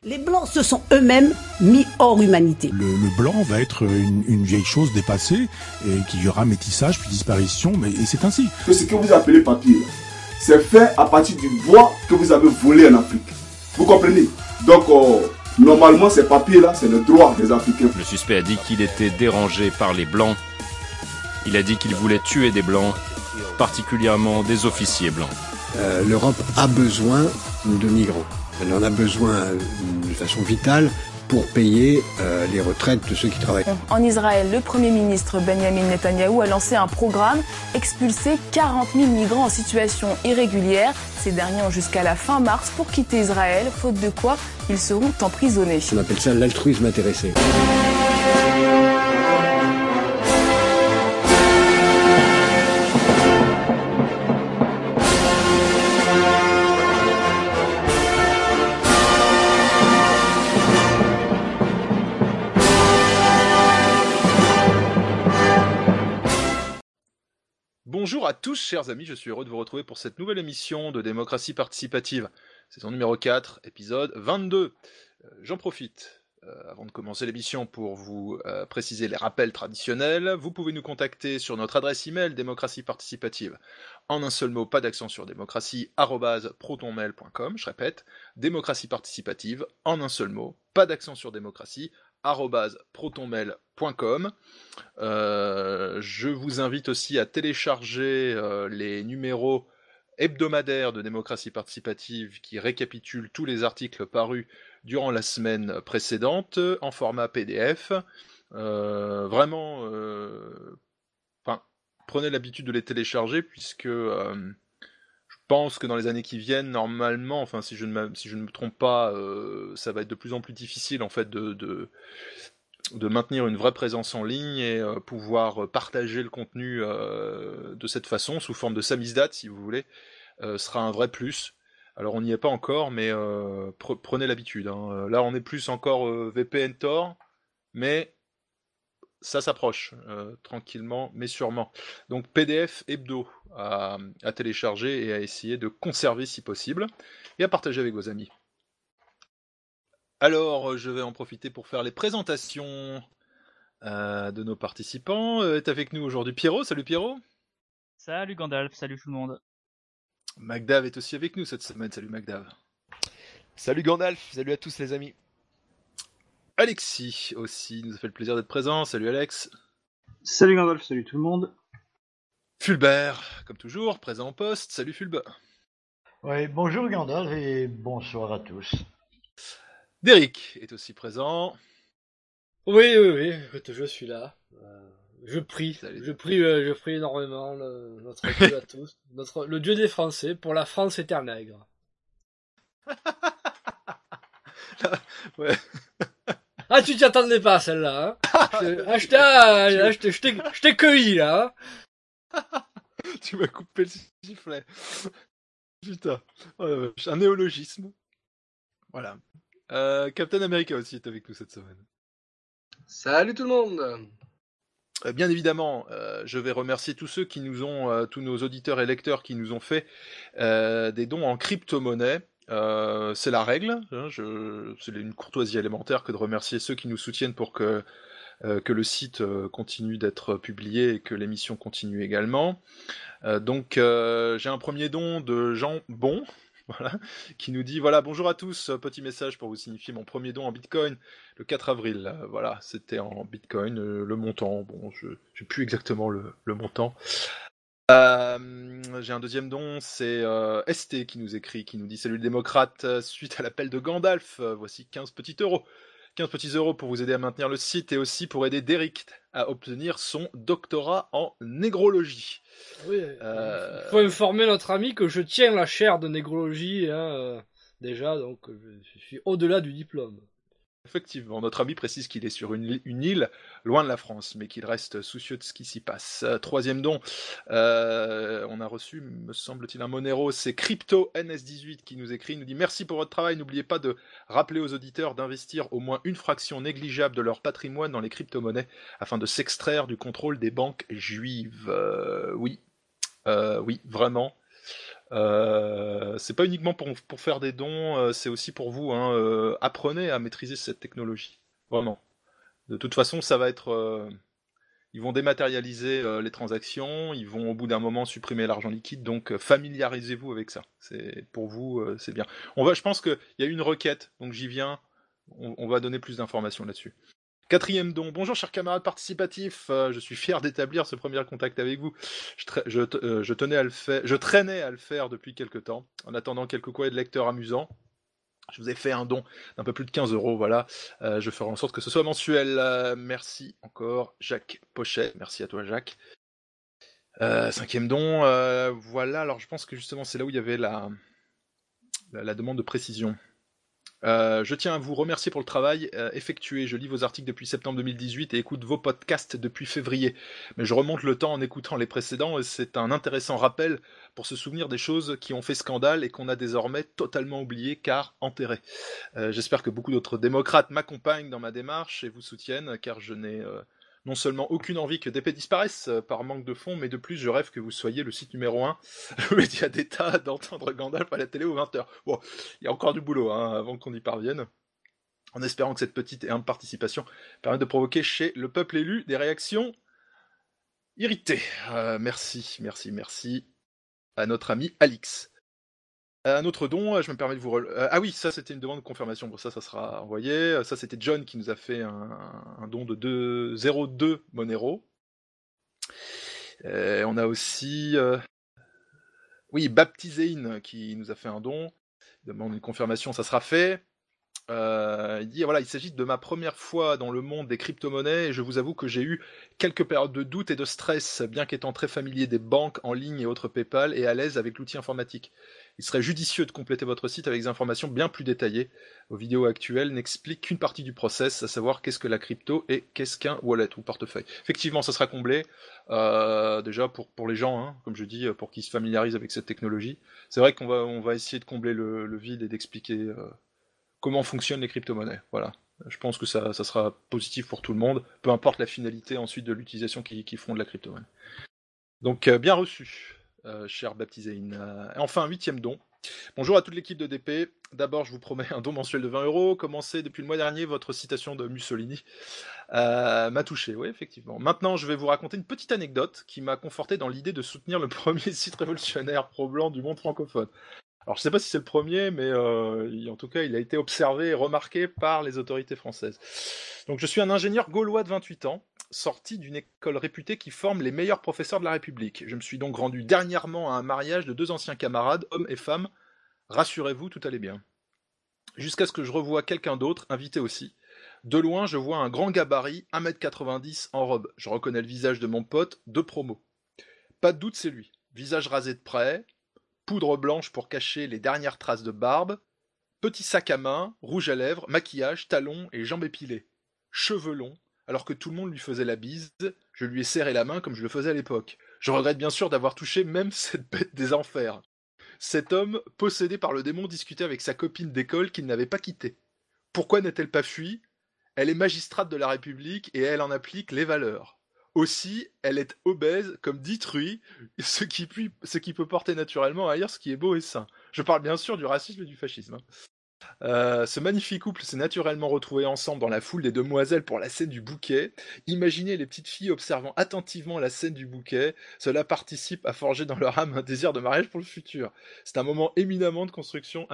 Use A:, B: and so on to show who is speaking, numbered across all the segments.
A: Les Blancs se sont eux-mêmes mis hors humanité.
B: Le blanc va être une vieille chose dépassée, et qu'il y aura métissage puis disparition, et c'est ainsi.
C: Ce que vous appelez papier, c'est fait à partir du bois que vous avez volé en Afrique. Vous comprenez? Donc, normalement, ces papiers-là, c'est le droit des Africains.
D: Le suspect a dit qu'il était dérangé par les Blancs. Il a dit qu'il voulait tuer des Blancs, particulièrement des officiers blancs.
E: L'Europe a besoin de migrants. Elle en a besoin de façon vitale pour payer les retraites de ceux qui travaillent.
F: En Israël, le Premier ministre Benjamin Netanyahou a lancé un programme, expulser 40 000 migrants en situation irrégulière. Ces derniers ont jusqu'à la fin mars pour quitter Israël, faute de quoi ils seront emprisonnés.
E: On appelle ça l'altruisme intéressé.
G: Bonjour à tous chers amis, je suis heureux de vous retrouver pour cette nouvelle émission de démocratie participative, saison numéro 4, épisode 22. J'en profite, avant de commencer l'émission, pour vous préciser les rappels traditionnels. Vous pouvez nous contacter sur notre adresse email démocratie participative, en un seul mot, pas d'accent sur démocratie, @protonmail.com, je répète, démocratie participative, en un seul mot, pas d'accent sur démocratie, @protonmail.com. Je vous invite aussi à télécharger les numéros hebdomadaires de démocratie participative qui récapitulent tous les articles parus durant la semaine précédente en format PDF. Vraiment, prenez l'habitude de les télécharger puisque je pense que dans les années qui viennent, normalement, si je ne me trompe pas, ça va être de plus en plus difficile en fait de maintenir une vraie présence en ligne et pouvoir partager le contenu de cette façon, sous forme de samizdat si vous voulez, sera un vrai plus. Alors on n'y est pas encore, mais prenez l'habitude. Hein. Là on est plus encore VPN Tor, mais ça s'approche, tranquillement mais sûrement. Donc PDF hebdo à télécharger et à essayer de conserver si possible, et à partager avec vos amis. Alors, je vais en profiter pour faire les présentations de nos participants. Est avec nous aujourd'hui Pierrot. Salut Pierrot.
H: Salut Gandalf, salut tout le monde.
G: Magdav est aussi avec nous cette semaine. Salut Magdav.
I: Salut Gandalf, salut à tous les amis.
G: Alexis aussi nous a fait le plaisir d'être présent. Salut Alex.
J: Salut Gandalf, salut tout le monde.
G: Fulbert, comme toujours, présent en poste. Salut Fulbe.
K: Oui, bonjour Gandalf et bonsoir à tous.
G: Derrick est aussi présent.
L: Oui, écoute, je suis là. Je prie énormément notre Dieu à tous, le Dieu des Français, pour la France éternelle.
G: Ouais.
L: Ah, tu t'y attendais pas celle-là, hein. Je t'ai cueilli là.
G: Hein. Tu m'as coupé le sifflet. Putain, un néologisme. Voilà. Captain America aussi est avec nous cette semaine.
M: Salut tout le monde.
G: Bien évidemment, je vais remercier tous ceux qui nous ont, tous nos auditeurs et lecteurs qui nous ont fait des dons en crypto-monnaie. C'est la règle, hein, c'est une courtoisie élémentaire que de remercier ceux qui nous soutiennent pour que le site continue d'être publié et que l'émission continue également. Donc j'ai un premier don de Jean Bon. Voilà, qui nous dit voilà, bonjour à tous, petit message pour vous signifier mon premier don en Bitcoin le 4 avril. Voilà, c'était en Bitcoin, le montant, bon, je sais plus exactement le montant. J'ai un deuxième don, c'est ST qui nous écrit, qui nous dit salut le démocrate, suite à l'appel de Gandalf, voici 15 petits euros. 15 petits euros pour vous aider à maintenir le site et aussi pour aider Derrick à obtenir son doctorat en négrologie.
L: Oui, il faut informer notre ami que je tiens la chaire de négrologie, hein, déjà, donc je suis au-delà du diplôme.
G: Effectivement, notre ami précise qu'il est sur une île loin de la France, mais qu'il reste soucieux de ce qui s'y passe. Troisième don, on a reçu, me semble-t-il, un Monero, c'est Crypto NS18 qui nous écrit, il nous dit merci pour votre travail, n'oubliez pas de rappeler aux auditeurs d'investir au moins une fraction négligeable de leur patrimoine dans les crypto-monnaies afin de s'extraire du contrôle des banques juives. Oui, vraiment. C'est pas uniquement pour faire des dons, c'est aussi pour vous. Hein, apprenez à maîtriser cette technologie, vraiment. De toute façon, ça va être... ils vont dématérialiser les transactions, ils vont au bout d'un moment supprimer l'argent liquide, donc familiarisez-vous avec ça. C'est pour vous, c'est bien. Je pense qu'il y a eu une requête, donc j'y viens. On va donner plus d'informations là-dessus. 4e don. Bonjour chers camarades participatifs, je suis fier d'établir ce premier contact avec vous. Je traînais à le faire depuis quelque temps, en attendant quelques courriers de lecteurs amusants. Je vous ai fait un don d'un peu plus de 15 €, voilà. Je ferai en sorte que ce soit mensuel. Merci encore, Jacques Pochet. Merci à toi, Jacques. 5e don, voilà. Alors, je pense que justement, c'est là où il y avait la demande de précision. Je tiens à vous remercier pour le travail effectué. Je lis vos articles depuis septembre 2018 et écoute vos podcasts depuis février. Mais je remonte le temps en écoutant les précédents et c'est un intéressant rappel pour se souvenir des choses qui ont fait scandale et qu'on a désormais totalement oubliées car enterrées. J'espère que beaucoup d'autres démocrates m'accompagnent dans ma démarche et vous soutiennent car je n'ai non seulement aucune envie que DP disparaisse par manque de fonds, mais de plus je rêve que vous soyez le site numéro 1, le média d'État, d'entendre Gandalf à la télé aux 20h. Bon, il y a encore du boulot avant qu'on y parvienne, en espérant que cette petite et humble participation permette de provoquer chez le peuple élu des réactions irritées. Merci à notre ami Alix. Un autre don, je me permets de vous... ah oui, ça c'était une demande de confirmation, bon ça sera envoyé. Ça c'était John qui nous a fait un don de 0,2 Monero. On a aussi... oui, Baptiséine qui nous a fait un don. Il demande une confirmation, ça sera fait. Il dit, voilà, il s'agit de ma première fois dans le monde des crypto-monnaies et je vous avoue que j'ai eu quelques périodes de doute et de stress, bien qu'étant très familier des banques en ligne et autres PayPal et à l'aise avec l'outil informatique. Il serait judicieux de compléter votre site avec des informations bien plus détaillées. Vos vidéos actuelles n'expliquent qu'une partie du process, à savoir qu'est-ce que la crypto et qu'est-ce qu'un wallet ou portefeuille. Effectivement, ça sera comblé, déjà pour les gens, hein, comme je dis, pour qu'ils se familiarisent avec cette technologie. C'est vrai qu'on va essayer de combler le vide et d'expliquer comment fonctionnent les crypto-monnaies. Voilà. Je pense que ça sera positif pour tout le monde, peu importe la finalité ensuite de l'utilisation qu'ils feront de la crypto-monnaie. Donc, bien reçu. Cher Baptiséine. Enfin, 8e don. Bonjour à toute l'équipe de DP. D'abord, je vous promets un don mensuel de 20 €. Commencez depuis le mois dernier, votre citation de Mussolini m'a touché, oui, effectivement. Maintenant, je vais vous raconter une petite anecdote qui m'a conforté dans l'idée de soutenir le premier site révolutionnaire pro-blanc du monde francophone. Alors, je ne sais pas si c'est le premier, mais en tout cas, il a été observé et remarqué par les autorités françaises. Donc, je suis un ingénieur gaulois de 28 ans, sorti d'une école réputée qui forme les meilleurs professeurs de la République. Je me suis donc rendu dernièrement à un mariage de 2 anciens camarades, hommes et femmes. Rassurez-vous, tout allait bien. Jusqu'à ce que je revoie quelqu'un d'autre, invité aussi. De loin, je vois un grand gabarit, 1m90 en robe. Je reconnais le visage de mon pote, de promo. Pas de doute, c'est lui. Visage rasé de près, poudre blanche pour cacher les dernières traces de barbe, petit sac à main, rouge à lèvres, maquillage, talons et jambes épilées. Cheveux longs, alors que tout le monde lui faisait la bise, je lui ai serré la main comme je le faisais à l'époque. Je regrette bien sûr d'avoir touché même cette bête des enfers. Cet homme, possédé par le démon, discutait avec sa copine d'école qu'il n'avait pas quittée. Pourquoi n'a-t-elle pas fui ? Elle est magistrate de la République et elle en applique les valeurs. Aussi, elle est obèse comme détruit, ce qui peut porter naturellement à dire ce qui est beau et sain. Je parle bien sûr du racisme et du fascisme. Ce magnifique couple s'est naturellement retrouvé ensemble dans la foule des demoiselles pour la scène du bouquet. Imaginez les petites filles observant attentivement la scène du bouquet. Cela participe à forger dans leur âme un désir de mariage pour le futur. C'est un moment éminent de construction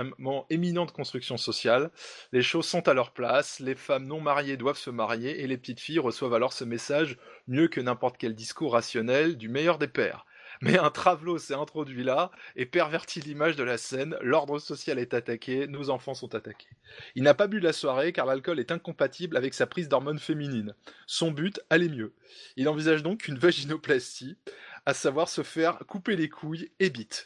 G: sociale. Les choses sont à leur place. Les femmes non mariées doivent se marier et les petites filles reçoivent alors ce message mieux que n'importe quel discours rationnel du meilleur des pères. Mais un travelot s'est introduit là et pervertit l'image de la scène, l'ordre social est attaqué, nos enfants sont attaqués. Il n'a pas bu la soirée car l'alcool est incompatible avec sa prise d'hormones féminines. Son but, aller mieux. Il envisage donc une vaginoplastie, à savoir se faire couper les couilles et bites.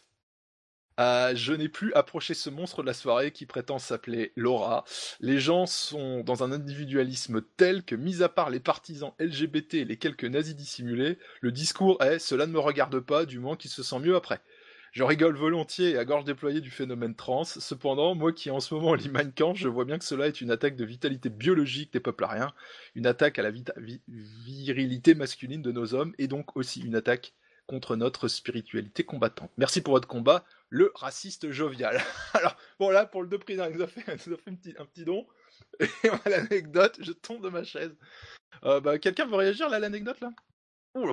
G: Je n'ai plus approché ce monstre de la soirée qui prétend s'appeler Laura. Les gens sont dans un individualisme tel que, mis à part les partisans LGBT et les quelques nazis dissimulés, le discours est « cela ne me regarde pas, du moins qu'il se sent mieux après ». Je rigole volontiers et à gorge déployée du phénomène trans, cependant, moi qui en ce moment lis Mein Kampf, je vois bien que cela est une attaque de vitalité biologique des peuples ariens, une attaque à la virilité masculine de nos hommes, et donc aussi une attaque contre notre spiritualité combattante. Merci pour votre combat, le raciste jovial. Alors, bon là, pour le deux prix, il nous a fait un petit don. Et l'anecdote, je tombe de ma chaise. Quelqu'un veut réagir là, à l'anecdote là? Ouh,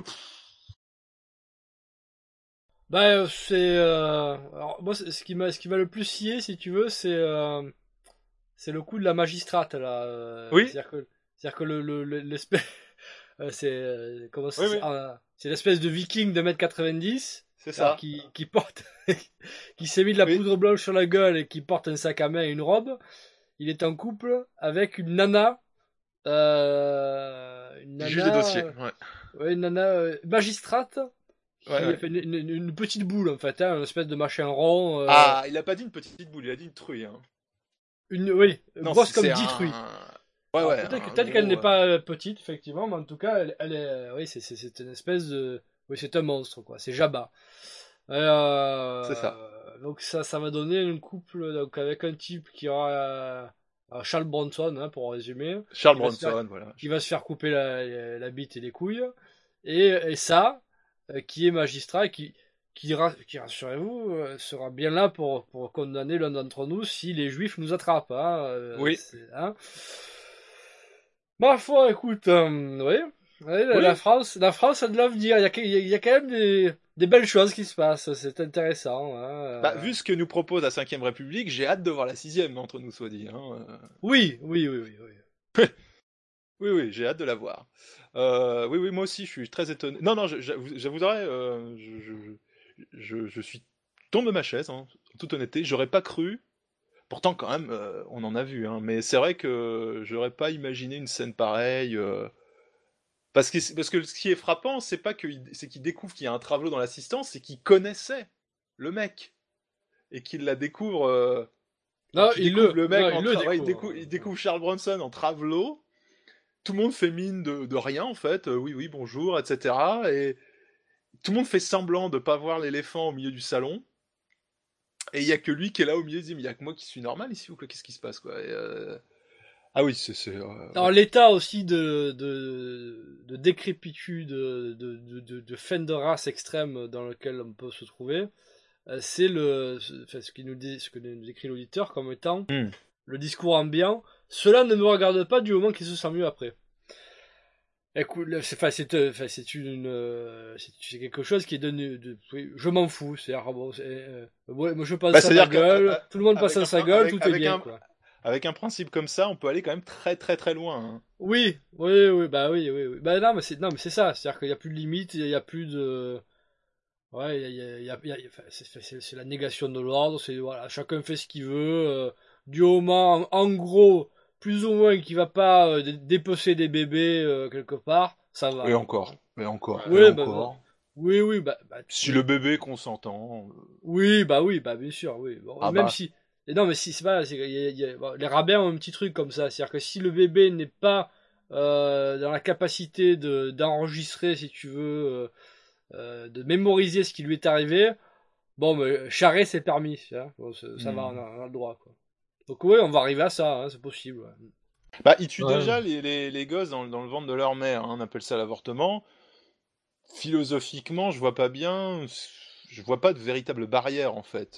L: alors, moi, ce qui m'a le plus scié, si tu veux, c'est le coup de la magistrate, là.
G: Oui.
L: C'est-à-dire que l'espèce... c'est comment c'est
G: Oui.
L: c'est l'espèce de viking de 1m90
G: c'est ça
L: qui porte qui s'est mis de la poudre blanche sur la gueule et qui porte un sac à main et une robe. Il est en couple avec une nana
G: juge des dossiers,
L: une nana magistrate qui
G: ouais.
L: fait une petite boule en fait, une espèce de machin rond.
G: Il a pas dit une petite boule, il a dit une truie. Hein.
L: Grosse comme 10 truies.
G: Ouais,
L: peut-être qu'elle n'est pas petite, effectivement, mais en tout cas, elle est, oui, c'est une espèce de, oui, c'est un monstre, quoi. C'est Jabba.
G: C'est ça.
L: Donc ça va donner un couple, donc avec un type qui aura Charles Bronson, hein, pour résumer.
G: Charles Bronson, voilà.
L: Qui va se faire couper la bite et les couilles, et ça, qui est magistrat, et qui rassurez-vous, sera bien là pour condamner l'un d'entre nous si les Juifs nous attrapent. Hein,
G: oui.
L: Ma foi, écoute, oui. La France a de l'avenir. Il y a quand même des belles choses qui se passent. C'est intéressant. Hein.
G: Vu ce que nous propose la 5ème République, j'ai hâte de voir la 6ème, entre nous soit dit. Hein.
L: Oui.
G: Oui, j'ai hâte de la voir. Oui, moi aussi, je suis très étonné. Non, j'avouerai, je suis tombé de ma chaise, hein, en toute honnêteté. J'aurais pas cru. Pourtant, quand même, on en a vu, hein, mais c'est vrai que j'aurais pas imaginé une scène pareille. Parce que ce qui est frappant, c'est pas qu'il découvre qu'il y a un travelot dans l'assistance, c'est qu'il connaissait le mec et qu'il la découvre. Il découvre Charles Bronson en travelot. Tout le monde fait mine de rien en fait. Oui, bonjour, etc. Et tout le monde fait semblant de pas voir l'éléphant au milieu du salon. Et il y a que lui qui est là au milieu, il dit, mais il y a que moi qui suis normal ici ou quoi? Qu'est-ce qui se passe, quoi? Ah oui,
L: Alors l'état aussi de décrépitude, de fin de race extrême dans lequel on peut se trouver, c'est ce que nous décrit l'auditeur comme étant le discours ambiant. Cela ne me regarde pas du moment qu'il se sent mieux après. Écoute, c'est quelque chose qui est je m'en fous, moi je passe à sa gueule, tout le monde passe à sa gueule, tout est bien, quoi.
G: Avec un principe comme ça, on peut aller quand même très très très loin. Hein.
L: Oui. Bah non, mais c'est ça, c'est-à-dire qu'il y a plus de limite, il y a plus de, c'est la négation de l'ordre, c'est voilà, chacun fait ce qu'il veut, du moment, en gros, plus ou moins qui va pas dépecer des bébés quelque part, ça va.
G: Et encore.
L: Oui,
G: si le bébé est consentant.
L: Oui, bien sûr, oui. Bon, même si. Et non, mais si c'est pas. Les rabbins ont un petit truc comme ça, c'est-à-dire que si le bébé n'est pas dans la capacité d'enregistrer, si tu veux, de mémoriser ce qui lui est arrivé, bon, mais charrer c'est permis, ça va, on a le droit, quoi. Donc oui, on va arriver à ça, hein, c'est possible. Ouais.
G: Ils tuent déjà les gosses dans le ventre de leur mère, hein, on appelle ça l'avortement. Philosophiquement, je vois pas bien, je vois pas de véritable barrière en fait.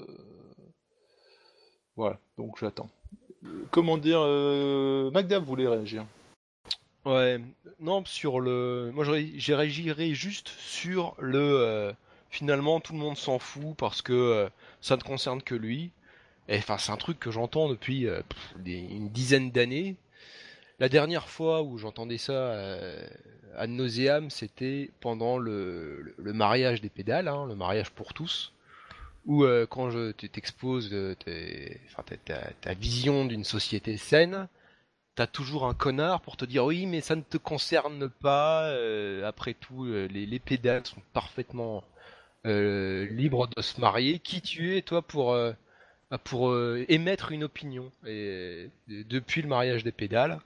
G: Voilà, donc j'attends. Comment dire, Magda voulait réagir.
I: Ouais, non, moi j'y juste sur finalement tout le monde s'en fout parce que ça ne concerne que lui. Et enfin, c'est un truc que j'entends depuis une dizaine d'années. La dernière fois où j'entendais ça ad nauseam, c'était pendant le mariage des pédales, hein, le mariage pour tous, où quand je t'expose ta vision d'une société saine, t'as toujours un connard pour te dire oui, mais ça ne te concerne pas. Après tout, les pédales sont parfaitement libres de se marier. Qui tu es, toi, pour émettre une opinion? Et depuis le mariage des pédales,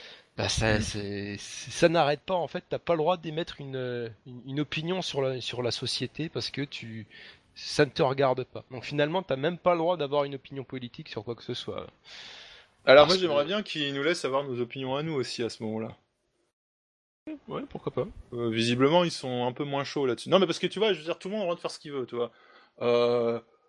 I: ça n'arrête pas. En fait, t'as pas le droit d'émettre une opinion sur la société parce que ça ne te regarde pas. Donc finalement, t'as même pas le droit d'avoir une opinion politique sur quoi que ce soit.
G: Alors moi j'aimerais bien qu'ils nous laissent avoir nos opinions à nous aussi à ce moment-là. Ouais, pourquoi pas. Visiblement ils sont un peu moins chauds là-dessus. Non mais parce que tu vois, je veux dire, tout le monde a le droit de faire ce qu'il veut, tu vois.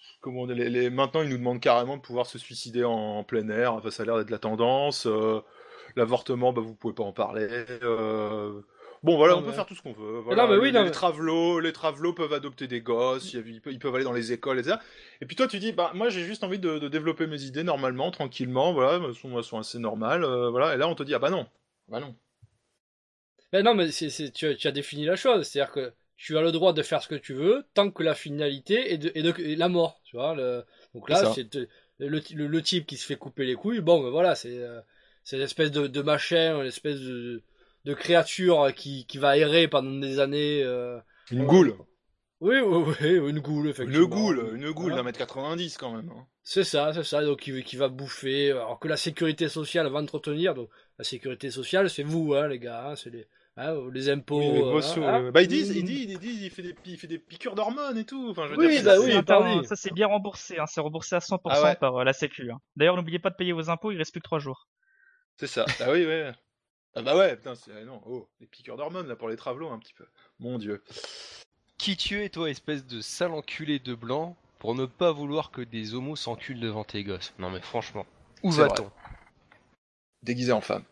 G: Maintenant, ils nous demandent carrément de pouvoir se suicider en plein air. Enfin, ça a l'air d'être la tendance. L'avortement, vous pouvez pas en parler. Bon, voilà, on peut faire tout ce qu'on veut. Voilà. Les travelots peuvent adopter des gosses, ils peuvent aller dans les écoles, etc. Et puis toi, tu dis, moi, j'ai juste envie de développer mes idées normalement, tranquillement, voilà, elles sont assez normales, voilà. Et là, on te dit, non.
L: Non, mais tu as défini la chose, c'est-à-dire que tu as le droit de faire ce que tu veux, tant que la finalité est la mort, tu vois. Donc là, c'est le type qui se fait couper les couilles, voilà, c'est l'espèce de machin, une espèce de créature qui va errer pendant des années.
G: Une goule.
L: Oui, une goule, effectivement.
G: Une goule d'1m90 quand même. Hein.
L: C'est ça, donc qui va bouffer, alors que la sécurité sociale va entretenir, donc la sécurité sociale, c'est vous, les gars, c'est les impôts.
G: Oui, il fait des piqûres d'hormones et tout. Enfin,
H: ça c'est bien remboursé, c'est remboursé à 100% par la Sécu. Hein. D'ailleurs, n'oubliez pas de payer vos impôts, il reste plus que 3 jours.
G: C'est ça. Ah oui, ouais. Putain, les piqûres d'hormones là pour les travelots un petit peu. Mon Dieu.
I: Qui tu es, toi, espèce de sale enculé de blanc, pour ne pas vouloir que des homos s'enculent devant tes gosses? Non mais franchement, où va-t-on?
G: Déguisé en femme.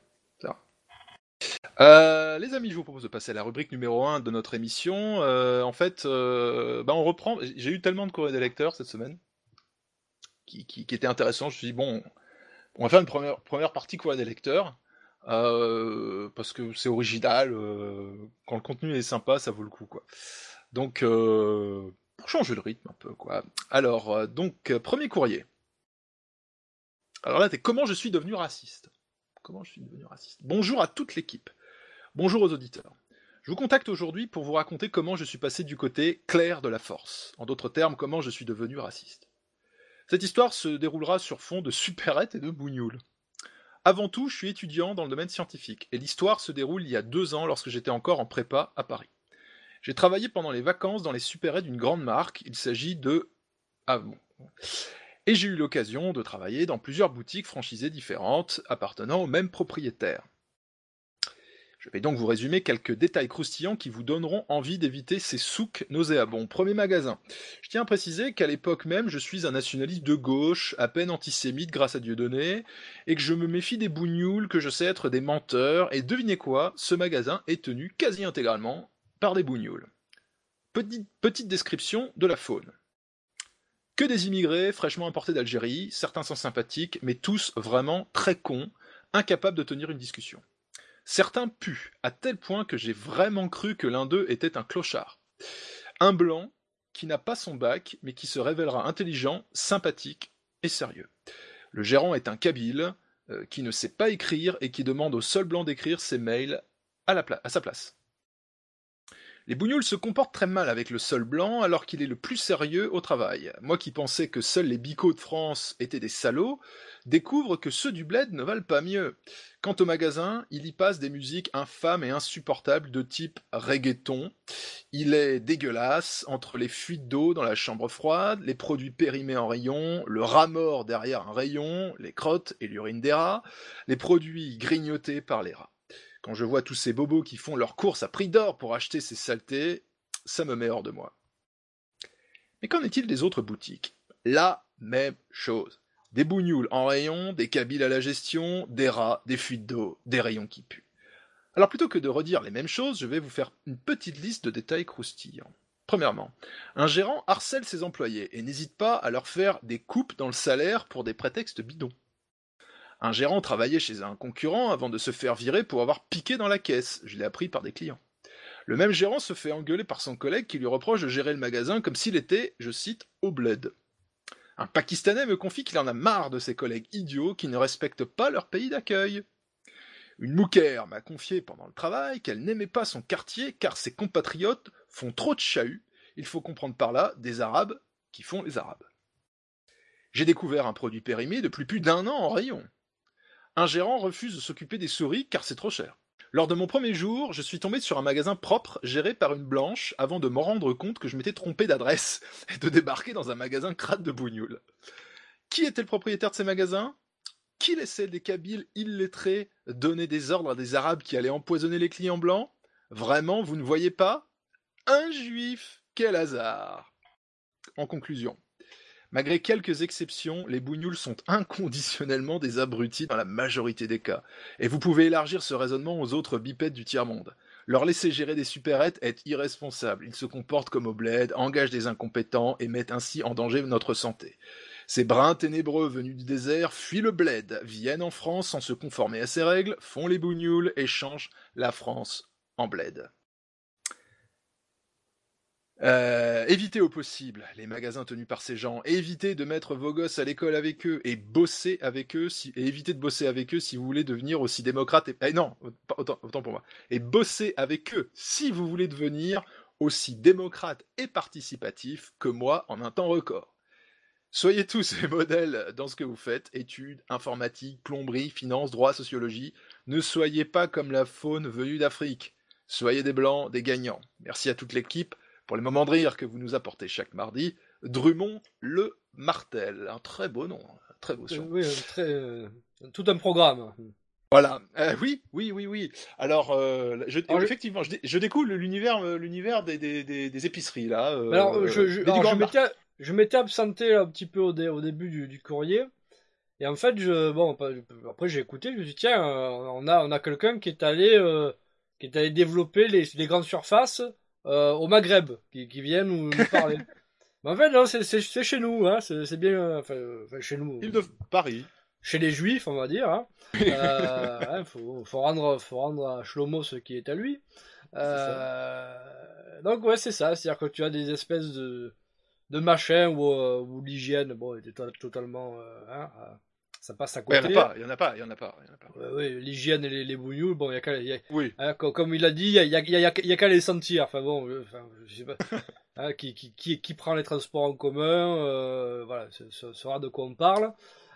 G: Les amis, je vous propose de passer à la rubrique numéro 1 de notre émission. On reprend. J'ai eu tellement de courriers des lecteurs cette semaine qui étaient intéressants. Je me suis dit, on va faire une première partie courrier des lecteurs. Parce que c'est original, quand le contenu est sympa, ça vaut le coup, quoi. Donc, pour changer le rythme un peu, quoi. Alors, premier courrier. Alors là, comment je suis devenu raciste. Bonjour à toute l'équipe. Bonjour aux auditeurs. Je vous contacte aujourd'hui pour vous raconter comment je suis passé du côté clair de la force. En d'autres termes, comment je suis devenu raciste. Cette histoire se déroulera sur fond de supérettes et de bougnoules. Avant tout, je suis étudiant dans le domaine scientifique, et l'histoire se déroule il y a 2 ans lorsque j'étais encore en prépa à Paris. J'ai travaillé pendant les vacances dans les supérettes d'une grande marque, il s'agit de... Et j'ai eu l'occasion de travailler dans plusieurs boutiques franchisées différentes, appartenant au même propriétaire. Je vais donc vous résumer quelques détails croustillants qui vous donneront envie d'éviter ces souks nauséabonds. Premier magasin. Je tiens à préciser qu'à l'époque même, je suis un nationaliste de gauche, à peine antisémite grâce à Dieudonné, et que je me méfie des bougnoules, que je sais être des menteurs, et devinez quoi, ce magasin est tenu quasi intégralement par des bougnoules. Petite description de la faune. Que des immigrés fraîchement importés d'Algérie, certains sont sympathiques, mais tous vraiment très cons, incapables de tenir une discussion. Certains puent, à tel point que j'ai vraiment cru que l'un d'eux était un clochard. Un blanc qui n'a pas son bac, mais qui se révélera intelligent, sympathique et sérieux. Le gérant est un kabyle, qui ne sait pas écrire et qui demande au seul blanc d'écrire ses mails à sa place. Les bougnoules se comportent très mal avec le seul blanc, alors qu'il est le plus sérieux au travail. Moi qui pensais que seuls les bicots de France étaient des salauds, découvre que ceux du bled ne valent pas mieux. Quant au magasin, il y passe des musiques infâmes et insupportables de type reggaeton. Il est dégueulasse, entre les fuites d'eau dans la chambre froide, les produits périmés en rayon, le rat mort derrière un rayon, les crottes et l'urine des rats, les produits grignotés par les rats. Quand je vois tous ces bobos qui font leurs courses à prix d'or pour acheter ces saletés, ça me met hors de moi. Mais qu'en est-il des autres boutiques? La même chose. Des bougnoules en rayon, des kabyles à la gestion, des rats, des fuites d'eau, des rayons qui puent. Alors plutôt que de redire les mêmes choses, je vais vous faire une petite liste de détails croustillants. Premièrement, un gérant harcèle ses employés et n'hésite pas à leur faire des coupes dans le salaire pour des prétextes bidons. Un gérant travaillait chez un concurrent avant de se faire virer pour avoir piqué dans la caisse, je l'ai appris par des clients. Le même gérant se fait engueuler par son collègue qui lui reproche de gérer le magasin comme s'il était, je cite, au bled. Un Pakistanais me confie qu'il en a marre de ses collègues idiots qui ne respectent pas leur pays d'accueil. Une mouquère m'a confié pendant le travail qu'elle n'aimait pas son quartier car ses compatriotes font trop de chahut, il faut comprendre par là des Arabes qui font les Arabes. J'ai découvert un produit périmé depuis plus d'1 an en rayon. Un gérant refuse de s'occuper des souris car c'est trop cher. Lors de mon premier jour, je suis tombé sur un magasin propre géré par une blanche avant de m'en rendre compte que je m'étais trompé d'adresse et de débarquer dans un magasin crade de bougnoules. Qui était le propriétaire de ces magasins? Qui laissait des kabyles illettrés donner des ordres à des arabes qui allaient empoisonner les clients blancs? Vraiment, vous ne voyez pas? Un juif! Quel hasard! En conclusion, Malgré quelques exceptions, les bougnoules sont inconditionnellement des abrutis dans la majorité des cas. Et vous pouvez élargir ce raisonnement aux autres bipèdes du tiers-monde. Leur laisser gérer des supérettes est irresponsable. Ils se comportent comme au bled, engagent des incompétents et mettent ainsi en danger notre santé. Ces brins ténébreux venus du désert fuient le bled, viennent en France sans se conformer à ses règles, font les bougnoules et changent la France en bled. Évitez au possible les magasins tenus par ces gens, évitez de mettre vos gosses à l'école avec eux et bosser avec eux et évitez de bosser avec eux si vous voulez devenir aussi démocrate autant pour moi. Et bossez avec eux si vous voulez devenir aussi démocrate et participatif que moi en un temps record. Soyez tous les modèles dans ce que vous faites, études, informatique, plomberie, finance, droit, sociologie. Ne soyez pas comme la faune venue d'Afrique. Soyez des blancs, des gagnants. Merci à toute l'équipe pour les moments de rire que vous nous apportez chaque mardi. Drummond le Martel, un très beau nom, un très beau son.
L: Oui, tout un programme.
G: Voilà, oui. Alors, effectivement, je découvre l'univers des épiceries là.
L: Alors, je m'étais absenté un petit peu au début du courrier, et en fait, après j'ai écouté, je me suis dit tiens, on a quelqu'un qui est allé développer les grandes surfaces au Maghreb, qui vient nous parler. Mais en fait, non, c'est chez nous, hein, c'est bien, enfin, chez nous.
G: Île de Paris.
L: Chez les Juifs, on va dire. Hein. Faut rendre à Shlomo ce qui est à lui. Donc ouais, c'est ça. C'est-à-dire que tu as des espèces de machins où l'hygiène, bon, était totalement, ça passe à côté.
G: Il y en a pas.
L: Oui, l'hygiène et les bougnoules, bon, comme il a dit, il y a qu'à les sentir. Enfin bon, je sais pas. Hein, qui prend les transports en commun, voilà, saura de quoi on parle.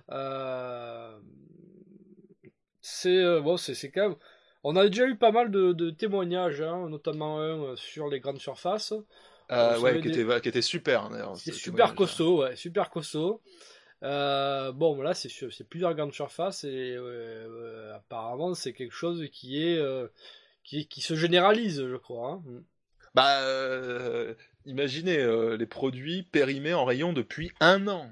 L: C'est quand même. On a déjà eu pas mal de témoignages, hein, notamment un sur les grandes surfaces.
G: Qui était super. D'ailleurs,
L: c'est super costaud, ouais, super costaud. Bon, là, c'est plusieurs grandes surfaces et apparemment, c'est quelque chose qui se généralise, je crois. Hein.
G: Imaginez les produits périmés en rayon depuis 1 an.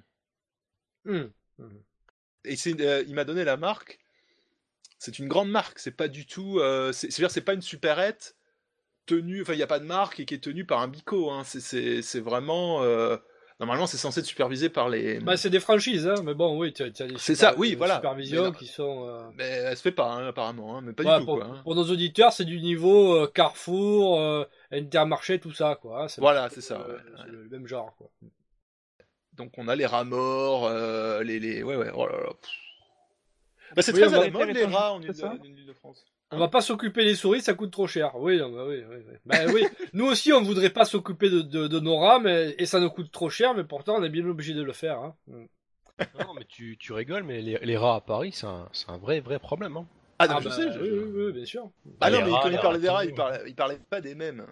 G: Et il m'a donné la marque. C'est une grande marque. C'est pas du tout. C'est pas une supérette tenue. Enfin, il n'y a pas de marque et qui est tenue par un bico. Hein. C'est vraiment. Normalement, c'est censé être supervisé par les.
L: C'est des franchises, hein. Mais bon, oui, tu as des supervisions qui sont.
G: Mais elle se fait pas, hein, apparemment. Hein. Mais pas du tout.
L: Pour nos auditeurs, c'est du niveau Carrefour, Intermarché, tout ça, quoi. Hein.
G: C'est ça.
L: C'est le même genre, quoi.
G: Donc on a les rats morts, les... Ouais, oh là là. C'est très à la mode, les rats en Ile-de-France.
L: On va pas s'occuper des souris, ça coûte trop cher. Oui. Oui. Nous aussi, on voudrait pas s'occuper de nos rats, et ça nous coûte trop cher, mais pourtant, on est bien obligé de le faire. Hein.
I: Non, mais tu rigoles, mais les rats à Paris, c'est un vrai problème. Hein.
G: Je sais.
L: Oui, bien sûr.
G: Non, mais quand il parlait des rats, il parlait pas des mêmes.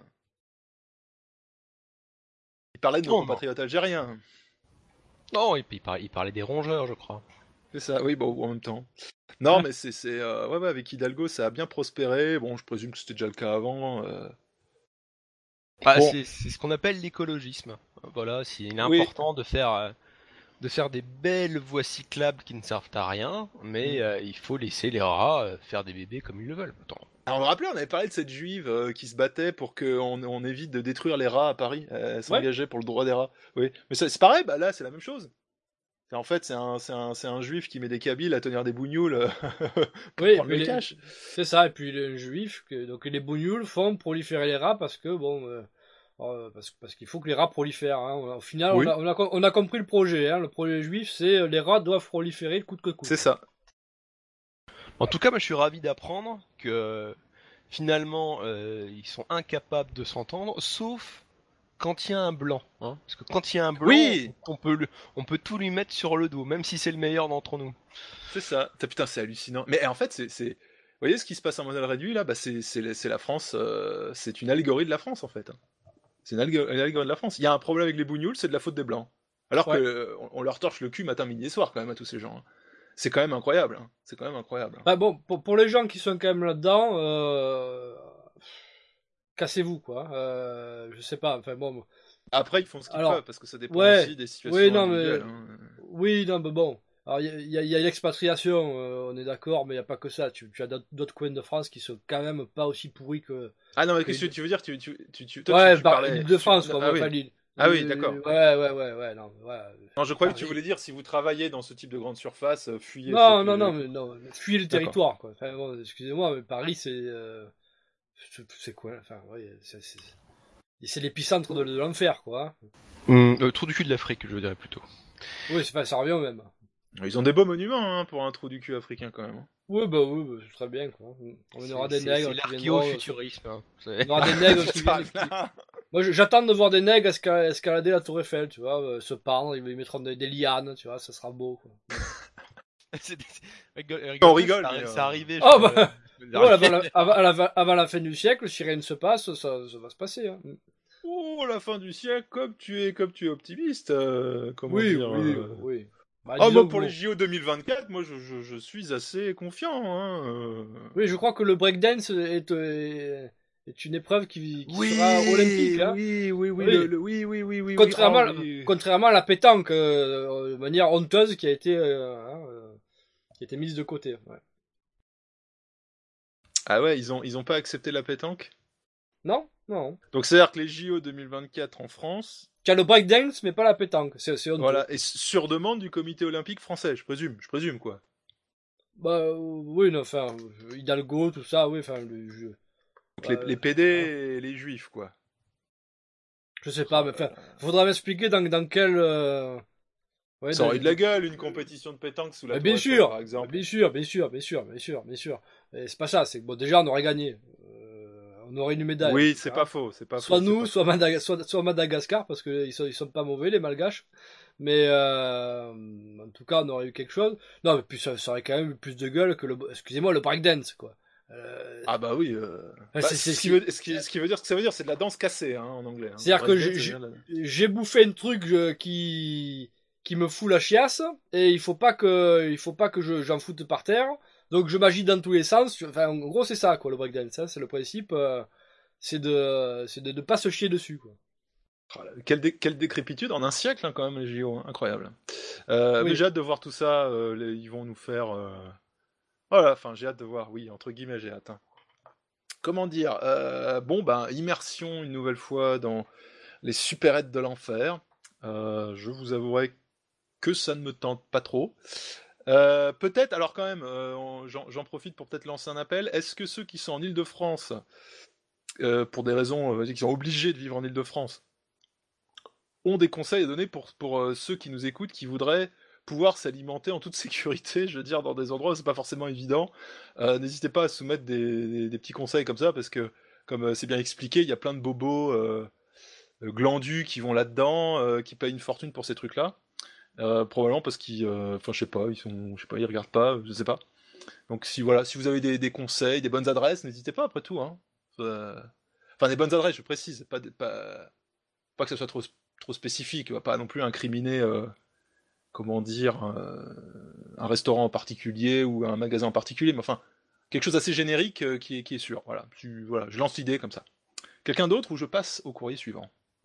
G: Il parlait de nos compatriotes algériens.
I: Non, il parlait des rongeurs, je crois.
G: C'est ça, oui, bon, en même temps. Non, mais c'est avec Hidalgo, ça a bien prospéré. Bon, je présume que c'était déjà le cas avant.
I: C'est ce qu'on appelle l'écologisme. Voilà, il est important de faire des belles voies cyclables qui ne servent à rien, mais il faut laisser les rats faire des bébés comme ils le veulent. Attends.
G: Alors, on me rappelait, on avait parlé de cette juive qui se battait pour qu'on évite de détruire les rats à Paris. Elle s'engageait pour le droit des rats. Oui, mais c'est pareil, là, c'est la même chose. En fait, c'est un juif qui met des kabyles à tenir des bougnoules pour prendre le cash.
L: C'est ça, et puis le juif, donc les bougnoules font proliférer les rats parce que, parce qu'il faut que les rats prolifèrent. Hein. Au final, on a compris le projet. Hein. Le projet juif, c'est les rats doivent proliférer coûte que coûte.
G: C'est ça.
I: En tout cas, moi, je suis ravi d'apprendre que finalement, ils sont incapables de s'entendre, sauf quand il y a un blanc. Hein. Parce que quand il y a un blanc, on peut tout lui mettre sur le dos, même si c'est le meilleur d'entre nous.
G: C'est ça. Putain, c'est hallucinant. Mais en fait, vous voyez ce qui se passe en modèle réduit là, c'est la France. C'est une allégorie de la France en fait. C'est une allégorie de la France. Il y a un problème avec les bougnoules, c'est de la faute des blancs. Alors qu'on leur torche le cul matin, midi et soir quand même à tous ces gens. Hein. C'est quand même incroyable. Hein. C'est quand même incroyable.
L: Hein. Bon, pour les gens qui sont quand même là-dedans, cassez-vous quoi. Je sais pas. Enfin bon,
G: Après, ils font ce qu'ils peuvent, parce que ça dépend aussi des situations individuelles.
L: Oui, non, mais bon. Alors, il y a l'expatriation, on est d'accord, mais il n'y a pas que ça. Tu as d'autres coins de France qui sont quand même pas aussi pourris que...
G: Ah non, mais qu'est-ce que tu veux dire
L: tu parlais... l'île de France, quoi,
G: ah, oui.
L: l'île.
G: Ah oui, d'accord.
L: Ouais, non, voilà.
G: Non, je croyais que tu voulais dire, si vous travaillez dans ce type de grande surface, fuyez.
L: Non, fuyez le territoire, quoi. Enfin, bon, excusez-moi, mais Paris, c'est quoi, enfin, ouais, c'est l'épicentre de l'enfer, quoi.
I: Le trou du cul de l'Afrique, je dirais plutôt.
L: Oui, ça revient au même.
G: Ils ont des beaux monuments pour un trou du cul africain quand même.
L: Oui, c'est très bien, quoi. On aura des nègres.
I: C'est l'archéofuturisme.
L: On aura des nègres qui viennent. Moi, j'attends de voir des nègres escalader la Tour Eiffel, tu vois, se pendre, ils mettront des lianes, tu vois, ça sera beau, quoi.
G: On rigole,
I: ça arrivait.
L: Avant la fin du siècle, si rien ne se passe, ça va se passer. Hein.
G: Oh, la fin du siècle, comme tu es optimiste.
L: Oui.
G: Moi, pour les JO 2024, moi, je suis assez confiant.
L: Oui, je crois que le breakdance est une épreuve qui sera olympique. Hein.
G: Oui.
L: Contrairement à la pétanque, de manière honteuse qui a été mise de côté. Ouais.
G: Ah ouais, ils ont pas accepté la pétanque ?
L: Non.
G: Donc c'est-à-dire que les JO 2024 en France...
L: Tu as le breakdance, mais pas la pétanque. C'est honteux.
G: Voilà, et sur demande du comité olympique français, je présume quoi.
L: Bah oui, non, enfin, Hidalgo, tout ça, oui, enfin...
G: Donc les PD et les juifs, quoi.
L: Je sais pas, mais enfin, faudra m'expliquer dans quel...
G: Ouais, ça aurait eu de la gueule, une compétition de pétanque sous la
L: Tour Eiffel, par
G: exemple.
L: Bien sûr. Et c'est pas ça, c'est que bon, déjà on aurait gagné. On aurait une médaille.
G: Oui, c'est pas faux.
L: Soit nous, soit Madagascar, parce qu'ils sont pas mauvais, les Malgaches. Mais en tout cas, on aurait eu quelque chose. Non, mais puis ça aurait quand même eu plus de gueule que le breakdance, quoi.
G: Ah bah oui. Ce qui veut dire, ce que ça veut dire, c'est de la danse cassée, en anglais. Hein.
L: C'est-à-dire que j'ai bouffé un truc qui me fout la chiasse, et il faut pas que j'en foute par terre. Donc je m'agite dans tous les sens. Enfin, en gros, c'est ça, quoi, le breakdance. Hein. C'est le principe, c'est de pas se chier dessus, quoi.
G: Quelle décrépitude en un siècle, quand même, les JO, incroyable. Mais j'ai hâte de voir tout ça. Ils vont nous faire. Voilà, enfin, j'ai hâte de voir. Oui, entre guillemets, j'ai hâte. Hein. Comment dire immersion une nouvelle fois dans les supérettes de l'enfer. Je vous avouerai que ça ne me tente pas trop. Peut-être, alors quand même, j'en profite pour peut-être lancer un appel. Est-ce que ceux qui sont en Île-de-France, pour des raisons qui sont obligés de vivre en Île-de-France, ont des conseils à donner pour ceux qui nous écoutent, qui voudraient pouvoir s'alimenter en toute sécurité, je veux dire, dans des endroits où c'est pas forcément évident. N'hésitez pas à soumettre des petits conseils comme ça, parce que, comme c'est bien expliqué, il y a plein de bobos glandus qui vont là-dedans, qui payent une fortune pour ces trucs-là. Probablement parce qu'ils, je sais pas, ils regardent pas, je sais pas. Donc si vous avez des conseils, des bonnes adresses, n'hésitez pas après tout. Hein. Enfin des bonnes adresses, je précise, pas que ça soit trop spécifique, on va pas non plus incriminer, un restaurant en particulier ou un magasin en particulier, mais enfin quelque chose d'assez générique qui est sûr. Voilà, je lance l'idée comme ça. Quelqu'un d'autre ou je passe au courrier suivant.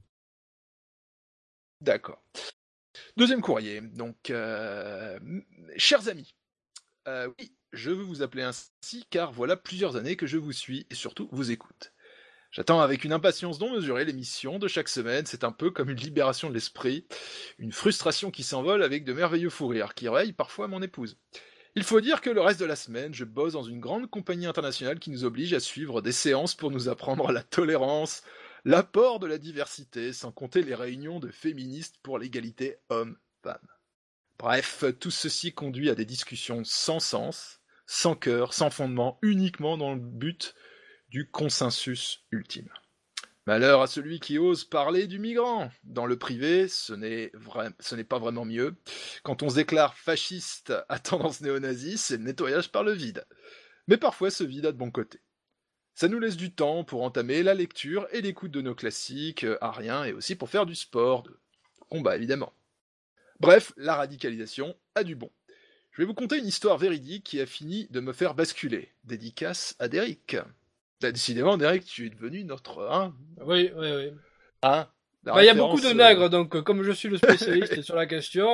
G: D'accord. Deuxième courrier, donc, chers amis, oui, je veux vous appeler ainsi car voilà plusieurs années que je vous suis et surtout vous écoute. J'attends avec une impatience non mesurée l'émission de chaque semaine, c'est un peu comme une libération de l'esprit, une frustration qui s'envole avec de merveilleux fous rires qui réveillent parfois mon épouse. Il faut dire que le reste de la semaine, je bosse dans une grande compagnie internationale qui nous oblige à suivre des séances pour nous apprendre la tolérance, l'apport de la diversité, sans compter les réunions de féministes pour l'égalité hommes-femmes. Bref, tout ceci conduit à des discussions sans sens, sans cœur, sans fondement, uniquement dans le but du consensus ultime. Malheur à celui qui ose parler du migrant. Dans le privé, ce n'est pas vraiment mieux. Quand on se déclare fasciste à tendance néo-nazie, c'est le nettoyage par le vide. Mais parfois ce vide a de bons côtés. Ça nous laisse du temps pour entamer la lecture et l'écoute de nos classiques, ariens, et aussi pour faire du sport, de combat évidemment. Bref, la radicalisation a du bon. Je vais vous conter une histoire véridique qui a fini de me faire basculer. Dédicace à Derek. Décidément, Derek, tu es devenu notre...
L: Oui. Il y a beaucoup de nègres, donc comme je suis le spécialiste sur la question,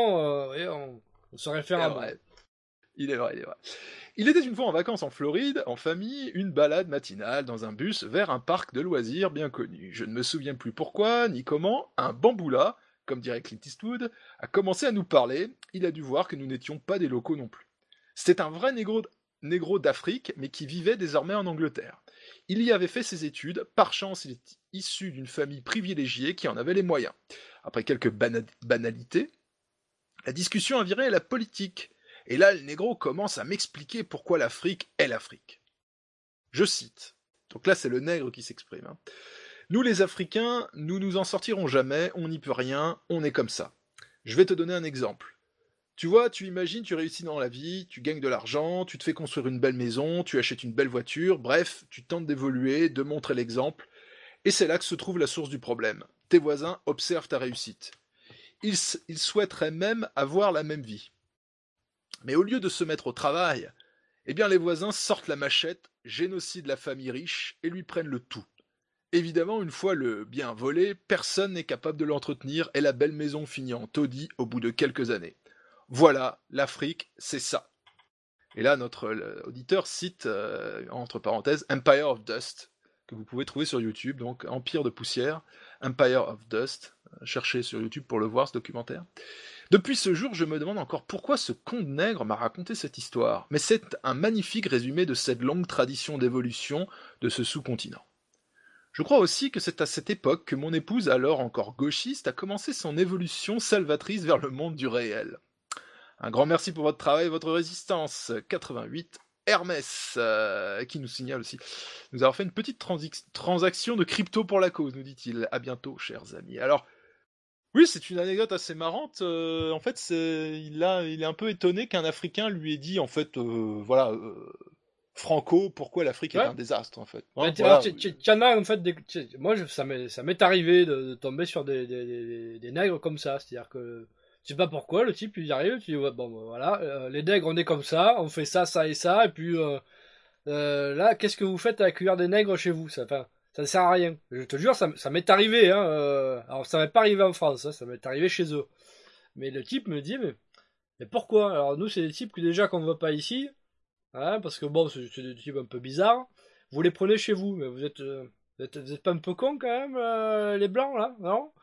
L: on se réfère à moi.
G: Il est vrai. Il était une fois en vacances en Floride, en famille, une balade matinale dans un bus vers un parc de loisirs bien connu. Je ne me souviens plus pourquoi, ni comment, un bamboula, comme dirait Clint Eastwood, a commencé à nous parler. Il a dû voir que nous n'étions pas des locaux non plus. C'était un vrai négro d'Afrique, mais qui vivait désormais en Angleterre. Il y avait fait ses études, par chance il est issu d'une famille privilégiée qui en avait les moyens. Après quelques banalités, la discussion a viré à la politique. Et là, le négro commence à m'expliquer pourquoi l'Afrique est l'Afrique. Je cite. Donc là, c'est le nègre qui s'exprime. Nous, les Africains, nous nous en sortirons jamais, on n'y peut rien, on est comme ça. Je vais te donner un exemple. Tu vois, tu imagines, tu réussis dans la vie, tu gagnes de l'argent, tu te fais construire une belle maison, tu achètes une belle voiture, bref, tu tentes d'évoluer, de montrer l'exemple, et c'est là que se trouve la source du problème. Tes voisins observent ta réussite. Ils souhaiteraient même avoir la même vie. Mais au lieu de se mettre au travail, eh bien les voisins sortent la machette, génocident la famille riche et lui prennent le tout. Évidemment, une fois le bien volé, personne n'est capable de l'entretenir et la belle maison finit en taudis au bout de quelques années. Voilà, l'Afrique, c'est ça. Et là, notre auditeur cite, entre parenthèses, Empire of Dust, que vous pouvez trouver sur YouTube, donc Empire de poussière, Empire of Dust. Cherchez sur YouTube pour le voir, ce documentaire. Depuis ce jour, je me demande encore pourquoi ce con de nègre m'a raconté cette histoire, mais c'est un magnifique résumé de cette longue tradition d'évolution de ce sous-continent. Je crois aussi que c'est à cette époque que mon épouse, alors encore gauchiste, a commencé son évolution salvatrice vers le monde du réel. Un grand merci pour votre travail et votre résistance. 88 Hermès, qui nous signale aussi nous avons fait une petite transaction de crypto pour la cause, nous dit-il. À bientôt, chers amis. Alors, oui, c'est une anecdote assez marrante. En fait, il est un peu étonné qu'un Africain lui ait dit, en fait, Franco, pourquoi l'Afrique est un désastre, en fait.
L: Hein, voilà. Tiens, en fait, moi, ça m'est arrivé de tomber sur des nègres comme ça. C'est-à-dire que, je sais pas pourquoi, le type, il y arrive, tu dis, ouais, bon, voilà, les nègres, on est comme ça, on fait ça, ça et ça, et puis, là, qu'est-ce que vous faites à accueillir des nègres chez vous? Ça ne sert à rien. Je te jure, ça m'est arrivé, hein. Alors, ça m'est pas arrivé en France, hein, ça m'est arrivé chez eux. Mais le type me dit, mais pourquoi? Alors, nous, c'est des types que déjà qu'on ne voit pas ici, hein, parce que bon, c'est des types un peu bizarres. Vous les prenez chez vous, mais vous êtes pas un peu cons quand même, les blancs, là, non?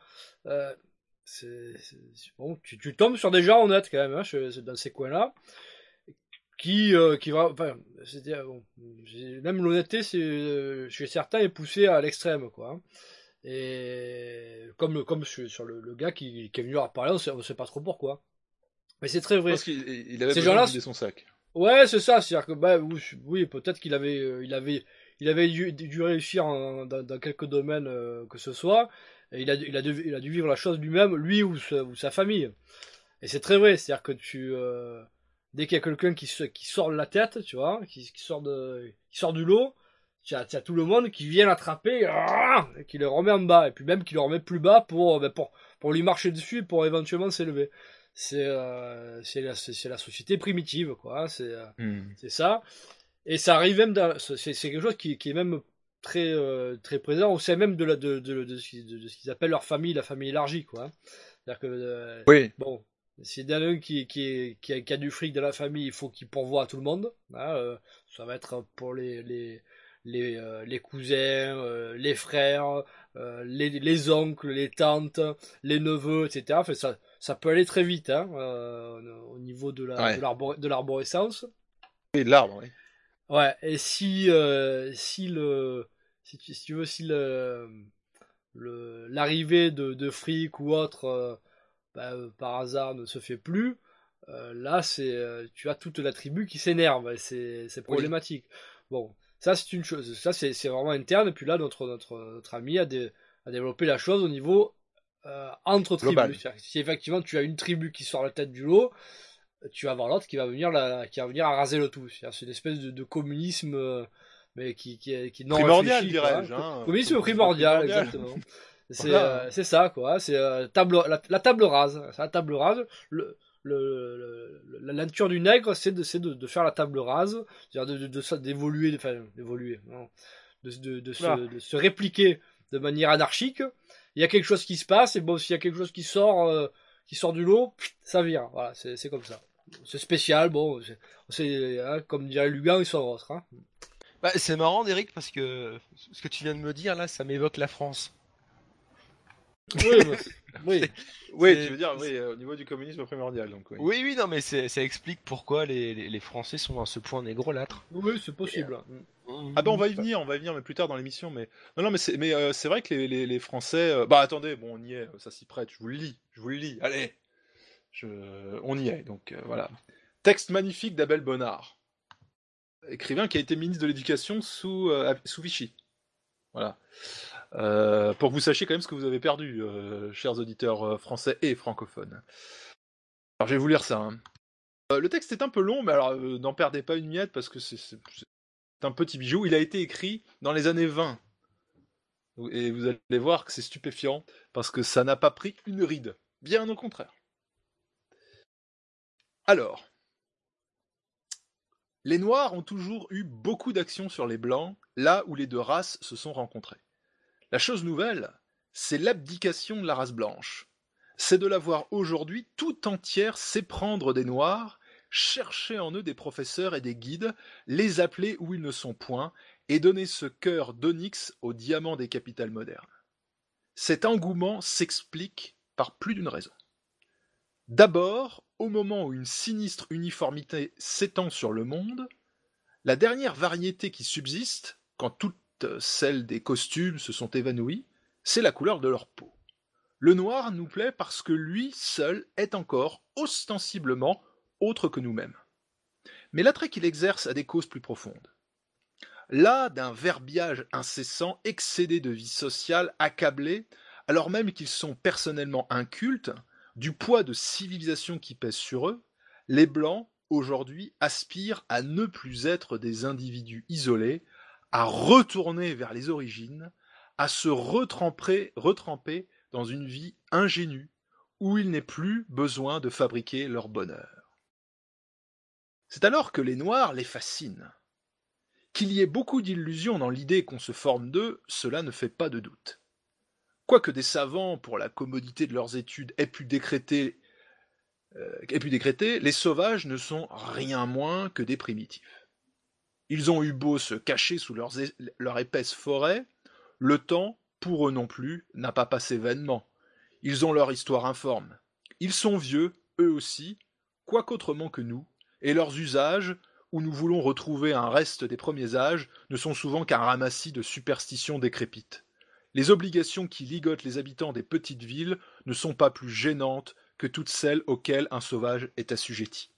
L: Bon, tu tombes sur des gens honnêtes quand même, hein, dans ces coins-là. Qui va, enfin, bon, même l'honnêteté, chez certains, est poussée à l'extrême, quoi. Hein. Et comme sur le gars qui est venu leur parler, on sait pas trop pourquoi. Mais c'est très vrai.
G: Parce qu'il avait
L: ces gens-là,
G: vider son sac.
L: Ouais, c'est ça. C'est-à-dire que oui, peut-être qu'il avait dû réussir dans quelques domaines que ce soit. Et il a dû vivre la chose lui-même, lui ou sa famille. Et c'est très vrai. C'est-à-dire que dès qu'il y a quelqu'un qui sort de la tête, tu vois, qui sort du lot, tu as tout le monde qui vient l'attraper, et qui le remet en bas, et puis même qui le remet plus bas pour lui marcher dessus, pour éventuellement s'élever. C'est la société primitive, quoi. C'est ça. Et ça arrive même c'est quelque chose qui est même très très présent au sein même de ce qu'ils appellent leur famille, la famille élargie, quoi. C'est-à-dire que
G: oui.
L: Bon. Si il y en a un qui a du fric de la famille, il faut qu'il pourvoie à tout le monde. Hein, ça va être pour les cousins, les frères, les oncles, les tantes, les neveux, etc. Enfin, ça peut aller très vite, hein, au niveau de l'arborescence.
G: Et de l'arbre, oui.
L: Ouais. Et si tu veux, l'arrivée de fric ou autre par hasard ne se fait plus, là tu as toute la tribu qui s'énerve, c'est problématique. Oui. Bon, ça c'est une chose, ça c'est vraiment interne, et puis là notre ami a développé la chose au niveau entre tribus. Si effectivement tu as une tribu qui sort la tête du lot, tu vas avoir l'autre qui va venir raser le tout. C'est une espèce de communisme, mais qui non
G: primordial,
L: réfléchi,
G: dirais-je.
L: Hein. Communisme primordial, exactement. C'est ça, quoi. C'est la table rase. C'est la table rase. La nature du nègre, c'est de faire la table rase, c'est-à-dire d'évoluer, non, de se répliquer de manière anarchique, il y a quelque chose qui se passe, et bon, s'il y a quelque chose qui sort du lot, ça vire. Voilà, c'est comme ça. C'est spécial, bon, c'est comme dirait Lugan, ils sont autres. Hein.
I: Bah, c'est marrant, Eric, parce que ce que tu viens de me dire là, ça m'évoque la France.
L: Oui, oui.
G: Oui, tu veux dire, oui, au niveau du communisme primordial, donc. Oui,
I: oui, non, mais ça explique pourquoi les Français sont à ce point négrolâtres.
L: Oui, c'est possible.
G: Ah ben on va y venir, mais plus tard dans l'émission, mais non, mais c'est vrai que les Français, bah attendez, bon, on y est, ça s'y prête, je vous le lis, allez, on y est, donc voilà. Texte magnifique d'Abel Bonnard, écrivain qui a été ministre de l'Éducation sous Vichy, voilà. Pour que vous sachiez quand même ce que vous avez perdu, chers auditeurs français et francophones. Alors je vais vous lire ça. Hein. Le texte est un peu long, mais alors n'en perdez pas une miette parce que c'est un petit bijou. Il a été écrit dans les années 20. Et vous allez voir que c'est stupéfiant parce que ça n'a pas pris une ride. Bien au contraire. Alors, les Noirs ont toujours eu beaucoup d'actions sur les Blancs, là où les deux races se sont rencontrées. La chose nouvelle, c'est l'abdication de la race blanche. C'est de la voir aujourd'hui tout entière s'éprendre des Noirs, chercher en eux des professeurs et des guides, les appeler où ils ne sont point, et donner ce cœur d'onyx aux diamants des capitales modernes. Cet engouement s'explique par plus d'une raison. D'abord, au moment où une sinistre uniformité s'étend sur le monde, la dernière variété qui subsiste, quand toutes celles des costumes se sont évanouies, c'est la couleur de leur peau. Le noir nous plaît parce que lui seul est encore ostensiblement autre que nous-mêmes. Mais l'attrait qu'il exerce a des causes plus profondes. Là, d'un verbiage incessant, excédé de vie sociale, accablés, alors même qu'ils sont personnellement incultes, du poids de civilisation qui pèse sur eux, les Blancs, aujourd'hui, aspirent à ne plus être des individus isolés, à retourner vers les origines, à se retremper dans une vie ingénue, où il n'est plus besoin de fabriquer leur bonheur. C'est alors que les Noirs les fascinent. Qu'il y ait beaucoup d'illusions dans l'idée qu'on se forme d'eux, cela ne fait pas de doute. Quoique des savants, pour la commodité de leurs études, aient pu décréter, les sauvages ne sont rien moins que des primitifs. Ils ont eu beau se cacher sous leur épaisse forêt, le temps, pour eux non plus, n'a pas passé vainement. Ils ont leur histoire informe. Ils sont vieux, eux aussi, quoiqu'autrement que nous, et leurs usages, où nous voulons retrouver un reste des premiers âges, ne sont souvent qu'un ramassis de superstitions décrépites. Les obligations qui ligotent les habitants des petites villes ne sont pas plus gênantes que toutes celles auxquelles un sauvage est assujetti.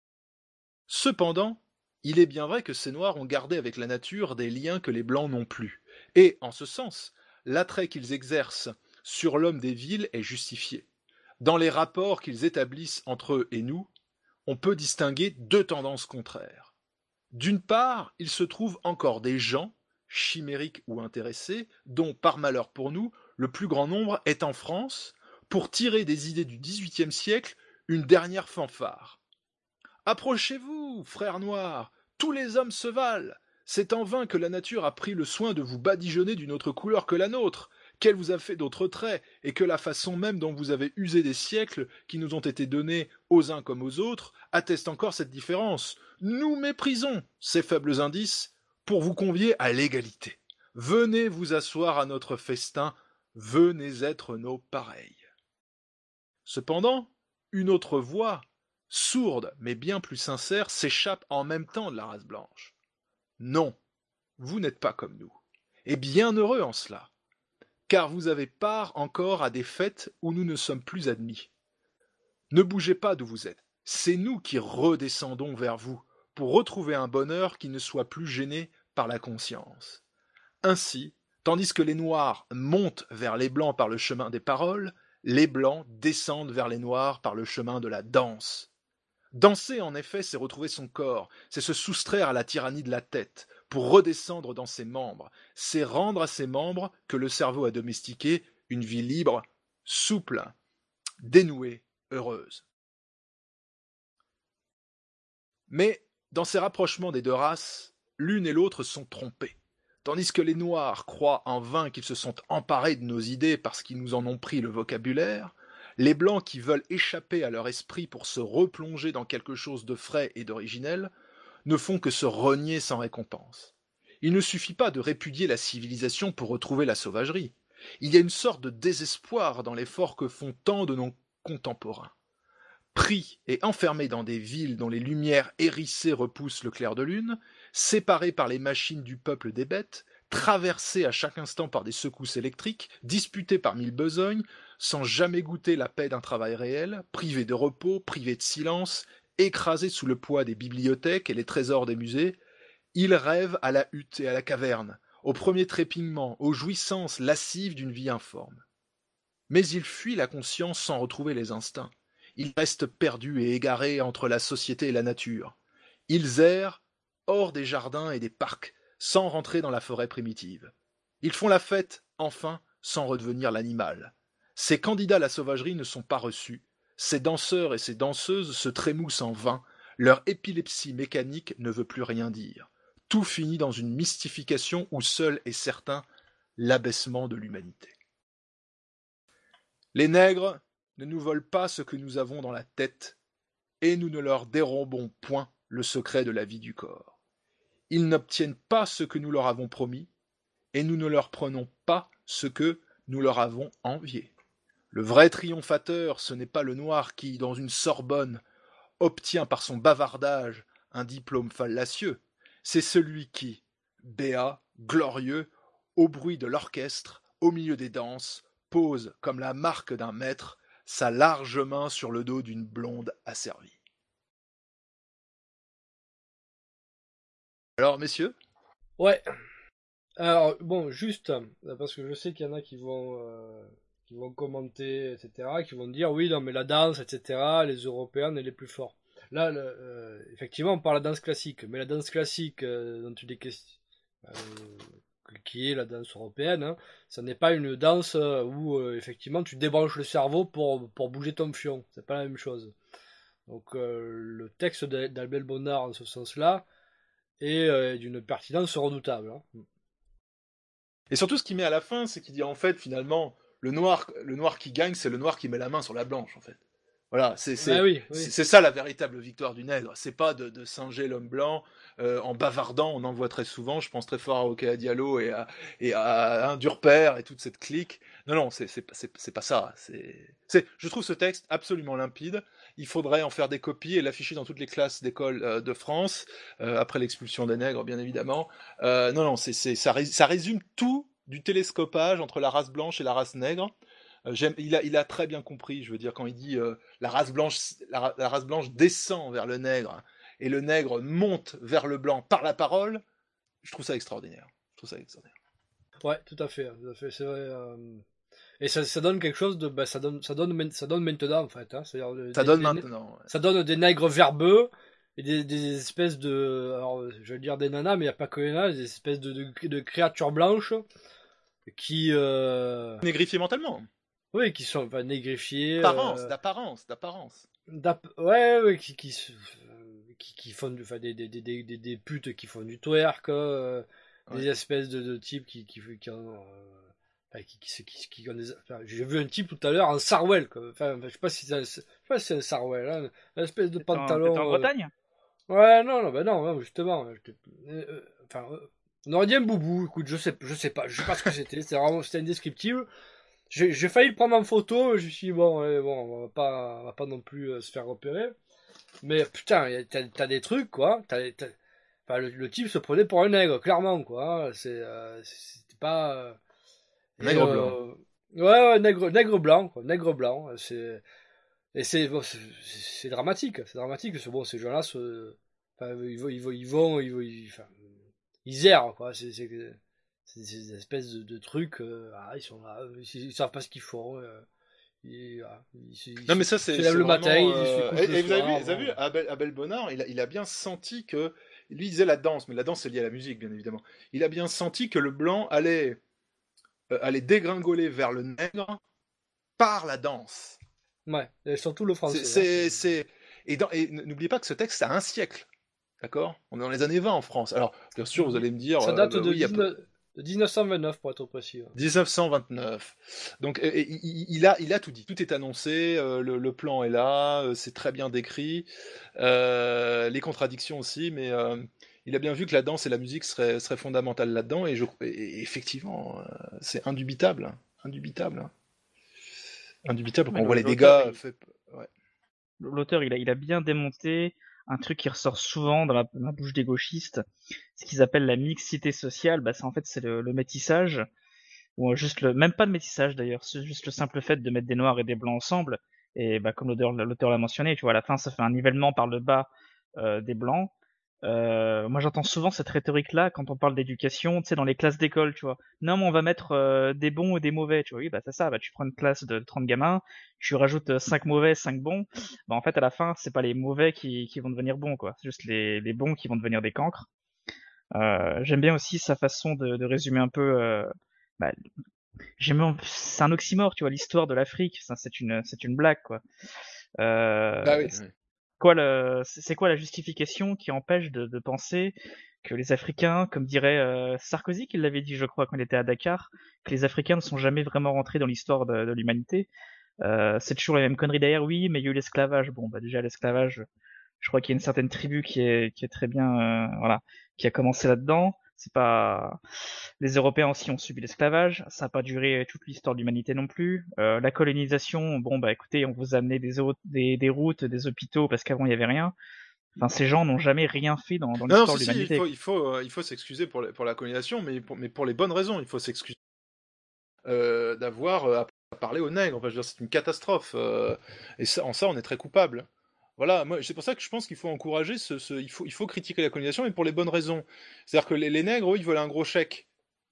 G: Cependant, il est bien vrai que ces Noirs ont gardé avec la nature des liens que les Blancs n'ont plus, et, en ce sens, l'attrait qu'ils exercent sur l'homme des villes est justifié. Dans les rapports qu'ils établissent entre eux et nous, on peut distinguer deux tendances contraires. D'une part, il se trouve encore des gens, chimériques ou intéressés, dont, par malheur pour nous, le plus grand nombre est en France, pour tirer des idées du XVIIIe siècle une dernière fanfare. Approchez-vous, frères noirs, tous les hommes se valent. C'est en vain que la nature a pris le soin de vous badigeonner d'une autre couleur que la nôtre, qu'elle vous a fait d'autres traits, et que la façon même dont vous avez usé des siècles, qui nous ont été donnés aux uns comme aux autres, atteste encore cette différence. Nous méprisons ces faibles indices pour vous convier à l'égalité. Venez vous asseoir à notre festin, venez être nos pareils. Cependant, une autre voix, sourde mais bien plus sincère, s'échappe en même temps de la race blanche. Non, vous n'êtes pas comme nous, et bien heureux en cela, car vous avez part encore à des fêtes où nous ne sommes plus admis. Ne bougez pas d'où vous êtes, c'est nous qui redescendons vers vous, pour retrouver un bonheur qui ne soit plus gêné par la conscience. Ainsi, tandis que les Noirs montent vers les Blancs par le chemin des paroles, les Blancs descendent vers les Noirs par le chemin de la danse. Danser, en effet, c'est retrouver son corps, c'est se soustraire à la tyrannie de la tête, pour redescendre dans ses membres, c'est rendre à ses membres que le cerveau a domestiqué une vie libre, souple, dénouée, heureuse. Mais, dans ces rapprochements des deux races, l'une et l'autre sont trompées, Tandis que les Noirs croient en vain qu'ils se sont emparés de nos idées parce qu'ils nous en ont pris le vocabulaire, les Blancs qui veulent échapper à leur esprit pour se replonger dans quelque chose de frais et d'originel ne font que se renier sans récompense. Il ne suffit pas de répudier la civilisation pour retrouver la sauvagerie. Il y a une sorte de désespoir dans l'effort que font tant de nos contemporains. Pris et enfermés dans des villes dont les lumières hérissées repoussent le clair de lune, séparés par les machines du peuple des bêtes, traversés à chaque instant par des secousses électriques, disputés par mille besognes, sans jamais goûter la paix d'un travail réel, privés de repos, privés de silence, écrasés sous le poids des bibliothèques et les trésors des musées, ils rêvent à la hutte et à la caverne, au premier trépignement, aux jouissances lascives d'une vie informe. Mais ils fuient la conscience sans retrouver les instincts. Ils restent perdus et égarés entre la société et la nature. Ils errent hors des jardins et des parcs, sans rentrer dans la forêt primitive. Ils font la fête, enfin, sans redevenir l'animal. Ces candidats à la sauvagerie ne sont pas reçus. Ces danseurs et ces danseuses se trémoussent en vain. Leur épilepsie mécanique ne veut plus rien dire. Tout finit dans une mystification où seul est certain l'abaissement de l'humanité. Les nègres ne nous volent pas ce que nous avons dans la tête, et nous ne leur dérobons point le secret de la vie du corps. Ils n'obtiennent pas ce que nous leur avons promis, et nous ne leur prenons pas ce que nous leur avons envié. Le vrai triomphateur, ce n'est pas le noir qui, dans une Sorbonne, obtient par son bavardage un diplôme fallacieux, c'est celui qui, béat, glorieux, au bruit de l'orchestre, au milieu des danses, pose, comme la marque d'un maître, sa large main sur le dos d'une blonde asservie. Alors, messieurs ?
L: Ouais. Alors, bon, juste, parce que je sais qu'il y en a qui vont commenter, etc., qui vont dire, oui, non, mais la danse, etc., les Européens, elle est plus forte. Là, effectivement, on parle de la danse classique, mais la danse classique dont tu dis qui est la danse européenne, hein, ça n'est pas une danse où effectivement tu débranches le cerveau pour bouger ton fion, c'est pas la même chose. Donc le texte d'Abel Bonnard en ce sens-là est d'une pertinence redoutable. Hein.
G: Et surtout, ce qu'il met à la fin, c'est qu'il dit en fait, finalement, le noir qui gagne, c'est le noir qui met la main sur la blanche, en fait. Voilà, c'est ça la véritable victoire du nègre. C'est pas de singer l'homme blanc en bavardant, on en voit très souvent. Je pense très fort à Okéa Diallo et à Durper et toute cette clique. Non, c'est pas ça. Je trouve ce texte absolument limpide. Il faudrait en faire des copies et l'afficher dans toutes les classes d'école de France après l'expulsion des nègres, bien évidemment. Ça résume tout du télescopage entre la race blanche et la race nègre. Il a très bien compris, je veux dire, quand il dit la race blanche descend vers le nègre et le nègre monte vers le blanc par la parole, je trouve ça extraordinaire.
L: Ouais, tout à fait, c'est vrai. Et ça donne quelque chose de, ça donne maintenant en fait. Hein,
G: maintenant. Ouais.
L: Ça donne des nègres verbeux et des espèces de, alors je veux dire des nanas, mais il n'y a pas que les nanas, des espèces de créatures blanches qui
G: négrifiées mentalement.
L: Oui, qui sont négrifiés.
G: D'apparence.
L: Ouais, qui font des putes qui font du twerk, des espèces de types qui ont des. Enfin, j'ai vu un type tout à l'heure en Sarwell, quoi. Enfin, je sais pas si c'est un Sarwell, hein, une espèce de pantalon.
H: T'es en Bretagne ?
L: Ouais, non, justement. On aurait dit un boubou. Écoute, je sais pas ce que c'était. C'était indescriptible. J'ai failli le prendre en photo, je me suis dit, bon, on va pas non plus se faire repérer. Mais putain, t'as des trucs, quoi. Le type se prenait pour un nègre, clairement, quoi. C'était pas...
G: nègre blanc.
L: Ouais, nègre blanc, quoi. Nègre blanc. C'est dramatique. C'est dramatique, parce que bon, ces gens-là, ils errent, quoi. C'est des espèces de trucs, ils sont là, ils savent pas ce qu'ils font.
G: Non mais ça c'est
L: le matin,
G: et vous avez vu Abel Bonnard, il a bien senti que lui il disait la danse, mais la danse c'est lié à la musique bien évidemment. Il a bien senti que le blanc allait dégringoler vers le nègre par la danse.
L: Ouais, et surtout le français.
G: Et n'oubliez pas que ce texte a un siècle. D'accord ? On est dans les années 20 en France. Alors, bien sûr, vous allez me dire...
L: Ça date de De 1929 pour être précis.
G: 1929. Donc il a tout dit, tout est annoncé, le plan est là, c'est très bien décrit, les contradictions aussi, mais il a bien vu que la danse et la musique seraient fondamentales là-dedans, et effectivement, c'est indubitable quand on voit les dégâts faits. Ouais.
H: L'auteur, il a bien démonté un truc qui ressort souvent dans la bouche des gauchistes, ce qu'ils appellent la mixité sociale. Bah, c'est le métissage, ou juste même pas de métissage d'ailleurs, c'est juste le simple fait de mettre des noirs et des blancs ensemble. Et bah, comme l'auteur l'a mentionné, tu vois, à la fin, ça fait un nivellement par le bas des blancs. Moi, j'entends souvent cette rhétorique-là quand on parle d'éducation, tu sais, dans les classes d'école, tu vois. Non, mais on va mettre des bons et des mauvais, tu vois. Oui, bah c'est ça. Bah tu prends une classe de 30 gamins, tu rajoutes 5 mauvais, 5 bons. Bah en fait, à la fin, c'est pas les mauvais qui vont devenir bons, quoi. C'est juste les bons qui vont devenir des cancres. J'aime bien aussi sa façon de résumer un peu. Bah, c'est un oxymore, tu vois, l'histoire de l'Afrique. C'est une blague, quoi.
G: Bah oui.
H: C'est quoi la justification qui empêche de penser que les Africains, comme dirait Sarkozy, qui l'avait dit, je crois, quand il était à Dakar, que les Africains ne sont jamais vraiment rentrés dans l'histoire de l'humanité. C'est toujours la même connerie d'ailleurs, oui, mais il y a eu l'esclavage. Bon, bah déjà l'esclavage, je crois qu'il y a une certaine tribu qui est très bien, voilà, qui a commencé là-dedans. C'est pas les Européens aussi ont subi l'esclavage, ça n'a pas duré toute l'histoire de l'humanité non plus. La colonisation, bon bah écoutez, on vous a amené des routes, des hôpitaux parce qu'avant il y avait rien. Enfin, ces gens n'ont jamais rien fait dans l'histoire de l'humanité.
G: Il faut s'excuser pour la colonisation, mais pour les bonnes raisons. Il faut s'excuser d'avoir parlé aux nègres. Enfin, je veux dire, c'est une catastrophe. Et en ça, on est très coupable. Voilà, moi, c'est pour ça que je pense qu'il faut encourager il faut critiquer la colonisation, mais pour les bonnes raisons. C'est-à-dire que les nègres, eux, ils veulent un gros chèque.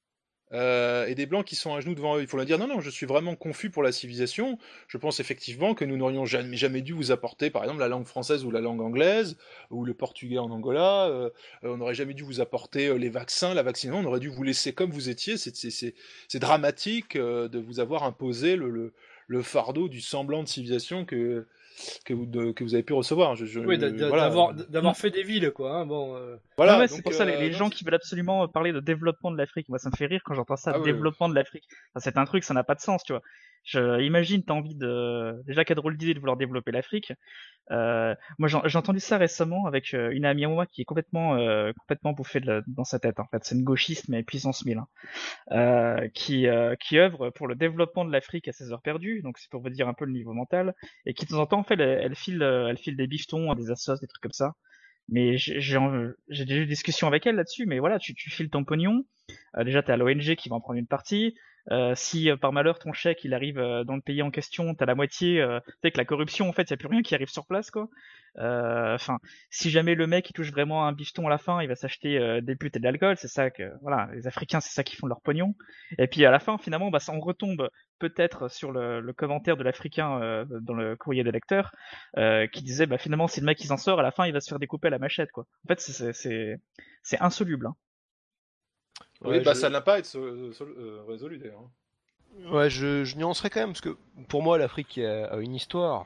G: Et des blancs qui sont à genoux devant eux. Il faut leur dire non, je suis vraiment confus pour la civilisation. Je pense effectivement que nous n'aurions jamais dû vous apporter, par exemple, la langue française ou la langue anglaise, ou le portugais en Angola. On n'aurait jamais dû vous apporter les vaccins, la vaccination. On aurait dû vous laisser comme vous étiez. C'est dramatique de vous avoir imposé le fardeau du semblant de civilisation que vous avez pu recevoir.
L: Oui, d'avoir fait des villes, quoi. Hein, bon.
H: Voilà. Ouais, c'est pour ça les gens qui veulent absolument parler de développement de l'Afrique. Moi, ça me fait rire quand j'entends ça, développement de l'Afrique. Enfin, c'est un truc, ça n'a pas de sens, tu vois. Imagine, t'as envie déjà quelle drôle d'idée de vouloir développer l'Afrique. Moi, j'ai entendu ça récemment avec une amie à moi qui est complètement bouffée dans sa tête. En fait, c'est une gauchiste mais puissance 1000, hein. Qui œuvre pour le développement de l'Afrique à ses heures perdues. Donc c'est pour vous dire un peu le niveau mental. Et qui de temps en temps, en fait, elle file des bifetons, des assos, des trucs comme ça. Mais j'ai déjà eu des discussions avec elle là-dessus. Mais voilà, tu files ton pognon. Déjà, t'as l'ONG qui va en prendre une partie. Si par malheur ton chèque il arrive dans le pays en question, t'as la moitié. Tu sais que la corruption, en fait, y a plus rien qui arrive sur place, quoi. Enfin, si jamais le mec il touche vraiment un bifton à la fin, il va s'acheter des putes et de l'alcool. C'est ça que voilà, les Africains, c'est ça qu'ils font de leur pognon. Et puis à la fin, finalement, bah, on retombe peut-être sur le commentaire de l'Africain dans le courrier des lecteurs qui disait bah finalement si le mec il s'en sort à la fin il va se faire découper à la machette, quoi. En fait c'est insoluble, hein.
G: Oui, bah ça n'a pas à être résolu d'ailleurs.
I: Ouais, je nuancerais quand même, parce que pour moi l'Afrique a une histoire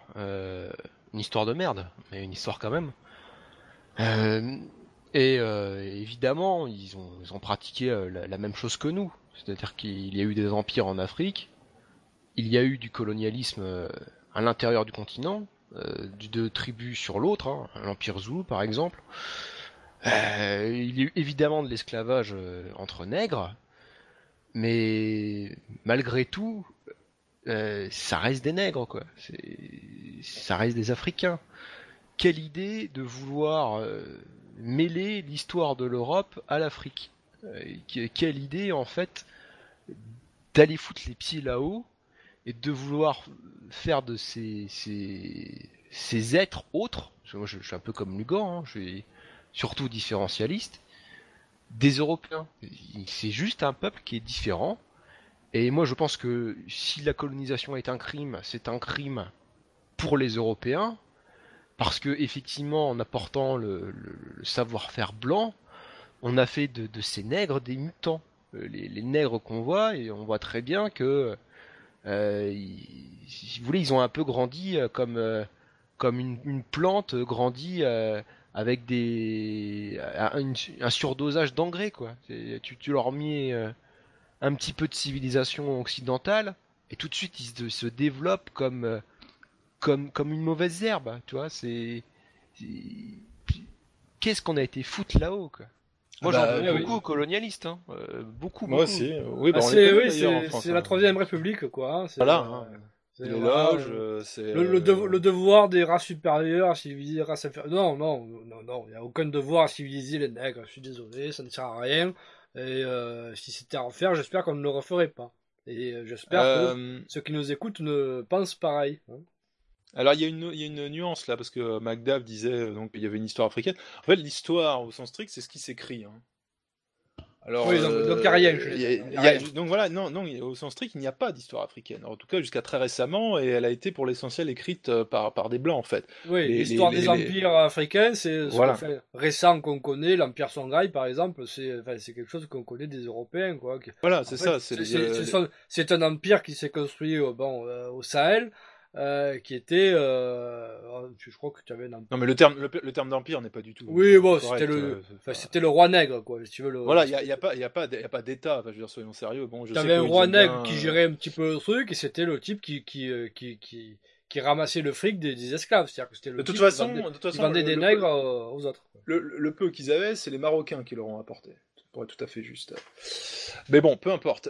I: de merde, mais une histoire quand même. Évidemment, ils ont pratiqué la même chose que nous, c'est-à-dire qu'il y a eu des empires en Afrique, il y a eu du colonialisme à l'intérieur du continent, de tribus sur l'autre, hein, l'empire Zoulou par exemple. Il y a eu évidemment de l'esclavage entre nègres, mais malgré tout, ça reste des nègres, quoi. Ça reste des Africains. Quelle idée de vouloir mêler l'histoire de l'Europe à l'Afrique. Quelle idée, en fait, d'aller foutre les pieds là-haut et de vouloir faire de ces êtres autres, parce que moi je suis un peu comme Lugan, hein, je suis surtout différentialiste, des Européens. C'est juste un peuple qui est différent. Et moi je pense que si la colonisation est un crime, c'est un crime pour les Européens, parce que effectivement en apportant le savoir-faire blanc, on a fait de ces nègres des mutants. Les nègres qu'on voit, et on voit très bien que si vous voulez, ils ont un peu grandi comme une plante grandit avec un surdosage d'engrais, quoi. Tu leur mets un petit peu de civilisation occidentale, et tout de suite ils se développent comme une mauvaise herbe, tu vois. Qu'est-ce qu'on a été foutre là-haut, quoi. Moi j'en veux beaucoup aux colonialistes, hein. Beaucoup.
G: Moi aussi. Oui,
L: c'est la Troisième République, quoi.
G: Voilà.
L: C'est le devoir des races supérieures à civiliser les races inférieures. Non, il n'y a aucun devoir à civiliser les nègres. Je suis désolé, ça ne sert à rien. Et si c'était à refaire, j'espère qu'on ne le referait pas. Et j'espère que ceux qui nous écoutent ne pensent pareil. Hein.
G: Alors il y a une nuance là, parce que MacDav disait donc il y avait une histoire africaine. En fait, l'histoire au sens strict, c'est ce qui s'écrit. Hein. Alors,
L: oui, donc il n'y a rien.
G: Donc voilà, non, au sens strict, il n'y a pas d'histoire africaine. En tout cas, jusqu'à très récemment, et elle a été pour l'essentiel écrite par des blancs en fait.
L: Oui, l'histoire des empires africains, c'est récent qu'on connaît. L'empire Songhai, par exemple, c'est quelque chose qu'on connaît des Européens, quoi.
G: Voilà, c'est ça.
L: C'est un empire qui s'est construit au Sahel. Qui était, je crois que tu avais un...
G: Non, mais le terme d'empire n'est pas du tout.
L: Oui, bon, c'était le roi nègre, quoi. Si tu veux
G: Voilà, il y a pas d'État. Enfin, je veux dire, soyons sérieux. Bon, je sais
L: t'avais un roi nègre qui gérait un petit peu le truc, et c'était le type qui ramassait le fric des esclaves. C'est-à-dire que c'était le type qui vendait des nègres aux autres.
G: Le peu qu'ils avaient, c'est les Marocains qui leur ont apporté. Pour être tout à fait juste. Mais bon, peu importe.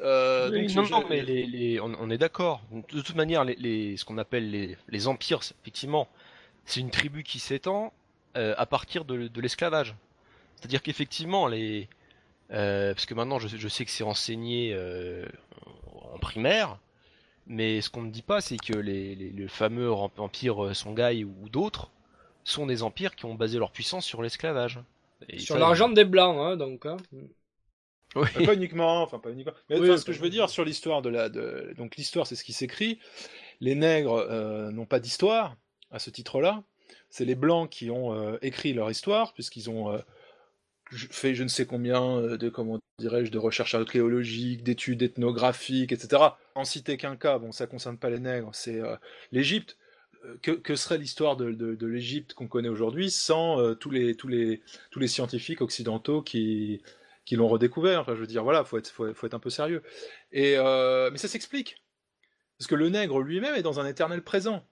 I: Mais on est d'accord. De toute manière, ce qu'on appelle les empires, effectivement, c'est une tribu qui s'étend à partir de l'esclavage. C'est-à-dire qu'effectivement, parce que maintenant, je sais que c'est enseigné en primaire, mais ce qu'on ne dit pas, c'est que le fameux empire Songhai ou d'autres sont des empires qui ont basé leur puissance sur l'esclavage.
L: Sur l'argent des blancs, hein, donc. Hein.
G: Oui. Pas uniquement. Mais ce que je veux dire sur l'histoire donc l'histoire, c'est ce qui s'écrit. Les nègres n'ont pas d'histoire à ce titre-là. C'est les blancs qui ont écrit leur histoire, puisqu'ils ont fait je ne sais combien de recherches archéologiques, d'études ethnographiques, etc. En citer qu'un cas, bon, ça concerne pas les nègres, c'est l'Égypte. Que serait l'histoire de l'Égypte qu'on connaît aujourd'hui sans tous les scientifiques occidentaux qui l'ont redécouvert. Enfin, je veux dire, voilà, faut être un peu sérieux. Mais ça s'explique parce que le nègre lui-même est dans un éternel présent.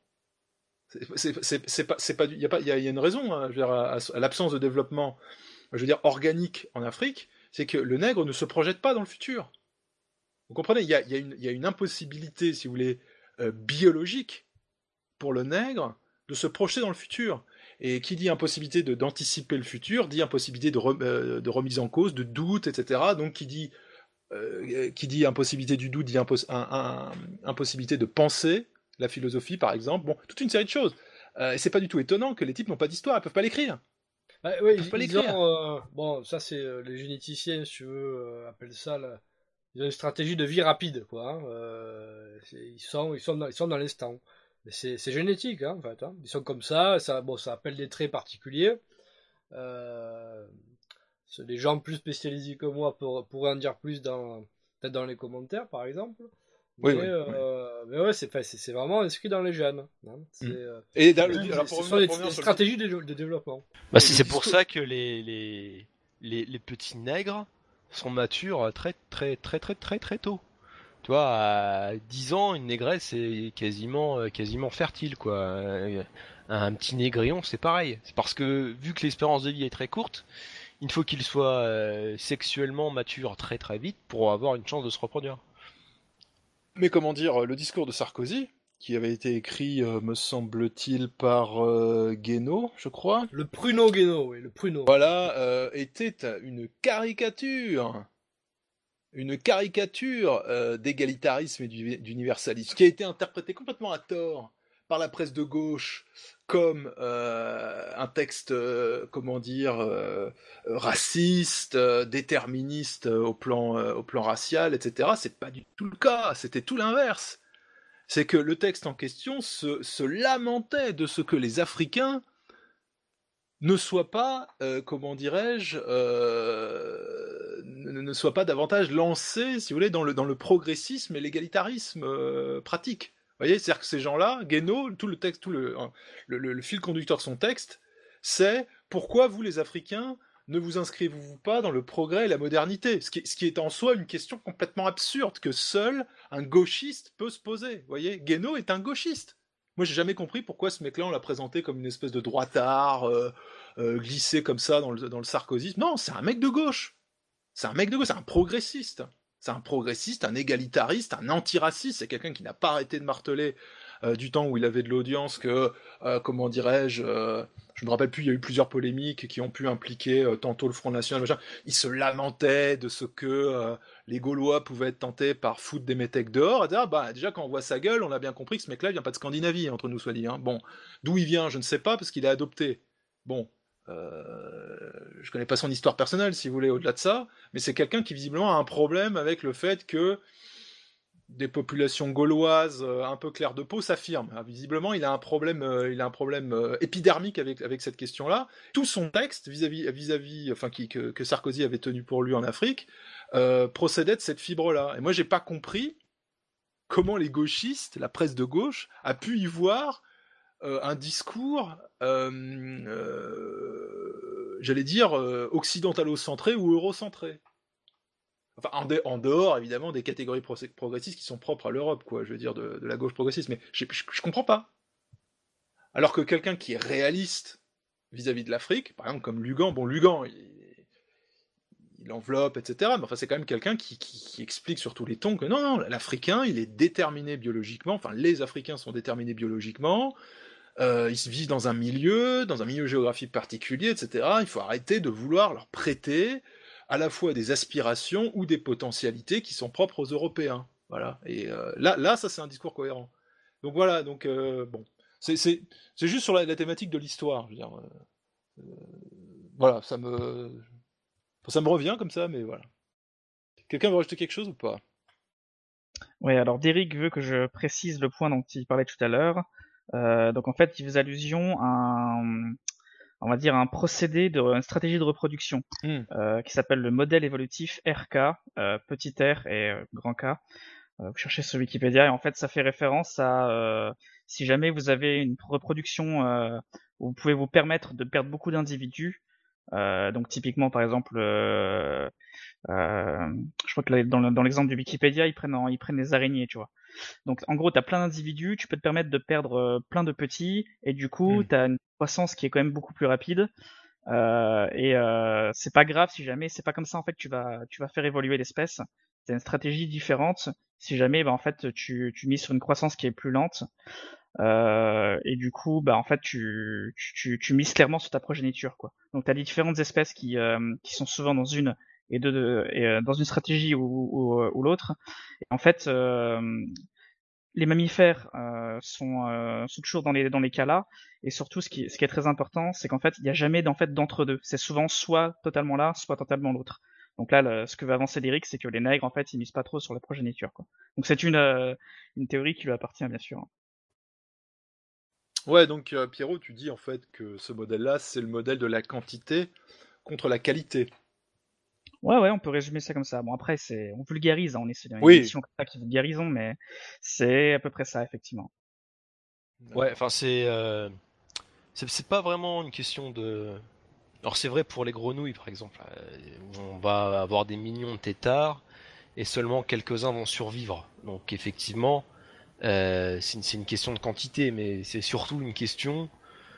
G: C'est pas il y a une raison, hein, je veux dire, à l'absence de développement, je veux dire, organique en Afrique, c'est que le nègre ne se projette pas dans le futur. Vous comprenez, il y a une impossibilité, si vous voulez, biologique pour le nègre de se projeter dans le futur. Et qui dit impossibilité d'anticiper le futur, dit impossibilité de remise en cause, de doute, etc. Donc qui dit impossibilité du doute, dit impossibilité de penser la philosophie, par exemple. Bon, toute une série de choses. Et c'est pas du tout étonnant que les types n'ont pas d'histoire, ils peuvent pas l'écrire.
L: Oui, bon, ça c'est les généticiens, si tu veux, appellent ça ils ont une stratégie de vie rapide, quoi. Hein. Ils sont dans l'instant. Mais c'est génétique, hein, en fait. Hein. Ils sont comme ça appelle des traits particuliers. Les gens plus spécialisés que moi pourraient en dire plus peut-être dans les commentaires, par exemple. Mais ouais, c'est vraiment inscrit dans les gènes. Hein.
G: Et
L: ce sont des stratégies de développement.
I: Bah, c'est pour ça que les petits nègres sont matures très très très très très très tôt. Tu vois, à 10 ans, une négresse est quasiment fertile, quoi. Un petit négrillon, c'est pareil. C'est parce que, vu que l'espérance de vie est très courte, il faut qu'il soit sexuellement mature très très vite pour avoir une chance de se reproduire.
G: Mais comment dire, le discours de Sarkozy, qui avait été écrit, me semble-t-il, par Guénaud, je crois.
L: Le pruneau Guénaud, oui, le pruneau.
G: Voilà, était une caricature d'égalitarisme et d'universalisme, qui a été interprété complètement à tort par la presse de gauche comme un texte, raciste, déterministe au plan racial, etc. C'est pas du tout le cas, c'était tout l'inverse. C'est que le texte en question se lamentait de ce que les Africains ne soient pas, ne soient pas davantage lancés, si vous voulez, dans le progressisme et l'égalitarisme pratique. Vous voyez, c'est-à-dire que ces gens-là, Guénaud, tout le texte, le fil conducteur de son texte, c'est pourquoi vous, les Africains, ne vous inscrivez-vous pas dans le progrès et la modernité, ce qui est en soi une question complètement absurde que seul un gauchiste peut se poser. Vous voyez, Guénaud est un gauchiste. Moi, j'ai jamais compris pourquoi ce mec-là, on l'a présenté comme une espèce de droitard, glissé comme ça dans le sarkozysme. Non, c'est un mec de gauche. C'est un mec de gauche, c'est un progressiste. C'est un progressiste, un égalitariste, un antiraciste. C'est quelqu'un qui n'a pas arrêté de marteler du temps où il avait de l'audience que, comment dirais-je, je me rappelle plus, il y a eu plusieurs polémiques qui ont pu impliquer tantôt le Front National, machin. Il se lamentait de ce que les Gaulois pouvaient être tentés par foutre des métèques dehors. Et déjà, quand on voit sa gueule, on a bien compris que ce mec-là, il vient pas de Scandinavie, entre nous soit dit. Hein. Bon, d'où il vient, je ne sais pas, parce qu'il est adopté. Bon, je connais pas son histoire personnelle, si vous voulez, au-delà de ça, mais c'est quelqu'un qui visiblement a un problème avec le fait que des populations gauloises un peu claires de peau s'affirment. Visiblement, il a un problème épidermique avec cette question-là. Tout son texte vis-à-vis, enfin, que Sarkozy avait tenu pour lui en Afrique, procédait de cette fibre-là. Et moi, j'ai pas compris comment les gauchistes, la presse de gauche, a pu y voir un discours, j'allais dire, occidentalo-centré ou eurocentré. Enfin, en dehors, évidemment, des catégories progressistes qui sont propres à l'Europe, quoi, je veux dire, de la gauche progressiste. Mais je comprends pas. Alors que quelqu'un qui est réaliste vis-à-vis de l'Afrique, par exemple, comme Lugan, il enveloppe, etc. Mais enfin, c'est quand même quelqu'un qui explique sur tous les tons que non, l'Africain, il est déterminé biologiquement, enfin, les Africains sont déterminés biologiquement, ils vivent dans un milieu géographique particulier, etc. Il faut arrêter de vouloir leur prêter à la fois des aspirations ou des potentialités qui sont propres aux Européens. Voilà. Et là, ça c'est un discours cohérent. Donc voilà, bon. C'est juste sur la thématique de l'histoire. Je veux dire, voilà, ça me revient comme ça, mais voilà. Quelqu'un veut rajouter quelque chose ou pas?
H: Oui, alors Derrick veut que je précise le point dont il parlait tout à l'heure. Donc en fait, il faisait allusion à on va dire un procédé une stratégie de reproduction qui s'appelle le modèle évolutif RK, petit r et grand K. Vous cherchez sur Wikipédia et en fait ça fait référence à si jamais vous avez une reproduction où vous pouvez vous permettre de perdre beaucoup d'individus, donc typiquement par exemple je crois que dans l'exemple du Wikipédia ils prennent les araignées, tu vois. Donc en gros, tu as plein d'individus, tu peux te permettre de perdre plein de petits, et du coup, tu as une croissance qui est quand même beaucoup plus rapide. C'est pas grave si jamais c'est pas comme ça en fait tu vas faire évoluer l'espèce. C'est une stratégie différente si jamais en fait tu mises sur une croissance qui est plus lente. Et du coup, en fait, tu mises clairement sur ta progéniture, quoi. Donc, tu as les différentes espèces qui sont souvent dans une dans une stratégie ou l'autre. Et en fait, les mammifères sont toujours dans les cas là. Et surtout, ce qui est très important, c'est qu'en fait, il n'y a jamais d'entre-deux. C'est souvent soit totalement là, soit totalement l'autre. Donc là, ce que va avancer Derrick, c'est que les nègres, en fait, ils misent pas trop sur la progéniture, quoi. Donc c'est une théorie qui lui appartient, bien sûr.
G: Ouais, donc Pierrot, tu dis en fait que ce modèle-là, c'est le modèle de la quantité contre la qualité.
H: Ouais, on peut résumer ça comme ça. Bon, après, on vulgarise, on est sur une émission comme ça qui vulgarisons, mais c'est à peu près ça, effectivement.
I: Ouais, enfin, c'est pas vraiment une question de... Alors, c'est vrai pour les grenouilles, par exemple. On va avoir des millions de têtards, et seulement quelques-uns vont survivre. Donc, effectivement... c'est une question de quantité, mais c'est surtout une question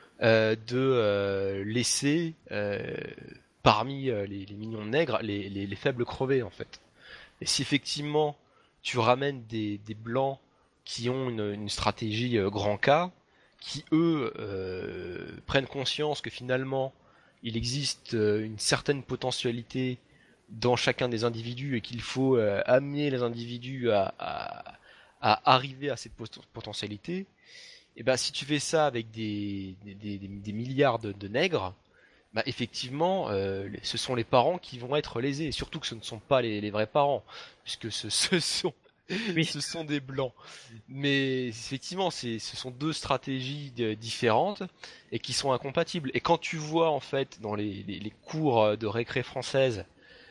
I: de laisser parmi les millions de nègres les faibles crevés en fait. Et si effectivement tu ramènes des blancs qui ont une stratégie grand K, qui eux prennent conscience que finalement il existe une certaine potentialité dans chacun des individus et qu'il faut amener les individus à arriver à cette potentialité, et ben si tu fais ça avec des milliards de nègres, bah effectivement, ce sont les parents qui vont être lésés, et surtout que ce ne sont pas les vrais parents, puisque ce sont des blancs. Mais effectivement, ce sont deux stratégies différentes et qui sont incompatibles. Et quand tu vois en fait dans les cours de récré française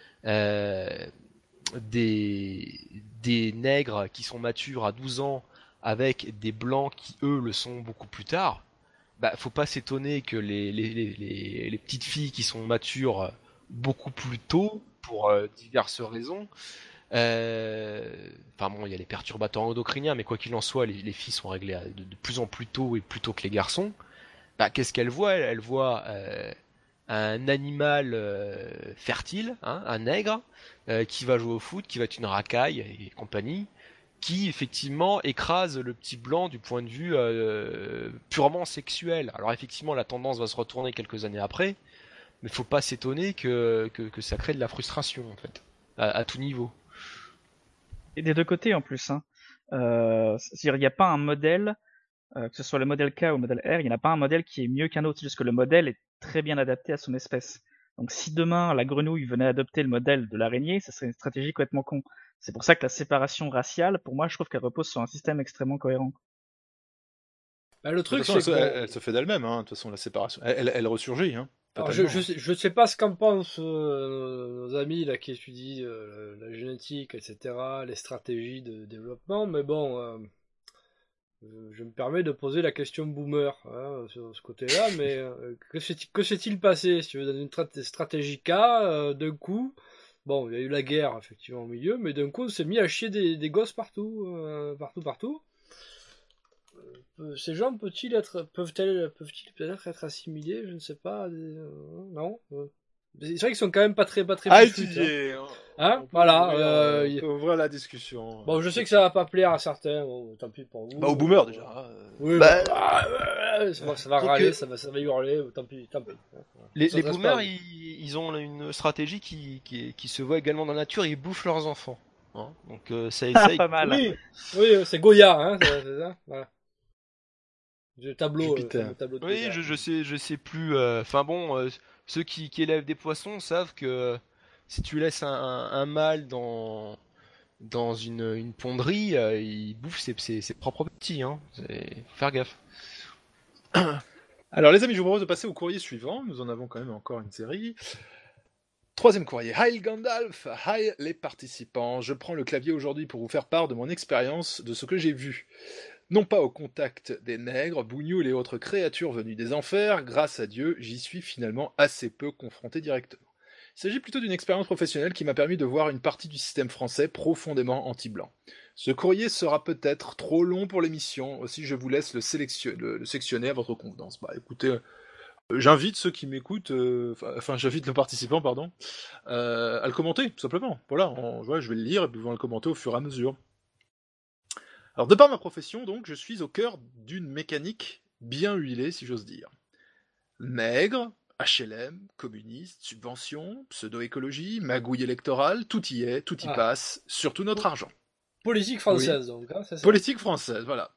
I: des nègres qui sont matures à 12 ans avec des blancs qui eux le sont beaucoup plus tard, faut pas s'étonner que les petites filles qui sont matures beaucoup plus tôt, pour diverses raisons, enfin bon, il y a les perturbateurs endocriniens, mais quoi qu'il en soit, les filles sont réglées de plus en plus tôt et plus tôt que les garçons. Qu'est-ce qu'elles voient? Elles voient un animal fertile, hein, un nègre, qui va jouer au foot, qui va être une racaille et compagnie, qui effectivement écrase le petit blanc du point de vue purement sexuel. Alors effectivement, la tendance va se retourner quelques années après, mais faut pas s'étonner que ça crée de la frustration en fait, à tout niveau.
H: Et des deux côtés en plus, hein. C'est-à-dire, il n'y a pas un modèle, que ce soit le modèle K ou le modèle R, il n'y en a pas un modèle qui est mieux qu'un autre, c'est juste que le modèle est très bien adapté à son espèce. Donc si demain la grenouille venait adopter le modèle de l'araignée, ça serait une stratégie complètement con. C'est pour ça que la séparation raciale, pour moi, je trouve qu'elle repose sur un système extrêmement cohérent.
L: Le truc,
G: c'est
L: que
G: elle se fait d'elle-même, hein, de toute façon, la séparation. Elle ressurgit, hein.
L: Alors, je sais pas ce qu'en pensent nos amis là qui étudient la génétique, etc., les stratégies de développement, mais bon, je me permets de poser la question boomer hein, sur ce côté-là, mais que s'est-il passé si tu veux, dans une stratégie K, d'un coup, bon, il y a eu la guerre effectivement au milieu, mais d'un coup, on s'est mis à chier des gosses partout. Ces gens peuvent-ils peut-être être assimilés? Je ne sais pas. Non. C'est vrai qu'ils sont quand même pas très
G: à étudier.
L: Hein, voilà.
G: On peut ouvrir la discussion.
L: Bon, je sais que ça va pas plaire à certains. Bon, tant pis pour vous.
G: Aux boomers déjà.
L: Oui. Ça va râler, ça va hurler. Tant pis.
I: Les boomers, ils ont une stratégie qui se voit également dans la nature. Ils bouffent leurs enfants. Hein, donc ça essaye.
H: Pas mal.
L: Oui, c'est Goya, hein. C'est ça. Voilà. Le tableau.
I: Oui, je sais plus. Enfin bon, ceux qui élèvent des poissons savent que si tu laisses un mâle dans une ponderie, il bouffe ses propres petits. Hein. Faut faire gaffe.
G: Alors les amis, je vous propose de passer au courrier suivant. Nous en avons quand même encore une série. Troisième courrier. Hi Gandalf, hi les participants. Je prends le clavier aujourd'hui pour vous faire part de mon expérience, de ce que j'ai vu. Non pas au contact des nègres, bougnoules et autres créatures venues des enfers, grâce à Dieu, j'y suis finalement assez peu confronté directement. Il s'agit plutôt d'une expérience professionnelle qui m'a permis de voir une partie du système français profondément anti-blanc. Ce courrier sera peut-être trop long pour l'émission, aussi je vous laisse le sectionner à votre convenance. Écoutez, j'invite ceux qui m'écoutent, j'invite nos participants, à le commenter, tout simplement. Voilà, je vais le lire et puis vous le commenter au fur et à mesure. Alors, de par ma profession, donc, je suis au cœur d'une mécanique bien huilée, si j'ose dire. Nègre, HLM, communiste, subvention, pseudo-écologie, magouille électorale, tout y est, tout y passe, surtout notre argent.
L: Politique française, donc, hein, c'est ça.
G: Politique française, voilà.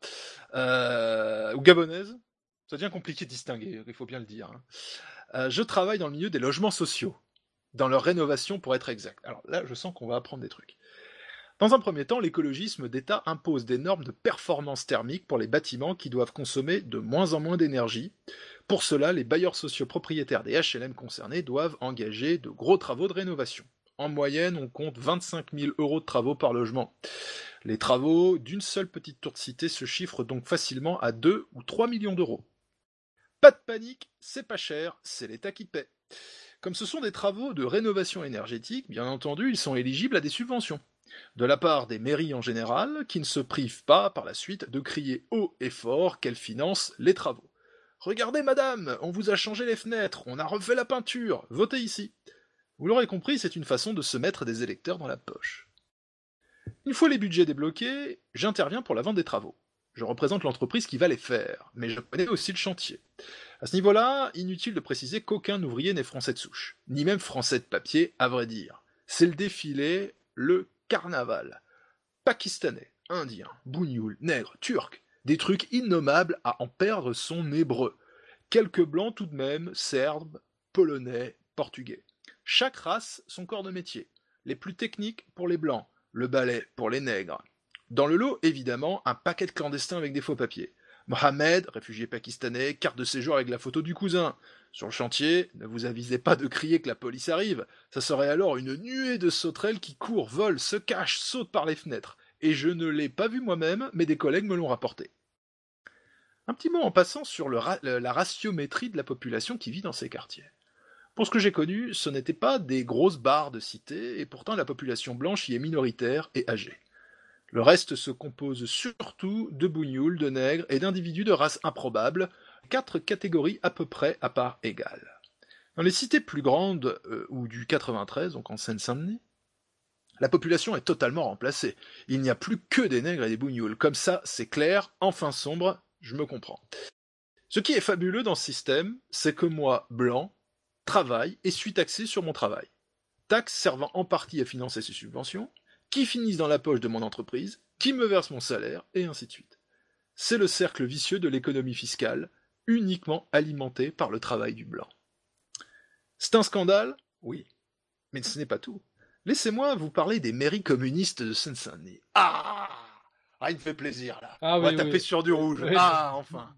G: Ou gabonaise, ça devient compliqué de distinguer, il faut bien le dire. Hein. Je travaille dans le milieu des logements sociaux, dans leur rénovation pour être exact. Alors là, je sens qu'on va apprendre des trucs. Dans un premier temps, l'écologisme d'État impose des normes de performance thermique pour les bâtiments qui doivent consommer de moins en moins d'énergie. Pour cela, les bailleurs sociaux propriétaires des HLM concernés doivent engager de gros travaux de rénovation. En moyenne, on compte 25 000 € de travaux par logement. Les travaux d'une seule petite tour de cité se chiffrent donc facilement à 2 ou 3 millions d'euros. Pas de panique, c'est pas cher, c'est l'État qui paie. Comme ce sont des travaux de rénovation énergétique, bien entendu, ils sont éligibles à des subventions. De la part des mairies en général, qui ne se privent pas par la suite de crier haut et fort qu'elles financent les travaux. Regardez madame, on vous a changé les fenêtres, on a refait la peinture, votez ici. Vous l'aurez compris, c'est une façon de se mettre des électeurs dans la poche. Une fois les budgets débloqués, j'interviens pour la vente des travaux. Je représente l'entreprise qui va les faire, mais je connais aussi le chantier. À ce niveau-là, inutile de préciser qu'aucun ouvrier n'est français de souche, ni même français de papier, à vrai dire. C'est le défilé, le carnaval. Pakistanais, indiens, bougnoules, nègres, turcs, des trucs innommables à en perdre son hébreu. Quelques blancs tout de même, serbes, polonais, portugais. Chaque race son corps de métier. Les plus techniques pour les blancs, le ballet pour les nègres. Dans le lot, évidemment, un paquet de clandestins avec des faux papiers. Mohamed, réfugié pakistanais, carte de séjour avec la photo du cousin. Sur le chantier, ne vous avisez pas de crier que la police arrive, ça serait alors une nuée de sauterelles qui courent, volent, se cachent, sautent par les fenêtres. Et je ne l'ai pas vu moi-même, mais des collègues me l'ont rapporté. Un petit mot en passant sur la ratiométrie de la population qui vit dans ces quartiers. Pour ce que j'ai connu, ce n'étaient pas des grosses barres de cités, et pourtant la population blanche y est minoritaire et âgée. Le reste se compose surtout de bougnoules, de nègres et d'individus de race improbable, 4 catégories à peu près à part égale. Dans les cités plus grandes, ou du 93, donc en Seine-Saint-Denis, la population est totalement remplacée. Il n'y a plus que des nègres et des bougnoules. Comme ça, c'est clair, enfin sombre, je me comprends. Ce qui est fabuleux dans ce système, c'est que moi, blanc, travaille et suis taxé sur mon travail. Taxes servant en partie à financer ces subventions, qui finissent dans la poche de mon entreprise, qui me verse mon salaire, et ainsi de suite. C'est le cercle vicieux de l'économie fiscale, uniquement alimenté par le travail du blanc. C'est un scandale? Oui. Mais ce n'est pas tout. Laissez-moi vous parler des mairies communistes de Seine-Saint-Denis. Ah, il me fait plaisir, là. On va taper sur du rouge. Oui. Ah, enfin.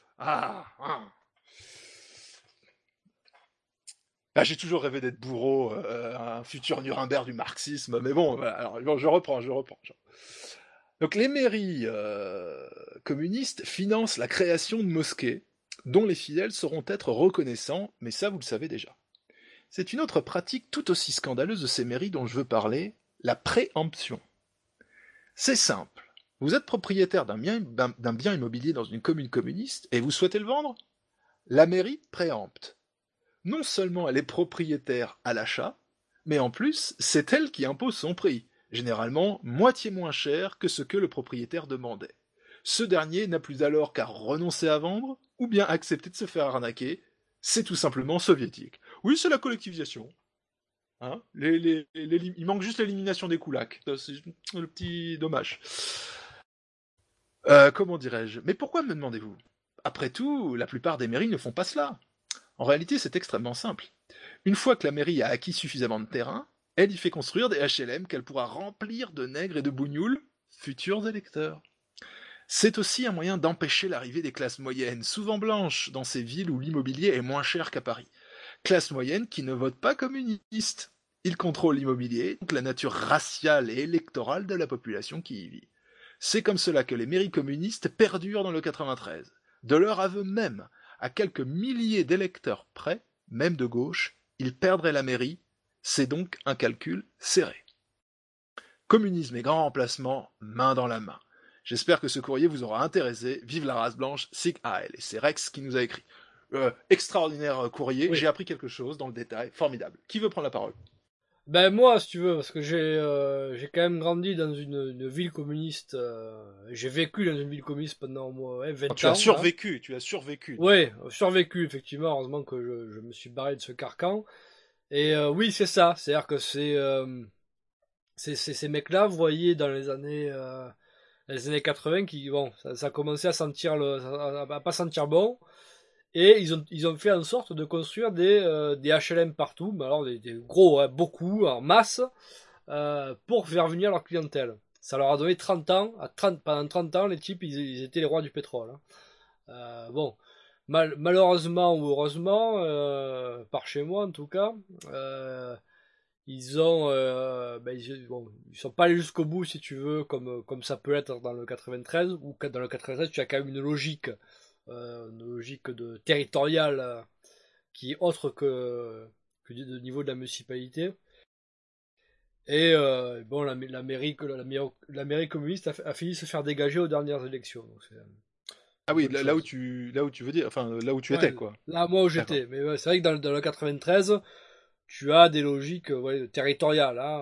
G: Là, j'ai toujours rêvé d'être bourreau, un futur Nuremberg du marxisme, mais bon, voilà. Alors, je reprends. Donc, les mairies communistes financent la création de mosquées, dont les fidèles sauront être reconnaissants, mais ça, vous le savez déjà. C'est une autre pratique tout aussi scandaleuse de ces mairies dont je veux parler, la préemption. C'est simple. Vous êtes propriétaire d'un bien immobilier dans une commune communiste et vous souhaitez le vendre? La mairie préempte. Non seulement elle est propriétaire à l'achat, mais en plus, c'est elle qui impose son prix, généralement moitié moins cher que ce que le propriétaire demandait. Ce dernier n'a plus alors qu'à renoncer à vendre, ou bien accepter de se faire arnaquer. C'est tout simplement soviétique. Oui, c'est la collectivisation. Hein, il manque juste l'élimination des koulaks. C'est le petit dommage. Comment dirais-je? Mais pourquoi, me demandez-vous? Après tout, la plupart des mairies ne font pas cela. En réalité, c'est extrêmement simple. Une fois que la mairie a acquis suffisamment de terrain, elle y fait construire des HLM qu'elle pourra remplir de nègres et de bougnoules, futurs électeurs. C'est aussi un moyen d'empêcher l'arrivée des classes moyennes, souvent blanches, dans ces villes où l'immobilier est moins cher qu'à Paris. Classes moyennes qui ne votent pas communistes. Ils contrôlent l'immobilier, donc la nature raciale et électorale de la population qui y vit. C'est comme cela que les mairies communistes perdurent dans le 93. De leur aveu même, à quelques milliers d'électeurs près, même de gauche, ils perdraient la mairie. C'est donc un calcul serré. Communisme et grand remplacement, main dans la main. J'espère que ce courrier vous aura intéressé. Vive la race blanche, Sieg Heil. Et c'est Rex qui nous a écrit. Extraordinaire courrier, oui. J'ai appris quelque chose dans le détail, formidable. Qui veut prendre la parole?
L: Ben moi, si tu veux, parce que j'ai quand même grandi dans une ville communiste. J'ai vécu dans une ville communiste pendant 20 ans.
G: Tu as survécu, tu as survécu.
L: Oui, survécu, effectivement. Heureusement que je me suis barré de ce carcan. Et oui, c'est ça. C'est-à-dire que ces mecs-là, vous voyez, dans les années 80, qui bon, ça commençait à sentir à pas sentir bon. Et ils ont fait en sorte de construire des HLM partout, mais alors des gros, hein, beaucoup, en masse, pour faire venir leur clientèle. Ça leur a donné 30 ans. Pendant 30 ans, les types, ils étaient les rois du pétrole. Hein. Bon, malheureusement ou heureusement, par chez moi en tout cas, ils sont pas allés jusqu'au bout, si tu veux, comme ça peut être dans le 93, ou dans le 93, tu as quand même une logique de territoriale qui est autre que de niveau de la municipalité. Et bon, la mairie communiste a fini de se faire dégager aux dernières élections. Donc
G: ah oui, là où tu veux dire, enfin là où tu étais, quoi.
L: Là, moi où j'étais. Mais c'est vrai que dans le 93, tu as des logiques territoriales. Hein.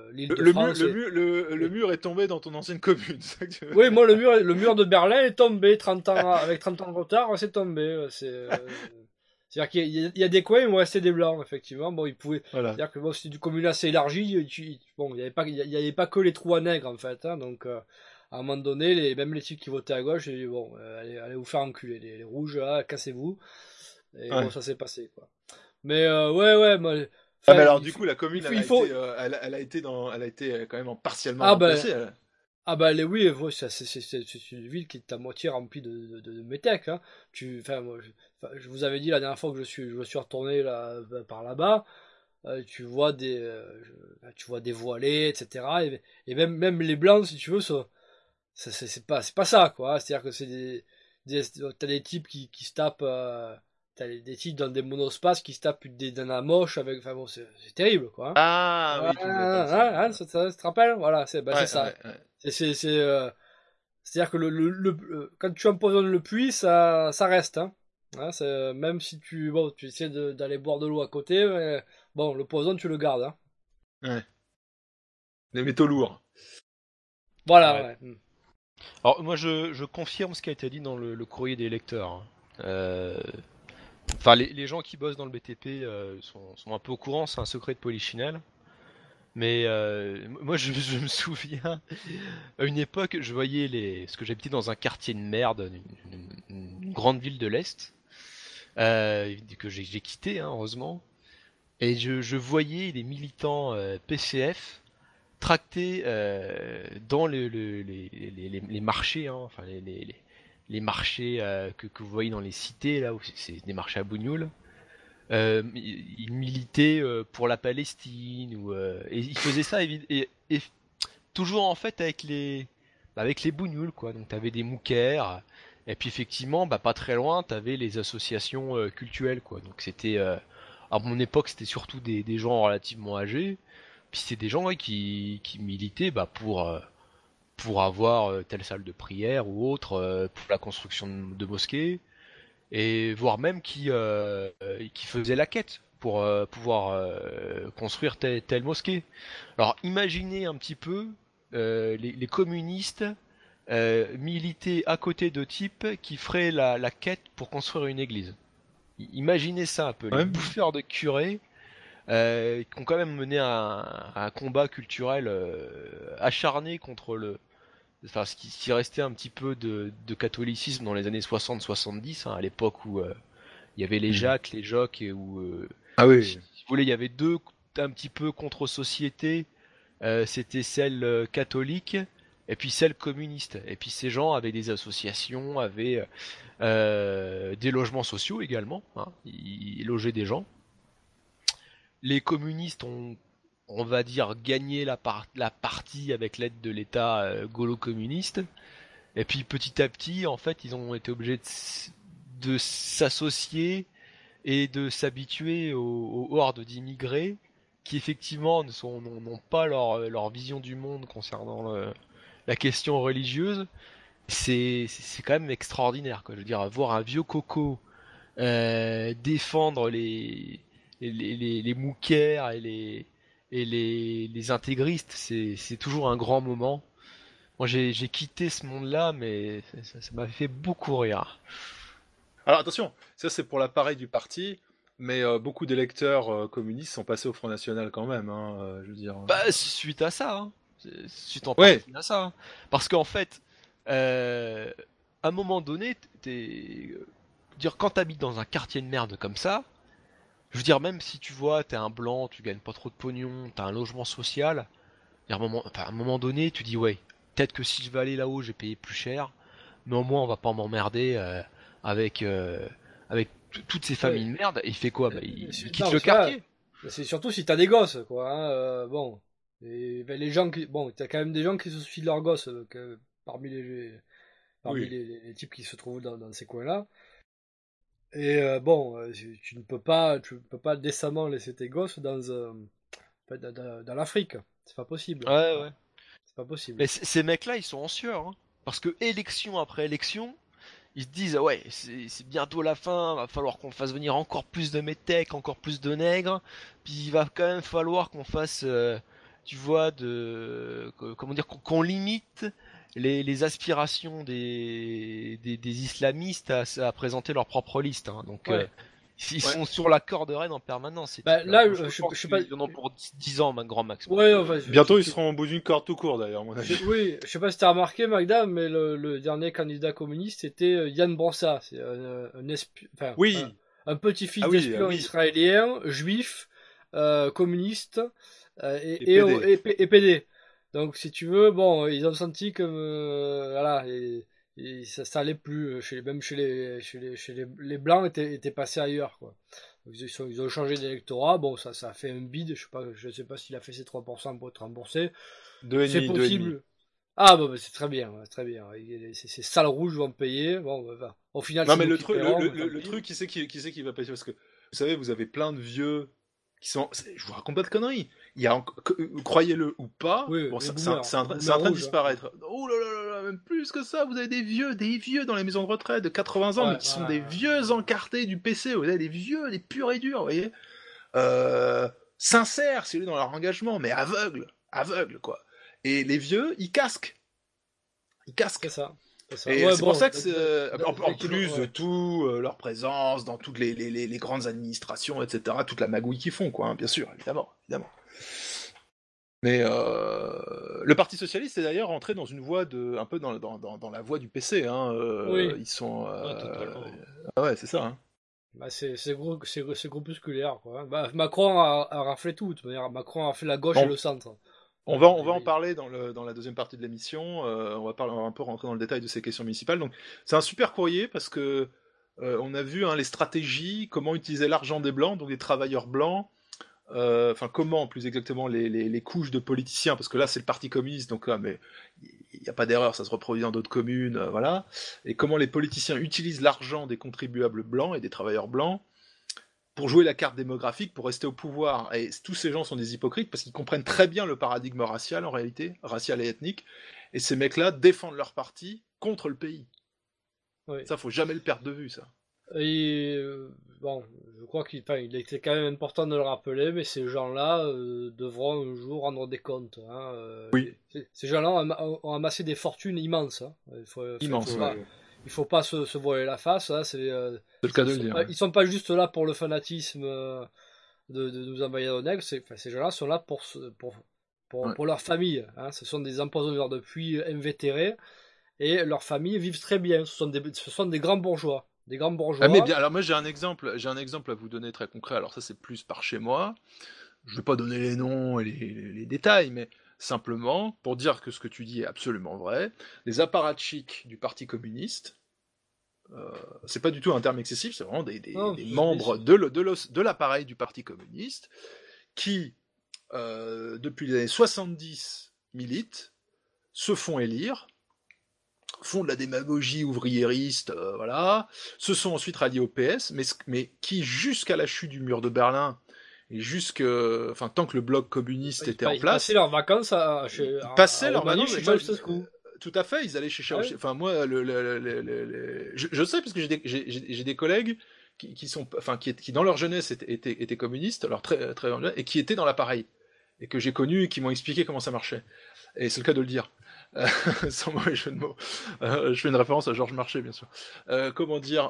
G: Le mur est tombé dans ton ancienne commune. Ça que tu veux
L: oui, moi le mur de Berlin est tombé avec 30 ans de retard, c'est tombé. C'est-à-dire qu'il y a des coins où il me restait des blancs, effectivement. Bon, ils pouvaient. Voilà. C'est-à-dire que bon, c'était une commune assez élargie. Il y avait pas que les trous à nègres en fait. Hein, donc à un moment donné, même les types qui votaient à gauche, j'ai dit bon, allez vous faire enculer, les rouges là, cassez-vous. Et bon, ça s'est passé quoi. Mais ouais, moi.
G: Mais alors du coup la commune elle a été quand même partiellement remplacée.
L: Oui, c'est une ville qui est à moitié remplie de métèques. Hein. Je vous avais dit la dernière fois que je suis retourné là par là-bas. Tu vois des voilés, etc. Et même les blancs, si tu veux, c'est pas ça quoi. C'est-à-dire que c'est t'as des types qui se tapent, t'as des types dans des monospaces qui se tapent des nanas moches avec, enfin bon, c'est terrible, quoi. Hein.
G: Ah oui,
L: ça te rappelle? Voilà, c'est ça.
G: Ouais.
L: C'est-à-dire que quand tu empoisonnes le puits, ça reste, hein. Hein, même si tu essaies d'aller boire de l'eau à côté, mais bon, le poison tu le gardes, hein.
G: Ouais. Les métaux lourds.
L: Voilà, ouais.
I: Alors moi je confirme ce qui a été dit dans le courrier des lecteurs. Enfin les gens qui bossent dans le BTP sont un peu au courant, c'est un secret de Polichinelle. Mais moi je me souviens, à une époque je voyais parce que j'habitais dans un quartier de merde, une grande ville de l'Est, que j'ai quitté, hein, heureusement. Et je voyais les militants PCF tractés dans les marchés, hein, enfin les marchés que vous voyez dans les cités, là où c'est des marchés à bougnoul. Ils militaient pour la Palestine et ils faisaient ça et toujours en fait avec les bougnoules, quoi. Donc t'avais des moukers et puis effectivement pas très loin t'avais les associations cultuelles, quoi. Donc c'était à mon époque c'était surtout des gens relativement âgés, puis c'était des gens qui militaient pour avoir telle salle de prière ou autre, pour la construction de mosquées. Et voire même qui faisait la quête pour pouvoir construire telle mosquée. Alors imaginez un petit peu les communistes militer à côté de types qui feraient la quête pour construire une église. Imaginez ça un peu, les bouffeurs de curés qui ont quand même mené un combat culturel acharné contre ce qui restait un petit peu de catholicisme dans les années 60-70, hein, à l'époque où il y avait les Jacques, les Jocs, et où si vous voulez, il y avait deux un petit peu contre-sociétés, c'était celle catholique et puis celle communiste. Et puis ces gens avaient des associations, avaient des logements sociaux également, hein, ils logeaient des gens. Les communistes ont, on va dire, gagné la partie avec l'aide de l'État gaulo-communiste. Et puis petit à petit, en fait, ils ont été obligés de s'associer et de s'habituer aux hordes d'immigrés qui effectivement n'ont pas leur vision du monde concernant la question religieuse. C'est quand même extraordinaire, quoi. Je veux dire, voir un vieux coco défendre les moukers et les intégristes, c'est toujours un grand moment. Moi j'ai quitté ce monde-là, mais ça m'a fait beaucoup rire.
G: Alors attention, ça c'est pour l'appareil du parti, mais beaucoup d'électeurs communistes sont passés au Front National quand même, hein, je veux dire.
I: Suite à ça, hein. Suite en partie à ça, hein. Parce qu'en fait, à un moment donné, quand t'habites dans un quartier de merde comme ça, je veux dire, même si tu vois, t'es un blanc, tu gagnes pas trop de pognon, t'as un logement social, à un moment donné, tu dis ouais, peut-être que si je vais aller là-haut, j'ai payé plus cher, mais au moins on va pas m'emmerder avec toutes ces familles de merde. Et il fait quoi? Il quitte le quartier.
L: C'est surtout si t'as des gosses, quoi. Hein, bon, et, les gens t'as quand même des gens qui se soucient de leurs gosses, donc, parmi les types qui se trouvent dans ces coins-là. Et tu ne peux pas décemment laisser tes gosses dans l'Afrique. C'est pas possible.
I: Ouais.
L: C'est pas possible.
I: Mais ces mecs-là, ils sont en sueur, hein. Parce que élection après élection, ils se disent ouais, c'est bientôt la fin, va falloir qu'on fasse venir encore plus de métèques, encore plus de nègres, puis il va quand même falloir qu'on fasse, tu vois, qu'on limite les aspirations des islamistes à présenter leur propre liste, hein. Donc ils sont sur la corde raide en permanence.
L: Là, je sais pas.
I: Ils en ont pour 10 ans, grand max.
G: Bientôt, ils seront au bout d'une corde tout court, d'ailleurs, mon avis.
L: Oui, je sais pas si t'as remarqué, Magda, mais le dernier candidat communiste, c'était Yann Brossa. C'est un petit-fils d'espion israélien, juif, communiste, et PD. Donc, si tu veux, ils ont senti que voilà, et ça allait plus même chez les blancs étaient passés ailleurs, quoi. Donc, ils ont changé d'électorat. Bon, ça a fait un bide. Je sais pas s'il a fait ses 3% pour être remboursé. C'est possible. Ah bah c'est très bien, très bien. Ces salles rouges vont payer. Bon, bah, au final,
G: non mais le truc, qui c'est qui va payer, parce que vous savez, vous avez plein de vieux qui sont. Je vous raconte pas de conneries. Il y a, croyez-le ou pas, bon, c'est en train de disparaître. Oh là là là, même plus que ça, vous avez des vieux dans les maisons de retraite de 80 ans, mais qui sont des vieux encartés du PC. Vous avez des vieux, des purs et durs, vous voyez. Sincères, si vous voulez, dans leur engagement, mais aveugles quoi. Et les vieux, ils casquent.
L: C'est ça.
G: Et c'est pour ça que en plus de tout, leur présence dans toutes les grandes administrations, etc., toute la magouille qu'ils font, quoi, hein, bien sûr, évidemment. Mais le Parti Socialiste est d'ailleurs entré dans une voie un peu dans la voie du PC, hein,
L: oui.
G: Ils sont... ouais, c'est ça, hein.
L: Bah c'est groupusculaire, quoi. Bah, Macron a raflé tout, Macron a fait la gauche et le centre.
G: On va en parler dans la deuxième partie de l'émission. On va un peu rentrer dans le détail de ces questions municipales. Donc, c'est un super courrier parce que on a vu les stratégies, comment utiliser l'argent des blancs, donc des travailleurs blancs. Enfin, comment plus exactement les couches de politiciens, parce que là c'est le Parti communiste, donc mais il n'y a pas d'erreur, ça se reproduit dans d'autres communes, voilà. Et comment les politiciens utilisent l'argent des contribuables blancs et des travailleurs blancs pour jouer la carte démographique, pour rester au pouvoir. Et tous ces gens sont des hypocrites parce qu'ils comprennent très bien le paradigme racial, en réalité, racial et ethnique. Et ces mecs-là défendent leur parti contre le pays. Oui. Ça, faut jamais le perdre de vue, ça.
L: Et bon, je crois qu'il était quand même important de le rappeler, mais ces gens-là devront un jour rendre des comptes. Hein,
G: oui.
L: Ces gens-là ont amassé des fortunes immenses. Hein. Il faut pas se voiler la face. Hein, c'est
G: le cas de le dire.
L: Ils sont pas juste là pour le fanatisme de nous envahir au nègre. Ces gens-là sont là pour leur famille. Hein. Ce sont des empoisonneurs de puits invétérés et leurs familles vivent très bien. Ce sont des grands bourgeois. Des grands bourgeois.
G: Ah mais bien, alors moi j'ai un exemple à vous donner très concret. Alors ça c'est plus par chez moi. Je vais pas donner les noms et les détails, mais simplement pour dire que ce que tu dis est absolument vrai. Les apparatchiks du Parti communiste, c'est pas du tout un terme excessif, c'est vraiment des membres de l'appareil du Parti communiste qui, depuis les années 70, militent, se font élire, font de la démagogie ouvriériste, voilà, se sont ensuite ralliés au PS, mais qui, jusqu'à la chute du mur de Berlin, et tant que le bloc communiste était en place...
L: Ils passaient leurs vacances
G: tout à fait, ils allaient chez Ceausescu. Enfin, moi, je sais, parce que j'ai des collègues qui dans leur jeunesse étaient communistes, alors très, très jeune, et qui étaient dans l'appareil, et que j'ai connus et qui m'ont expliqué comment ça marchait. Et c'est le cas de le dire. Sans mauvais jeu de mots. Je fais une référence à Georges Marchais, bien sûr. Comment dire,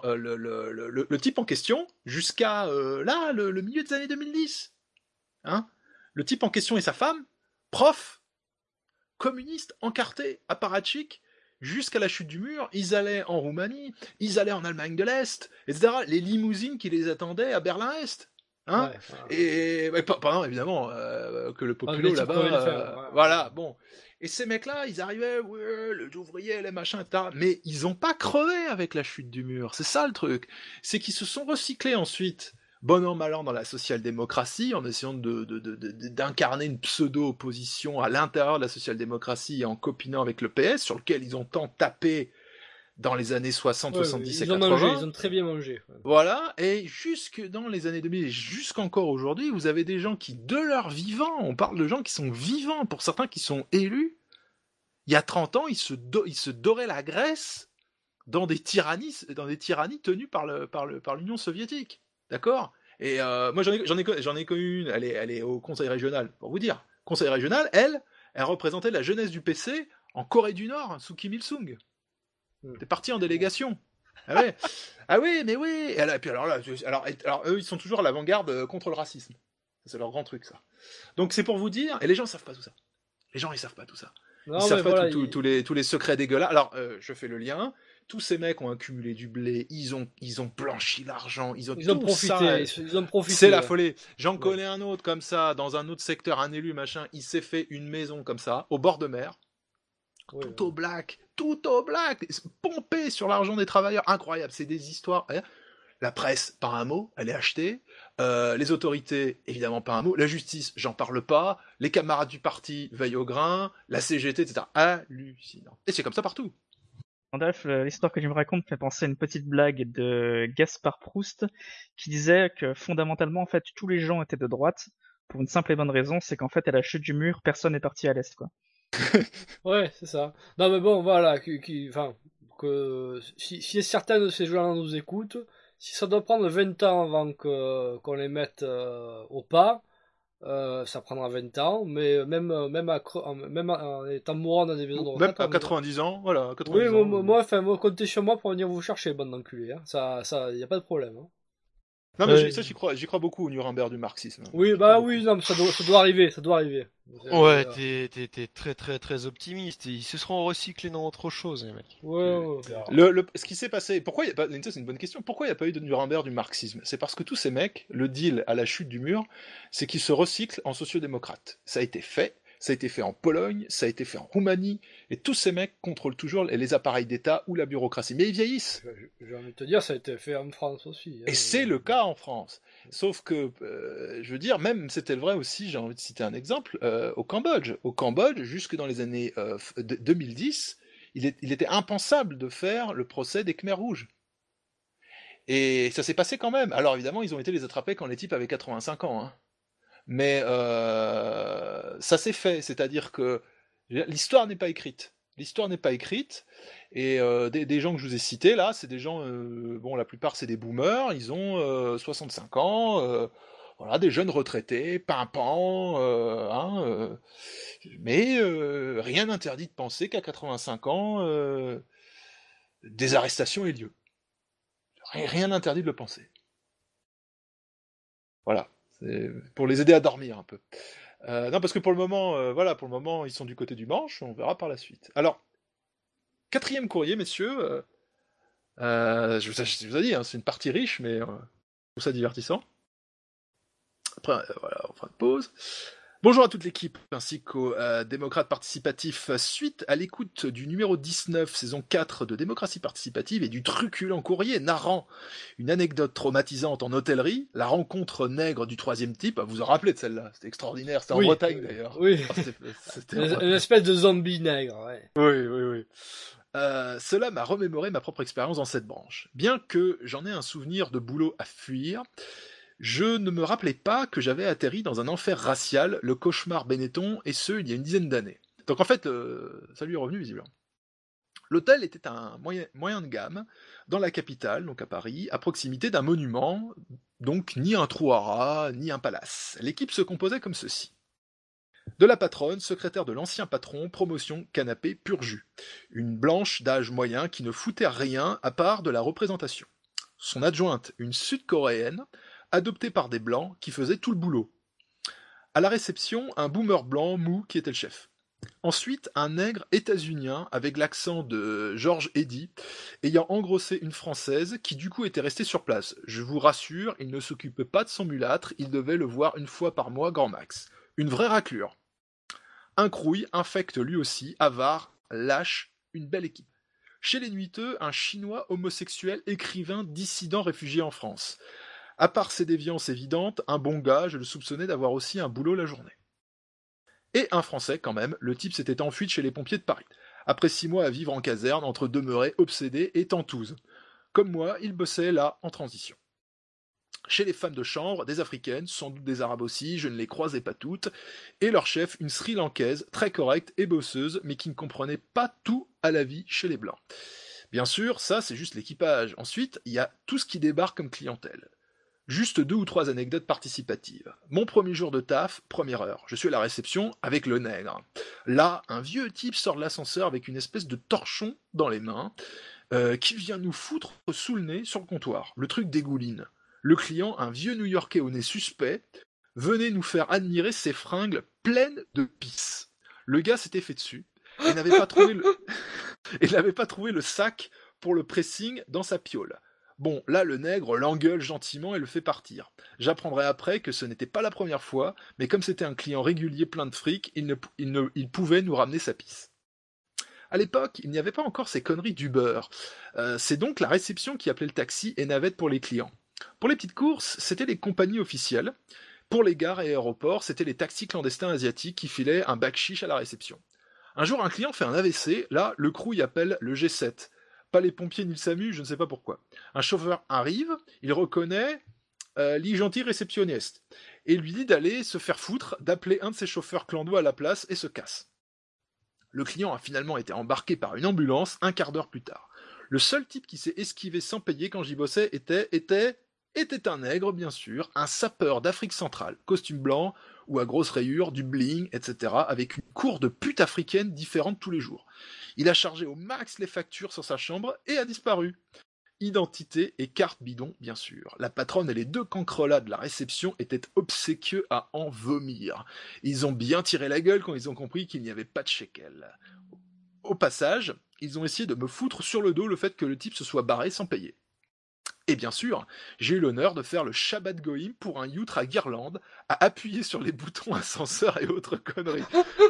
G: le type en question, jusqu'à le milieu des années 2010. Hein, le type en question et sa femme, prof, communiste, encarté, apparatchik, jusqu'à la chute du mur, ils allaient en Roumanie, ils allaient en Allemagne de l'Est, etc. Les limousines qui les attendaient à Berlin-Est. Hein, et pendant évidemment que le populo là-bas, voilà, bon. Et ces mecs-là, ils arrivaient, les ouvriers, les machins, etc. Mais ils n'ont pas crevé avec la chute du mur. C'est ça le truc. C'est qu'ils se sont recyclés ensuite, bon an, mal an, dans la social-démocratie, en essayant d'incarner une pseudo-opposition à l'intérieur de la social-démocratie et en copinant avec le PS, sur lequel ils ont tant tapé dans les années 60, 70 et 80.
L: Ils ont très bien mangé.
G: Voilà, et jusque dans les années 2000, et jusqu'encore aujourd'hui, vous avez des gens qui, de leur vivant, on parle de gens qui sont vivants, pour certains qui sont élus, il y a 30 ans, ils se doraient la graisse dans des tyrannies tenues par l'Union soviétique. D'accord ? Et moi, j'en ai connu une, elle est au conseil régional, pour vous dire. Conseil régional, elle représentait la jeunesse du PC en Corée du Nord, sous Kim Il-sung. T'es parti en délégation. Ah ouais. Ah oui, mais oui. Et puis alors eux, ils sont toujours à l'avant-garde contre le racisme. C'est leur grand truc, ça. Donc c'est pour vous dire, et les gens savent pas tout ça. Les gens, ils savent pas tout ça. Ils savent pas tous les secrets dégueulasses. Alors, je fais le lien. Tous ces mecs ont accumulé du blé, ils ont blanchi l'argent, ils ont
L: profité.
G: C'est la folie. J'en connais un autre comme ça, dans un autre secteur, un élu, machin, il s'est fait une maison comme ça, au bord de mer. Tout au black, pompé sur l'argent des travailleurs, incroyable, c'est des histoires. La presse, pas un mot, elle est achetée. Les autorités, évidemment pas un mot. La justice, j'en parle pas. Les camarades du parti veillent au grain. La CGT, etc. Hallucinant. Et c'est comme ça partout.
H: Bref, l'histoire que tu me racontes fait penser à une petite blague de Gaspard Proust qui disait que fondamentalement, en fait, tous les gens étaient de droite pour une simple et bonne raison, c'est qu'en fait, à la chute du mur, personne n'est parti à l'est, quoi.
L: Ouais, c'est ça. Non, mais bon, voilà, si certains de ces gens-là nous écoutent, si ça doit prendre 20 ans avant qu'on les mette au pas, ça prendra 20 ans, mais même en étant mourant dans des maisons de retraite.
G: Même à 90 ans, voilà. 90
L: oui,
G: ans,
L: moi, comptez sur moi pour venir vous chercher, bande d'enculés. Hein. Ça, y a pas de problème. Hein.
G: Non, mais ça, j'y crois beaucoup au Nuremberg du marxisme.
L: Oui, non, mais ça doit arriver, ça doit arriver.
I: Ouais, t'es très très très optimiste. Ils se seront recyclés dans autre chose, les mecs.
L: Ouais.
G: Ce qui s'est passé, pourquoi il y a pas, c'est une bonne question, pourquoi il n'y a pas eu de Nuremberg du marxisme? C'est parce que tous ces mecs, le deal à la chute du mur, c'est qu'ils se recyclent en sociodémocrates. Ça a été fait en Pologne, ça a été fait en Roumanie, et tous ces mecs contrôlent toujours les appareils d'État ou la bureaucratie. Mais ils vieillissent.
L: J'ai envie de te dire, ça a été fait en France aussi. Hein,
G: et c'est le cas en France. Sauf que, je veux dire, même c'était le vrai aussi, j'ai envie de citer un exemple, au Cambodge. Au Cambodge, jusque dans les années 2010, il était impensable de faire le procès des Khmers rouges. Et ça s'est passé quand même. Alors évidemment, ils ont été les attraper quand les types avaient 85 ans. Hein. Mais ça s'est fait, c'est-à-dire que l'histoire n'est pas écrite. L'histoire n'est pas écrite, et des gens que je vous ai cités là, c'est des gens, bon, la plupart c'est des boomers, ils ont 65 ans, voilà, des jeunes retraités, pimpants, mais rien n'interdit de penser qu'à 85 ans, des arrestations aient lieu. Rien n'interdit de le penser. Voilà. C'est pour les aider à dormir un peu. Non, parce que pour le moment, ils sont du côté du manche, on verra par la suite. Alors, 4e courrier, messieurs. Je vous ai dit, hein, c'est une partie riche, mais je trouve ça divertissant. Après, voilà, on fera une pause. Bonjour à toute l'équipe, ainsi qu'aux démocrates participatifs. Suite à l'écoute du numéro 19, saison 4 de Démocratie participative et du truculent courrier narrant une anecdote traumatisante en hôtellerie, la rencontre nègre du 3e type, vous vous en rappelez de celle-là, c'était extraordinaire, c'était en Bretagne d'ailleurs.
L: Oui, c'était une espèce de zombie nègre, ouais.
G: Oui. Cela m'a remémoré ma propre expérience dans cette branche. Bien que j'en ai un souvenir de boulot à fuir, je ne me rappelais pas que j'avais atterri dans un enfer racial, le cauchemar Benetton, et ce, il y a une dizaine d'années. Donc en fait, ça lui est revenu visiblement. L'hôtel était un moyen de gamme, dans la capitale, donc à Paris, à proximité d'un monument, donc ni un trou à rats, ni un palace. L'équipe se composait comme ceci. De la patronne, secrétaire de l'ancien patron, promotion, canapé, pur jus. Une blanche d'âge moyen qui ne foutait rien à part de la représentation. Son adjointe, une sud-coréenne, adoptée par des blancs qui faisaient tout le boulot. À la réception, un boomer blanc mou qui était le chef. Ensuite, un nègre états-unien avec l'accent de George Eddy, ayant engrossé une française qui du coup était restée sur place. Je vous rassure, il ne s'occupait pas de son mulâtre, il devait le voir une fois par mois grand max. Une vraie raclure. Un crouille, infect lui aussi, avare, lâche, une belle équipe. Chez les nuiteux, un chinois homosexuel, écrivain, dissident réfugié en France. À part ses déviances évidentes, un bon gars, je le soupçonnais d'avoir aussi un boulot la journée. Et un Français quand même, le type s'était enfui de chez les pompiers de Paris. Après 6 mois à vivre en caserne, entre demeurés, obsédés et tentouses. Comme moi, il bossait là, en transition. Chez les femmes de chambre, des Africaines, sans doute des Arabes aussi, je ne les croisais pas toutes, et leur chef, une Sri Lankaise, très correcte et bosseuse, mais qui ne comprenait pas tout à la vie chez les Blancs. Bien sûr, ça c'est juste l'équipage. Ensuite, il y a tout ce qui débarque comme clientèle. Juste 2 ou 3 anecdotes participatives. Mon premier jour de taf, première heure. Je suis à la réception avec le nègre. Là, un vieux type sort de l'ascenseur avec une espèce de torchon dans les mains, qui vient nous foutre sous le nez sur le comptoir. Le truc dégouline. Le client, un vieux New-Yorkais au nez suspect, venait nous faire admirer ses fringues pleines de pisse. Le gars s'était fait dessus et n'avait pas trouvé le sac pour le pressing dans sa piole. Bon, là, le nègre l'engueule gentiment et le fait partir. J'apprendrai après que ce n'était pas la première fois, mais comme c'était un client régulier plein de fric, il pouvait nous ramener sa pisse. À l'époque, il n'y avait pas encore ces conneries d'Uber. C'est donc la réception qui appelait le taxi et navette pour les clients. Pour les petites courses, c'était les compagnies officielles. Pour les gares et aéroports, c'était les taxis clandestins asiatiques qui filaient un bac-chiche à la réception. Un jour, un client fait un AVC, là, le crew y appelle le G7. Pas les pompiers ni le SAMU, je ne sais pas pourquoi. Un chauffeur arrive, il reconnaît les gentils réceptionnistes, et lui dit d'aller se faire foutre, d'appeler un de ses chauffeurs clando à la place, et se casse. Le client a finalement été embarqué par une ambulance un quart d'heure plus tard. Le seul type qui s'est esquivé sans payer quand j'y bossais était un nègre, bien sûr, un sapeur d'Afrique centrale, costume blanc ou à grosses rayures, du bling, etc., avec une cour de pute africaine différente tous les jours. Il a chargé au max les factures sur sa chambre et a disparu. Identité et carte bidon, bien sûr. La patronne et les 2 cancrelats de la réception étaient obséquieux à en vomir. Ils ont bien tiré la gueule quand ils ont compris qu'il n'y avait pas de shekel. Au passage, ils ont essayé de me foutre sur le dos le fait que le type se soit barré sans payer. Et bien sûr, j'ai eu l'honneur de faire le Shabbat Goïm pour un youth à Guirlande, à appuyer sur les boutons ascenseur et autres conneries.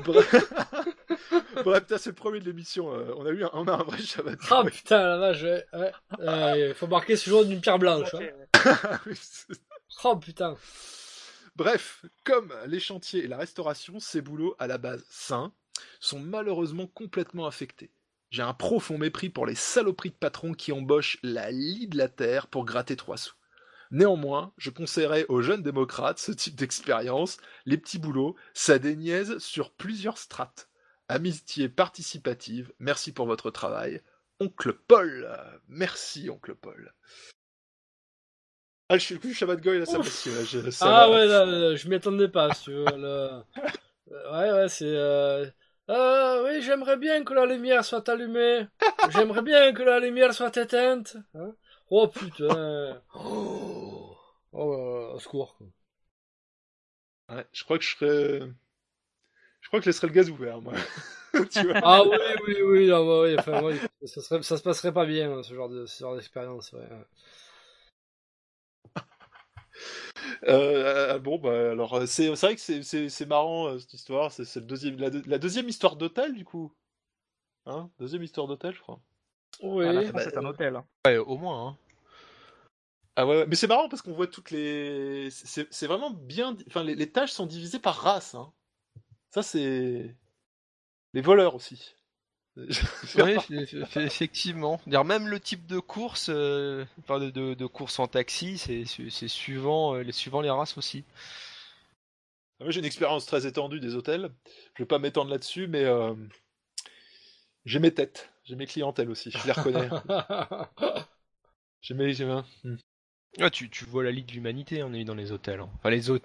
G: Bref, putain, c'est le premier de l'émission. On a un vrai Shabbat Goïm.
L: Ah putain, la vache, ouais. Il faut marquer ce jour d'une pierre blanche. Hein. Oh putain.
G: Bref, comme les chantiers et la restauration, ces boulots à la base sains, sont malheureusement complètement affectés. J'ai un profond mépris pour les saloperies de patrons qui embauchent la lie de la terre pour gratter 3 sous. Néanmoins, je conseillerais aux jeunes démocrates ce type d'expérience, les petits boulots, ça déniaise sur plusieurs strates. Amitié participative, merci pour votre travail. Oncle Paul, merci Oncle Paul. Ah, je suis le coup du Shabbat Goy, là, ça passe.
L: Ouais, là, je m'y attendais pas, si tu veux. Ouais, c'est... oui, j'aimerais bien que la lumière soit allumée. J'aimerais bien que la lumière soit éteinte. Hein, oh putain. Oh, au secours.
G: Ouais, je crois que je laisserais le gaz ouvert, moi.
L: Tu vois. Ah oui, non, bah, oui, enfin, oui, ça se passerait pas bien, ce genre d'expérience, ouais.
G: Bon, bah alors c'est vrai que c'est marrant cette histoire. C'est la deuxième histoire d'hôtel du coup. Hein, deuxième histoire d'hôtel, je crois.
L: Oui.
H: C'est un hôtel.
I: Ouais, au moins. Hein.
G: Ah ouais, mais c'est marrant parce qu'on voit toutes les. C'est vraiment bien. Enfin, les tâches sont divisées par race. Hein. Ça c'est les voleurs aussi.
I: Oui, effectivement. Même le type de course, de course en taxi, c'est suivant les races aussi.
G: Moi, j'ai une expérience très étendue des hôtels. Je vais pas m'étendre là-dessus, mais j'ai mes têtes, j'ai mes clientèles aussi. Je les reconnais. j'ai mes.
I: Ah, tu vois la Ligue de l'Humanité, on est dans les hôtels. Hein. Enfin, les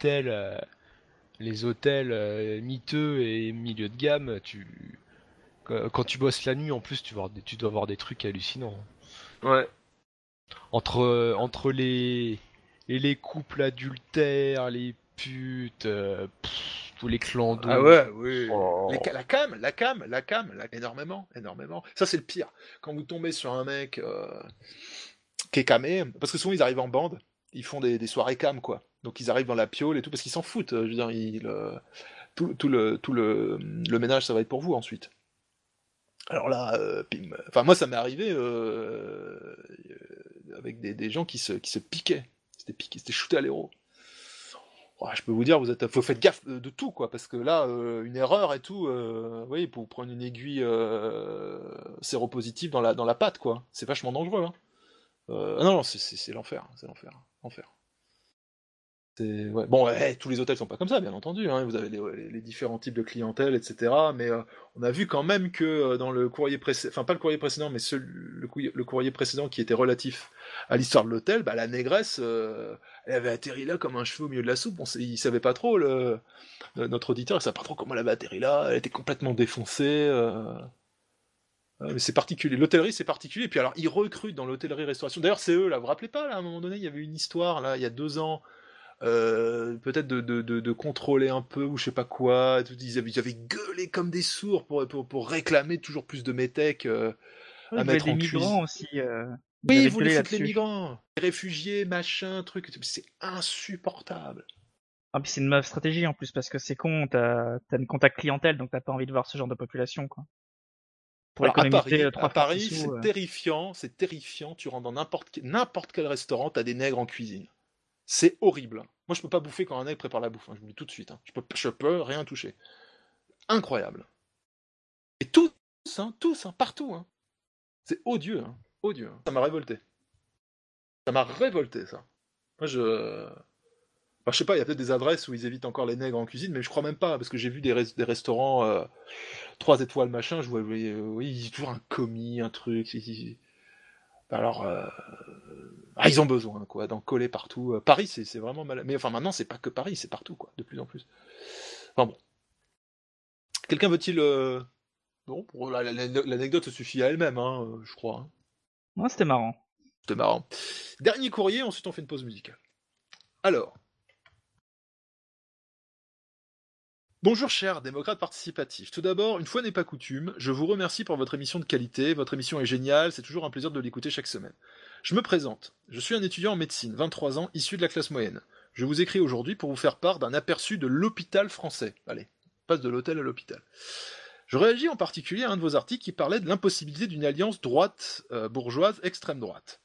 I: hôtels miteux et milieu de gamme, quand tu bosses la nuit, en plus, tu dois voir des trucs hallucinants.
G: Ouais.
I: Entre les couples adultères, les putes, tous les clandos.
G: Ah ouais, oui. Oh. La cam, énormément. Ça, c'est le pire. Quand vous tombez sur un mec qui est camé, parce que souvent, ils arrivent en bande, ils font des soirées cam, quoi. Donc, ils arrivent dans la piole et tout, parce qu'ils s'en foutent. Je veux dire, tout le ménage, ça va être pour vous, ensuite. Alors là, enfin moi ça m'est arrivé avec des gens qui se piquaient, c'était shooté à l'héros. Oh, je peux vous dire, faut faire gaffe de tout quoi, parce que là une erreur et tout, oui, pour prendre une aiguille séropositive dans la patte quoi, c'est vachement dangereux. Hein. Non, c'est l'enfer, l'enfer. Ouais. Bon, tous les hôtels sont pas comme ça, bien entendu. Hein. Vous avez les différents types de clientèle, etc. Mais on a vu quand même que dans le courrier précédent, enfin pas le courrier précédent, mais le courrier précédent qui était relatif à l'histoire de l'hôtel, bah, la négresse, elle avait atterri là comme un cheveu au milieu de la soupe. Il savait pas trop, notre auditeur, il savait pas trop comment elle avait atterri là. Elle était complètement défoncée. Mais c'est particulier. L'hôtellerie, c'est particulier. Et puis alors, ils recrutent dans l'hôtellerie-restauration. D'ailleurs, c'est eux là. Vous vous rappelez pas là, à un moment donné, il y avait une histoire là, il y a 2 ans. Peut-être de contrôler un peu ou je sais pas quoi, ils avaient gueulé comme des sourds pour réclamer toujours plus de métèques à mettre en
H: migrants aussi.
G: Oui, ils voulaient foutre les migrants, les réfugiés, machin, truc, c'est insupportable.
H: Ah, puis c'est une mauvaise stratégie en plus parce que c'est con, t'as une contact clientèle donc t'as pas envie de voir ce genre de population quoi. Pour
G: Alors,
H: économiser
G: à
H: 3
G: Paris,
H: francs 6 sous.
G: c'est terrifiant. Tu rentres dans n'importe quel restaurant, t'as des nègres en cuisine. C'est horrible. Moi, je peux pas bouffer quand un nègre prépare la bouffe. Je vous le dis tout de suite. Je peux rien toucher. Incroyable. Et tous, partout. C'est odieux. Odieux. Ça m'a révolté. Ça. Moi, je sais pas, il y a peut-être des adresses où ils évitent encore les nègres en cuisine, mais je crois même pas, parce que j'ai vu des restaurants 3 étoiles machin, je vois, oui, il y a toujours un commis, un truc. Alors, ils ont besoin, quoi, d'en coller partout. Paris, c'est vraiment mal. Mais enfin, maintenant, c'est pas que Paris, c'est partout, quoi, de plus en plus. Enfin bon. Quelqu'un veut-il... Non, pour l'anecdote se suffit à elle-même, je crois.
H: Moi, c'était marrant.
G: C'était marrant. Dernier courrier, ensuite on fait une pause musicale. Alors. Bonjour chers démocrates participatifs. Tout d'abord, une fois n'est pas coutume, je vous remercie pour votre émission de qualité. Votre émission est géniale, c'est toujours un plaisir de l'écouter chaque semaine. Je me présente. Je suis un étudiant en médecine, 23 ans, issu de la classe moyenne. Je vous écris aujourd'hui pour vous faire part d'un aperçu de l'hôpital français. Allez, on passe de l'hôtel à l'hôpital. Je réagis en particulier à un de vos articles qui parlait de l'impossibilité d'une alliance droite bourgeoise extrême droite.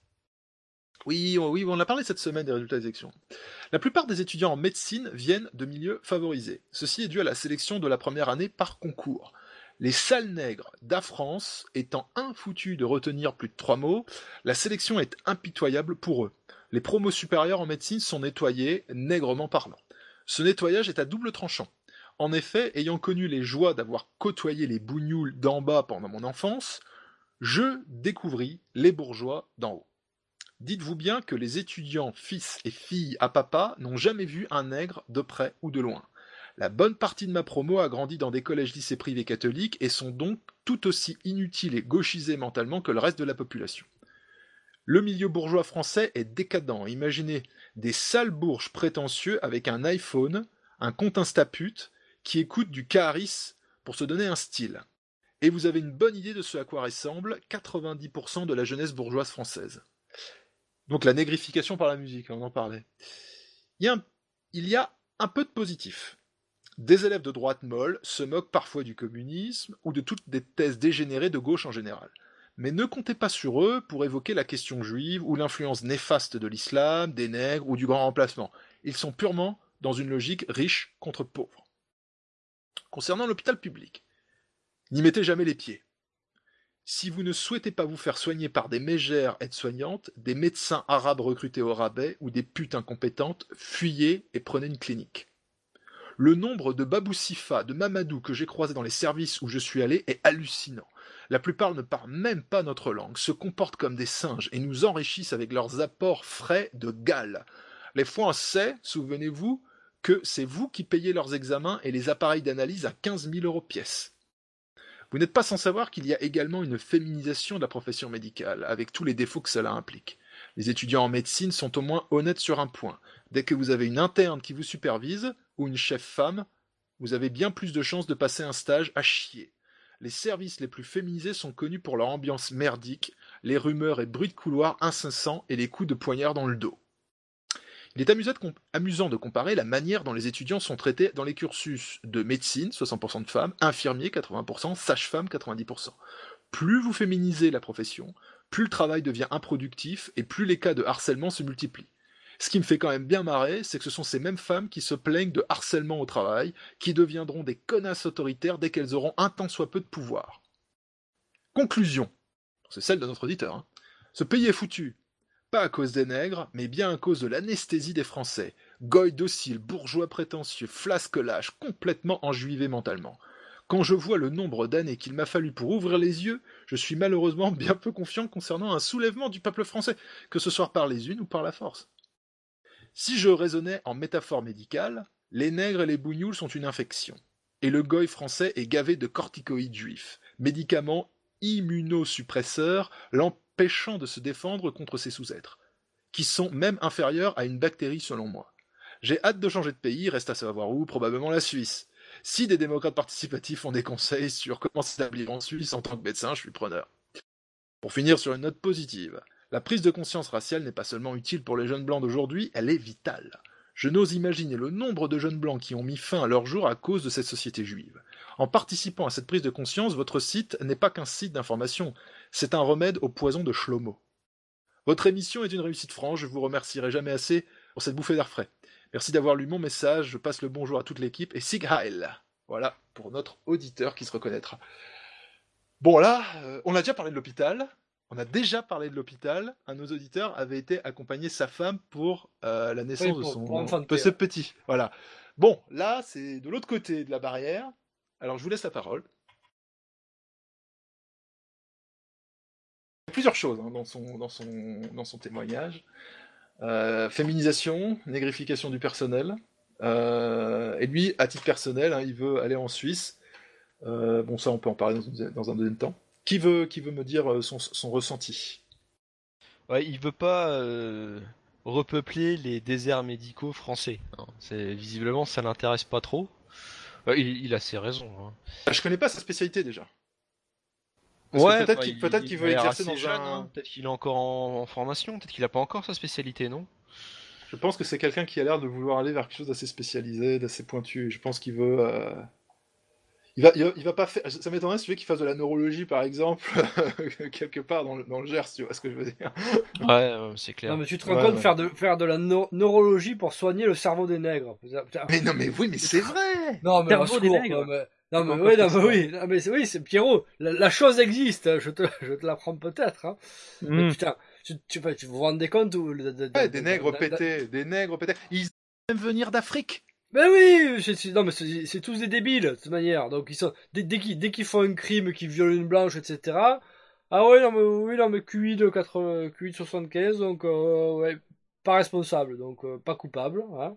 G: Oui, on a parlé cette semaine des résultats des élections. La plupart des étudiants en médecine viennent de milieux favorisés. Ceci est dû à la sélection de la première année par concours. Les sales nègres d'A-France étant infoutus de retenir plus de 3 mots, la sélection est impitoyable pour eux. Les promos supérieurs en médecine sont nettoyés, nègrement parlant. Ce nettoyage est à double tranchant. En effet, ayant connu les joies d'avoir côtoyé les bougnoules d'en bas pendant mon enfance, je découvris les bourgeois d'en haut. Dites-vous bien que les étudiants fils et filles à papa n'ont jamais vu un nègre de près ou de loin. La bonne partie de ma promo a grandi dans des collèges-lycées privés catholiques et sont donc tout aussi inutiles et gauchisés mentalement que le reste de la population. Le milieu bourgeois français est décadent. Imaginez des sales bourges prétentieux avec un iPhone, un compte Instapute, qui écoutent du Caris pour se donner un style. Et vous avez une bonne idée de ce à quoi ressemble 90% de la jeunesse bourgeoise française. Donc la négrification par la musique, on en parlait. Il y a un peu de positif. Des élèves de droite molle se moquent parfois du communisme ou de toutes des thèses dégénérées de gauche en général. Mais ne comptez pas sur eux pour évoquer la question juive ou l'influence néfaste de l'islam, des nègres ou du grand remplacement. Ils sont purement dans une logique riche contre pauvre. Concernant l'hôpital public, n'y mettez jamais les pieds. Si vous ne souhaitez pas vous faire soigner par des mégères aides-soignantes, des médecins arabes recrutés au rabais ou des putes incompétentes, fuyez et prenez une clinique. Le nombre de Babou Sifa, de Mamadou que j'ai croisés dans les services où je suis allé est hallucinant. La plupart ne parlent même pas notre langue, se comportent comme des singes et nous enrichissent avec leurs apports frais de Galles. Les Français, souvenez-vous, que c'est vous qui payez leurs examens et les appareils d'analyse à 15 000 € pièce. Vous n'êtes pas sans savoir qu'il y a également une féminisation de la profession médicale, avec tous les défauts que cela implique. Les étudiants en médecine sont au moins honnêtes sur un point. Dès que vous avez une interne qui vous supervise, ou une chef femme, vous avez bien plus de chances de passer un stage à chier. Les services les plus féminisés sont connus pour leur ambiance merdique, les rumeurs et bruits de couloir incessants et les coups de poignard dans le dos. Il est amusant de comparer la manière dont les étudiants sont traités dans les cursus de médecine, 60% de femmes, infirmiers, 80%, sages-femmes, 90%. Plus vous féminisez la profession, plus le travail devient improductif et plus les cas de harcèlement se multiplient. Ce qui me fait quand même bien marrer, c'est que ce sont ces mêmes femmes qui se plaignent de harcèlement au travail, qui deviendront des connasses autoritaires dès qu'elles auront un tant soit peu de pouvoir. Conclusion. C'est celle de notre auditeur. Ce pays est foutu. Pas à cause des nègres, mais bien à cause de l'anesthésie des Français. Goy docile, bourgeois prétentieux, flasque lâche, complètement enjuivé mentalement. Quand je vois le nombre d'années qu'il m'a fallu pour ouvrir les yeux, je suis malheureusement bien peu confiant concernant un soulèvement du peuple français, que ce soit par les unes ou par la force. Si je raisonnais en métaphore médicale, les nègres et les bougnoules sont une infection. Et le goy français est gavé de corticoïdes juifs, médicaments immunosuppresseurs l'empêchant de se défendre contre ces sous-êtres, qui sont même inférieurs à une bactérie selon moi. J'ai hâte de changer de pays, reste à savoir où, probablement la Suisse. Si des démocrates participatifs ont des conseils sur comment s'établir en Suisse en tant que médecin, je suis preneur. Pour finir sur une note positive, la prise de conscience raciale n'est pas seulement utile pour les jeunes blancs d'aujourd'hui, elle est vitale. Je n'ose imaginer le nombre de jeunes blancs qui ont mis fin à leur jour à cause de cette société juive. En participant à cette prise de conscience, votre site n'est pas qu'un site d'information, c'est un remède au poison de Shlomo. Votre émission est une réussite franche, je vous remercierai jamais assez pour cette bouffée d'air frais. Merci d'avoir lu mon message, je passe le bonjour à toute l'équipe et Sig Heil. Voilà, pour notre auditeur qui se reconnaîtra. Bon là, on a déjà parlé de l'hôpital. Un de nos auditeurs avait été accompagner sa femme pour la naissance de ce petit. Voilà. Bon, là, c'est de l'autre côté de la barrière. Alors, je vous laisse la parole. Il y a plusieurs choses dans son témoignage. Féminisation, négrification du personnel. Et lui, à titre personnel, il veut aller en Suisse. Bon, ça, on peut en parler dans un deuxième temps. Qui veut me dire son ressenti?
I: Ouais, il veut pas repeupler les déserts médicaux français. Visiblement, ça l'intéresse pas trop. Il a ses raisons.
G: Je connais pas sa spécialité déjà.
I: Ouais,
G: peut-être qu'il veut exercer dans
I: jeune, peut-être qu'il est encore en formation, peut-être qu'il a pas encore sa spécialité, non?
G: Je pense que c'est quelqu'un qui a l'air de vouloir aller vers quelque chose d'assez spécialisé, d'assez pointu. Je pense qu'il veut... Il va pas faire. Ça m'étonnerait si tu veux qu'il fasse de la neurologie, par exemple, quelque part dans le Gers, tu vois ce que je veux dire.
I: Ouais, c'est clair.
L: Non, mais tu te rends compte faire de la neurologie pour soigner le cerveau des nègres.
G: Mais non, mais oui, mais c'est vrai.
L: Non, mais cerveau des nègres. Oui, c'est Pierrot. La chose existe. Je te l'apprends peut-être. Hein. Mais putain, tu vous rendez compte
G: des nègres pétés, Ils aiment venir d'Afrique.
L: Ben oui, c'est tous des débiles de toute manière. Donc ils sont dès qu'ils font un crime, qu'ils violent une blanche, etc. Ah ouais, non mais QI de 75, donc ouais, pas responsable, donc pas coupable. Hein.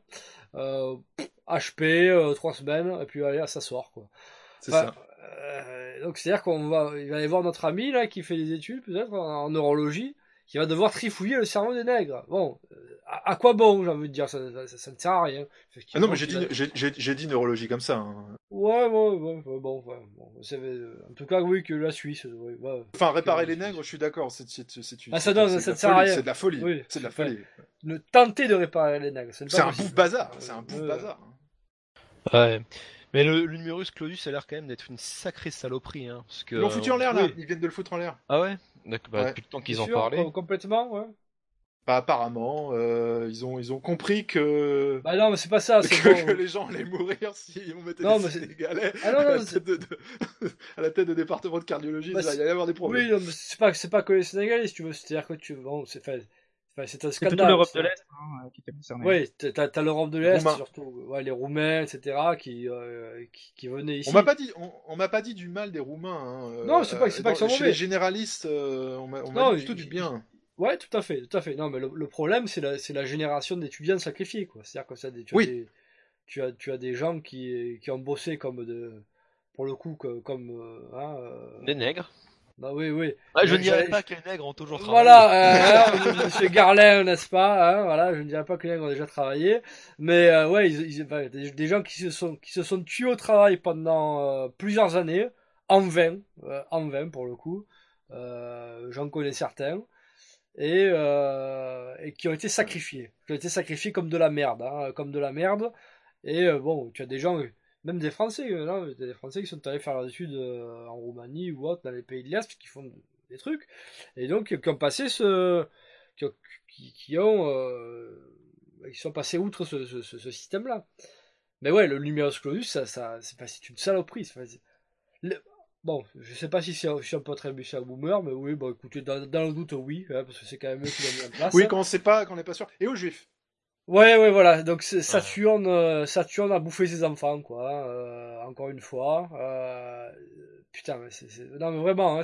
L: HP 3 semaines et puis allez, ça sort quoi.
G: C'est ça.
L: Donc c'est à dire il va aller voir notre ami là qui fait des études peut-être en neurologie, qui va devoir trifouiller le cerveau des nègres. Bon. À quoi bon, j'ai envie de dire, ça ne sert à rien.
G: Ah non, mais j'ai dit neurologie comme ça. Hein.
L: Ouais, bon. En tout cas, oui, que la Suisse. Ouais,
G: enfin, réparer les nègres, je suis d'accord. Ça
L: ne sert à rien.
G: C'est de la folie.
L: Oui,
G: c'est de la folie.
L: Ne tenter de réparer les nègres.
G: C'est un bouffe bazar. C'est un bouffe bazar.
I: Ouais. Mais le numerus clausus a l'air quand même d'être une sacrée saloperie. Hein, parce que,
G: ils l'ont foutu en l'air, là. Ils viennent de le foutre en l'air.
I: Ah ouais? Depuis le temps qu'ils en parlaient.
L: Complètement, ouais.
G: Bah, apparemment, ils ont compris que.
L: Bah non, mais c'est pas ça.
G: Que les gens allaient mourir si on mettait des Sénégalais à la tête de département de cardiologie. Il allait y avoir des problèmes.
L: Oui, non, mais c'est pas que les Sénégalais, si tu veux. C'est-à-dire que c'est un scandale.
H: C'est toute l'Europe de l'Est qui était concernée.
L: Oui, t'as l'Europe de l'Est, surtout les Roumains, etc., qui venaient ici.
G: On m'a pas dit du mal des Roumains. Hein.
L: Non, c'est pas qu'ils sont mauvais.
G: Chez les généralistes, on m'a dit plutôt du bien.
L: Ouais, tout à fait. Non, mais le problème, c'est la génération d'étudiants sacrifiés, quoi. C'est-à-dire que ça, tu as des gens qui ont bossé pour le coup, comme
I: des nègres.
L: Bah oui.
I: Ah, je ne dirais pas que les nègres ont toujours travaillé.
L: Voilà, monsieur Garlin, n'est-ce pas, hein, voilà, je ne dirais pas que les nègres ont déjà travaillé, mais ouais, des gens qui se sont tués au travail pendant plusieurs années, en vain pour le coup, j'en connais certains. Et qui ont été sacrifiés. Comme de la merde, Et bon, tu as des gens, même des Français, des Français qui sont allés faire des études en Roumanie ou autre, dans les pays de l'Est, qui font des trucs, et donc qui ont passé qui sont passés outre ce système-là. Mais ouais, le numerus clausus, c'est une saloperie. Bon, je sais pas si on peut attribuer ça à Boomer, mais oui, bon, écoutez, dans le doute, oui, parce que c'est quand même eux qui l'ont mis en place.
G: Oui, quand on n'est pas sûr. Et aux Juifs.
L: Ouais, voilà. Donc Saturne a bouffé ses enfants, quoi. Encore une fois. Putain, mais non, mais vraiment, hein,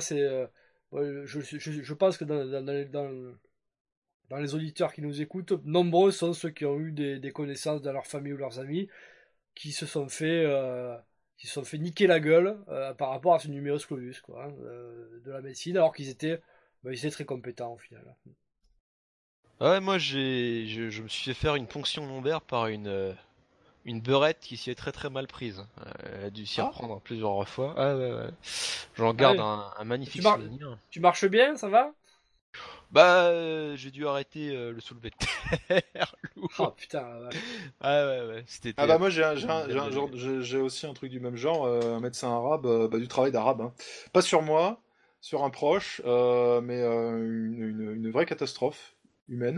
L: je pense que dans les auditeurs qui nous écoutent, nombreux sont ceux qui ont eu des connaissances dans leur famille ou leurs amis qui se sont fait niquer la gueule par rapport à ce numerus clausus, quoi, de la médecine, alors qu'ils étaient très compétents au final.
I: Ouais, moi je me suis fait faire une ponction lombaire par une beurette qui s'y est très très mal prise. Elle a dû s'y reprendre plusieurs fois. Ouais. J'en garde un magnifique souvenir.
L: Tu marches bien, ça va?
I: Bah, j'ai dû arrêter le soulevé de terre.
L: Oh putain. Ouais.
I: Ah ouais, c'était.
G: Ah bah moi j'ai aussi un truc du même genre, un médecin arabe, du travail d'arabe, hein. Pas sur moi, sur un proche, mais une vraie catastrophe humaine.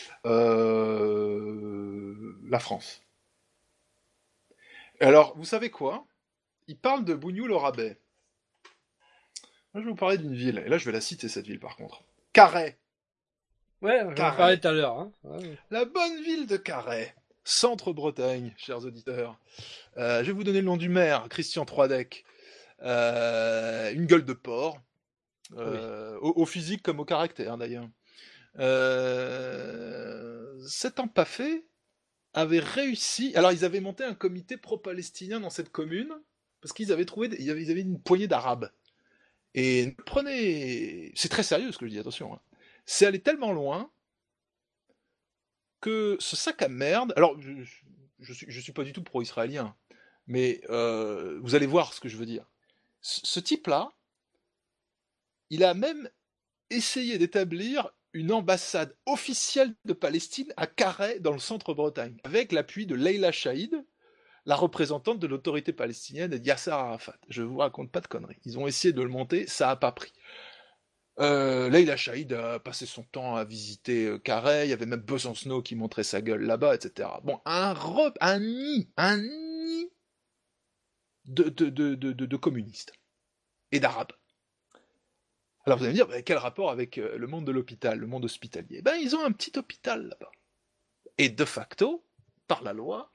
G: La France. Et alors, vous savez quoi? Il parle de Bougnoul-au-Rabais. Moi je vais vous parler d'une ville, et là je vais la citer cette ville par contre. Carhaix.
L: Ouais, j'en parlais tout à l'heure. Hein. Ouais.
G: La bonne ville de Carhaix. Centre-Bretagne, chers auditeurs. Je vais vous donner le nom du maire, Christian Troidec. Une gueule de porc. Au physique comme au caractère, d'ailleurs. Cet empaffé avait réussi... Alors, ils avaient monté un comité pro-palestinien dans cette commune, parce qu'ils avaient trouvé... Ils avaient une poignée d'Arabes. Et prenez... C'est très sérieux ce que je dis, attention. Hein. C'est allé tellement loin que ce sac à merde... Alors, je suis pas du tout pro-israélien, mais vous allez voir ce que je veux dire. Ce type-là, il a même essayé d'établir une ambassade officielle de Palestine à Carhaix, dans le centre-Bretagne, avec l'appui de Leila Chaïd, la représentante de l'autorité palestinienne et de Yasser Arafat. Je vous raconte pas de conneries. Ils ont essayé de le monter, ça a pas pris. Leila Chaïd a passé son temps à visiter Carhaix, il y avait même Besancenot qui montrait sa gueule là-bas, etc. Bon, un nid de communistes et d'arabes. Alors vous allez me dire, quel rapport avec le monde de l'hôpital, le monde hospitalier? Ils ont un petit hôpital là-bas. Et de facto, par la loi,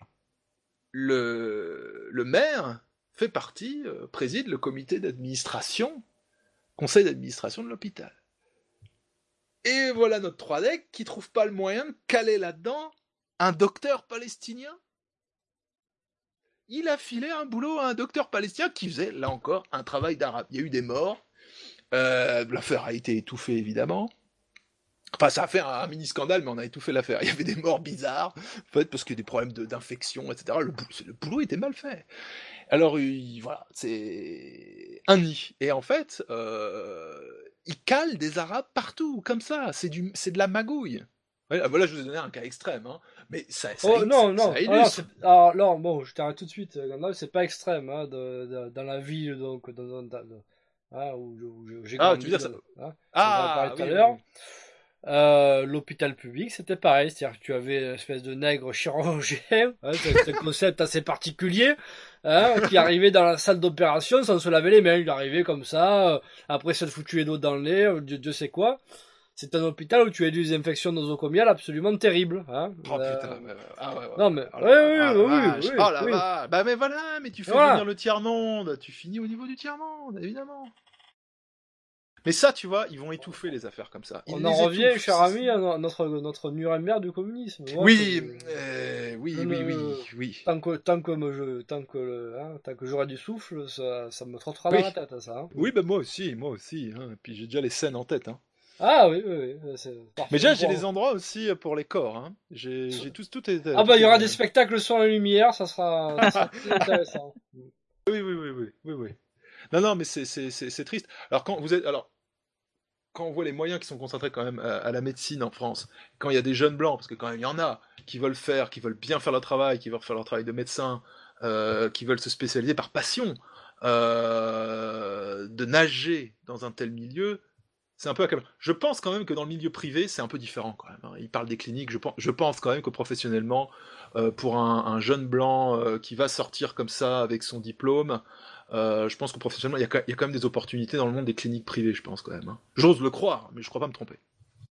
G: le maire fait partie, préside le comité d'administration, conseil d'administration de l'hôpital. Et voilà notre Troidec qui trouve pas le moyen de caler là-dedans un docteur palestinien. Il a filé un boulot à un docteur palestinien qui faisait, là encore, un travail d'arabe. Il y a eu des morts. L'affaire a été étouffée, évidemment. Enfin, ça a fait un mini-scandale, mais on a étouffé l'affaire. Il y avait des morts bizarres, en fait, parce qu'il y a des problèmes d'infection, etc. Le boulot était mal fait. Alors, voilà, c'est un nid. Et en fait, il cale des Arabes partout, comme ça. C'est de la magouille. Voilà, je vous ai donné un cas extrême, hein. Mais ça illustre.
L: Non, bon, je t'arrête tout de suite, Gandalf, c'est pas extrême, hein, dans la ville, donc, où j'ai grandi.
G: Tu veux dire ça?
L: Hein, tout à l'heure. L'hôpital public, c'était pareil, c'est-à-dire que tu avais une espèce de nègre chirurgien, hein, c'est un concept assez particulier, hein, qui arrivait dans la salle d'opération sans se laver les mains, il arrivait comme ça, après ça te foutu les doigts dans le nez, Dieu sait quoi. C'est un hôpital où tu as des infections nosocomiales absolument terribles. Hein.
G: Oh putain, ouais.
L: Non mais,
G: oui. Oh la vache. Bah mais voilà, mais tu fais venir le tiers-monde, tu finis au niveau du tiers-monde, évidemment. Mais ça, tu vois, ils vont étouffer les affaires comme ça.
L: On en revient, cher ami, à notre Nuremberg du communisme.
G: Oui.
L: Tant que j'aurai du souffle, ça me trottera dans la tête, ça. Hein.
G: Oui, moi aussi. Hein. Puis j'ai déjà les scènes en tête. Hein.
L: Ah oui.
G: Mais déjà, j'ai les endroits aussi pour les corps. Hein. J'ai tout est.
L: Il y aura des spectacles son et lumière, ça sera intéressant.
G: Oui. Non, mais c'est triste. Alors quand on voit les moyens qui sont concentrés quand même à la médecine en France, quand il y a des jeunes blancs, parce que quand même il y en a qui veulent bien faire leur travail, qui veulent faire leur travail de médecin, qui veulent se spécialiser par passion, de nager dans un tel milieu, c'est un peu accablant. Je pense quand même que dans le milieu privé, c'est un peu différent quand même. Hein. Ils parlent des cliniques, je pense quand même que professionnellement, pour un jeune blanc qui va sortir comme ça avec son diplôme, je pense que professionnellement, il y a quand même des opportunités dans le monde des cliniques privées, je pense quand même. Hein. J'ose le croire, mais je crois pas me tromper.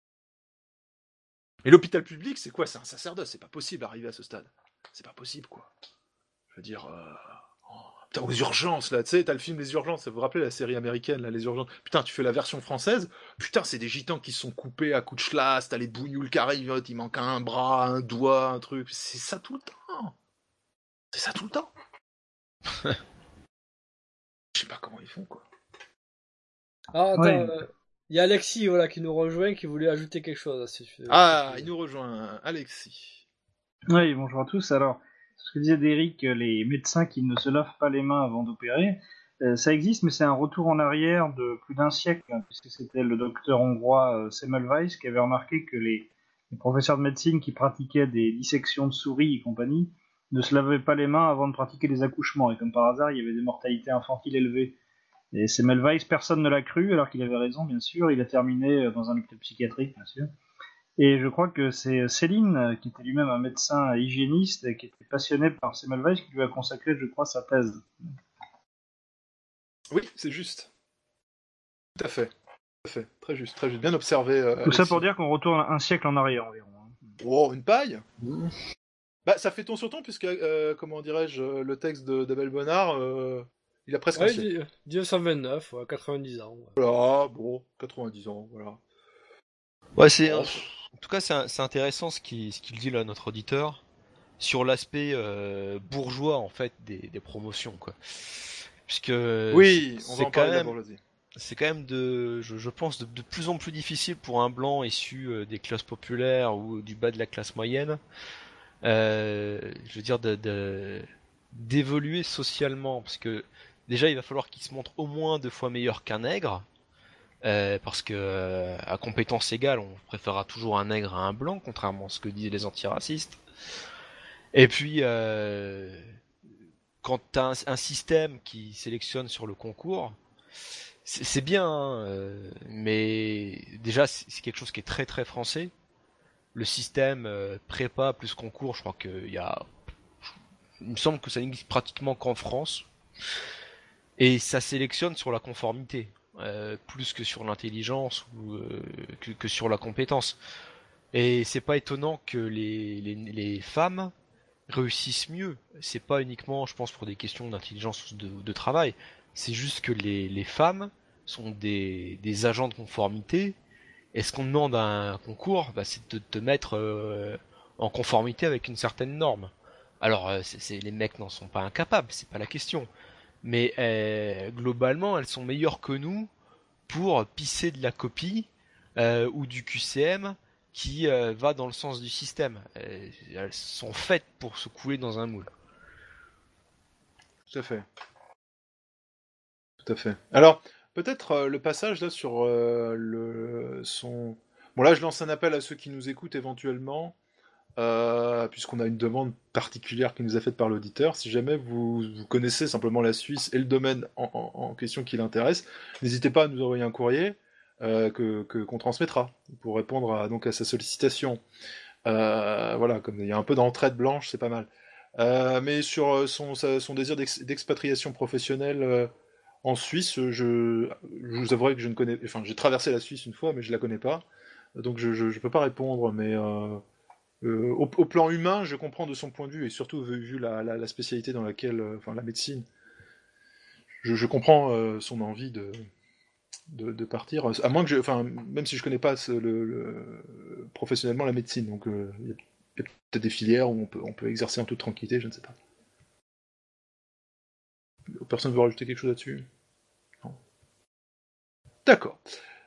G: Et l'hôpital public, c'est quoi? C'est un sacerdoce, c'est pas possible d'arriver à ce stade. C'est pas possible, quoi. Je veux dire... Putain, aux urgences, là, tu sais, t'as le film Les Urgences, vous vous rappelez la série américaine, là, Les Urgences? Putain, tu fais la version française, putain, c'est des gitans qui sont coupés à coups de schlass, t'as les bougnoules qui arrivent, il manque un bras, un doigt, un truc, c'est ça tout le temps. Je sais pas comment ils font, quoi.
L: Ah, attends, il y a Alexis, qui nous rejoint, qui voulait ajouter quelque chose à ce sujet.
G: Ah, il nous rejoint, Alexis.
J: Oui, bonjour à tous, alors... Ce que disait Derrick, les médecins qui ne se lavent pas les mains avant d'opérer, Ça existe, mais c'est un retour en arrière de plus d'un siècle, hein, puisque c'était le docteur hongrois Semmelweis qui avait remarqué que les professeurs de médecine qui pratiquaient des dissections de souris et compagnie ne se lavaient pas les mains avant de pratiquer les accouchements. Et comme par hasard, il y avait des mortalités infantiles élevées. Et Semmelweis, personne ne l'a cru, alors qu'il avait raison, bien sûr. Il a terminé dans un hôpital psychiatrique, bien sûr. Et je crois que c'est Céline, qui était lui-même un médecin hygiéniste, qui était passionné par Semmelweis, qui lui a consacré, je crois, sa thèse.
G: Oui, c'est juste. Tout à fait. Très juste. Bien observé.
J: Tout ça pour dire qu'on retourne un siècle en arrière environ.
G: Oh, une paille. Bah, ça fait ton sur ton, puisque, comment dirais-je, le texte d'Abel Bonnard, il a presque un siècle.
L: 1929, 90 ans. Ouais.
G: Voilà, bon, 90 ans, voilà.
I: Ouais, en tout cas, c'est intéressant ce qu'il dit là, notre auditeur, sur l'aspect bourgeois, en fait, des promotions, quoi. Puisque
G: oui, on va en parler de la bourgeoisie.
I: C'est quand même je pense de plus en plus difficile pour un blanc issu des classes populaires ou du bas de la classe moyenne, je veux dire d'évoluer socialement, parce que déjà il va falloir qu'il se montre au moins 2 fois meilleur qu'un nègre, parce que à compétence égale, on préférera toujours un nègre à un blanc, contrairement à ce que disent les antiracistes. Et puis quand t'as un système qui sélectionne sur le concours, c'est bien, hein, mais déjà c'est quelque chose qui est très très français. Le système prépa plus concours, je crois il me semble que ça n'existe pratiquement qu'en France. Et ça sélectionne sur la conformité, plus que sur l'intelligence ou que sur la compétence. Et c'est pas étonnant que les femmes réussissent mieux. C'est pas uniquement, je pense, pour des questions d'intelligence ou de travail. C'est juste que les femmes sont des agents de conformité. Et ce qu'on demande à un concours, c'est de te mettre en conformité avec une certaine norme. Alors, les mecs n'en sont pas incapables, c'est pas la question. Mais globalement, elles sont meilleures que nous pour pisser de la copie ou du QCM qui va dans le sens du système. Elles sont faites pour se couler dans un moule.
G: Tout à fait. Alors, peut-être le passage là sur son... Bon là, je lance un appel à ceux qui nous écoutent éventuellement, puisqu'on a une demande particulière qui nous est faite par l'auditeur. Si jamais vous connaissez simplement la Suisse et le domaine en question qui l'intéresse, n'hésitez pas à nous envoyer un courrier qu'on transmettra pour répondre donc à sa sollicitation. Voilà, comme il y a un peu d'entraide blanche, c'est pas mal. Mais sur son désir d'expatriation professionnelle en Suisse, je vous avouerai que je ne connais... Enfin, j'ai traversé la Suisse une fois, mais je la connais pas. Donc je peux pas répondre, mais au plan humain, je comprends de son point de vue, et surtout vu la spécialité dans laquelle... Enfin, la médecine. Je comprends son envie de partir, à moins que même si je connais pas professionnellement la médecine, donc il y a peut-être des filières où on peut exercer en toute tranquillité, je ne sais pas. Personne ne veut rajouter quelque chose là-dessus? Non. D'accord.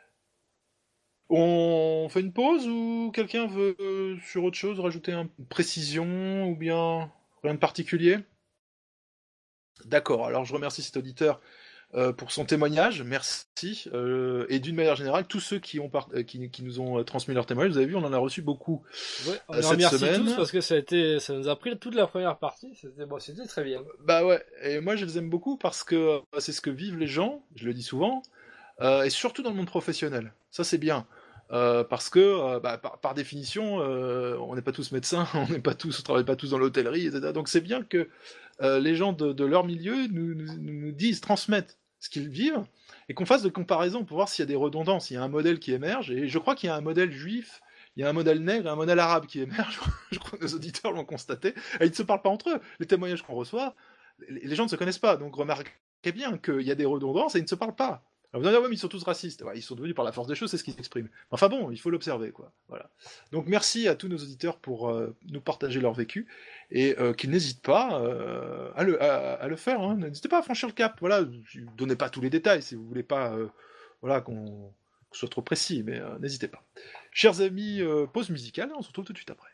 G: On fait une pause ou quelqu'un veut sur autre chose rajouter une précision ou bien rien de particulier? D'accord, alors je remercie cet auditeur pour son témoignage, merci, et d'une manière générale, tous ceux qui nous ont transmis leur témoignage, vous avez vu, on en a reçu beaucoup
L: on
G: cette
L: remercie
G: semaine.
L: tous parce que ça nous a pris toute la première partie, c'était très bien.
G: Bah ouais, et moi je les aime beaucoup parce que c'est ce que vivent les gens, je le dis souvent, et surtout dans le monde professionnel, ça c'est bien. Parce que par définition, on n'est pas tous médecins, on travaille pas tous dans l'hôtellerie, etc. Donc c'est bien que les gens de leur milieu nous disent, transmettent ce qu'ils vivent, et qu'on fasse de comparaisons pour voir s'il y a des redondances, il y a un modèle qui émerge, et je crois qu'il y a un modèle juif, il y a un modèle nègre et un modèle arabe qui émerge, je crois que nos auditeurs l'ont constaté, et ils ne se parlent pas entre eux, les témoignages qu'on reçoit, les gens ne se connaissent pas, donc remarquez bien qu'il y a des redondances et ils ne se parlent pas. Alors vous allez dire, ouais, mais ils sont tous racistes. Ouais, ils sont devenus par la force des choses, c'est ce qu'ils s'expriment. Enfin bon, il faut l'observer, quoi. Voilà. Donc merci à tous nos auditeurs pour nous partager leur vécu, et qu'ils n'hésitent pas à le faire. Hein. N'hésitez pas à franchir le cap. Voilà, donnez pas tous les détails si vous voulez pas qu'on soit trop précis, mais n'hésitez pas. Chers amis, pause musicale, on se retrouve tout de suite après.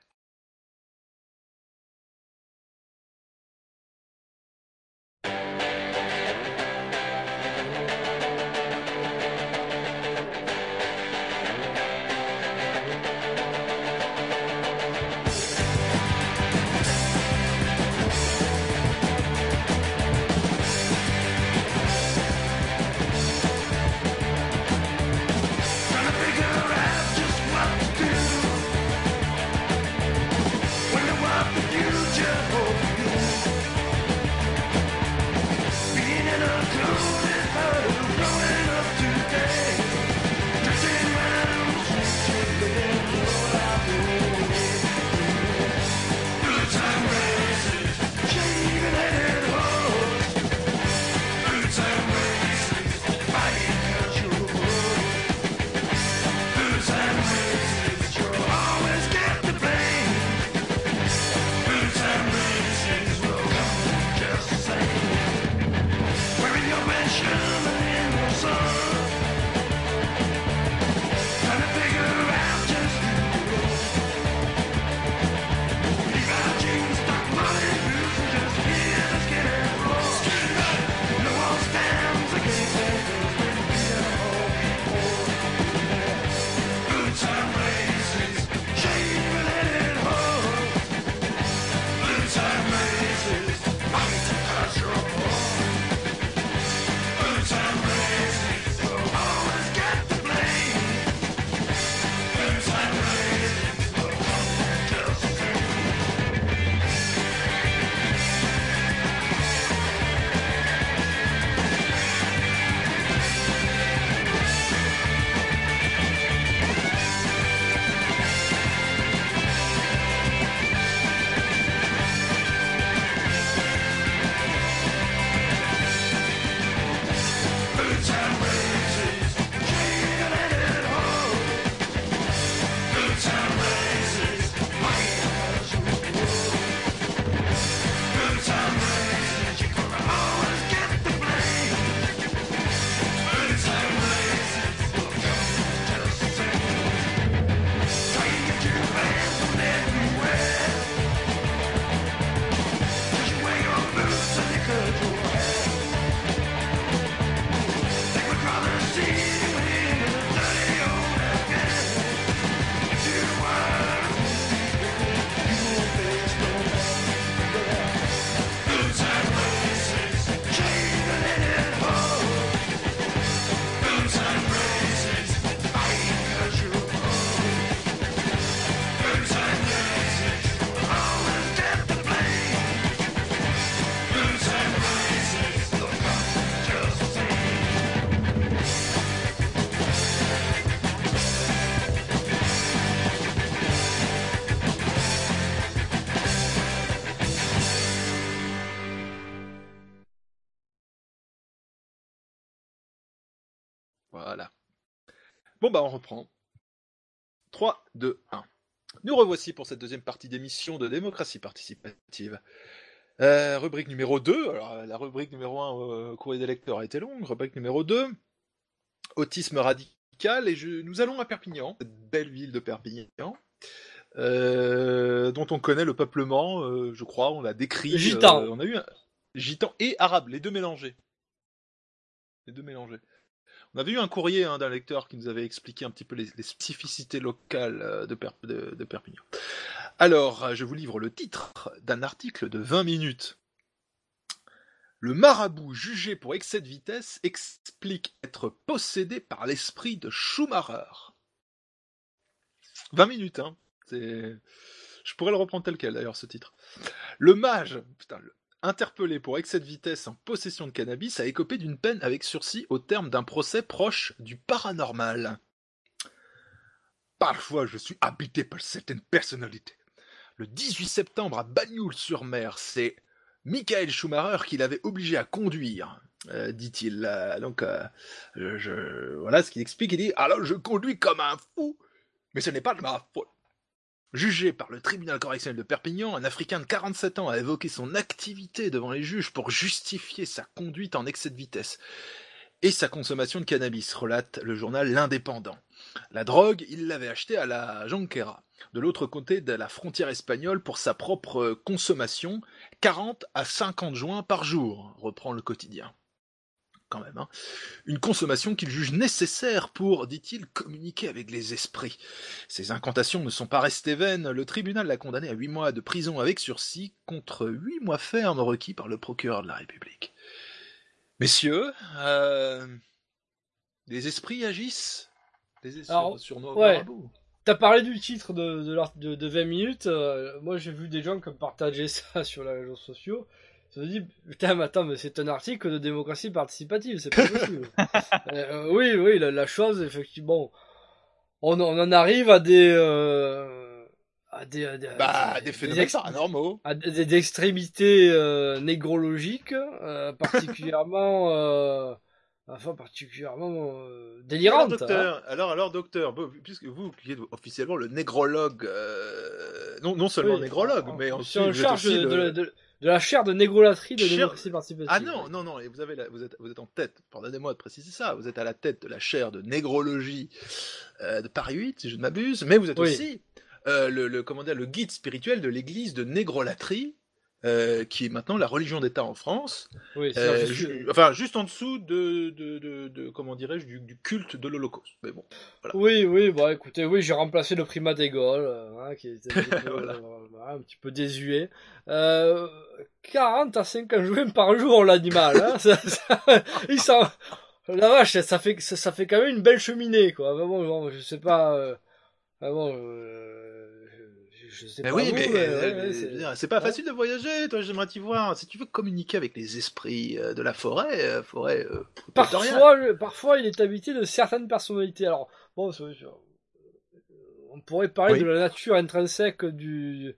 G: Voilà. Bon, on reprend. 3, 2, 1. Nous revoici pour cette deuxième partie d'émission de démocratie participative. Rubrique numéro 2. Alors, la rubrique numéro 1, courrier des lecteurs, a été longue. Rubrique numéro 2, autisme radical. Et nous allons à Perpignan, cette belle ville de Perpignan, dont on connaît le peuplement, je crois, on l'a décrit.
L: Gitan.
G: On a eu gitan et arabe, les deux mélangés. On avait eu un courrier d'un lecteur qui nous avait expliqué un petit peu les spécificités locales de Perpignan. Alors, je vous livre le titre d'un article de 20 minutes. Le marabout jugé pour excès de vitesse explique être possédé par l'esprit de Schumacher. 20 minutes, hein. Je pourrais le reprendre tel quel, d'ailleurs, ce titre. Le mage, interpellé pour excès de vitesse en possession de cannabis, a écopé d'une peine avec sursis au terme d'un procès proche du paranormal. Parfois, je suis habité par certaines personnalités. Le 18 septembre, à Bagnoul-sur-Mer, c'est Michael Schumacher qui l'avait obligé à conduire, dit-il. Voilà ce qu'il explique. Il dit « Alors, je conduis comme un fou, mais ce n'est pas de ma faute. » Jugé par le tribunal correctionnel de Perpignan, un Africain de 47 ans a évoqué son activité devant les juges pour justifier sa conduite en excès de vitesse et sa consommation de cannabis, relate le journal L'Indépendant. La drogue, il l'avait achetée à la Jonquera, de l'autre côté de la frontière espagnole, pour sa propre consommation, 40 à 50 joints par jour, reprend le quotidien. Quand même, hein. Une consommation qu'il juge nécessaire pour, dit-il, communiquer avec les esprits. Ces incantations ne sont pas restées vaines. Le tribunal l'a condamné à 8 mois de prison avec sursis contre 8 mois fermes requis par le procureur de la République. Messieurs, les esprits agissent sur nos marabouts.
L: T'as parlé du titre de 20 minutes. Moi, j'ai vu des gens qui partageaient ça sur les réseaux sociaux. Je me dis, putain, mais attends, mais c'est un article de démocratie participative, c'est pas possible. Oui, la chose, effectivement, on en arrive à des
G: phénomènes paranormaux,
L: à des extrémités négrologiques, particulièrement délirantes.
G: Alors, docteur, puisque vous qui êtes officiellement le négrologue, non seulement négrologue, mais aussi
L: en charge de la chaire de négrolatrie de démocratie participative.
G: Ah non, et vous êtes en tête, pardonnez-moi de préciser ça, vous êtes à la tête de la chaire de négrologie de Paris 8, si je ne m'abuse, mais vous êtes aussi le guide spirituel de l'église de négrolatrie, qui est maintenant la religion d'État en France, juste en dessous du culte de l'Holocauste. Mais bon, voilà.
L: Oui, écoutez, j'ai remplacé le primat des Gaules, qui était un petit peu désuet. 40 à 50 joints par jour, l'animal, hein. La vache, ça fait quand même une belle cheminée, quoi. Bon, je sais pas, je sais pas.
G: Oui, mais c'est pas facile de voyager. Toi, j'aimerais t'y voir. Si tu veux communiquer avec les esprits de la forêt,
L: parfois, il est habité de certaines personnalités. Alors, bon, on pourrait parler de la nature intrinsèque du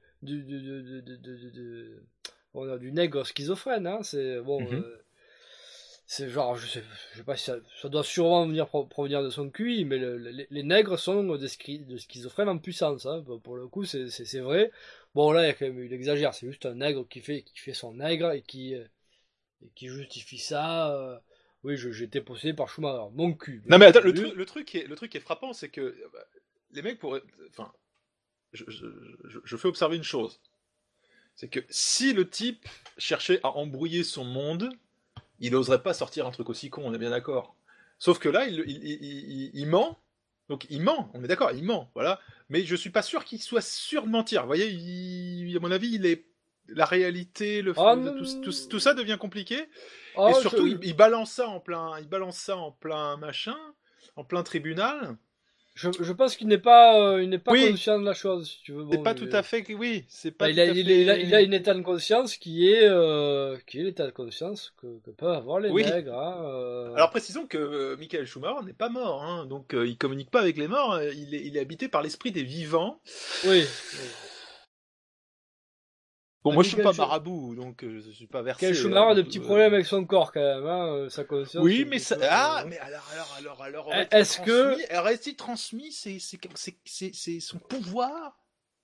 L: nègre schizophrène. Hein. C'est bon. C'est genre, je sais pas si ça doit sûrement provenir de son QI, mais les nègres sont de schizophrènes en puissance, hein. Pour le coup, c'est vrai. Bon, là, il exagère, c'est juste un nègre qui fait son nègre et qui justifie ça. Oui, j'étais possédé par Schumacher, mon cul.
G: Non, mais attends, le truc qui est frappant, c'est que les mecs pourraient. Enfin, je fais observer une chose. C'est que si le type cherchait à embrouiller son monde, il n'oserait pas sortir un truc aussi con, on est bien d'accord. Sauf que là, il ment. Donc il ment, on est d'accord, il ment, voilà. Mais je suis pas sûr qu'il soit sûr de mentir. Vous voyez, à mon avis, la réalité, tout ça devient compliqué. Et surtout, il balance ça en plein machin, en plein tribunal.
L: Je pense qu'il n'est pas conscient de la chose, si tu veux. Bon,
G: c'est pas tout à fait, oui. C'est pas.
L: Il a une état de conscience qui est l'état de conscience que peuvent avoir les nègres. Hein,
G: Alors précisons que Michael Schumacher n'est pas mort, hein, donc il communique pas avec les morts. Il est habité par l'esprit des vivants.
L: Oui.
G: Bon, moi je suis pas marabout, donc je suis pas versé.
L: Quel Schumacher a de petits problèmes avec son corps quand même, hein, sa conscience.
G: Oui, mais ça. Ah, mais alors.
L: Est-ce que.
G: Aurait-il transmis c'est son pouvoir?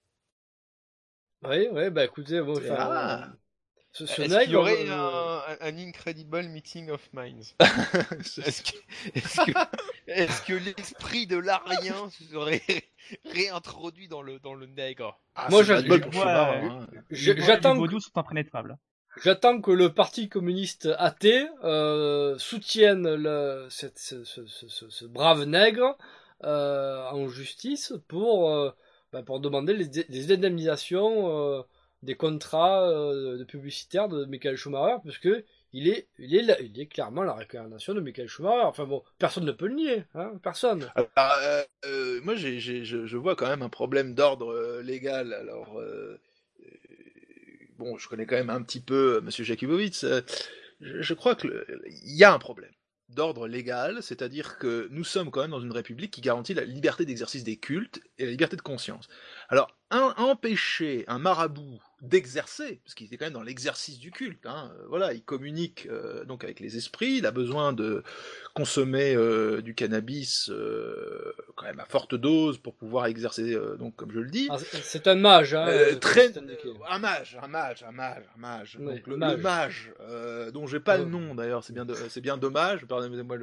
L: Oui, bah écoutez, bon,
I: Est-ce qu'il y aurait un incredible meeting of minds? Est-ce que l'esprit de l'Arien serait réintroduit dans le nègre?
L: Moi,
H: j'attends que sont impénétrables.
L: J'attends que le Parti communiste athée soutienne ce brave nègre en justice pour demander les indemnisations des contrats de publicitaires de Michael Schumacher, parce que il est clairement la réincarnation de Michael Schumacher. Enfin bon, personne ne peut le nier, hein, personne.
G: Alors, moi, je vois quand même un problème d'ordre légal. Alors, bon, je connais quand même un petit peu Monsieur Jakubowicz. Je crois que il y a un problème d'ordre légal, c'est-à-dire que nous sommes quand même dans une république qui garantit la liberté d'exercice des cultes et la liberté de conscience. Alors, empêcher un marabout d'exercer, parce qu'il était quand même dans l'exercice du culte, hein, voilà, il communique donc avec les esprits, il a besoin de consommer du cannabis quand même à forte dose pour pouvoir exercer, donc comme je le dis.
L: C'est un mage, hein,
G: un mage.
L: Oui,
G: Donc, le mage, dont j'ai pas le nom d'ailleurs, c'est bien dommage, pardonnez-moi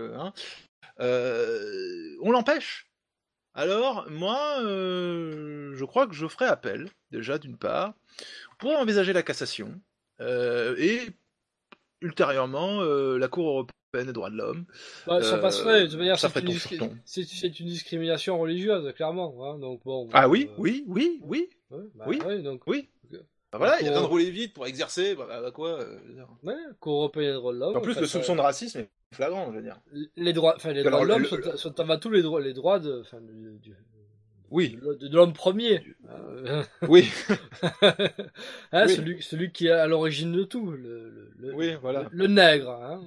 G: on l'empêche. Alors, moi, je crois que je ferai appel, déjà, d'une part. On pourrait envisager la cassation, et, ultérieurement, la Cour européenne des droits de l'homme.
L: Ça passerait, de toute manière,
G: c'est
L: une discrimination religieuse, clairement. Hein, donc, bon,
G: oui.
L: Donc,
G: oui. Voilà, il y a besoin de rouler vite pour exercer, quoi.
L: Cour européenne des droits de l'homme.
G: En plus, le soupçon de racisme est flagrant, je veux dire.
L: Les droits de l'homme sont avant tout les droits de l'homme premier.
G: Oui.
L: Hein, oui. Celui qui est à l'origine de tout, le nègre. Hein.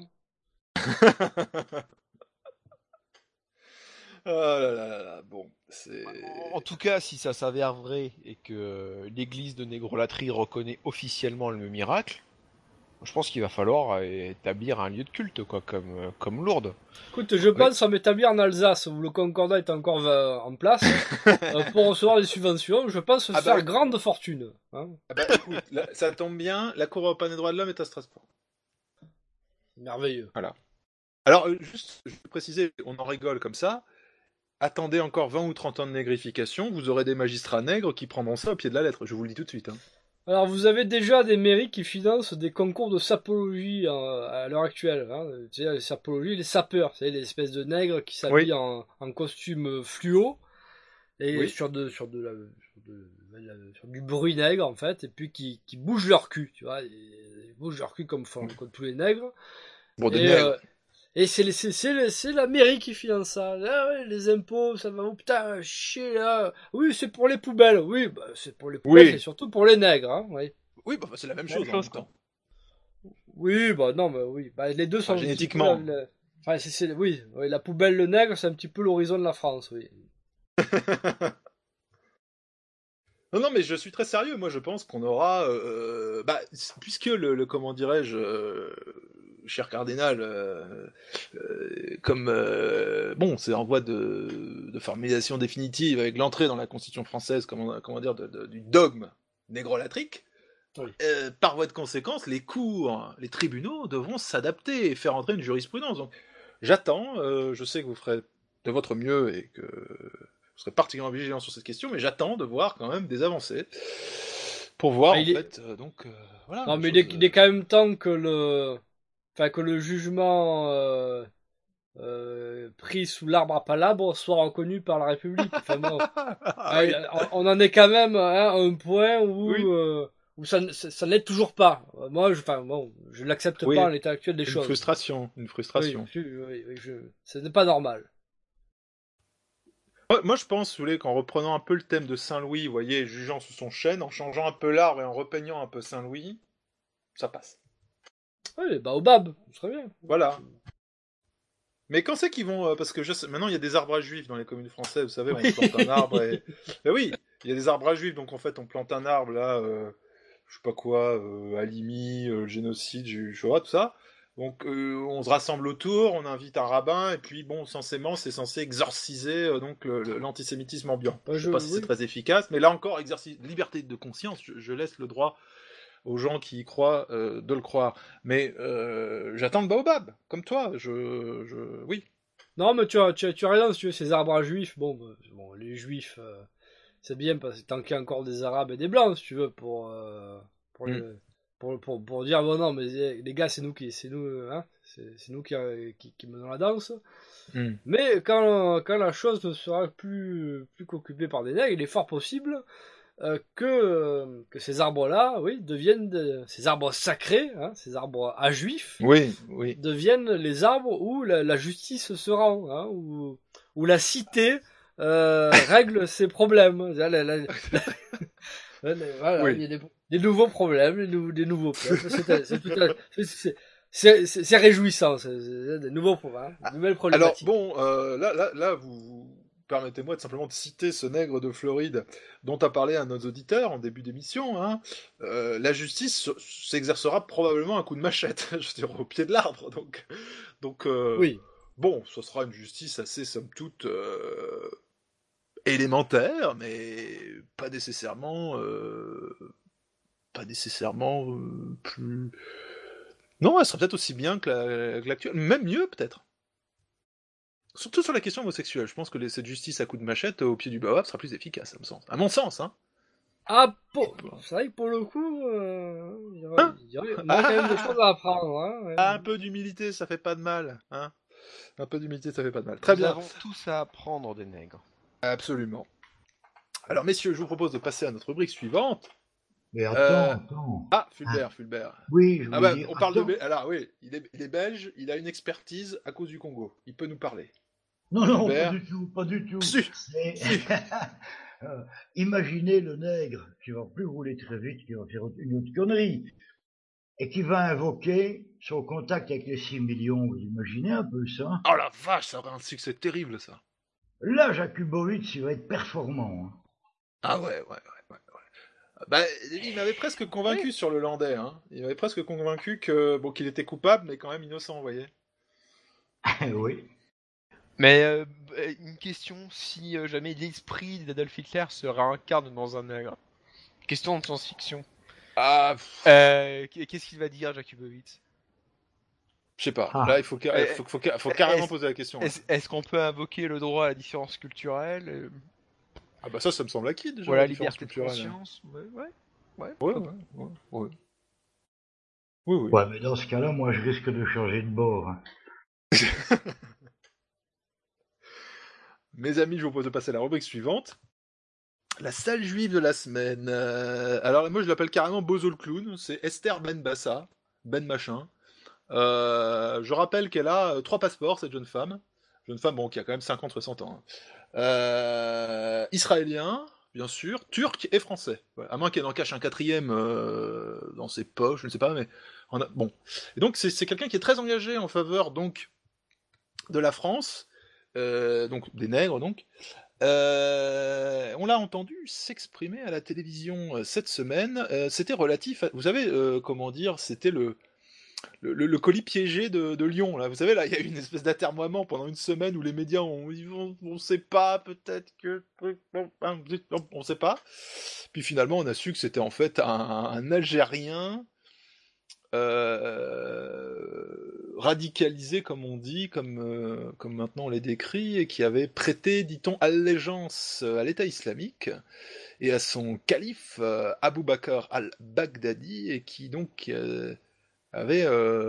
G: Oh là, bon, c'est...
I: En tout cas, si ça s'avère vrai et que l'église de Négrolatrie reconnaît officiellement le miracle, je pense qu'il va falloir établir un lieu de culte, quoi, comme Lourdes.
L: Écoute, je pense à m'établir en Alsace, où le Concordat est encore en place, pour recevoir des subventions. Je pense faire grande fortune. Hein.
G: Écoute, là, ça tombe bien, la Cour européenne des droits de l'homme est à Strasbourg.
L: Merveilleux.
G: Voilà. Alors, juste, je vais préciser, on en rigole comme ça. Attendez encore 20 ou 30 ans de négrification, vous aurez des magistrats nègres qui prendront ça au pied de la lettre, je vous le dis tout de suite. Hein.
L: Alors, vous avez déjà des mairies qui financent des concours de sapologie à l'heure actuelle. Hein. Tu sais, les sapologies, les sapeurs, tu sais, les espèces de nègres qui s'habillent en costume fluo et sur du bruit nègre en fait, et puis qui bougent leur cul, tu vois, ils bougent leur cul comme tous les nègres.
G: Bon, des nègres.
L: Et c'est la mairie qui finance ça. Ah ouais, les impôts, ça va, putain, chier là. Oui, c'est pour les poubelles. Oui, c'est pour les poubelles, c'est surtout pour les nègres, hein, oui.
G: Oui, c'est la même chose en même temps.
L: Oui, oui. Les deux sont
G: génétiquement.
L: Oui, la poubelle, le nègre, c'est un petit peu l'horizon de la France, oui.
G: Non, mais je suis très sérieux. Moi, je pense qu'on aura, puisque comment dirais-je, cher cardinal, c'est en voie de formalisation définitive avec l'entrée dans la Constitution française, comment dire, du dogme négrolatrique. Oui. Par voie de conséquence, les cours, les tribunaux devront s'adapter et faire entrer une jurisprudence. Donc, j'attends. Je sais que vous ferez de votre mieux et que vous serez particulièrement vigilant sur cette question, mais j'attends de voir quand même des avancées pour voir voilà.
L: Non, mais il est quand même temps que le jugement pris sous l'arbre à palabre soit reconnu par la République. Enfin, bon, on en est quand même à un point où ça ne l'est toujours pas. Moi, je l'accepte pas en l'état actuel des choses.
G: Une frustration.
L: Oui, ce n'est pas normal.
G: Moi, je pense, si vous voulez, qu'en reprenant un peu le thème de Saint-Louis, vous voyez, jugeant sous son chêne, en changeant un peu l'arbre et en repeignant un peu Saint-Louis, ça passe.
L: Oui, Baobab, très bien.
G: Voilà. Mais quand c'est qu'ils vont... parce que maintenant, il y a des arbres à juifs dans les communes françaises, vous savez, on plante un arbre et... Mais oui, il y a des arbres à juifs, donc en fait, on plante un arbre, là, je sais pas quoi, Halimi, génocide, Shoah, tout ça. Donc on se rassemble autour, on invite un rabbin, et puis bon, censément, c'est censé exorciser donc l'antisémitisme ambiant. Je sais pas si c'est très efficace, mais là encore, liberté de conscience, je laisse le droit aux gens qui y croient de le croire. Mais j'attends le baobab, comme toi, oui.
L: Non, mais tu as raison, si tu veux, ces arbres à juifs, bon, les juifs, c'est bien, parce que tant qu'il y a encore des arabes et des blancs, si tu veux, pour dire, bon, non, mais les gars, c'est nous qui menons la danse. Mais quand la chose ne sera plus qu'occupée par des nègres, il est fort possible que ces arbres-là, oui, deviennent ces arbres sacrés, ces arbres à juifs, deviennent les arbres où la justice se rend, où la cité règle ses problèmes. Voilà, il y a des nouveaux problèmes, des nouveaux peuples. C'est réjouissant, c'est des nouveaux problèmes, de nouvelles problématiques.
G: Alors bon, là, vous permettez-moi simplement de citer ce nègre de Floride dont a parlé à nos auditeurs en début d'émission. La justice s'exercera probablement à coup de machette, je veux dire, au pied de l'arbre. Donc oui. Bon, ce sera une justice assez, somme toute, élémentaire, mais pas nécessairement plus... Non, elle sera peut-être aussi bien que l'actuelle, même mieux peut-être. Surtout sur la question homosexuelle, je pense que cette justice à coup de machette au pied du baobab sera plus efficace, à mon sens.
L: C'est vrai que pour le coup, il y a quand même des choses à apprendre.
G: Un peu d'humilité, ça fait pas de mal. Un peu d'humilité, ça fait pas de mal. Très bien.
I: Nous avons tous à apprendre des nègres.
G: Absolument. Alors, messieurs, je vous propose de passer à notre rubrique suivante.
K: Mais attends.
G: Ah, Fulbert.
K: Oui, je voulais dire,
G: on parle de... Alors, oui, il est belge, il a une expertise à cause du Congo. Il peut nous parler.
K: Non, pas du tout.
G: Si.
K: Imaginez le nègre qui va plus rouler très vite, qui va faire une autre connerie, et qui va invoquer son contact avec les 6 millions. Vous imaginez un peu ça?
G: Oh la vache, ça aura un succès terrible, ça.
K: Là, Jakubowicz, il va être performant.
G: Ah ouais. Il m'avait presque convaincu sur le landais. Il m'avait presque convaincu qu'il était coupable, mais quand même innocent, vous voyez.
K: Oui.
I: Mais une question, si jamais l'esprit d'Adolf Hitler se réincarne dans un nègre. Question de science-fiction. Qu'est-ce qu'il va dire, Jakubowicz?
G: Je sais pas. Là, il faut carrément poser la question.
I: Est-ce qu'on peut invoquer le droit à la différence culturelle?
G: Ah bah ça me semble acquis déjà.
I: Voilà, la liberté de conscience. Ouais.
K: Oui. Ouais, mais dans ce cas-là, moi, je risque de changer de bord.
G: Mes amis, je vous propose de passer à la rubrique suivante. La salle juive de la semaine. Alors moi, je l'appelle carrément Bozo le clown. C'est Esther Ben Bassa, Ben Machin. Je rappelle qu'elle a 3 passeports, cette jeune femme. Jeune femme, qui a quand même 50-60 ans. Israélien, bien sûr, turc et français. Ouais, à moins qu'elle en cache un 4e dans ses poches, je ne sais pas, mais... Bon. Et donc, c'est quelqu'un qui est très engagé en faveur, donc, de la France, donc des nègres, donc. On l'a entendu s'exprimer à la télévision cette semaine. C'était relatif à... Vous savez, c'était le colis piégé de Lyon, là. Vous savez, là, il y a eu une espèce d'atermoiement pendant une semaine où les médias on sait pas, peut-être que... On sait pas. Puis finalement, on a su que c'était en fait un Algérien radicalisé, comme on dit, comme maintenant on les décrit, et qui avait prêté, dit-on, allégeance à l'État islamique et à son calife Abou Bakr al-Baghdadi, et qui donc... avait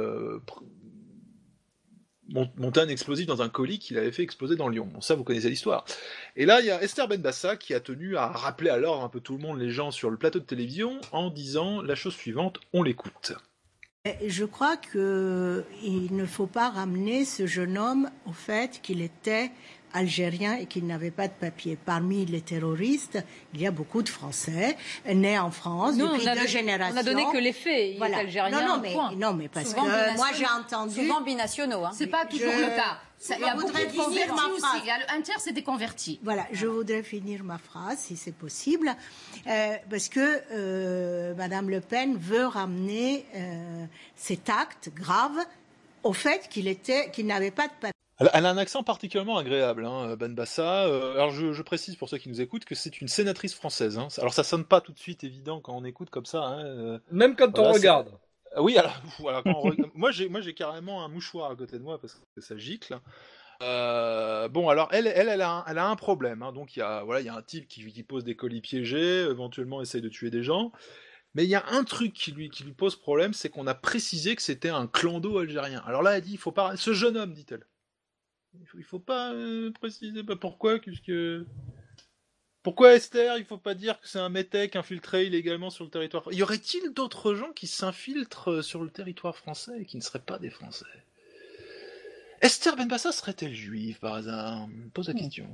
G: monté un explosif dans un colis qu'il avait fait exploser dans Lyon. Bon, ça, vous connaissez l'histoire. Et là, il y a Esther Ben Bassa qui a tenu à rappeler à l'ordre un peu tout le monde, les gens sur le plateau de télévision, en disant la chose suivante, on l'écoute.
N: Je crois qu'il ne faut pas ramener ce jeune homme au fait qu'il était algérien et qu'il n'avait pas de papier. Parmi les terroristes, il y a beaucoup de Français nés en France depuis 2 générations.
O: On n'a donné que les faits. Il est algérien.
N: Non, mais parce que moi j'ai entendu.
O: Souvent binationaux.
P: C'est pas toujours le cas.
O: Il y a beaucoup de convertis aussi. Il y a un tiers, c'est des convertis.
N: Voilà, je voudrais finir ma phrase, si c'est possible, parce que Madame Le Pen veut ramener cet acte grave au fait qu'il n'avait pas de papier.
G: Elle a un accent particulièrement agréable, hein, Benbassa. Alors je précise pour ceux qui nous écoutent que c'est une sénatrice française. Hein. Alors ça sonne pas tout de suite évident quand on écoute comme ça. Hein.
L: Même quand on regarde.
G: Oui, alors quand on regarde... moi j'ai carrément un mouchoir à côté de moi parce que ça gicle. Bon, alors elle a un problème. Hein. Donc il y a un type qui pose des colis piégés, éventuellement essaye de tuer des gens. Mais il y a un truc qui lui pose problème, c'est qu'on a précisé que c'était un clando algérien. Alors là, elle dit, il faut pas... Ce jeune homme, dit-elle. Il faut pas préciser pourquoi, pourquoi Esther, il faut pas dire que c'est un métèque infiltré illégalement sur le territoire français. Y aurait-il d'autres gens qui s'infiltrent sur le territoire français et qui ne seraient pas des Français? Esther Benbassa serait-elle juive par hasard? Pose la question.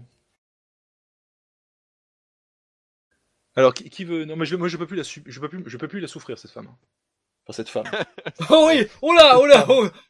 G: Alors qui veut? Non, mais moi je peux plus la souffrir cette femme. Enfin, cette femme.
L: Oh oui, oh là,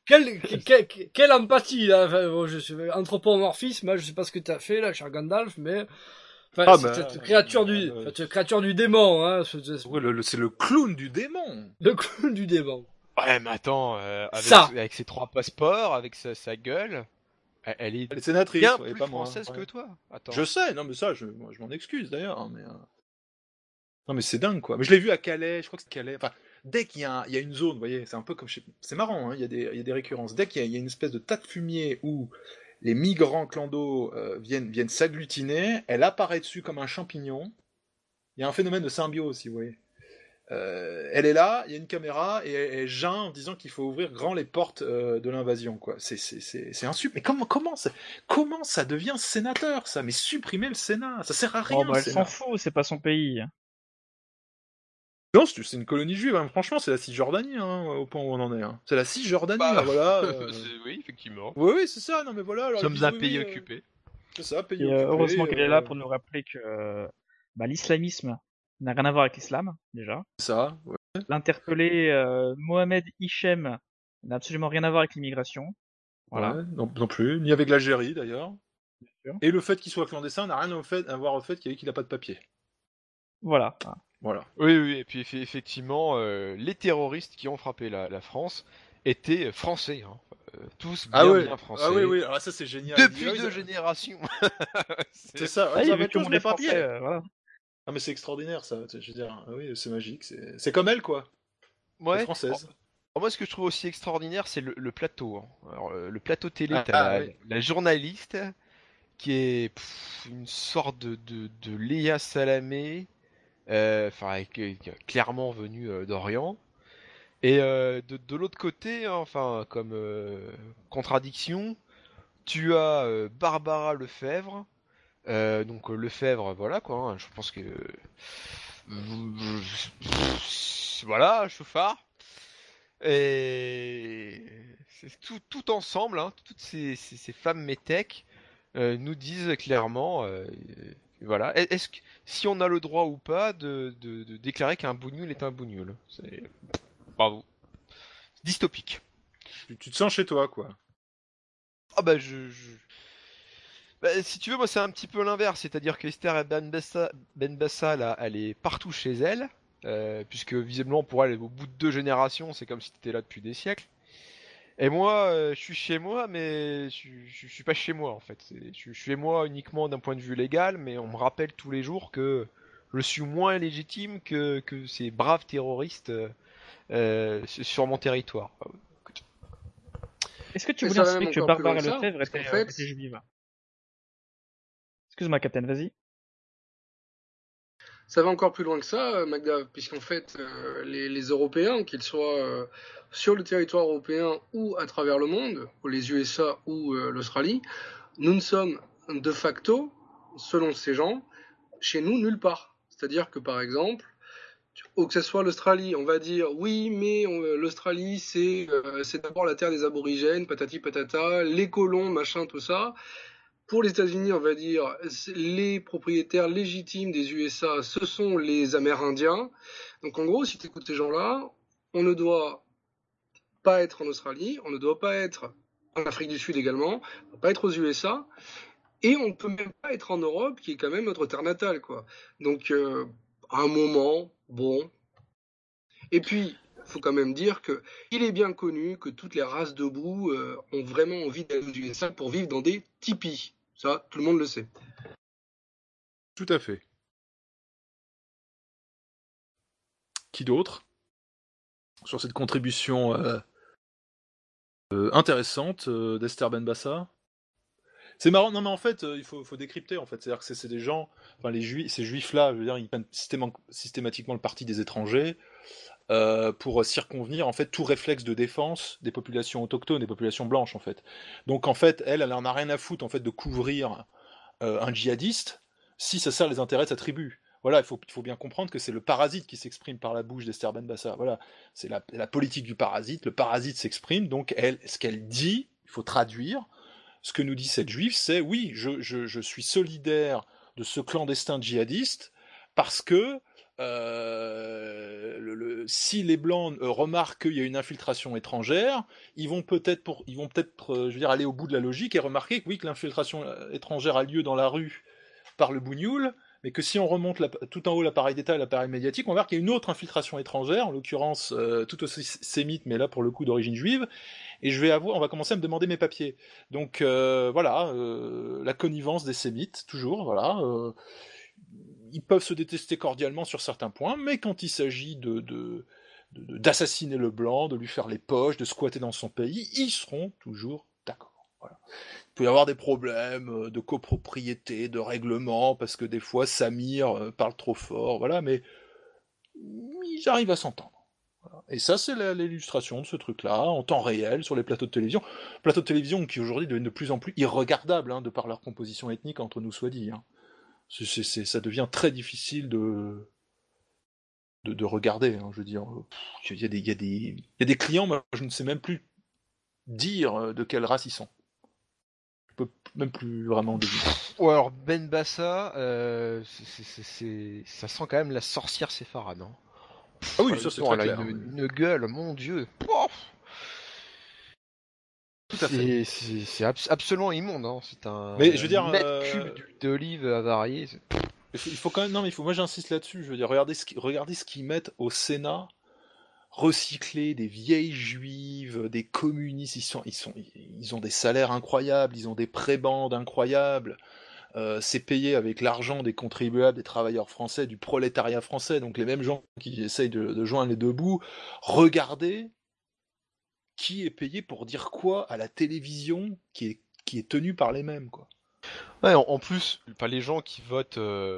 L: quelle empathie là. Enfin, je suis anthropomorphisme, je sais pas ce que t'as fait là, cher Gandalf, mais cette créature du démon, hein.
G: C'est le clown du démon.
L: Le clown du démon.
I: Ouais, mais attends, avec ses 3 passeports, avec sa gueule, elle est
G: sénatrice,
I: bien
G: ouais,
I: plus
G: pas moi,
I: française
G: ouais.
I: que toi. Attends.
G: Je sais, non mais ça, je m'en excuse d'ailleurs, hein, mais non mais c'est dingue quoi. Mais je l'ai vu à Calais, je crois que c'est Calais. Enfin, dès qu'il y a une zone, vous voyez, c'est un peu comme c'est marrant, hein, il y a des récurrences. Dès qu'il y a une espèce de tas de fumier où les migrants clandos viennent s'agglutiner, elle apparaît dessus comme un champignon. Il y a un phénomène de symbiose aussi, vous voyez. Elle est là, il y a une caméra et elle geint en disant qu'il faut ouvrir grand les portes de l'invasion, quoi. C'est insup. Mais comment ça devient sénateur, ça? Mais supprimer le Sénat, ça sert à rien.
H: Elle s'en fout, c'est pas son pays.
G: Non, c'est une colonie juive. Hein. Franchement, c'est la Cisjordanie, hein, au point où on en est. Hein. C'est la Cisjordanie, voilà.
I: Oui, effectivement.
G: Oui, c'est ça. Non, mais voilà. Alors,
I: nous sommes un pays occupé.
G: C'est ça, pays occupé.
H: Heureusement qu'elle est là pour nous rappeler que l'islamisme n'a rien à voir avec l'islam, déjà.
G: Ça, ouais.
H: L'interpellé Mohamed Hichem n'a absolument rien à voir avec l'immigration. Voilà.
G: Ouais, non plus, ni avec l'Algérie d'ailleurs. Et le fait qu'il soit clandestin n'a rien à voir au fait qu'il n'a pas de papier.
H: Voilà.
I: Oui, et puis effectivement, les terroristes qui ont frappé la France étaient français, hein. Tous bien français.
G: Ah oui, alors ça c'est génial.
I: Depuis 2 générations.
G: C'est ça,
H: ils
G: ils
H: avaient
G: avaient tous
H: tous
G: les
H: les
G: papiers.
H: Français, voilà.
G: Ah mais c'est extraordinaire ça, je veux dire, oui, c'est magique, c'est comme elle quoi.
I: Ouais.
G: C'est française.
I: Alors, moi ce que je trouve aussi extraordinaire c'est le plateau. Hein. Alors, le plateau télé,
G: oui.
I: la journaliste qui est une sorte de Léa Salamé, qui est clairement venue d'Orient. Et de l'autre côté, hein, enfin comme contradiction, tu as Barbara Lefebvre. Donc Lefebvre, voilà quoi. Hein, je pense que voilà, chauffard. Et c'est tout ensemble, hein, toutes ces femmes métèques nous disent clairement, voilà. Est-ce que si on a le droit ou pas de déclarer qu'un bougnoul est un bougnoul? C'est bravo. Dystopique.
G: Tu te sens chez toi quoi.
I: Ah bah si tu veux, moi c'est un petit peu l'inverse, c'est-à-dire que Esther Benbassa là, elle est partout chez elle, puisque visiblement pour elle, au bout de 2 générations, c'est comme si t'étais là depuis des siècles. Et moi, je suis chez moi, mais je suis pas chez moi en fait. Je suis chez moi uniquement d'un point de vue légal, mais on me rappelle tous les jours que je suis moins légitime que ces braves terroristes sur mon territoire.
H: Est-ce que tu voulais insinuer que Barbara Lefebvre était juive? Excuse-moi, Captain, vas-y.
M: Ça va encore plus loin que ça, Magda, puisqu'en fait, les Européens, qu'ils soient sur le territoire européen ou à travers le monde, ou les USA ou l'Australie, nous ne sommes de facto, selon ces gens, chez nous nulle part. C'est-à-dire que par exemple, ou que ce soit l'Australie, on va dire oui, mais l'Australie c'est d'abord la terre des aborigènes, patati patata, les colons, machin, tout ça. Pour les États-Unis, on va dire les propriétaires légitimes des USA, ce sont les Amérindiens. Donc en gros, si tu écoutes ces gens-là, on ne doit pas être en Australie, on ne doit pas être en Afrique du Sud également, on va pas être aux USA, et on ne peut même pas être en Europe, qui est quand même notre terre natale, quoi. Donc, à un moment, bon. Et puis, il faut quand même dire que il est bien connu que toutes les races debout ont vraiment envie d'aller aux USA pour vivre dans des tipis. Ça, tout le monde le sait.
G: Tout à fait. Qui d'autre sur cette contribution intéressante d'Esther Benbassa? C'est marrant, non mais en fait, il faut décrypter en fait. C'est-à-dire que c'est des gens, enfin ces juifs-là, je veux dire, ils prennent systématiquement le parti des étrangers pour circonvenir en fait tout réflexe de défense des populations autochtones, des populations blanches en fait. Donc en fait, elle en a rien à foutre en fait de couvrir un djihadiste si ça sert les intérêts de sa tribu. Voilà, il faut bien comprendre que c'est le parasite qui s'exprime par la bouche d'Esther Benbassa. Voilà, c'est la politique du parasite. Le parasite s'exprime, donc ce qu'elle dit, il faut traduire. Ce que nous dit cette juive, c'est oui, je suis solidaire de ce clandestin djihadiste parce que si les blancs remarquent qu'il y a une infiltration étrangère, ils vont peut-être, je veux dire, aller au bout de la logique et remarquer que oui, que l'infiltration étrangère a lieu dans la rue par le bougnoul, mais que si on remonte tout en haut l'appareil d'État et l'appareil médiatique, on va voir qu'il y a une autre infiltration étrangère, en l'occurrence tout aussi sémite, mais là pour le coup d'origine juive, et on va commencer à me demander mes papiers. Donc voilà, la connivence des sémites, toujours, voilà. Ils peuvent se détester cordialement sur certains points, mais quand il s'agit d'assassiner le blanc, de lui faire les poches, de squatter dans son pays, ils seront toujours d'accord. Voilà. Il peut y avoir des problèmes de copropriété, de règlement, parce que des fois Samir parle trop fort, voilà, mais ils arrivent à s'entendre. Voilà. Et ça, c'est l'illustration de ce truc-là, en temps réel, sur les plateaux de télévision. Plateaux de télévision qui aujourd'hui deviennent de plus en plus irregardables, de par leur composition ethnique, entre nous soit dit. Ça devient très difficile de regarder, je veux dire. Il y a des clients, moi, je ne sais même plus dire de quelle race ils sont. Je peux même plus vraiment deviner.
I: Ou alors Benbassa, ça sent quand même la sorcière séfarade. Hein.
G: Ah oui, ça c'est très clair.
I: Une gueule, mon dieu. C'est absolument immonde. Hein. C'est un mètre cube d'huile d'olive avariée.
G: Il faut quand même, moi j'insiste là-dessus. Je veux dire, regardez ce qu'ils mettent au Sénat. Recycler des vieilles juives, des communistes, ils ont des salaires incroyables, ils ont des prébendes incroyables, c'est payé avec l'argent des contribuables, des travailleurs français, du prolétariat français, donc les mêmes gens qui essayent de joindre les deux bouts. Regardez qui est payé pour dire quoi à la télévision qui est tenue par les mêmes, quoi.
I: Ouais, en plus, les gens qui votent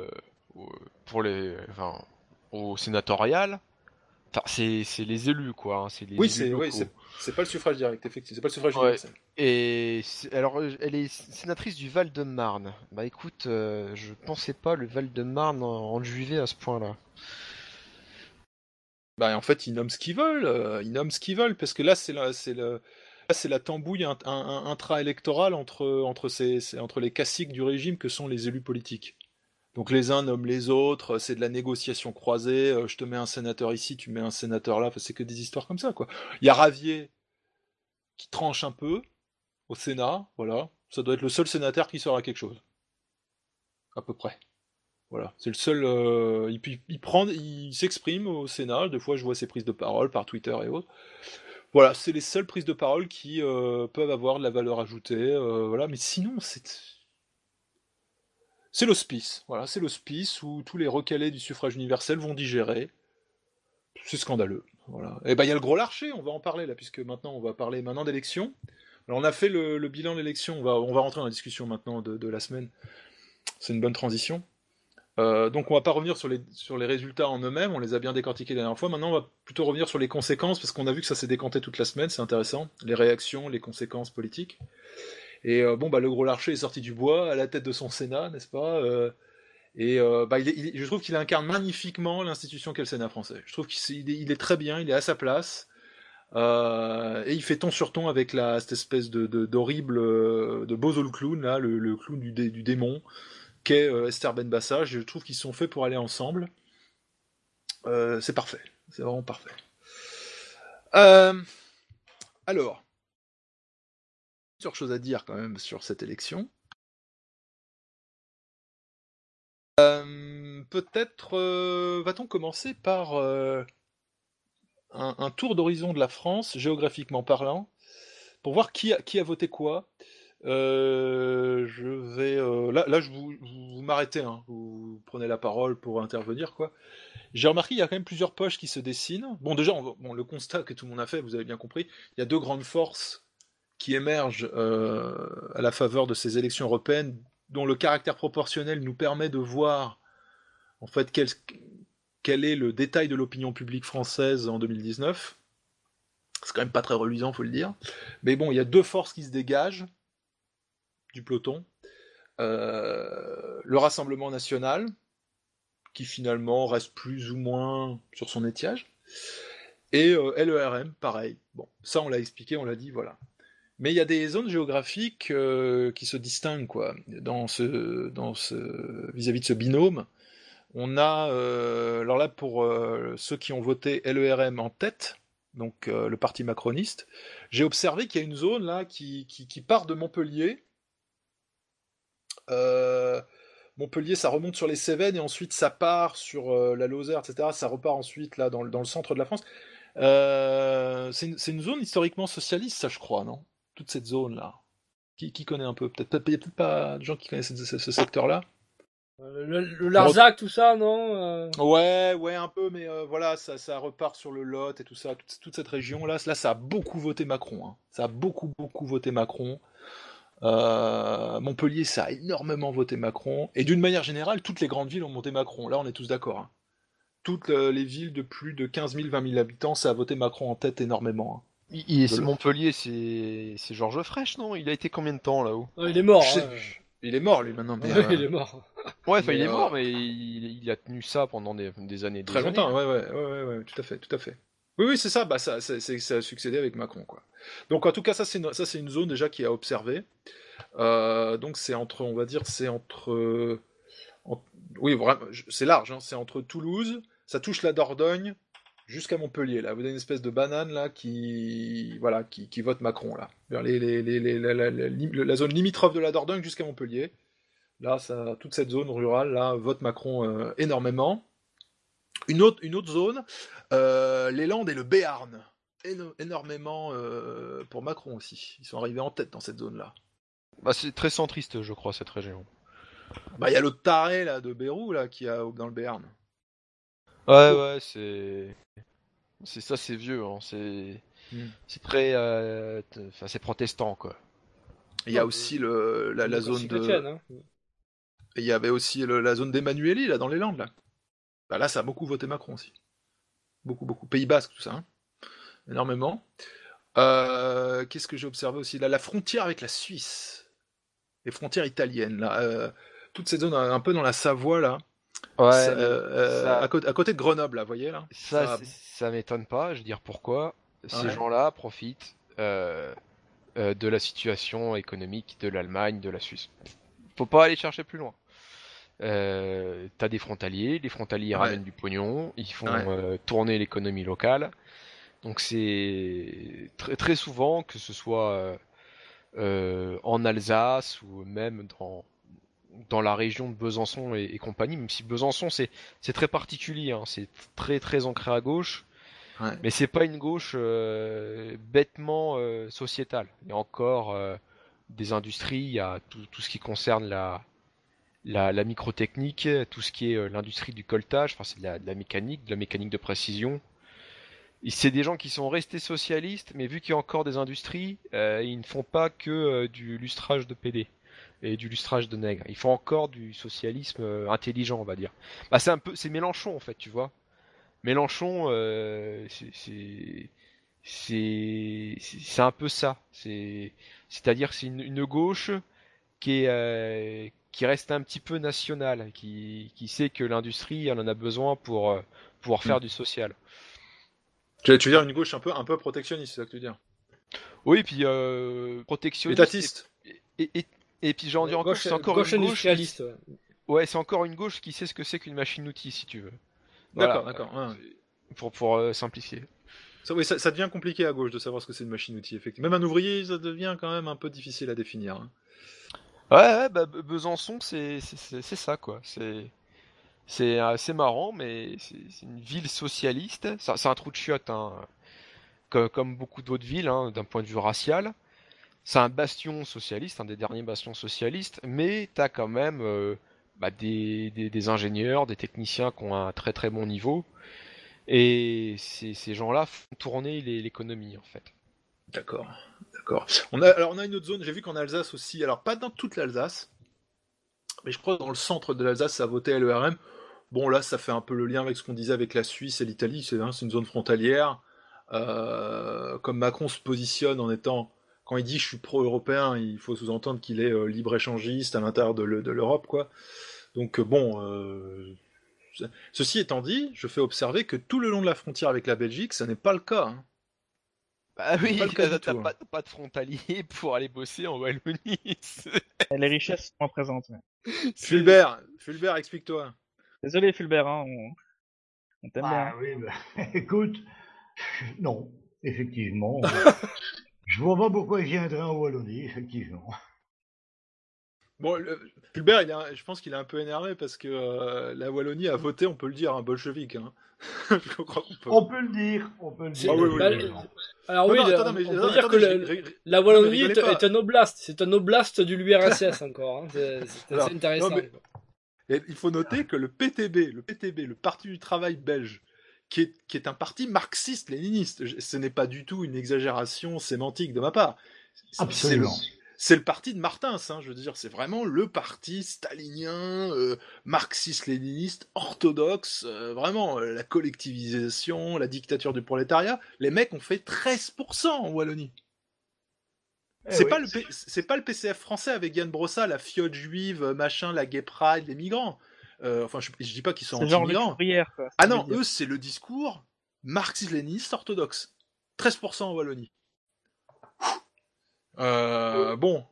I: au sénatorial, c'est les élus, quoi. Hein, c'est les élus
G: c'est pas le suffrage direct, effectivement. C'est pas le suffrage universel.
I: Et alors, elle est sénatrice du Val-de-Marne. Bah écoute, je pensais pas le Val-de-Marne en juivé à ce point-là.
G: Bah en fait, ils nomment ce qu'ils veulent, parce que là, c'est la tambouille intra-électorale entre les caciques du régime que sont les élus politiques. Donc les uns nomment les autres, c'est de la négociation croisée, je te mets un sénateur ici, tu mets un sénateur là, c'est que des histoires comme ça, quoi. Il y a Ravier qui tranche un peu au Sénat, voilà, ça doit être le seul sénateur qui saura quelque chose. À peu près. Voilà, c'est le seul, il s'exprime au Sénat, des fois je vois ses prises de parole par Twitter et autres. Voilà, c'est les seules prises de parole qui peuvent avoir de la valeur ajoutée, voilà, mais sinon c'est l'hospice, voilà, c'est l'hospice où tous les recalés du suffrage universel vont digérer. C'est scandaleux, voilà. Et ben il y a le gros larcher, on va en parler là, puisque maintenant on va parler d'élections. Alors on a fait le bilan de l'élection, on va rentrer dans la discussion maintenant de la semaine. C'est une bonne transition. Donc on va pas revenir sur les résultats en eux-mêmes, on les a bien décortiqués la dernière fois. Maintenant on va plutôt revenir sur les conséquences, parce qu'on a vu que ça s'est décanté toute la semaine, c'est intéressant. Les réactions, les conséquences politiques. Et le gros larcher est sorti du bois à la tête de son Sénat, n'est-ce pas je trouve qu'il incarne magnifiquement l'institution qu'est le Sénat français. Je trouve qu'il est très bien, il est à sa place, et il fait ton sur ton avec cette espèce d'horrible, de Bozol clown, là, le clown du démon, qu'est Esther Benbassa. Je trouve qu'ils sont faits pour aller ensemble. C'est parfait, c'est vraiment parfait. Alors, plusieurs choses à dire quand même sur cette élection. Peut-être va-t-on commencer par un tour d'horizon de la France, géographiquement parlant, pour voir qui a voté quoi. Je vais là je vous m'arrêtez, hein, vous prenez la parole pour intervenir, quoi. J'ai remarqué il y a quand même plusieurs poches qui se dessinent. Bon, déjà, le constat que tout le monde a fait, vous avez bien compris, il y a deux grandes forces qui émergent à la faveur de ces élections européennes, dont le caractère proportionnel nous permet de voir en fait quel est le détail de l'opinion publique française en 2019. C'est quand même pas très reluisant, faut le dire. Mais bon, il y a deux forces qui se dégagent du peloton. Le Rassemblement national, qui finalement reste plus ou moins sur son étiage, et LERM, pareil. Bon, ça on l'a expliqué, on l'a dit, voilà. Mais il y a des zones géographiques qui se distinguent, quoi, vis-à-vis de ce binôme. On a, alors là, pour ceux qui ont voté LERM en tête, donc le parti macroniste, j'ai observé qu'il y a une zone là qui part de Montpellier. Montpellier, ça remonte sur les Cévennes et ensuite ça part sur la Lozère, etc. Ça repart ensuite là dans le centre de la France. C'est une zone historiquement socialiste, ça, je crois, non? Toute cette zone là. Qui connaît un peu? Il y a peut-être pas de gens qui connaissent ce secteur-là.
L: Le Larzac, tout ça, non
G: Ouais, un peu, mais voilà, ça repart sur le Lot et tout ça, toute cette région-là, ça a beaucoup voté Macron. Hein. Ça a beaucoup voté Macron. Montpellier, ça a énormément voté Macron. Et d'une manière générale, toutes les grandes villes ont voté Macron. Là, on est tous d'accord. Hein. Toutes les villes de plus de 15 000, 20 000 habitants, ça a voté Macron en tête énormément. Hein.
I: C'est Montpellier, c'est Georges Frêche, non? Il a été combien de temps là-haut?
L: Il est mort.
G: Il est mort, lui, maintenant. Mais,
L: il est mort.
I: Ouais, il est mort, mais il a tenu ça pendant des années.
G: Très longtemps, ouais, tout à fait. Oui, c'est ça, ça a succédé avec Macron, quoi. Donc, en tout cas, ça, c'est une zone déjà qui a observé. Donc, c'est entre, on va dire, oui, vraiment, c'est large, hein, c'est entre Toulouse, ça touche la Dordogne, jusqu'à Montpellier, là. Vous avez une espèce de banane, là, qui vote Macron, là. Vers la zone limitrophe de la Dordogne jusqu'à Montpellier. Là, toute cette zone rurale, là, vote Macron énormément. Une autre zone, les Landes et le Béarn. Énormément pour Macron aussi. Ils sont arrivés en tête dans cette zone-là.
I: C'est très centriste, je crois, cette région.
G: Il y a l'autre taré, là, de Bérou, là, qui a dans le Béarn.
I: Ouais, c'est ça, c'est vieux, hein. C'est très, c'est protestant, quoi.
G: Il y a aussi la zone de. Hein. Il y avait aussi la zone d'Emmanueli, là, dans les Landes, là. Là, ça a beaucoup voté Macron aussi. Beaucoup. Pays Basque, tout ça. Hein. Énormément. Qu'est-ce que j'ai observé aussi là? La frontière avec la Suisse. Les frontières italiennes, là. Toute cette zone un peu dans la Savoie, là. Ouais, à côté de Grenoble, là, vous voyez, là.
I: Ça m'étonne pas, je veux dire pourquoi. Ces gens-là profitent de la situation économique de l'Allemagne, de la Suisse. Faut pas aller chercher plus loin. T'as des frontaliers, les frontaliers ramènent du pognon, ils font tourner l'économie locale. Donc c'est très très souvent, que ce soit en Alsace ou même dans la région de Besançon et compagnie, même si Besançon c'est très particulier, hein, c'est très très ancré à gauche, mais c'est pas une gauche bêtement sociétale. Il y a encore des industries, il y a tout ce qui concerne la microtechnique, tout ce qui est l'industrie du coltage, enfin c'est de la mécanique de précision. Et c'est des gens qui sont restés socialistes, mais vu qu'il y a encore des industries, ils ne font pas que du lustrage de PD et du lustrage de nègres. Ils font encore du socialisme intelligent, on va dire. C'est Mélenchon en fait, tu vois. Mélenchon, c'est un peu ça. C'est-à-dire que c'est une gauche qui reste un petit peu nationale, qui sait que l'industrie, elle en a besoin pour pouvoir faire du social.
G: Tu veux dire une gauche un peu protectionniste, c'est ça que tu veux dire?
I: Oui, puis protectionniste.
G: Étatiste.
I: Et puis j'ai envie encore, c'est encore
L: gauche
I: une gauche
L: industrialiste.
I: Ouais, c'est encore une gauche qui sait ce que c'est qu'une machine-outil, si tu veux.
G: D'accord.
I: Voilà, pour simplifier.
G: Ça devient compliqué à gauche de savoir ce que c'est une machine-outil, effectivement. Même un ouvrier, ça devient quand même un peu difficile à définir. Hein.
I: Ouais, bah, Besançon, c'est ça, quoi. C'est assez marrant, mais c'est une ville socialiste. C'est un trou de chiottes, hein, comme beaucoup d'autres villes, hein, d'un point de vue racial. C'est un bastion socialiste, un des derniers bastions socialistes, mais t'as quand même des ingénieurs, des techniciens qui ont un très très bon niveau. Et ces gens-là font tourner l'économie, en fait.
G: D'accord. On a une autre zone, j'ai vu qu'en Alsace aussi, alors pas dans toute l'Alsace, mais je crois que dans le centre de l'Alsace, ça a voté LERM. Bon, là, ça fait un peu le lien avec ce qu'on disait avec la Suisse et l'Italie, c'est une zone frontalière. Comme Macron se positionne en étant, quand il dit je suis pro-européen, il faut sous-entendre qu'il est libre-échangiste à l'intérieur de l'Europe, quoi. Donc ceci étant dit, je fais observer que tout le long de la frontière avec la Belgique, ça n'est pas le cas. Hein.
I: Bah oui,
G: t'as
I: pas de frontalier pour aller bosser en Wallonie.
H: Les richesses sont moins présentes. Ouais.
G: Fulbert, explique-toi.
H: Désolé Fulbert, hein, on t'aime bien.
K: Oui, écoute, non, effectivement. Je vois pas pourquoi il viendrait en Wallonie, effectivement.
G: Bon, Fulbert, je pense qu'il est un peu énervé parce que la Wallonie a voté, on peut le dire, un bolchevique. Hein. Je crois qu'on peut.
K: On peut le dire.
L: Alors oui, on peut dire que la Wallonie est un oblast. C'est un oblast du l'URSS encore. Hein. C'est assez intéressant.
G: Non, il faut noter que le PTB, le Parti du Travail belge, qui est un parti marxiste-léniniste, ce n'est pas du tout une exagération sémantique de ma part.
K: Absolument.
G: C'est le parti de Martins, hein, je veux dire, c'est vraiment le parti stalinien, marxiste-léniniste, orthodoxe, vraiment, la collectivisation, la dictature du prolétariat. Les mecs ont fait 13% en Wallonie. C'est pas le PCF français avec Yann Brossa, la fiotte juive, machin, la gay pride, les migrants. Enfin, je dis pas qu'ils sont anti-migrants. Ah non, eux, c'est le discours marxiste-léniniste orthodoxe. 13% en Wallonie. Bon.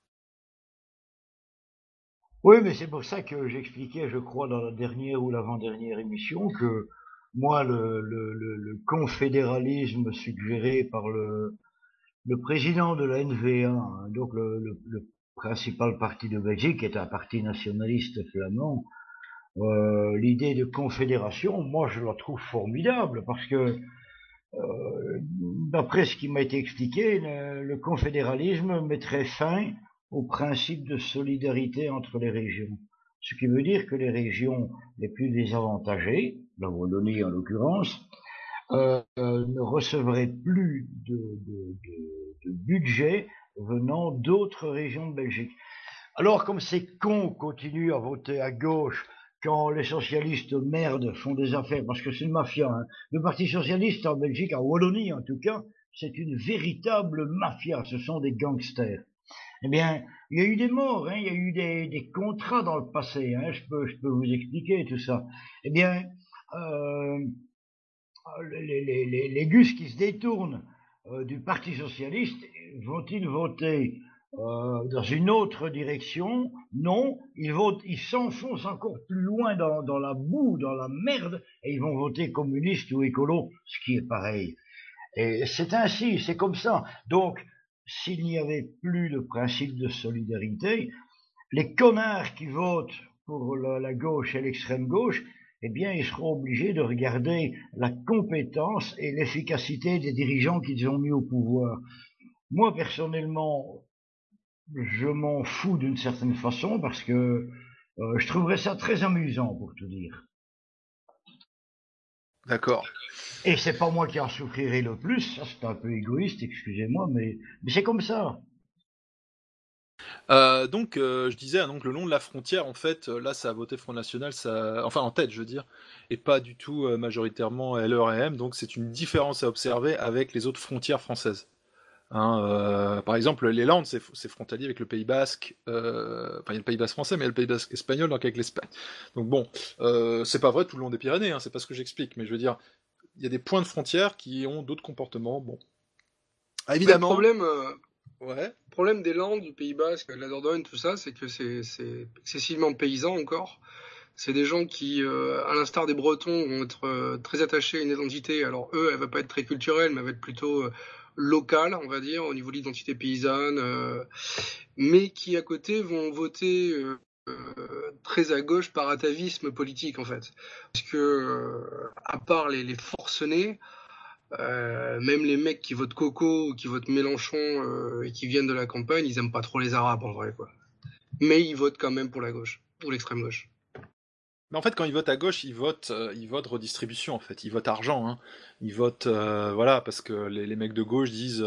K: Oui, mais c'est pour ça que j'expliquais, je crois, dans la dernière ou l'avant-dernière émission, que moi, le confédéralisme suggéré par le président de la NVA, hein, donc le principal parti de Belgique, est un parti nationaliste flamand, l'idée de confédération, moi, je la trouve formidable, parce que d'après ce qui m'a été expliqué, le confédéralisme mettrait fin au principe de solidarité entre les régions. Ce qui veut dire que les régions les plus désavantagées, la Wallonie en l'occurrence, ne recevraient plus de budget venant d'autres régions de Belgique. Alors, comme ces cons continuent à voter à gauche, quand les socialistes merde font des affaires, parce que c'est une mafia, hein. Le Parti socialiste en Belgique, en Wallonie en tout cas, c'est une véritable mafia, ce sont des gangsters. Eh bien, il y a eu des morts, hein, il y a eu des contrats dans le passé, hein, je peux vous expliquer tout ça. Eh bien, les gus qui se détournent du Parti socialiste, vont-ils voter dans une autre direction? Non, ils s'enfoncent encore plus loin dans la boue, dans la merde, et ils vont voter communiste ou écolo, ce qui est pareil. Et c'est ainsi, c'est comme ça. Donc, s'il n'y avait plus de principe de solidarité, les connards qui votent pour la gauche et l'extrême gauche, eh bien, ils seront obligés de regarder la compétence et l'efficacité des dirigeants qu'ils ont mis au pouvoir. Moi, personnellement, je m'en fous d'une certaine façon parce que je trouverais ça très amusant, pour tout dire.
G: D'accord.
K: Et c'est pas moi qui en souffrirai le plus, ça c'est un peu égoïste, excusez-moi, mais c'est comme ça.
G: Donc, je disais, donc le long de la frontière, en fait, là, ça a voté Front National, enfin en tête, je veux dire, et pas du tout majoritairement LREM, donc c'est une différence à observer avec les autres frontières françaises. Hein, par exemple, les Landes, c'est frontalier avec le Pays Basque, enfin il y a le Pays Basque français, mais il y a le Pays Basque espagnol, donc avec l'Espagne. Donc bon, c'est pas vrai tout le long des Pyrénées, hein, c'est pas ce que j'explique, mais je veux dire, il y a des points de frontière qui ont d'autres comportements, bon.
M: Ah, évidemment. Le problème des Landes, du Pays Basque, de la Dordogne, tout ça, c'est que c'est excessivement paysan encore. C'est des gens qui, à l'instar des Bretons, vont être très attachés à une identité. Alors eux, elle va pas être très culturelle, mais elle va être plutôt locale, on va dire, au niveau de l'identité paysanne, mais qui à côté vont voter très à gauche par atavisme politique en fait. Parce que à part les forcenés, même les mecs qui votent Coco ou qui votent Mélenchon et qui viennent de la campagne, ils aiment pas trop les Arabes en vrai quoi. Mais ils votent quand même pour la gauche ou l'extrême gauche.
G: Mais en fait, quand ils votent à gauche, ils votent redistribution en fait. Ils votent argent. Hein. Ils votent voilà parce que les mecs de gauche disent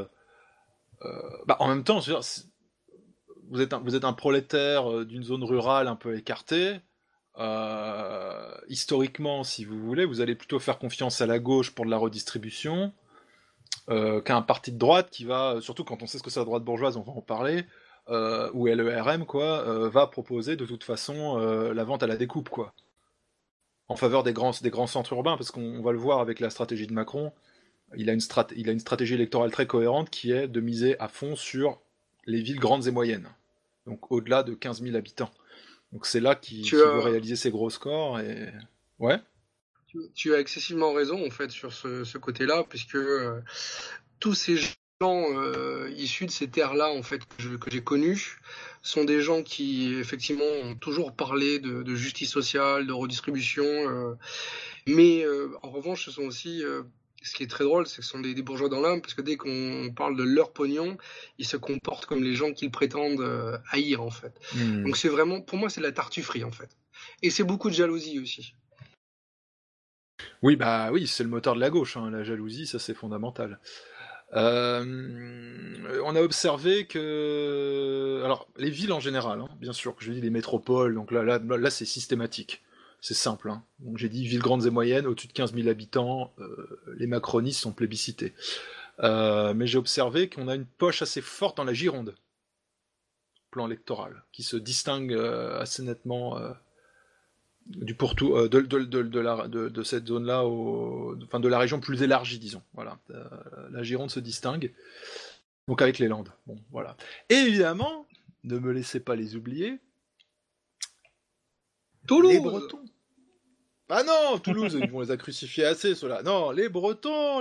G: en même temps, je veux dire, vous êtes un prolétaire d'une zone rurale un peu écartée. Historiquement, si vous voulez, vous allez plutôt faire confiance à la gauche pour de la redistribution qu'à un parti de droite qui va, surtout quand on sait ce que c'est la droite bourgeoise, on va en parler, ou LERM, quoi, va proposer de toute façon la vente à la découpe, quoi, en faveur des grands centres urbains, parce qu'on va le voir avec la stratégie de Macron, il a une stratégie électorale très cohérente qui est de miser à fond sur les villes grandes et moyennes, donc au-delà de 15 000 habitants. Donc c'est là qu'il veut réaliser ses gros scores, et... Ouais.
M: Tu as excessivement raison, en fait, sur ce côté-là, puisque tous ces gens issus de ces terres-là, en fait, que j'ai connus, sont des gens qui, effectivement, ont toujours parlé de justice sociale, de redistribution, mais en revanche, ce sont aussi... ce qui est très drôle, c'est que ce sont des bourgeois dans l'âme, parce que dès qu'on parle de leur pognon, ils se comportent comme les gens qu'ils prétendent haïr, en fait. Donc c'est vraiment, pour moi, c'est de la tartufferie, en fait. Et c'est beaucoup de jalousie aussi.
G: Oui, bah oui, c'est le moteur de la gauche, hein, la jalousie, ça c'est fondamental. On a observé que... Alors, les villes en général, hein, bien sûr, que je dis les métropoles, donc là c'est systématique. C'est simple, hein. Donc j'ai dit villes grandes et moyennes, au-dessus de 15 000 habitants, les macronistes sont plébiscités. Mais j'ai observé qu'on a une poche assez forte dans la Gironde, plan électoral, qui se distingue assez nettement du pourtour de cette zone-là, enfin de la région plus élargie, disons. Voilà, la Gironde se distingue. Donc avec les Landes. Bon, voilà. Et évidemment, ne me laissez pas les oublier.
M: Toulouse.
G: Les Bretons. Ah non, Toulouse, ils vont les a crucifiés assez, ceux-là. Non, les Bretons,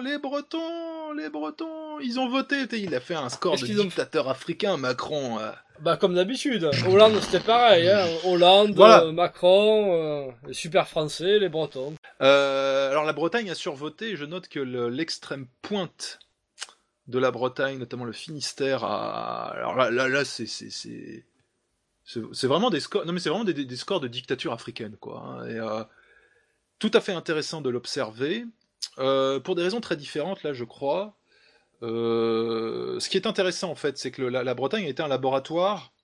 G: ils ont voté. Il a fait un score de dictateur africain, Macron.
L: Bah comme d'habitude. Hollande, c'était pareil. Hein. Hollande, voilà. Macron, les super français, les Bretons.
G: Alors la Bretagne a survoté. Je note que l'extrême pointe de la Bretagne, notamment le Finistère, alors là, c'est vraiment des scores. Non mais c'est vraiment des scores de dictature africaine, quoi. Hein. Et tout à fait intéressant de l'observer, pour des raisons très différentes, là, je crois. Ce qui est intéressant, en fait, c'est que la Bretagne a été un laboratoire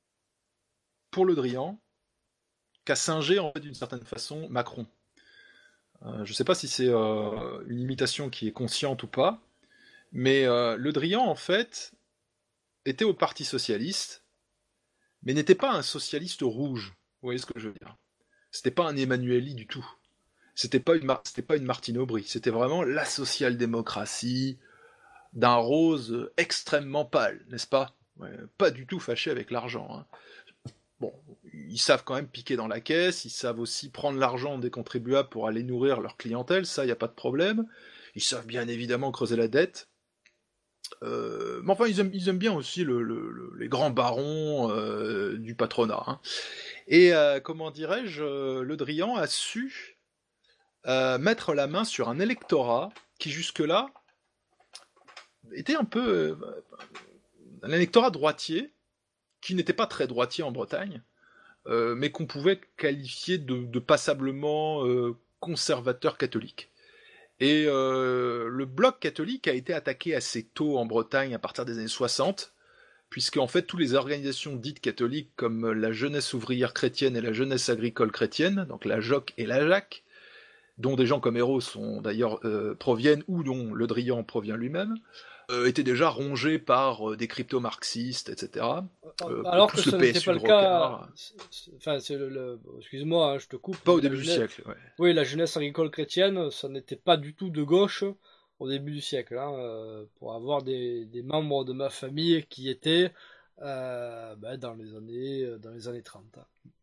G: pour Le Drian, qu'a singé, en fait, d'une certaine façon, Macron. Je ne sais pas si c'est une imitation qui est consciente ou pas, mais Le Drian, en fait, était au Parti Socialiste, mais n'était pas un socialiste rouge. Vous voyez ce que je veux dire ? C'était pas un Emmanueli du tout. C'était pas une Martine Aubry, c'était vraiment la social-démocratie d'un rose extrêmement pâle, n'est-ce pas ? Ouais, pas du tout fâché avec l'argent. Hein. Bon, ils savent quand même piquer dans la caisse, ils savent aussi prendre l'argent des contribuables pour aller nourrir leur clientèle, ça, il n'y a pas de problème. Ils savent bien évidemment creuser la dette. Mais enfin, ils aiment bien aussi les grands barons du patronat. Hein. Et comment dirais-je, Le Drian a su mettre la main sur un électorat qui jusque-là était un peu un électorat droitier, qui n'était pas très droitier en Bretagne, mais qu'on pouvait qualifier de passablement conservateur catholique. Et le bloc catholique a été attaqué assez tôt en Bretagne, à partir des années 60, puisque en fait toutes les organisations dites catholiques, comme la Jeunesse ouvrière chrétienne et la Jeunesse agricole chrétienne, donc la JOC et la JAC, dont des gens comme Héros proviennent, ou dont Le Drian provient lui-même, étaient déjà rongés par des crypto-marxistes, etc.
L: Alors que ce n'était pas le cas. Enfin, excuse-moi, hein, je te coupe.
G: Pas au début du siècle. Ouais.
L: Oui, la jeunesse agricole chrétienne, ça n'était pas du tout de gauche au début du siècle. Hein, pour avoir des membres de ma famille qui étaient dans les années 30.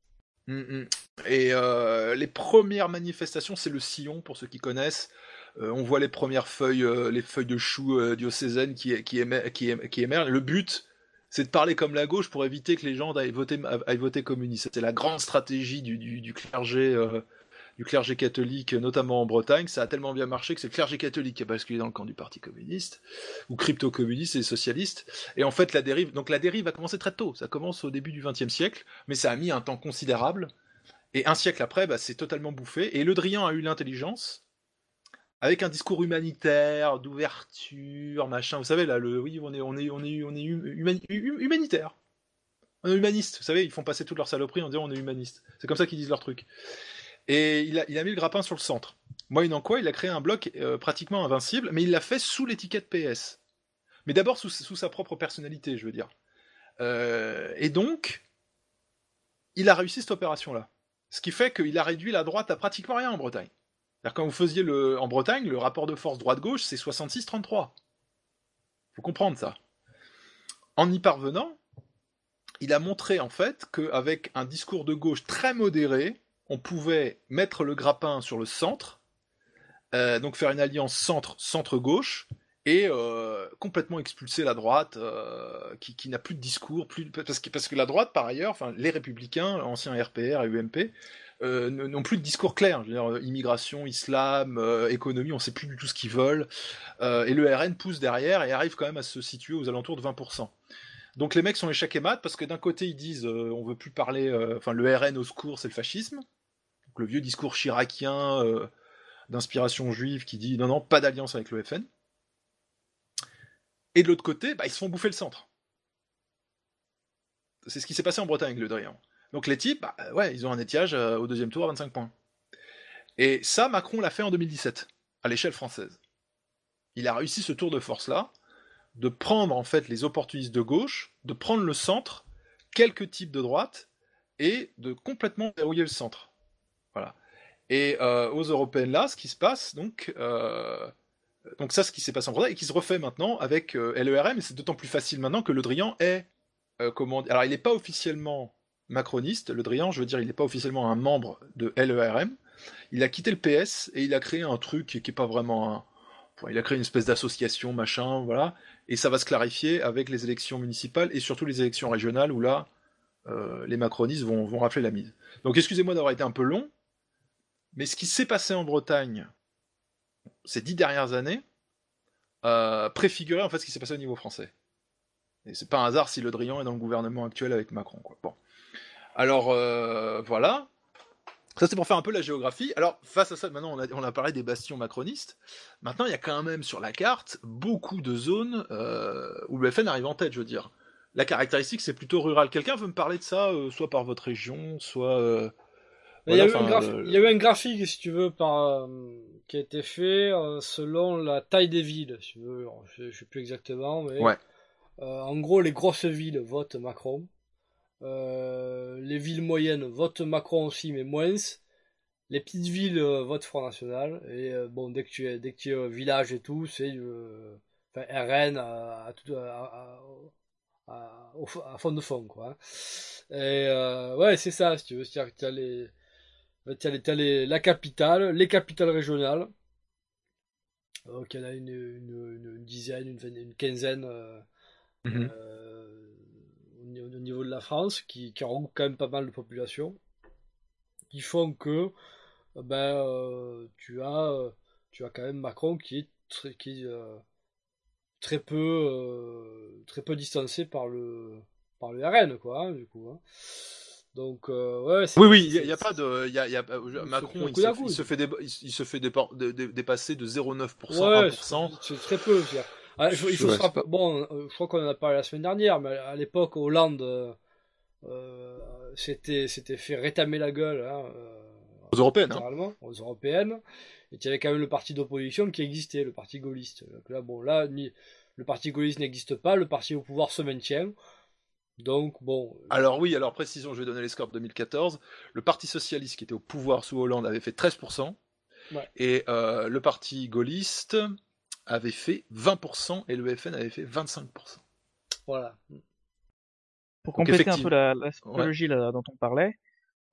G: Et les premières manifestations, c'est le sillon, pour ceux qui connaissent. On voit les premières feuilles, les feuilles de chou diocésaines qui émergent. Le but, c'est de parler comme la gauche pour éviter que les gens aillent voter communiste. C'était la grande stratégie du clergé catholique, notamment en Bretagne. Ça a tellement bien marché que c'est le clergé catholique qui a basculé dans le camp du Parti communiste, ou crypto-communiste et socialiste. Et en fait, la dérive a commencé très tôt. Ça commence au début du XXe siècle, mais ça a mis un temps considérable. Et un siècle après, c'est totalement bouffé. Et Le Drian a eu l'intelligence, avec un discours humanitaire, d'ouverture, machin. Vous savez, là, on est humanitaire. On est humaniste. Vous savez, ils font passer toutes leurs saloperies en disant on est humaniste. C'est comme ça qu'ils disent leur truc. Et il a mis le grappin sur le centre. Moyennant quoi, il a créé un bloc pratiquement invincible, mais il l'a fait sous l'étiquette PS. Mais d'abord sous sa propre personnalité, je veux dire. Et donc, il a réussi cette opération-là. Ce qui fait qu'il a réduit la droite à pratiquement rien en Bretagne. C'est-à-dire, quand vous faisiez en Bretagne, le rapport de force droite-gauche, c'est 66-33. Faut comprendre ça. En y parvenant, il a montré en fait qu'avec un discours de gauche très modéré, on pouvait mettre le grappin sur le centre, donc faire une alliance centre-gauche, et complètement expulser la droite, qui n'a plus de discours, parce que la droite, par ailleurs, les républicains, anciens RPR et UMP, n'ont plus de discours clair. Je veux dire, immigration, islam, économie, on ne sait plus du tout ce qu'ils veulent, et le RN pousse derrière et arrive quand même à se situer aux alentours de 20%. Donc les mecs sont échecs et mat, parce que d'un côté ils disent on veut plus parler, le RN au secours, c'est le fascisme, donc le vieux discours chiracien d'inspiration juive qui dit non, pas d'alliance avec le FN. Et de l'autre côté, ils se font bouffer le centre. C'est ce qui s'est passé en Bretagne avec Le Drian. Donc les types, ils ont un étiage au deuxième tour à 25 points. Et ça, Macron l'a fait en 2017, à l'échelle française. Il a réussi ce tour de force-là, de prendre en fait les opportunistes de gauche, de prendre le centre, quelques types de droite, et de complètement verrouiller le centre. Voilà. Et aux européennes là, ce qui se passe, donc ça, ce qui s'est passé en Bretagne, et qui se refait maintenant avec LERM, et c'est d'autant plus facile maintenant que Le Drian est, alors il n'est pas officiellement macroniste, Le Drian, je veux dire, il n'est pas officiellement un membre de LERM, il a quitté le PS, et il a créé un truc qui n'est pas vraiment il a créé une espèce d'association, machin, voilà, et ça va se clarifier avec les élections municipales, et surtout les élections régionales, où là, les macronistes vont rafler la mise. Donc excusez-moi d'avoir été un peu long, mais ce qui s'est passé en Bretagne ces 10 dernières années préfigurait en fait ce qui s'est passé au niveau français. Et c'est pas un hasard si Le Drian est dans le gouvernement actuel avec Macron, quoi. Bon. Alors, voilà. Ça, c'est pour faire un peu la géographie. Alors, face à ça, maintenant, on a parlé des bastions macronistes. Maintenant, il y a quand même sur la carte beaucoup de zones où le FN arrive en tête, je veux dire. La caractéristique, c'est plutôt rural. Quelqu'un veut me parler de ça, soit par votre région, soit...
L: il y a eu un graphique, si tu veux, qui a été fait selon la taille des villes, si tu veux. Alors, je ne sais plus exactement, mais... Ouais. En gros, les grosses villes votent Macron. Les villes moyennes votent Macron aussi, mais moins. Les petites villes votent Front National. Et bon, dès que tu es village et tout, c'est RN à fond de fond, quoi. Et ouais, c'est ça, si tu veux. C'est-à-dire que t'as la capitale, les capitales régionales. Donc il y en a une dizaine, une quinzaine au niveau de la France, qui regroupe quand même pas mal de population, qui font que tu as quand même Macron qui est très peu distancé par le RN, quoi, hein, du coup. Hein. Donc ouais.
G: Oui, il y a pas de, Macron, il se fait dépasser de 0,9%
L: ouais,
G: 1%.
L: C'est très peu. Bon, je crois qu'on en a parlé la semaine dernière, mais à l'époque, Hollande s'était fait rétamer la gueule. Hein,
G: aux européennes.
L: Aux européennes. Et il y avait quand même le parti d'opposition qui existait, le parti gaulliste. Donc là, le parti gaulliste n'existe pas, le parti au pouvoir se maintient. Donc bon.
G: Alors oui, précision, je vais donner les scores de 2014. Le Parti socialiste qui était au pouvoir sous Hollande avait fait 13%, ouais. Et le Parti gaulliste avait fait 20% et le FN avait fait 25%.
L: Voilà.
H: Pour compléter un peu la psychologie là, dont on parlait,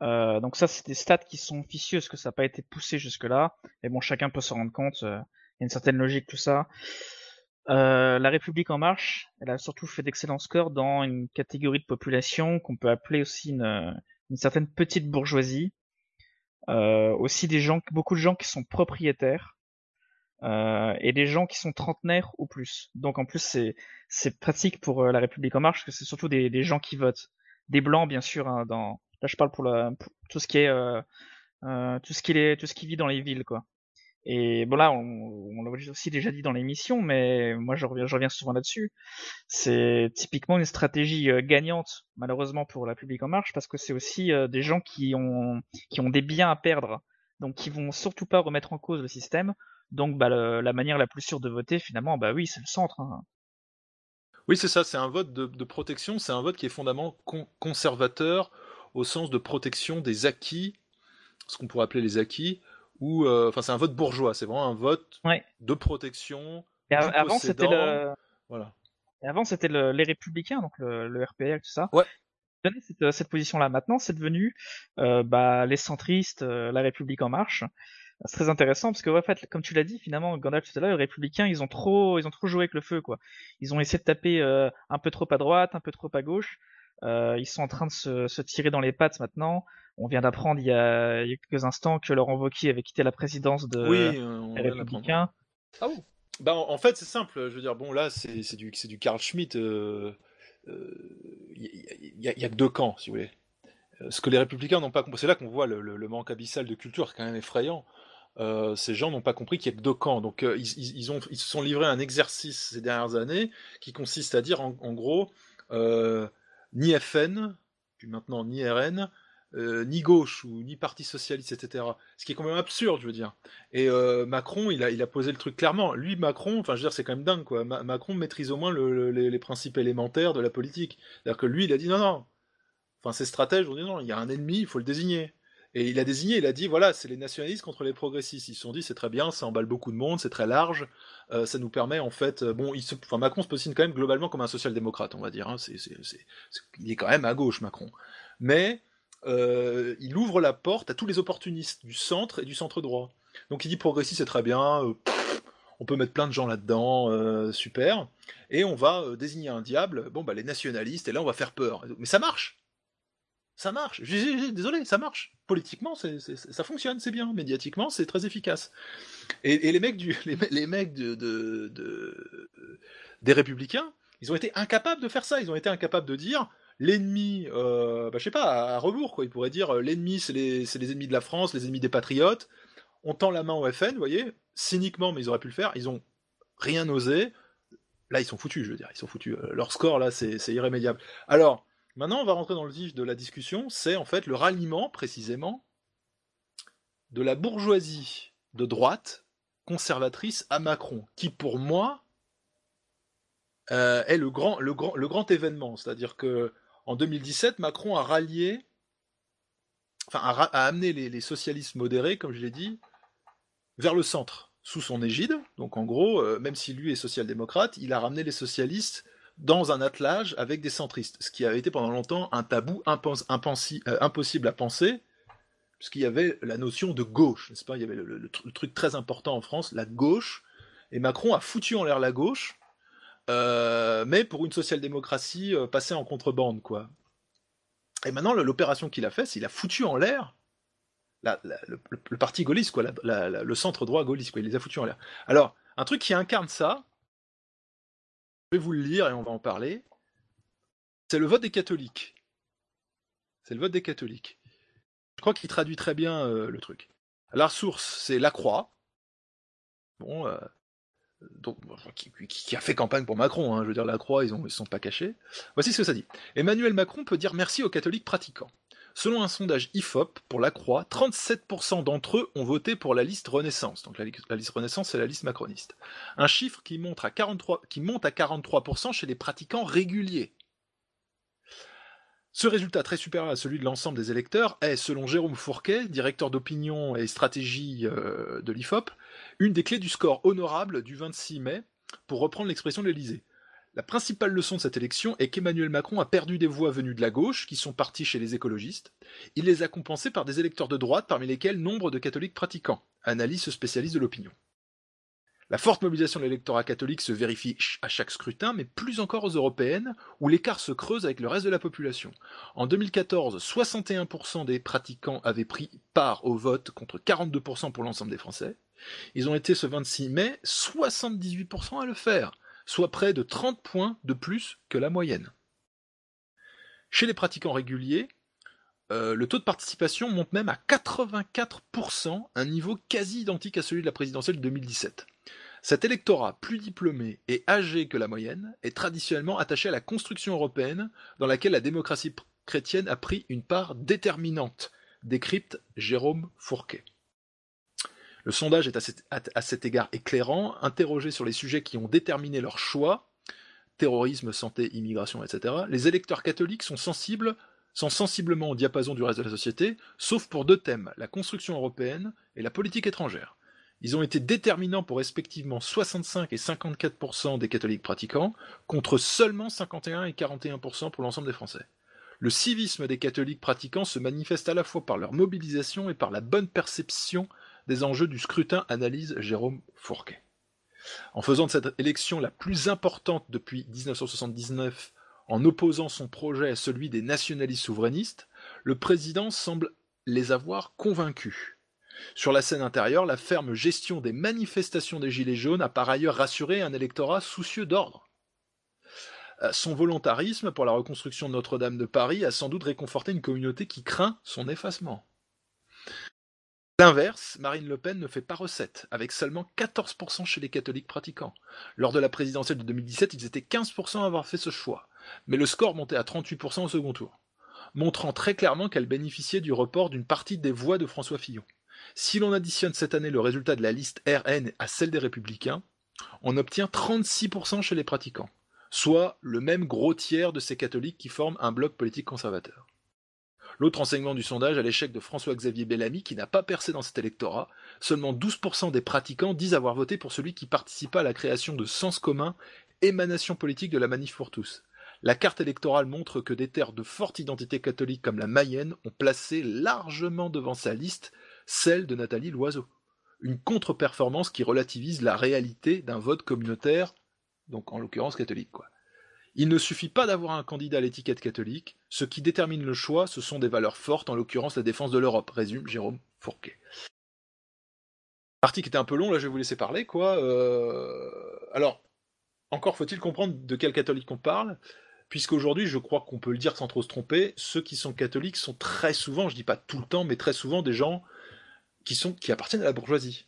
H: Donc ça, c'est des stats qui sont officieux, parce que ça n'a pas été poussé jusque-là. Mais bon, chacun peut se rendre compte, il y a une certaine logique, tout ça. La République En Marche, elle a surtout fait d'excellents scores dans une catégorie de population qu'on peut appeler aussi une certaine petite bourgeoisie. Aussi beaucoup de gens qui sont propriétaires, et des gens qui sont trentenaires ou plus. Donc en plus, c'est pratique pour la République En Marche, parce que c'est surtout des gens qui votent. Des blancs, bien sûr, hein, là je parle pour tout ce qui est tout ce qui vit dans les villes, quoi. Et bon, là, on l'a aussi déjà dit dans l'émission, mais moi je reviens souvent là-dessus. C'est typiquement une stratégie gagnante, malheureusement, pour la République En Marche, parce que c'est aussi des gens qui ont des biens à perdre, donc qui vont surtout pas remettre en cause le système. Donc la manière la plus sûre de voter, finalement, bah oui, c'est le centre, hein.
G: Oui, c'est ça, c'est un vote de protection, c'est un vote qui est fondamentalement conservateur, au sens de protection des acquis, ce qu'on pourrait appeler les acquis, ou enfin c'est un vote bourgeois, c'est vraiment un vote de protection.
H: Et avant c'était
G: voilà.
H: Et avant c'était les Républicains, donc le RPR, tout ça.
G: Ouais.
H: Donnait cette position-là. Maintenant, c'est devenu les centristes, la République En Marche. C'est très intéressant parce que en fait, comme tu l'as dit, finalement, Gandalf tout à l'heure, les Républicains, ils ont trop joué avec le feu, quoi. Ils ont essayé de taper un peu trop à droite, un peu trop à gauche. Ils sont en train de se tirer dans les pattes maintenant. On vient d'apprendre il y a quelques instants que Laurent Wauquiez avait quitté la présidence des Républicains.
G: Ah bon. Bah en fait c'est simple. Je veux dire bon là c'est du Carl Schmitt. Il y a que deux camps si vous voulez. Ce que les Républicains n'ont pas compris, c'est là qu'on voit le manque abyssal de culture, c'est quand même effrayant. Ces gens n'ont pas compris qu'il y a que deux camps. Donc ils se sont livrés à un exercice ces dernières années qui consiste à dire en gros ni FN, puis maintenant ni RN, ni gauche ou ni parti socialiste, etc. Ce qui est quand même absurde, je veux dire. Et Macron, il a posé le truc clairement. Lui, Macron, enfin, je veux dire, c'est quand même dingue, quoi. Macron maîtrise au moins les principes élémentaires de la politique. C'est-à-dire que lui, il a dit non. Enfin, ses stratèges ont dit non, il y a un ennemi, il faut le désigner. Et il a dit voilà, c'est les nationalistes contre les progressistes. Ils se sont dit c'est très bien, ça emballe beaucoup de monde, c'est très large, ça nous permet en fait. Macron se positionne quand même globalement comme un social-démocrate, on va dire. Hein. Il est quand même à gauche, Macron. Mais il ouvre la porte à tous les opportunistes du centre et du centre droit. Donc il dit progressiste c'est très bien, on peut mettre plein de gens là-dedans, super, et on va désigner un diable, les nationalistes, et là on va faire peur. Mais ça marche. Ça marche, désolé, ça marche. Politiquement, ça fonctionne, c'est bien. Médiatiquement, c'est très efficace. Et les mecs des Républicains, ils ont été incapables de faire ça. Ils ont été incapables de dire l'ennemi, je sais pas, à rebours, quoi. Ils pourraient dire l'ennemi, c'est les ennemis de la France, les ennemis des patriotes. On tend la main au FN, vous voyez, cyniquement, mais ils auraient pu le faire. Ils ont rien osé. Là, ils sont foutus, je veux dire. Ils sont foutus. Leur score, là, c'est irrémédiable. Alors. Maintenant, on va rentrer dans le vif de la discussion, c'est en fait le ralliement, précisément, de la bourgeoisie de droite conservatrice à Macron, qui pour moi est le grand événement. C'est-à-dire que en 2017, Macron a rallié, a amené les socialistes modérés, comme je l'ai dit, vers le centre, sous son égide. Donc en gros, même si lui est social-démocrate, il a ramené les socialistes dans un attelage avec des centristes, ce qui avait été pendant longtemps un tabou impossible à penser, puisqu'il y avait la notion de gauche, n'est-ce pas ? Il y avait le truc très important en France, la gauche, et Macron a foutu en l'air la gauche, mais pour une social-démocratie passée en contrebande, quoi. Et maintenant, l'opération qu'il a fait, c'est qu'il a foutu en l'air le parti gaulliste, quoi, le centre droit gaulliste, quoi, il les a foutus en l'air. Alors, un truc qui incarne ça, je vais vous le lire et on va en parler. C'est le vote des catholiques. C'est le vote des catholiques. Je crois qu'il traduit très bien le truc. La source, c'est La Croix. Bon, qui a fait campagne pour Macron. Hein. Je veux dire, La Croix, ils ne sont pas cachés. Voici ce que ça dit. Emmanuel Macron peut dire merci aux catholiques pratiquants. Selon un sondage IFOP pour La Croix, 37% d'entre eux ont voté pour la liste Renaissance. Donc la liste Renaissance, c'est la liste macroniste. Un chiffre qui monte à 43% chez les pratiquants réguliers. Ce résultat, très supérieur à celui de l'ensemble des électeurs, est, selon Jérôme Fourquet, directeur d'opinion et stratégie de l'IFOP, une des clés du score honorable du 26 mai, pour reprendre l'expression de l'Élysée. La principale leçon de cette élection est qu'Emmanuel Macron a perdu des voix venues de la gauche, qui sont parties chez les écologistes. Il les a compensées par des électeurs de droite, parmi lesquels nombre de catholiques pratiquants, analyse ce spécialiste de l'opinion. La forte mobilisation de l'électorat catholique se vérifie à chaque scrutin, mais plus encore aux européennes, où l'écart se creuse avec le reste de la population. En 2014, 61% des pratiquants avaient pris part au vote contre 42% pour l'ensemble des Français. Ils ont été ce 26 mai 78% à le faire, soit près de 30 points de plus que la moyenne. Chez les pratiquants réguliers, le taux de participation monte même à 84%, un niveau quasi identique à celui de la présidentielle de 2017. Cet électorat plus diplômé et âgé que la moyenne est traditionnellement attaché à la construction européenne dans laquelle la démocratie chrétienne a pris une part déterminante, décrypte Jérôme Fourquet. Le sondage est à cet égard éclairant, interrogé sur les sujets qui ont déterminé leur choix, terrorisme, santé, immigration, etc. Les électeurs catholiques sont sensiblement au diapason du reste de la société, sauf pour 2 thèmes, la construction européenne et la politique étrangère. Ils ont été déterminants pour respectivement 65 et 54% des catholiques pratiquants, contre seulement 51 et 41% pour l'ensemble des Français. Le civisme des catholiques pratiquants se manifeste à la fois par leur mobilisation et par la bonne perception des enjeux du scrutin, analyse Jérôme Fourquet. En faisant de cette élection la plus importante depuis 1979, en opposant son projet à celui des nationalistes souverainistes, le président semble les avoir convaincus. Sur la scène intérieure, la ferme gestion des manifestations des Gilets jaunes a par ailleurs rassuré un électorat soucieux d'ordre. Son volontarisme pour la reconstruction de Notre-Dame de Paris a sans doute réconforté une communauté qui craint son effacement. À l'inverse, Marine Le Pen ne fait pas recette, avec seulement 14% chez les catholiques pratiquants. Lors de la présidentielle de 2017, ils étaient 15% à avoir fait ce choix, mais le score montait à 38% au second tour, montrant très clairement qu'elle bénéficiait du report d'une partie des voix de François Fillon. Si l'on additionne cette année le résultat de la liste RN à celle des Républicains, on obtient 36% chez les pratiquants, soit le même gros tiers de ces catholiques qui forment un bloc politique conservateur. L'autre enseignement du sondage à l'échec de François-Xavier Bellamy, qui n'a pas percé dans cet électorat, seulement 12% des pratiquants disent avoir voté pour celui qui participa à la création de Sens commun, émanation politique de la Manif pour tous. La carte électorale montre que des terres de forte identité catholique comme la Mayenne ont placé largement devant sa liste celle de Nathalie Loiseau. Une contre-performance qui relativise la réalité d'un vote communautaire, donc en l'occurrence catholique, quoi. Il ne suffit pas d'avoir un candidat à l'étiquette catholique, ce qui détermine le choix, ce sont des valeurs fortes, en l'occurrence la défense de l'Europe, résume Jérôme Fourquet. L'article était un peu long, là je vais vous laisser parler, quoi. Alors, encore faut-il comprendre de quel catholique on parle, puisqu'aujourd'hui, je crois qu'on peut le dire sans trop se tromper, ceux qui sont catholiques sont très souvent, je dis pas tout le temps, mais très souvent des gens qui appartiennent à la bourgeoisie.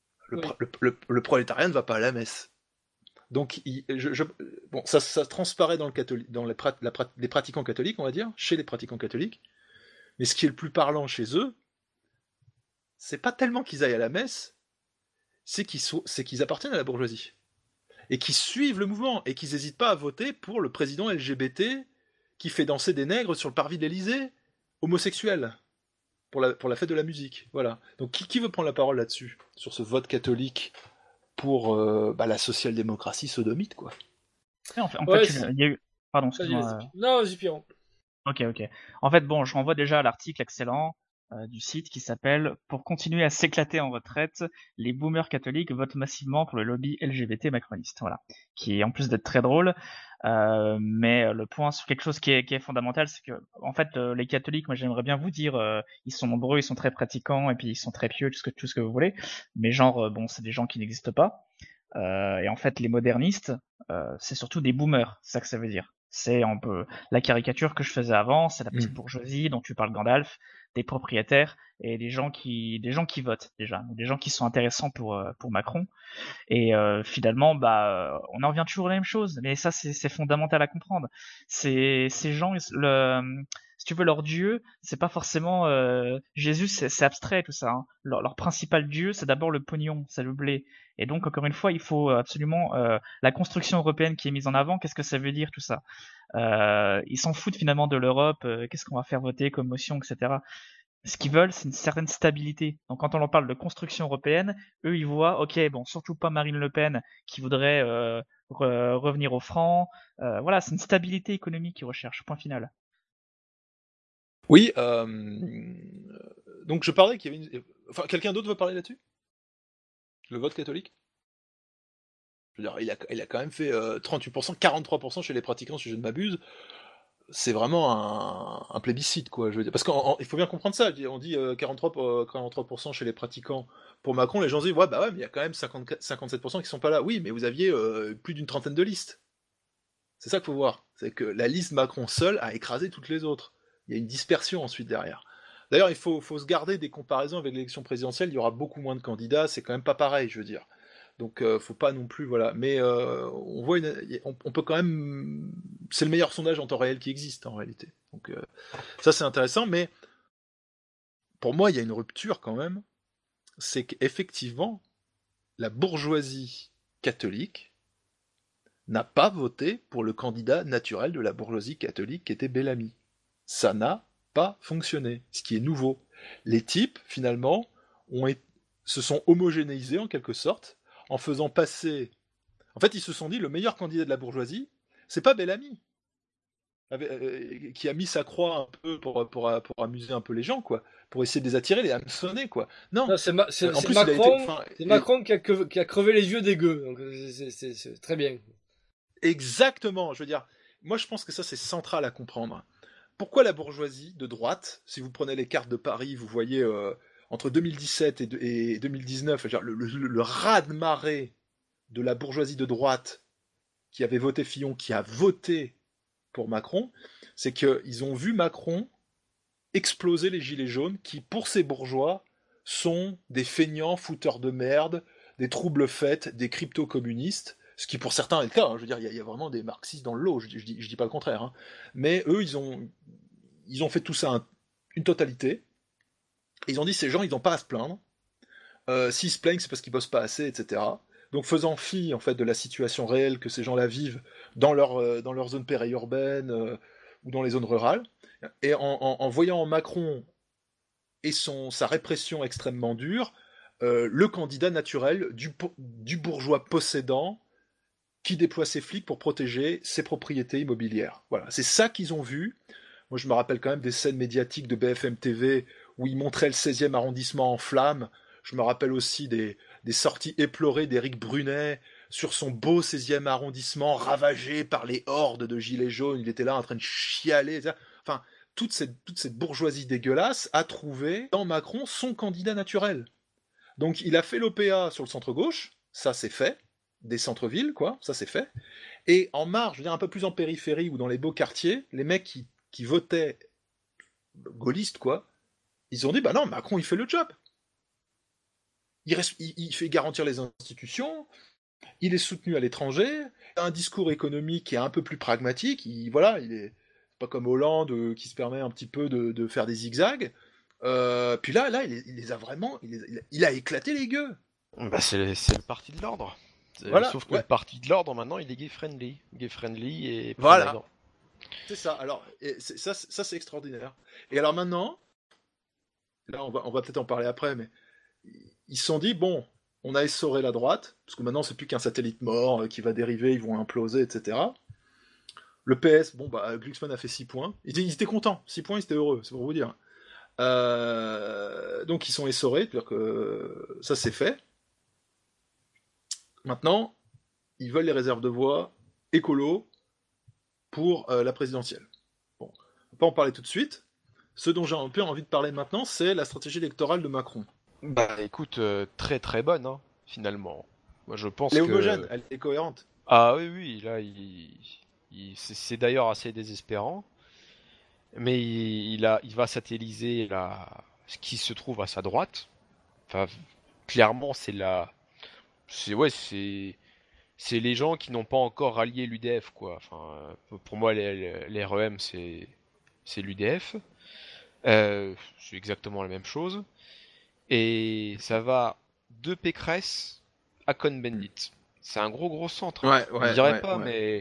G: Le prolétariat ne va pas à la messe. Donc, bon, ça transparaît dans les pratiquants catholiques, on va dire, chez les pratiquants catholiques. Mais ce qui est le plus parlant chez eux, c'est pas tellement qu'ils aillent à la messe, c'est qu'ils appartiennent à la bourgeoisie. Et qu'ils suivent le mouvement, et qu'ils n'hésitent pas à voter pour le président LGBT qui fait danser des nègres sur le parvis de l'Élysée, homosexuel, pour la fête de la musique. Voilà. Donc, qui veut prendre la parole là-dessus, sur ce vote catholique pour la social-démocratie sodomite, quoi.
H: En fait, il y a eu... Pardon,
L: excuse-moi. Non, vas-y, Pierrot.
H: Ok. En fait, bon, je renvoie déjà à l'article excellent du site qui s'appelle « Pour continuer à s'éclater en retraite, les boomers catholiques votent massivement pour le lobby LGBT macroniste ». Voilà. Qui, en plus d'être très drôle, mais le point sur quelque chose qui est fondamental, c'est que, en fait, les catholiques, moi j'aimerais bien vous dire, ils sont nombreux, ils sont très pratiquants, et puis ils sont très pieux, tout ce que vous voulez, mais genre, bon, c'est des gens qui n'existent pas. Et en fait, les modernistes, c'est surtout des boomers, c'est ça que ça veut dire. C'est un peu la caricature que je faisais avant, c'est la petite bourgeoisie dont tu parles, Gandalf, des propriétaires et des gens qui votent déjà, des gens qui sont intéressants pour Macron. Et finalement, on en revient toujours à la même chose, mais ça c'est fondamental à comprendre. Ces gens, si tu veux, leur dieu, c'est pas forcément Jésus, c'est abstrait tout ça. Hein. Leur principal dieu, c'est d'abord le pognon, c'est le blé. Et donc encore une fois, il faut absolument la construction européenne qui est mise en avant. Qu'est-ce que ça veut dire tout ça? Ils s'en foutent finalement de l'Europe. Qu'est-ce qu'on va faire voter comme motion, etc. Ce qu'ils veulent, c'est une certaine stabilité. Donc quand on leur parle de construction européenne, eux ils voient, ok, bon, surtout pas Marine Le Pen qui voudrait revenir au franc. Voilà, c'est une stabilité économique qu'ils recherchent. Point final.
G: Oui, donc je parlais qu'il y avait une... Enfin, quelqu'un d'autre veut parler là-dessus? Le vote catholique? Je veux dire, il a quand même fait 38%, 43% chez les pratiquants, si je ne m'abuse. C'est vraiment un plébiscite, quoi. Je veux dire. Parce qu'il faut bien comprendre ça. On dit 43% chez les pratiquants pour Macron. Les gens se disent, ouais, bah ouais, mais il y a quand même 57% qui sont pas là. Oui, mais vous aviez plus d'une trentaine de listes. C'est ça qu'il faut voir. C'est que la liste Macron seule a écrasé toutes les autres. Il y a une dispersion ensuite derrière. D'ailleurs, il faut se garder des comparaisons avec l'élection présidentielle. Il y aura beaucoup moins de candidats. C'est quand même pas pareil, je veux dire. Donc, faut pas non plus, voilà. Mais on voit, on peut quand même. C'est le meilleur sondage en temps réel qui existe en réalité. Donc, ça c'est intéressant. Mais pour moi, il y a une rupture quand même. C'est qu'effectivement, la bourgeoisie catholique n'a pas voté pour le candidat naturel de la bourgeoisie catholique qui était Bellamy. Ça n'a pas fonctionné. Ce qui est nouveau. Les types, finalement, se sont homogénéisés en quelque sorte. En faisant passer... En fait, ils se sont dit, le meilleur candidat de la bourgeoisie, c'est pas Bellamy, qui a mis sa croix un peu pour amuser un peu les gens, quoi, pour essayer de les attirer, les hameçonner, quoi. Non,
L: c'est Macron qui a crevé les yeux des gueux, donc c'est très bien.
G: Exactement, je veux dire, moi je pense que ça c'est central à comprendre. Pourquoi la bourgeoisie de droite, si vous prenez les cartes de Paris, vous voyez... entre 2017 et 2019, le raz-de-marée de la bourgeoisie de droite qui avait voté Fillon, qui a voté pour Macron, c'est qu'ils ont vu Macron exploser les gilets jaunes qui, pour ces bourgeois, sont des feignants fouteurs de merde, des troubles-fêtes, des crypto-communistes, ce qui pour certains est le cas, hein. Je veux dire, il y a vraiment des marxistes dans le lot, je dis pas le contraire, hein. Mais eux, ils ont fait tout ça une totalité. Ils ont dit ces gens, ils n'ont pas à se plaindre. S'ils se plaignent, c'est parce qu'ils bossent pas assez, etc. Donc faisant fi en fait de la situation réelle que ces gens-là vivent dans leur zone périurbaine ou dans les zones rurales, et en voyant Macron et sa répression extrêmement dure, le candidat naturel du bourgeois possédant qui déploie ses flics pour protéger ses propriétés immobilières. Voilà, c'est ça qu'ils ont vu. Moi, je me rappelle quand même des scènes médiatiques de BFM TV où ils montraient le 16e arrondissement en flammes. Je me rappelle aussi des sorties éplorées d'Éric Brunet sur son beau 16e arrondissement ravagé par les hordes de gilets jaunes. Il était là en train de chialer, etc. Enfin, toute cette bourgeoisie dégueulasse a trouvé dans Macron son candidat naturel. Donc, il a fait l'OPA sur le centre-gauche, ça c'est fait, des centres-villes, quoi, ça c'est fait. Et en marge, je veux dire un peu plus en périphérie ou dans les beaux quartiers, les mecs qui votaient gaullistes, quoi, ils ont dit, bah non, Macron, il fait le job. Il fait garantir les institutions, il est soutenu à l'étranger, il a un discours économique qui est un peu plus pragmatique, il est pas comme Hollande qui se permet un petit peu de faire des zigzags. Puis là, il les a vraiment, il a éclaté les gueux.
I: Bah c'est le parti de l'ordre.
G: Voilà,
I: sauf que le parti de l'ordre, maintenant, il est gay-friendly et...
G: Voilà. C'est ça, alors, ça c'est extraordinaire. Et alors maintenant, là on va peut-être en parler après, mais ils se sont dit, bon, on a essoré la droite, parce que maintenant c'est plus qu'un satellite mort qui va dériver, ils vont imploser, etc. Le PS, bon, bah, Glucksmann a fait 6 points. Ils étaient contents, 6 points, ils étaient heureux, c'est pour vous dire. Donc ils sont essorés, c'est-à-dire que ça c'est fait. Maintenant, ils veulent les réserves de voix écolo pour la présidentielle. Bon, on va pas en parler tout de suite. Ce dont j'ai un peu envie de parler maintenant, c'est la stratégie électorale de Macron.
I: Bah écoute, très très bonne, hein, finalement. Moi je pense
G: elle est homogène, elle est cohérente.
I: Ah oui, là, c'est d'ailleurs assez désespérant. Mais il va satelliser ce qui se trouve à sa droite. Enfin, clairement, c'est les gens qui n'ont pas encore rallié l'UDF, quoi. Enfin, pour moi, les REM, c'est l'UDF. C'est exactement la même chose. Et ça va de Pécresse à Cohn-Bendit. C'est un gros centre. Je dirais pas, mais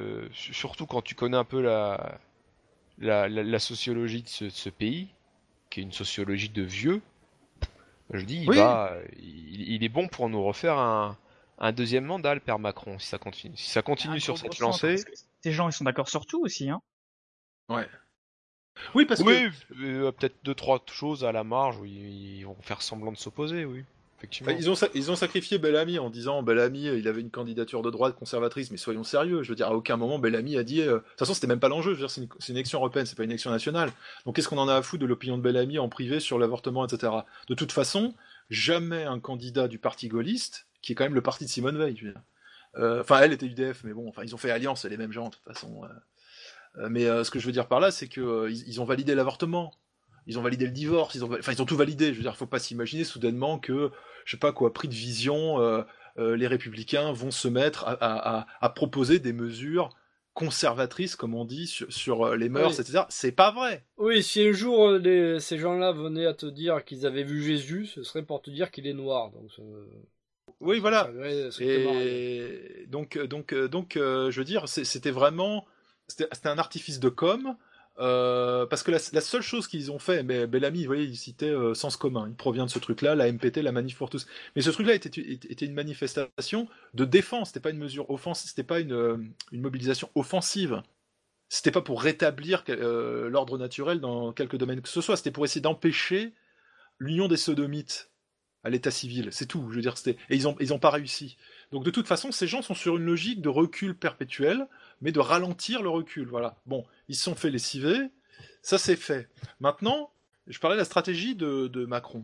I: surtout quand tu connais un peu la sociologie de ce pays, qui est une sociologie de vieux, je dis,
G: Oui.
I: il est bon pour nous refaire un deuxième mandat, le père Macron, si ça continue. Si ça continue sur cette lancée.
H: Parce que ces gens, ils sont d'accord sur tout aussi, hein.
G: Ouais. Oui, parce
I: que peut-être 2-3 choses à la marge où ils vont faire semblant de s'opposer, oui. Effectivement.
G: Ils ont sacrifié Bellamy en disant Bellamy, il avait une candidature de droite conservatrice, mais soyons sérieux. Je veux dire, à aucun moment Bellamy a dit. De toute façon, c'était même pas l'enjeu. Je veux dire, c'est une élection européenne, c'est pas une élection nationale. Donc, qu'est-ce qu'on en a à foutre de l'opinion de Bellamy en privé sur l'avortement, etc. De toute façon, jamais un candidat du parti gaulliste, qui est quand même le parti de Simone Veil. Je veux dire. Enfin, elle était UDF, mais bon, enfin, ils ont fait alliance, c'est les mêmes gens de toute façon. Mais ce que je veux dire par là, c'est que ils ont validé l'avortement. Ils ont validé le divorce, ils ont tout validé. Je veux dire, faut pas s'imaginer soudainement que, je sais pas quoi, pris de vision, les Républicains vont se mettre à proposer des mesures conservatrices, comme on dit, sur les mœurs,
L: Oui.
G: etc. C'est pas vrai.
L: Oui, si un jour ces gens-là venaient à te dire qu'ils avaient vu Jésus, ce serait pour te dire qu'il est noir. Donc,
G: Oui, voilà.
L: strictement rien.
G: Et donc, je veux dire, c'était vraiment, c'était un artifice de com. Parce que la seule chose qu'ils ont fait, mais Bellamy, vous voyez, il citait Sens commun, il provient de ce truc-là, la MPT, la manif pour tous. Mais ce truc-là était une manifestation de défense, c'était pas une mesure offensive, c'était pas une mobilisation offensive. C'était pas pour rétablir l'ordre naturel dans quelque domaine que ce soit, c'était pour essayer d'empêcher l'union des sodomites à l'état civil, c'est tout. Je veux dire, et ils ont pas réussi. Donc de toute façon, ces gens sont sur une logique de recul perpétuel, mais de ralentir le recul. Voilà. Bon, ils se sont fait lessiver, ça c'est fait. Maintenant, je parlais de la stratégie de Macron.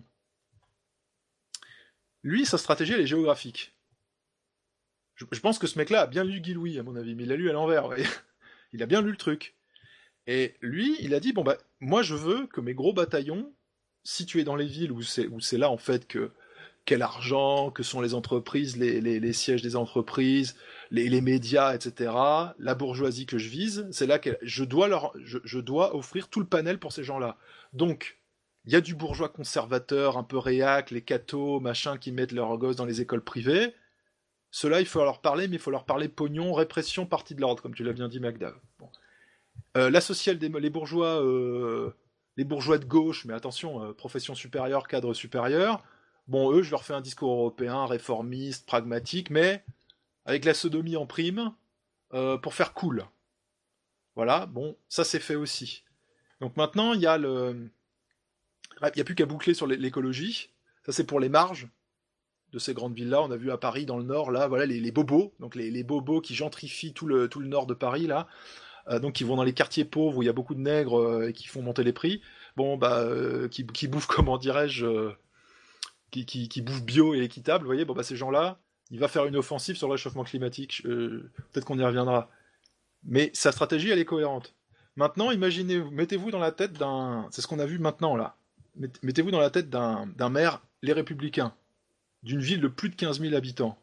G: Lui, sa stratégie, elle est géographique. Je pense que ce mec-là a bien lu Guy Louis, à mon avis, mais il a lu à l'envers. Ouais. Il a bien lu le truc. Et lui, il a dit, bon bah, moi je veux que mes gros bataillons, situés dans les villes où c'est là en fait quel argent, que sont les entreprises, les sièges des entreprises, les médias, etc., la bourgeoisie que je vise, c'est là que je dois offrir tout le panel pour ces gens-là. Donc, il y a du bourgeois conservateur, un peu réac, les cathos, machin, qui mettent leurs gosses dans les écoles privées. Ceux-là, il faut leur parler, mais il faut leur parler pognon, répression, partie de l'ordre, comme tu l'as bien dit, Magda. Bon. La sociale, les bourgeois de gauche, mais attention, profession supérieure, cadre supérieur, bon, eux, je leur fais un discours européen, réformiste, pragmatique, mais avec la sodomie en prime, pour faire cool. Voilà, bon, ça c'est fait aussi. Donc maintenant, il y a plus qu'à boucler sur l'écologie. Ça c'est pour les marges de ces grandes villes-là. On a vu à Paris, dans le nord, là, voilà, les bobos, donc les bobos qui gentrifient tout le nord de Paris, là. Donc qui vont dans les quartiers pauvres où il y a beaucoup de nègres et qui font monter les prix. Bon, bah, qui bouffent, comment dirais-je, qui bouffent bio et équitable, vous voyez, bon, bah, ces gens-là, il va faire une offensive sur le réchauffement climatique. Peut-être qu'on y reviendra. Mais sa stratégie, elle est cohérente. Maintenant, mettez-vous dans la tête c'est ce qu'on a vu maintenant, là. Mettez-vous dans la tête d'un maire, les Républicains, d'une ville de plus de 15 000 habitants.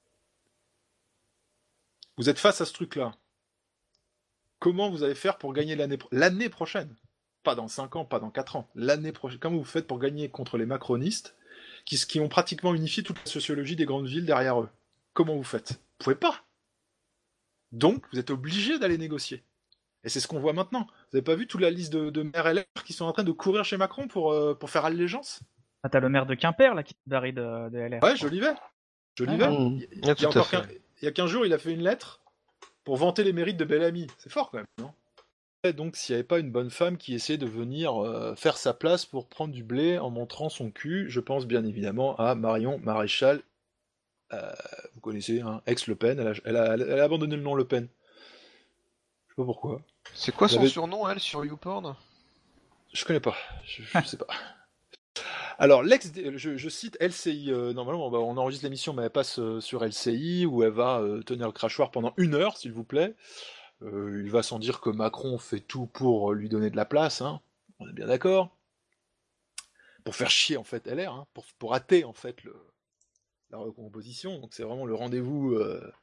G: Vous êtes face à ce truc-là. Comment vous allez faire pour gagner l'année prochaine? Pas dans 5 ans, pas dans 4 ans. L'année prochaine. Comment vous faites pour gagner contre les macronistes qui ont pratiquement unifié toute la sociologie des grandes villes derrière eux? Comment vous faites? Vous pouvez pas. Donc, vous êtes obligé d'aller négocier. Et c'est ce qu'on voit maintenant. Vous n'avez pas vu toute la liste de maires LR qui sont en train de courir chez Macron pour faire allégeance?
H: Ah, t'as le maire de Quimper, là, qui te barre de LR.
G: Ouais, Jolivet. Il y a 15 jours, il a fait une lettre pour vanter les mérites de Bellamy. C'est fort, quand même, non? Donc, s'il n'y avait pas une bonne femme qui essayait de venir faire sa place pour prendre du blé en montrant son cul, je pense bien évidemment à Marion Maréchal. Vous connaissez, hein, ex-Le Pen. Elle a abandonné le nom Le Pen. Je sais pas pourquoi.
I: C'est quoi son surnom, elle, sur YouPorn?
G: Je connais pas. Je sais pas. Alors, je cite LCI. Normalement, on enregistre l'émission, mais elle passe sur LCI, où elle va tenir le crachoir pendant 1 heure, s'il vous plaît. Il va sans dire que Macron fait tout pour lui donner de la place, hein. On est bien d'accord. Pour faire chier, en fait, LR, hein. Pour hâter, en fait, la recomposition. Donc c'est vraiment le rendez-vous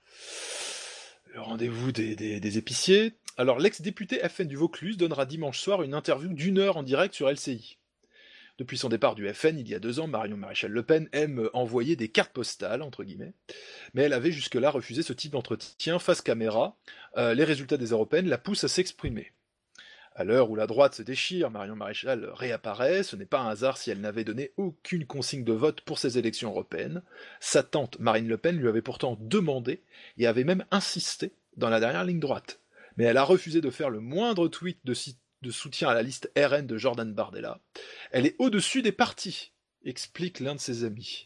G: des épiciers. Alors, l'ex-député FN du Vaucluse donnera dimanche soir une interview d'1 heure en direct sur LCI. Depuis son départ du FN, il y a 2 ans, Marion Maréchal Le Pen aime envoyer des cartes postales, entre guillemets, mais elle avait jusque-là refusé ce type d'entretien face caméra. Les résultats des européennes la poussent à s'exprimer. À l'heure où la droite se déchire, Marion Maréchal réapparaît. Ce n'est pas un hasard si elle n'avait donné aucune consigne de vote pour ces élections européennes. Sa tante Marine Le Pen lui avait pourtant demandé et avait même insisté dans la dernière ligne droite. Mais elle a refusé de faire le moindre tweet de soutien à la liste RN de Jordan Bardella. Elle est au-dessus des partis, explique l'un de ses amis.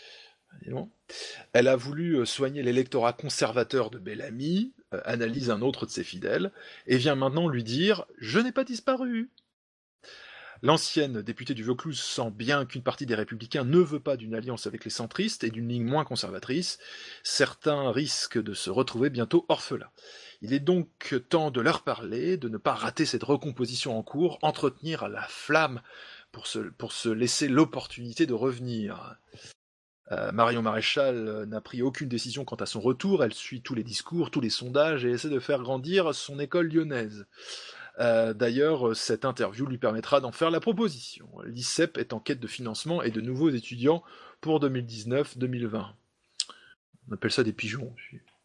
G: Elle a voulu soigner l'électorat conservateur de Bellamy, analyse un autre de ses fidèles, et vient maintenant lui dire « Je n'ai pas disparu ». L'ancienne députée du Vaucluse sent bien qu'une partie des Républicains ne veut pas d'une alliance avec les centristes et d'une ligne moins conservatrice. Certains risquent de se retrouver bientôt orphelins. Il est donc temps de leur parler, de ne pas rater cette recomposition en cours, entretenir la flamme pour se laisser l'opportunité de revenir. Marion Maréchal n'a pris aucune décision quant à son retour, elle suit tous les discours, tous les sondages et essaie de faire grandir son école lyonnaise. D'ailleurs, cette interview lui permettra d'en faire la proposition. L'ICEP est en quête de financement et de nouveaux étudiants pour 2019-2020. On appelle ça des pigeons.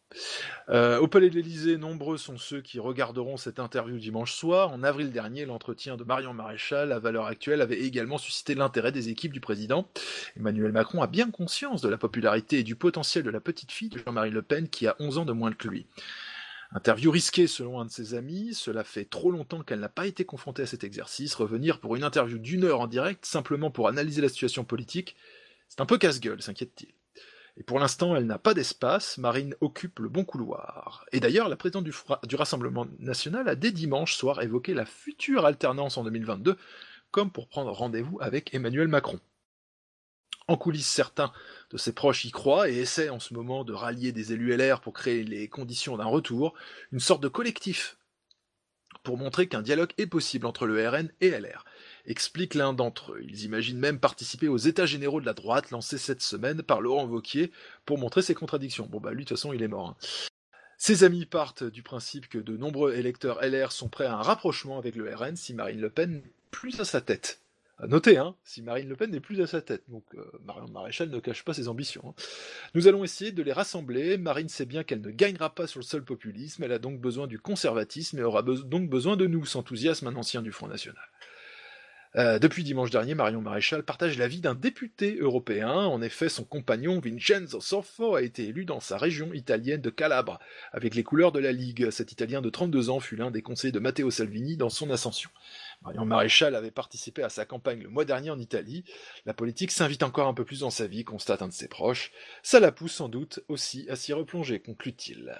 G: Au Palais de l'Élysée, nombreux sont ceux qui regarderont cette interview dimanche soir. En avril dernier, l'entretien de Marion Maréchal, à valeur actuelle, avait également suscité l'intérêt des équipes du président. Emmanuel Macron a bien conscience de la popularité et du potentiel de la petite fille de Jean-Marie Le Pen, qui a 11 ans de moins que lui. Interview risquée selon un de ses amis, cela fait trop longtemps qu'elle n'a pas été confrontée à cet exercice. Revenir pour une interview d'1 heure en direct, simplement pour analyser la situation politique, c'est un peu casse-gueule, s'inquiète-t-il. Et pour l'instant, elle n'a pas d'espace, Marine occupe le bon couloir. Et d'ailleurs, la présidente du Rassemblement national a dès dimanche soir évoqué la future alternance en 2022, comme pour prendre rendez-vous avec Emmanuel Macron. En coulisses, certains de ses proches y croient et essaient en ce moment de rallier des élus LR pour créer les conditions d'un retour, une sorte de collectif, pour montrer qu'un dialogue est possible entre le RN et LR. Explique l'un d'entre eux. Ils imaginent même participer aux états généraux de la droite lancés cette semaine par Laurent Wauquiez pour montrer ses contradictions. Bon lui de toute façon il est mort. Ses amis partent du principe que de nombreux électeurs LR sont prêts à un rapprochement avec le RN si Marine Le Pen n'est plus à sa tête. Notez, si Marine Le Pen n'est plus à sa tête. Donc Marion Maréchal ne cache pas ses ambitions. Nous allons essayer de les rassembler. Marine sait bien qu'elle ne gagnera pas sur le seul populisme, elle a donc besoin du conservatisme et aura donc besoin de nous, s'enthousiasme un ancien du Front National. Depuis dimanche dernier, Marion Maréchal partage l'avis d'un député européen. En effet, son compagnon Vincenzo Soffo a été élu dans sa région italienne de Calabre, avec les couleurs de la Ligue. Cet Italien de 32 ans fut l'un des conseillers de Matteo Salvini dans son ascension. Marion Maréchal avait participé à sa campagne le mois dernier en Italie. La politique s'invite encore un peu plus dans sa vie, constate un de ses proches. Ça la pousse sans doute aussi à s'y replonger, conclut-il.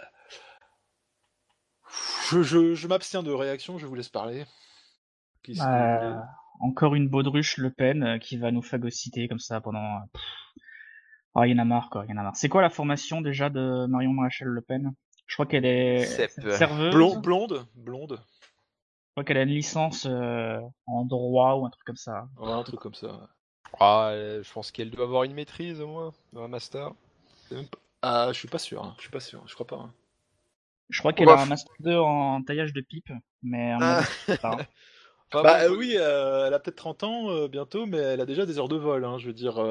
G: Je m'abstiens de réaction, je vous laisse parler.
H: Encore une baudruche Le Pen qui va nous phagocyter comme ça pendant... Oh, il y en a marre, quoi, il y en a marre. C'est quoi la formation déjà de Marion Maréchal Le Pen? Je crois qu'elle est serveuse.
G: Blonde.
H: Je crois qu'elle a une licence en droit ou un truc comme ça.
G: Ouais, un truc comme ça.
I: Je pense qu'elle doit avoir une maîtrise au moins, un master.
G: Je suis pas sûr, je crois pas.
H: Je crois qu'elle a un master 2 en taillage de pipe, mais
G: oui, elle a peut-être 30 ans bientôt, mais elle a déjà des heures de vol, je veux dire...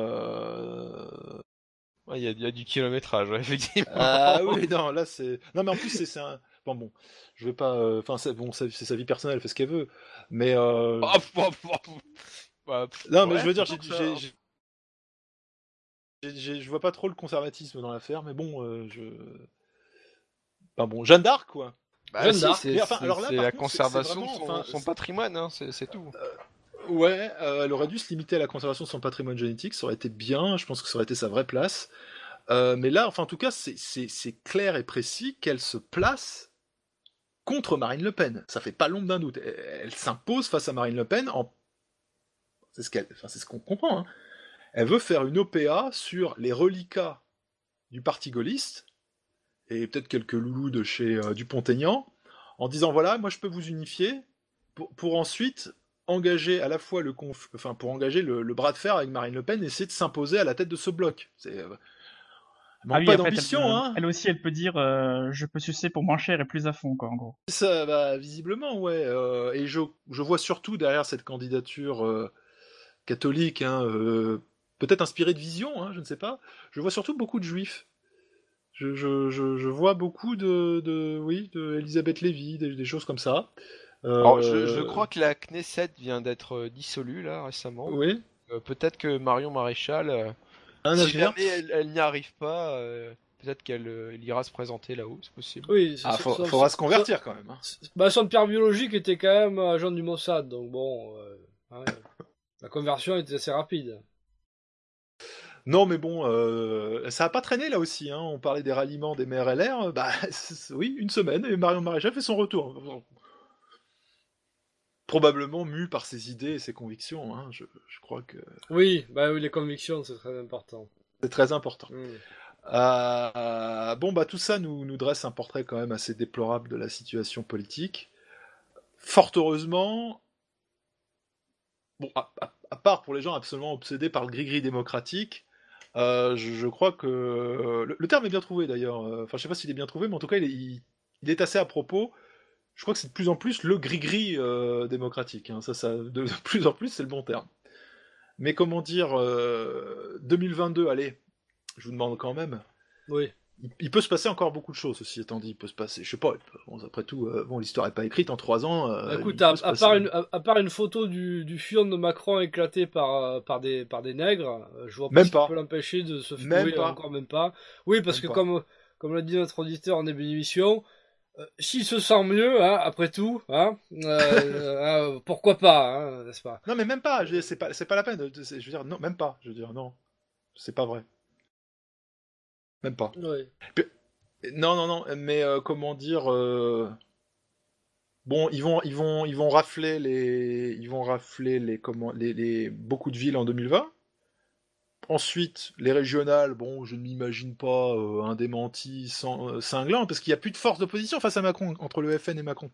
I: Il y a du kilométrage, effectivement.
G: Ah oui, non, là c'est... Non, mais en plus, c'est un... Bon, je vais pas... c'est sa vie personnelle, elle fait ce qu'elle veut, mais... Non, mais je veux dire, je vois pas trop le conservatisme dans l'affaire, mais bon, Jeanne d'Arc, quoi.
I: Jeanne d'Arc. C'est la conservation de son patrimoine, c'est tout.
G: Elle aurait dû se limiter à la conservation de son patrimoine génétique, ça aurait été bien, je pense que ça aurait été sa vraie place. Mais là, en tout cas, c'est clair et précis qu'elle se place contre Marine Le Pen. Ça fait pas l'ombre d'un doute. Elle s'impose face à Marine Le Pen c'est ce qu'on comprend. Elle veut faire une OPA sur les reliquats du parti gaulliste, et peut-être quelques loulous de chez Dupont-Aignan, en disant voilà, moi je peux vous unifier, pour ensuite engager à la fois pour engager le bras de fer avec Marine Le Pen et essayer de s'imposer à la tête de ce bloc. C'est pas d'ambition,
H: elle aussi, elle peut dire je peux sucer pour moins cher et plus à fond, quoi, en gros.
G: Ça, visiblement, ouais. Et je vois surtout derrière cette candidature catholique, peut-être inspirée de Vision, je ne sais pas. Je vois surtout beaucoup de juifs. Je vois beaucoup de Elisabeth Lévy, des choses comme ça.
I: Alors, je crois que la Knesset vient d'être dissolue là récemment.
G: Oui.
I: Peut-être que Marion Maréchal, si jamais elle n'y arrive pas, peut-être qu'elle ira se présenter là-haut, c'est possible.
L: Oui,
G: faudra se convertir quand même.
L: Bah, son père biologique était quand même agent du Mossad, donc bon, la conversion était assez rapide.
G: Non, mais bon, ça a pas traîné là aussi. Hein. On parlait des ralliements des maires LR. Oui, une semaine et Marion Maréchal fait son retour. Probablement mu par ses idées et ses convictions. Hein. Je crois que.
L: Oui, les convictions, c'est très important.
G: C'est très important. Tout ça nous dresse un portrait quand même assez déplorable de la situation politique. Fort heureusement, à part pour les gens absolument obsédés par le gris-gris démocratique, je crois que le terme est bien trouvé d'ailleurs. Enfin, je sais pas s'il est bien trouvé, mais en tout cas, il est assez à propos. Je crois que c'est de plus en plus le gris-gris démocratique. Hein. De plus en plus, c'est le bon terme. Mais comment dire, 2022, allez, je vous demande quand même.
L: Oui.
G: Il peut se passer encore beaucoup de choses, ceci étant dit. Il peut se passer, je sais pas. Après tout, l'histoire n'est pas écrite en 3 ans.
L: Écoute, à part une photo du fion de Macron éclaté par des nègres, je vois pas ce qui peut l'empêcher de se faire. Encore même pas. Oui, parce que comme l'a dit notre auditeur en début d'émission, s'il se sent mieux, hein, après tout, hein, pourquoi pas, hein, n'est-ce pas?
G: Non, mais même pas. C'est pas la peine. Je veux dire, non, même pas. Je veux dire, non, c'est pas vrai. Même pas.
L: Oui.
G: Non, mais comment dire, bon, ils vont rafler beaucoup de villes en 2020. Ensuite, les régionales, bon, je ne m'imagine pas un démenti cinglant, parce qu'il n'y a plus de force d'opposition face à Macron, entre le FN et Macron.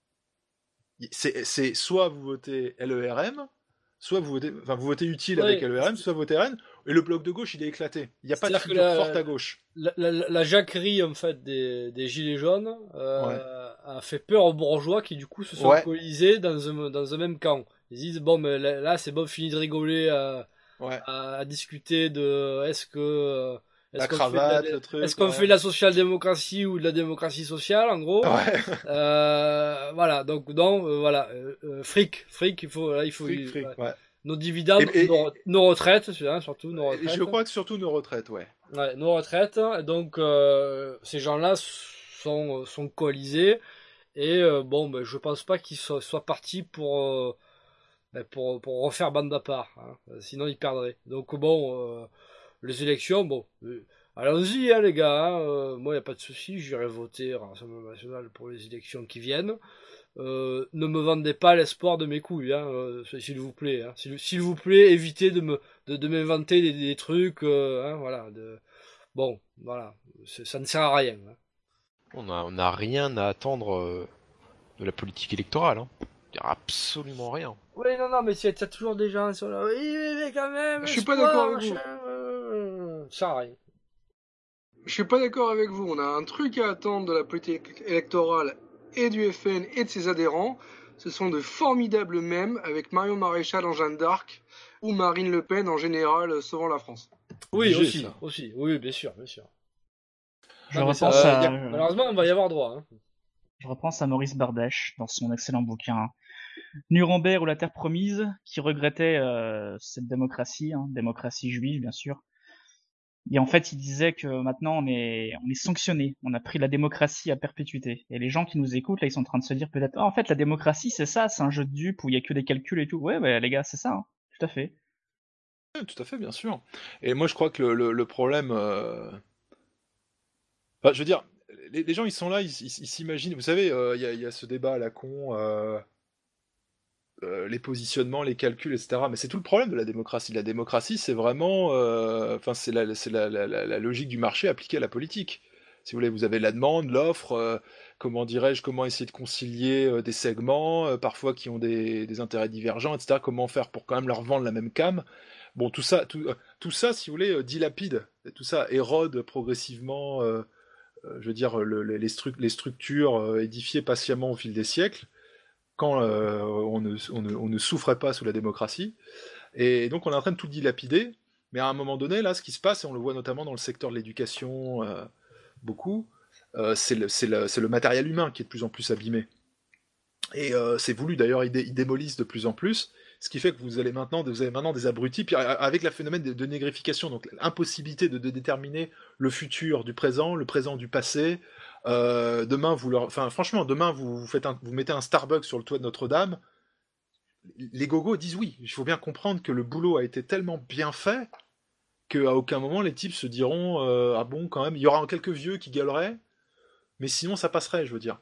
G: C'est soit vous votez LERM, soit vous votez utile avec LERM, soit vous votez RN, et le bloc de gauche, il est éclaté. Il n'y a pas de figure forte à gauche.
L: La jacquerie, en fait, des gilets jaunes a fait peur aux bourgeois qui, du coup, se sont coalisés dans un même camp. Ils disent, bon, mais là, c'est bon, fini de rigoler à discuter de est-ce qu'on fait de la social-démocratie ou de la démocratie sociale, en gros. Voilà, donc fric, il faut nos dividendes, nos retraites, surtout nos retraites.
G: Je crois que surtout nos retraites,
L: nos retraites. Donc ces gens-là sont coalisés et je pense pas qu'ils soient partis pour refaire bande à part, hein. Sinon ils perdraient. Donc les élections, allons-y, hein, les gars, hein. Moi y a pas de souci, j'irai voter Rassemblement National pour les élections qui viennent. Ne me vendez pas l'espoir de mes couilles, hein, s'il vous plaît, hein. S'il vous plaît, évitez de m'inventer des trucs, hein, voilà. Ça ne sert à rien, hein.
I: On n'a rien à attendre de la politique électorale, hein. Il n'y a absolument rien.
L: Oui, non, mais t'as toujours des gens qui sont là. Oui, mais quand même.
M: Je suis pas d'accord avec vous.
L: Ça rien.
M: Je suis pas d'accord avec vous. On a un truc à attendre de la politique électorale et du FN et de ses adhérents. Ce sont de formidables mèmes avec Marion Maréchal en Jeanne d'Arc ou Marine Le Pen en général sauvant la France.
L: Oui, aussi. Oui, bien sûr.
H: Malheureusement,
L: on va y avoir droit, hein.
H: Je repense à Maurice Bardèche dans son excellent bouquin Nuremberg ou la Terre Promise, qui regrettait cette démocratie, démocratie juive bien sûr. Et en fait, il disait que maintenant on est sanctionné, on a pris la démocratie à perpétuité. Et les gens qui nous écoutent là, ils sont en train de se dire peut-être, en fait la démocratie c'est ça, c'est un jeu de dupes où il y a que des calculs et tout. Ouais, les gars, c'est ça, hein. Tout à fait.
G: Ouais, tout à fait, bien sûr. Et moi je crois que le problème, je veux dire. Les gens, ils sont là, ils s'imaginent. Vous savez, il y a ce débat à la con, les positionnements, les calculs, etc. Mais c'est tout le problème de la démocratie. La démocratie, c'est vraiment, c'est la logique du marché appliquée à la politique. Si vous voulez, vous avez la demande, l'offre, comment essayer de concilier des segments, parfois qui ont des intérêts divergents, etc. Comment faire pour quand même leur vendre la même came. Bon, tout ça, si vous voulez, dilapide. Tout ça érode progressivement. Je veux dire, les structures édifiées patiemment au fil des siècles, quand on ne souffrait pas sous la démocratie. Et donc on est en train de tout dilapider, mais à un moment donné, là, ce qui se passe, et on le voit notamment dans le secteur de l'éducation, beaucoup, c'est le matériel humain qui est de plus en plus abîmé. Et c'est voulu d'ailleurs, ils démolissent de plus en plus, ce qui fait que vous avez maintenant des abrutis, puis avec le phénomène de négrification, donc l'impossibilité de déterminer le présent du passé. Demain, demain vous mettez un Starbucks sur le toit de Notre-Dame. Les gogos disent oui. Il faut bien comprendre que le boulot a été tellement bien fait qu'à aucun moment les types se diront ah bon, quand même, il y aura quelques vieux qui gueuleraient, mais sinon ça passerait, je veux dire.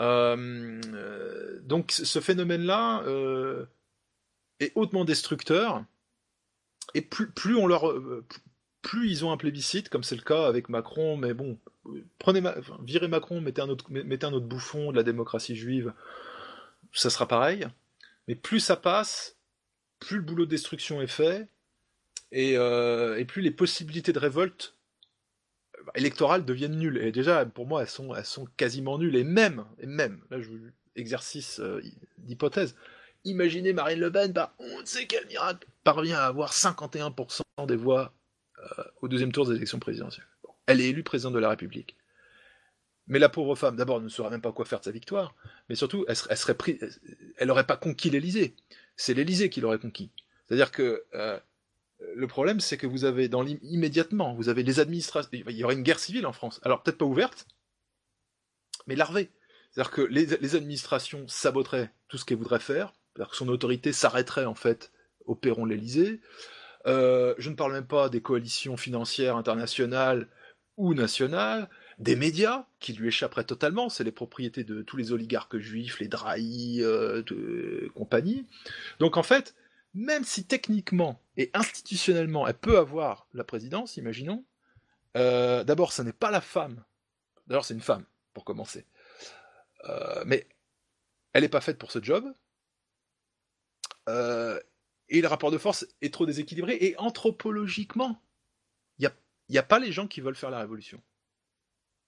G: Donc ce phénomène-là est hautement destructeur, et plus ils ont un plébiscite, comme c'est le cas avec Macron, mais bon, virez Macron, mettez un autre bouffon de la démocratie juive, ça sera pareil. Mais plus ça passe, plus le boulot de destruction est fait, et plus les possibilités de révolte électorales deviennent nulles. Et déjà, pour moi, elles sont quasiment nulles. Et même, là, exercice d'hypothèse, imaginez Marine Le Pen, on ne sait quel miracle, parvient à avoir 51% des voix au deuxième tour des élections présidentielles. Bon, elle est élue présidente de la République. Mais la pauvre femme, d'abord, ne saura même pas quoi faire de sa victoire, mais surtout, elle n'aurait pas conquis l'Élysée. C'est l'Élysée qui l'aurait conquis. C'est-à-dire que le problème, c'est que vous avez immédiatement, vous avez les administrations. Il y aurait une guerre civile en France. Alors peut-être pas ouverte, mais larvée. C'est-à-dire que les administrations saboteraient tout ce qu'elles voudraient faire. C'est-à-dire que son autorité s'arrêterait en fait au perron de l'Élysée. Je ne parle même pas des coalitions financières internationales ou nationales. Des médias qui lui échapperaient totalement, c'est les propriétés de tous les oligarques juifs, les Drahi, compagnie. Donc en fait, même si techniquement et institutionnellement elle peut avoir la présidence, imaginons, d'abord ce n'est pas la femme, d'ailleurs c'est une femme pour commencer, mais elle n'est pas faite pour ce job, et le rapport de force est trop déséquilibré, et anthropologiquement, il n'y a pas les gens qui veulent faire la révolution. D'accord ?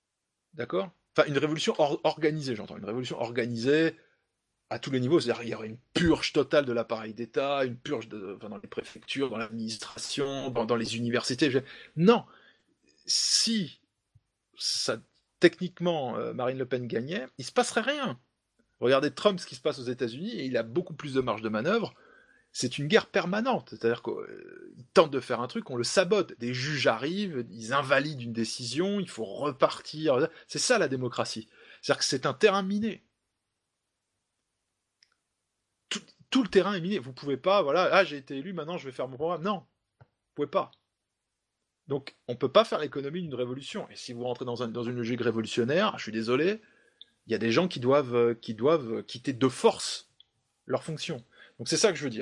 G: Enfin, une révolution organisée, j'entends. Une révolution organisée à tous les niveaux. C'est-à-dire qu'il y aurait une purge totale de l'appareil d'État, une purge dans les préfectures, dans l'administration, dans les universités. Non. Si techniquement Marine Le Pen gagnait, il ne se passerait rien. Regardez Trump, ce qui se passe aux États-Unis, et il a beaucoup plus de marge de manœuvre. C'est une guerre permanente, c'est-à-dire qu'ils tentent de faire un truc, on le sabote. Des juges arrivent, ils invalident une décision, il faut repartir. C'est ça la démocratie. C'est-à-dire que c'est un terrain miné. Tout le terrain est miné. Vous pouvez pas, voilà, j'ai été élu, maintenant je vais faire mon programme. Non, vous pouvez pas. Donc on peut pas faire l'économie d'une révolution. Et si vous rentrez dans une logique révolutionnaire, je suis désolé, il y a des gens qui doivent quitter de force leur fonction. Donc c'est ça que je veux dire.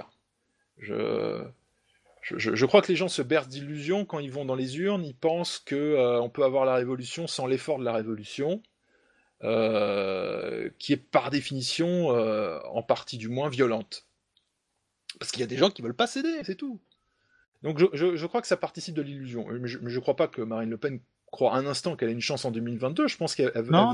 G: Je crois que les gens se bercent d'illusions quand ils vont dans les urnes, ils pensent qu'on peut avoir la révolution sans l'effort de la révolution, qui est par définition, en partie du moins, violente. Parce qu'il y a des gens qui veulent pas céder, c'est tout. Donc je crois que ça participe de l'illusion. Mais je ne crois pas que Marine Le Pen croit un instant qu'elle a une chance en 2022, je pense qu'elle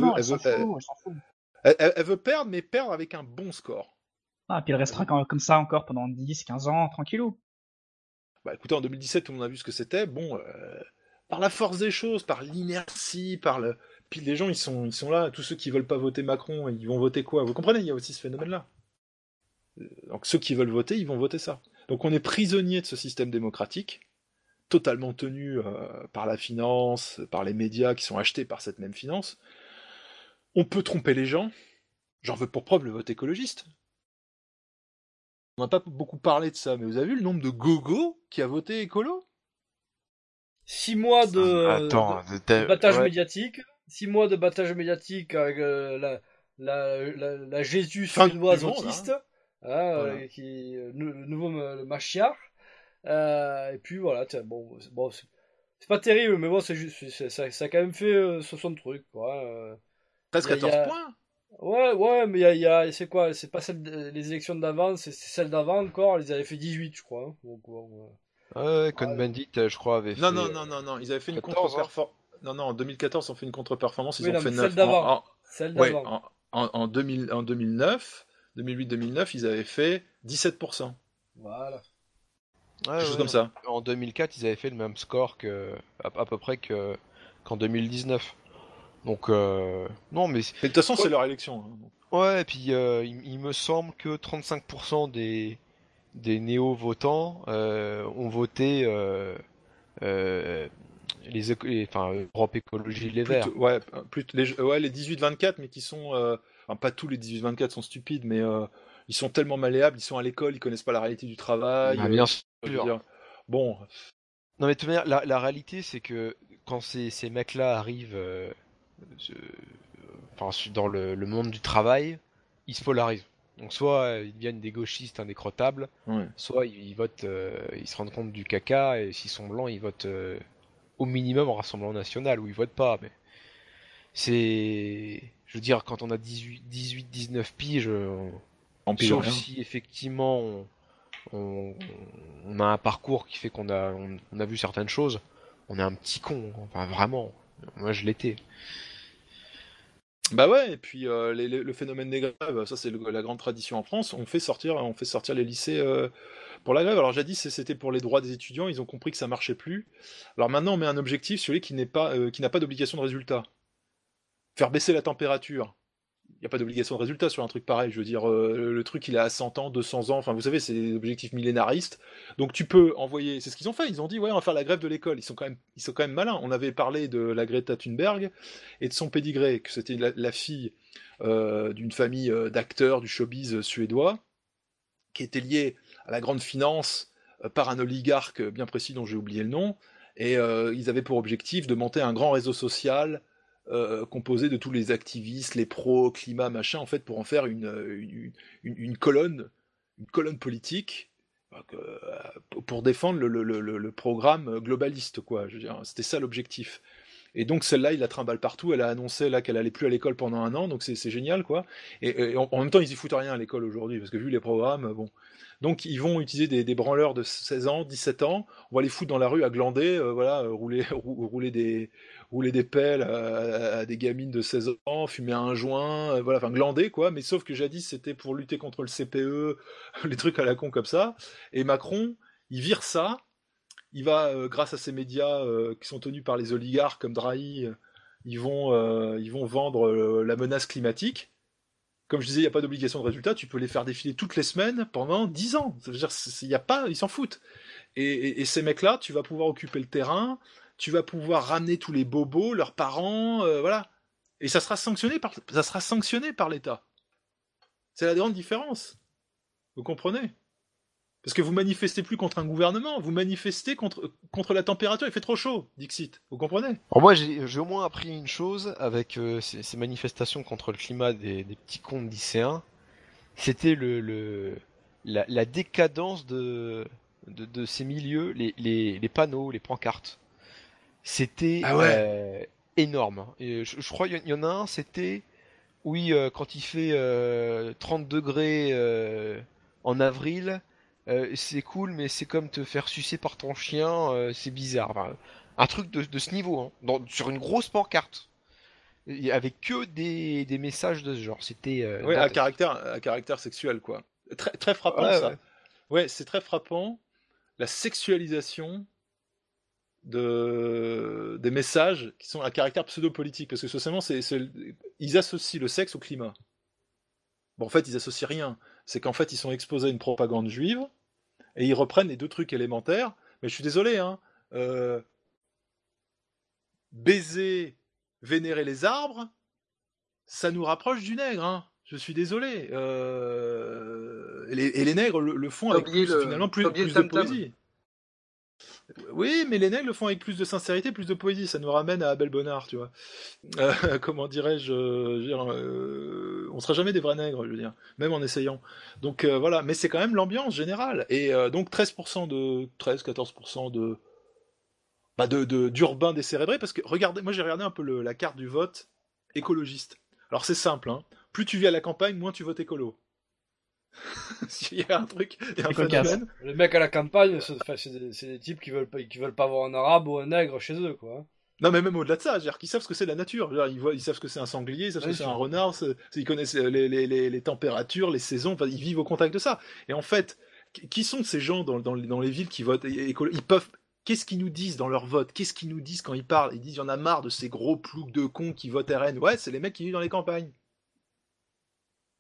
G: veut perdre, mais perdre avec un bon score.
H: Ah, puis elle restera comme ça encore pendant 10, 15 ans, tranquillou.
G: Bah écoutez, en 2017, tout le monde a vu ce que c'était. Bon, par la force des choses, par l'inertie, puis les gens, ils sont là, tous ceux qui veulent pas voter Macron, ils vont voter quoi ? Vous comprenez, il y a aussi ce phénomène-là. Donc ceux qui veulent voter, ils vont voter ça. Donc on est prisonnier de ce système démocratique, totalement tenu par la finance, par les médias qui sont achetés par cette même finance. On peut tromper les gens. J'en veux pour preuve le vote écologiste. On n'a pas beaucoup parlé de ça, mais vous avez vu le nombre de gogos qui a voté écolo ?
L: 6 mois de battage médiatique. 6 mois de battage médiatique avec la Jésus suédoise autiste, voilà. Qui le nouveau Machiar. Et puis voilà, bon c'est pas terrible, mais bon, c'est juste, ça a quand même fait 60 trucs, quoi.
G: 13-14 points.
L: Ouais, mais c'est quoi? C'est pas les élections d'avant, c'est celles d'avant encore. Ils avaient fait 18, je crois. Hein. Donc,
I: Cohn-Bendit, je crois, avait fait.
G: Non, ils avaient fait une contre-performance. Non, en 2014, on fait une contre-performance. Ils ont fait 9.
L: Celle d'avant.
G: Ouais, en 2009, 2008-2009, ils avaient fait 17%.
L: Voilà.
G: Quelque chose comme ça.
I: En 2004, ils avaient fait le même score à peu près qu'en 2019. Donc, non, mais...
G: de toute façon, c'est leur élection. Hein.
I: Ouais, et puis il me semble que 35% des néo-votants ont voté Europe Écologie Les Verts.
G: Les 18-24, mais qui sont... pas tous les 18-24 sont stupides, mais ils sont tellement malléables, ils sont à l'école, ils connaissent pas la réalité du travail.
I: Bien sûr.
G: Bon.
I: Non mais de toute manière, la réalité c'est que quand ces mecs-là arrivent dans le monde du travail, ils se polarisent. Donc soit ils deviennent des gauchistes indécrottables, soit ils votent, ils se rendent compte du caca, et s'ils sont blancs, ils votent au minimum au Rassemblement National, ou ils votent pas. Mais je veux dire, quand on a 18-19 piges, sauf si effectivement on a un parcours qui fait qu'on a vu certaines choses, on est un petit con, enfin vraiment. Moi je l'étais.
G: Bah ouais, et puis le phénomène des grèves, ça c'est la grande tradition en France, on fait sortir les lycées pour la grève. Alors jadis c'était pour les droits des étudiants, ils ont compris que ça marchait plus. Alors maintenant on met un objectif sur qui n'a pas d'obligation de résultat. Faire baisser la température. Il n'y a pas d'obligation de résultat sur un truc pareil, je veux dire, le truc il est à 100 ans, 200 ans, enfin vous savez, c'est des objectifs millénaristes, donc tu peux envoyer, c'est ce qu'ils ont fait, ils ont dit ouais on va faire la grève de l'école, ils sont quand même malins. On avait parlé de la Greta Thunberg et de son pédigré, que c'était la fille d'une famille d'acteurs du showbiz suédois, qui était liée à la grande finance par un oligarque bien précis dont j'ai oublié le nom, et ils avaient pour objectif de monter un grand réseau social composé de tous les activistes, les pros, climat, machin, en fait, pour en faire une colonne politique pour défendre le programme globaliste, quoi. Je veux dire, c'était ça l'objectif. Et donc celle-là, il la trimballe partout. Elle a annoncé là qu'elle allait plus à l'école pendant 1 an, donc c'est génial, quoi. Et en même temps, ils y foutent rien à l'école aujourd'hui, parce que vu les programmes, bon. Donc ils vont utiliser des branleurs de 16 ans, 17 ans, on va les foutre dans la rue à glander, rouler des pelles à des gamines de 16 ans, fumer un joint, glander quoi, mais sauf que jadis c'était pour lutter contre le CPE, les trucs à la con comme ça, et Macron, il vire ça, il va, grâce à ces médias qui sont tenus par les oligarques comme Drahi, ils vont vendre la menace climatique. Comme je disais, il n'y a pas d'obligation de résultat, tu peux les faire défiler toutes les semaines pendant 10 ans. Ça veut dire, ils s'en foutent. Et ces mecs-là, tu vas pouvoir occuper le terrain, tu vas pouvoir ramener tous les bobos, leurs parents, voilà. Et ça sera sanctionné par l'État. C'est la grande différence. Vous comprenez ? Parce que vous manifestez plus contre un gouvernement, vous manifestez contre la température, il fait trop chaud, Dixit. Vous comprenez ?
I: Alors moi, j'ai au moins appris une chose avec ces manifestations contre le climat des petits cons de lycéens. C'était la décadence de ces milieux, les panneaux, les pancartes. C'était énorme. Et je crois qu'il y en a un, c'était, oui, quand il fait 30 degrés en avril, c'est cool, mais c'est comme te faire sucer par ton chien, c'est bizarre. Enfin, un truc de ce niveau, hein, sur une grosse pancarte. Avec que des messages de ce genre. C'était.
G: À caractère sexuel, quoi. Très, très frappant, ça. Ouais, c'est très frappant. La sexualisation des messages qui sont à caractère pseudo-politique. Parce que socialement, ils associent le sexe au climat. Bon, en fait, ils associent rien. C'est qu'en fait, ils sont exposés à une propagande juive et ils reprennent les 2 trucs élémentaires. Mais je suis désolé, hein. Baiser, vénérer les arbres, ça nous rapproche du nègre, hein. Je suis désolé. Et les nègres le font avec plus de poésie. Oui, mais les nègres le font avec plus de sincérité, plus de poésie. Ça nous ramène à Abel Bonnard, tu vois. Comment dirais-je, on sera jamais des vrais nègres, je veux dire, même en essayant. Donc voilà, mais c'est quand même l'ambiance générale. Et donc 13-14% d'urbains décérébrés, parce que regardez, moi j'ai regardé un peu la carte du vote écologiste. Alors c'est simple, hein. Plus tu vis à la campagne, moins tu votes écolo. Il y a un truc, il y a un phénomène.
L: Les mecs à la campagne, c'est des types qui veulent pas voir un arabe ou un nègre chez eux, quoi.
G: Non, mais même au-delà de ça, ils savent ce que c'est la nature. Ils savent ce que c'est un sanglier, ils savent ce que c'est un renard, ils connaissent les températures, les saisons, ils vivent au contact de ça. Et en fait, qui sont ces gens dans les villes qui votent écolo ? Qu'est-ce qu'ils nous disent dans leur vote ? Qu'est-ce qu'ils nous disent quand ils parlent ? Ils disent, il y en a marre de ces gros ploucs de cons qui votent RN. Ouais, c'est les mecs qui vivent dans les campagnes.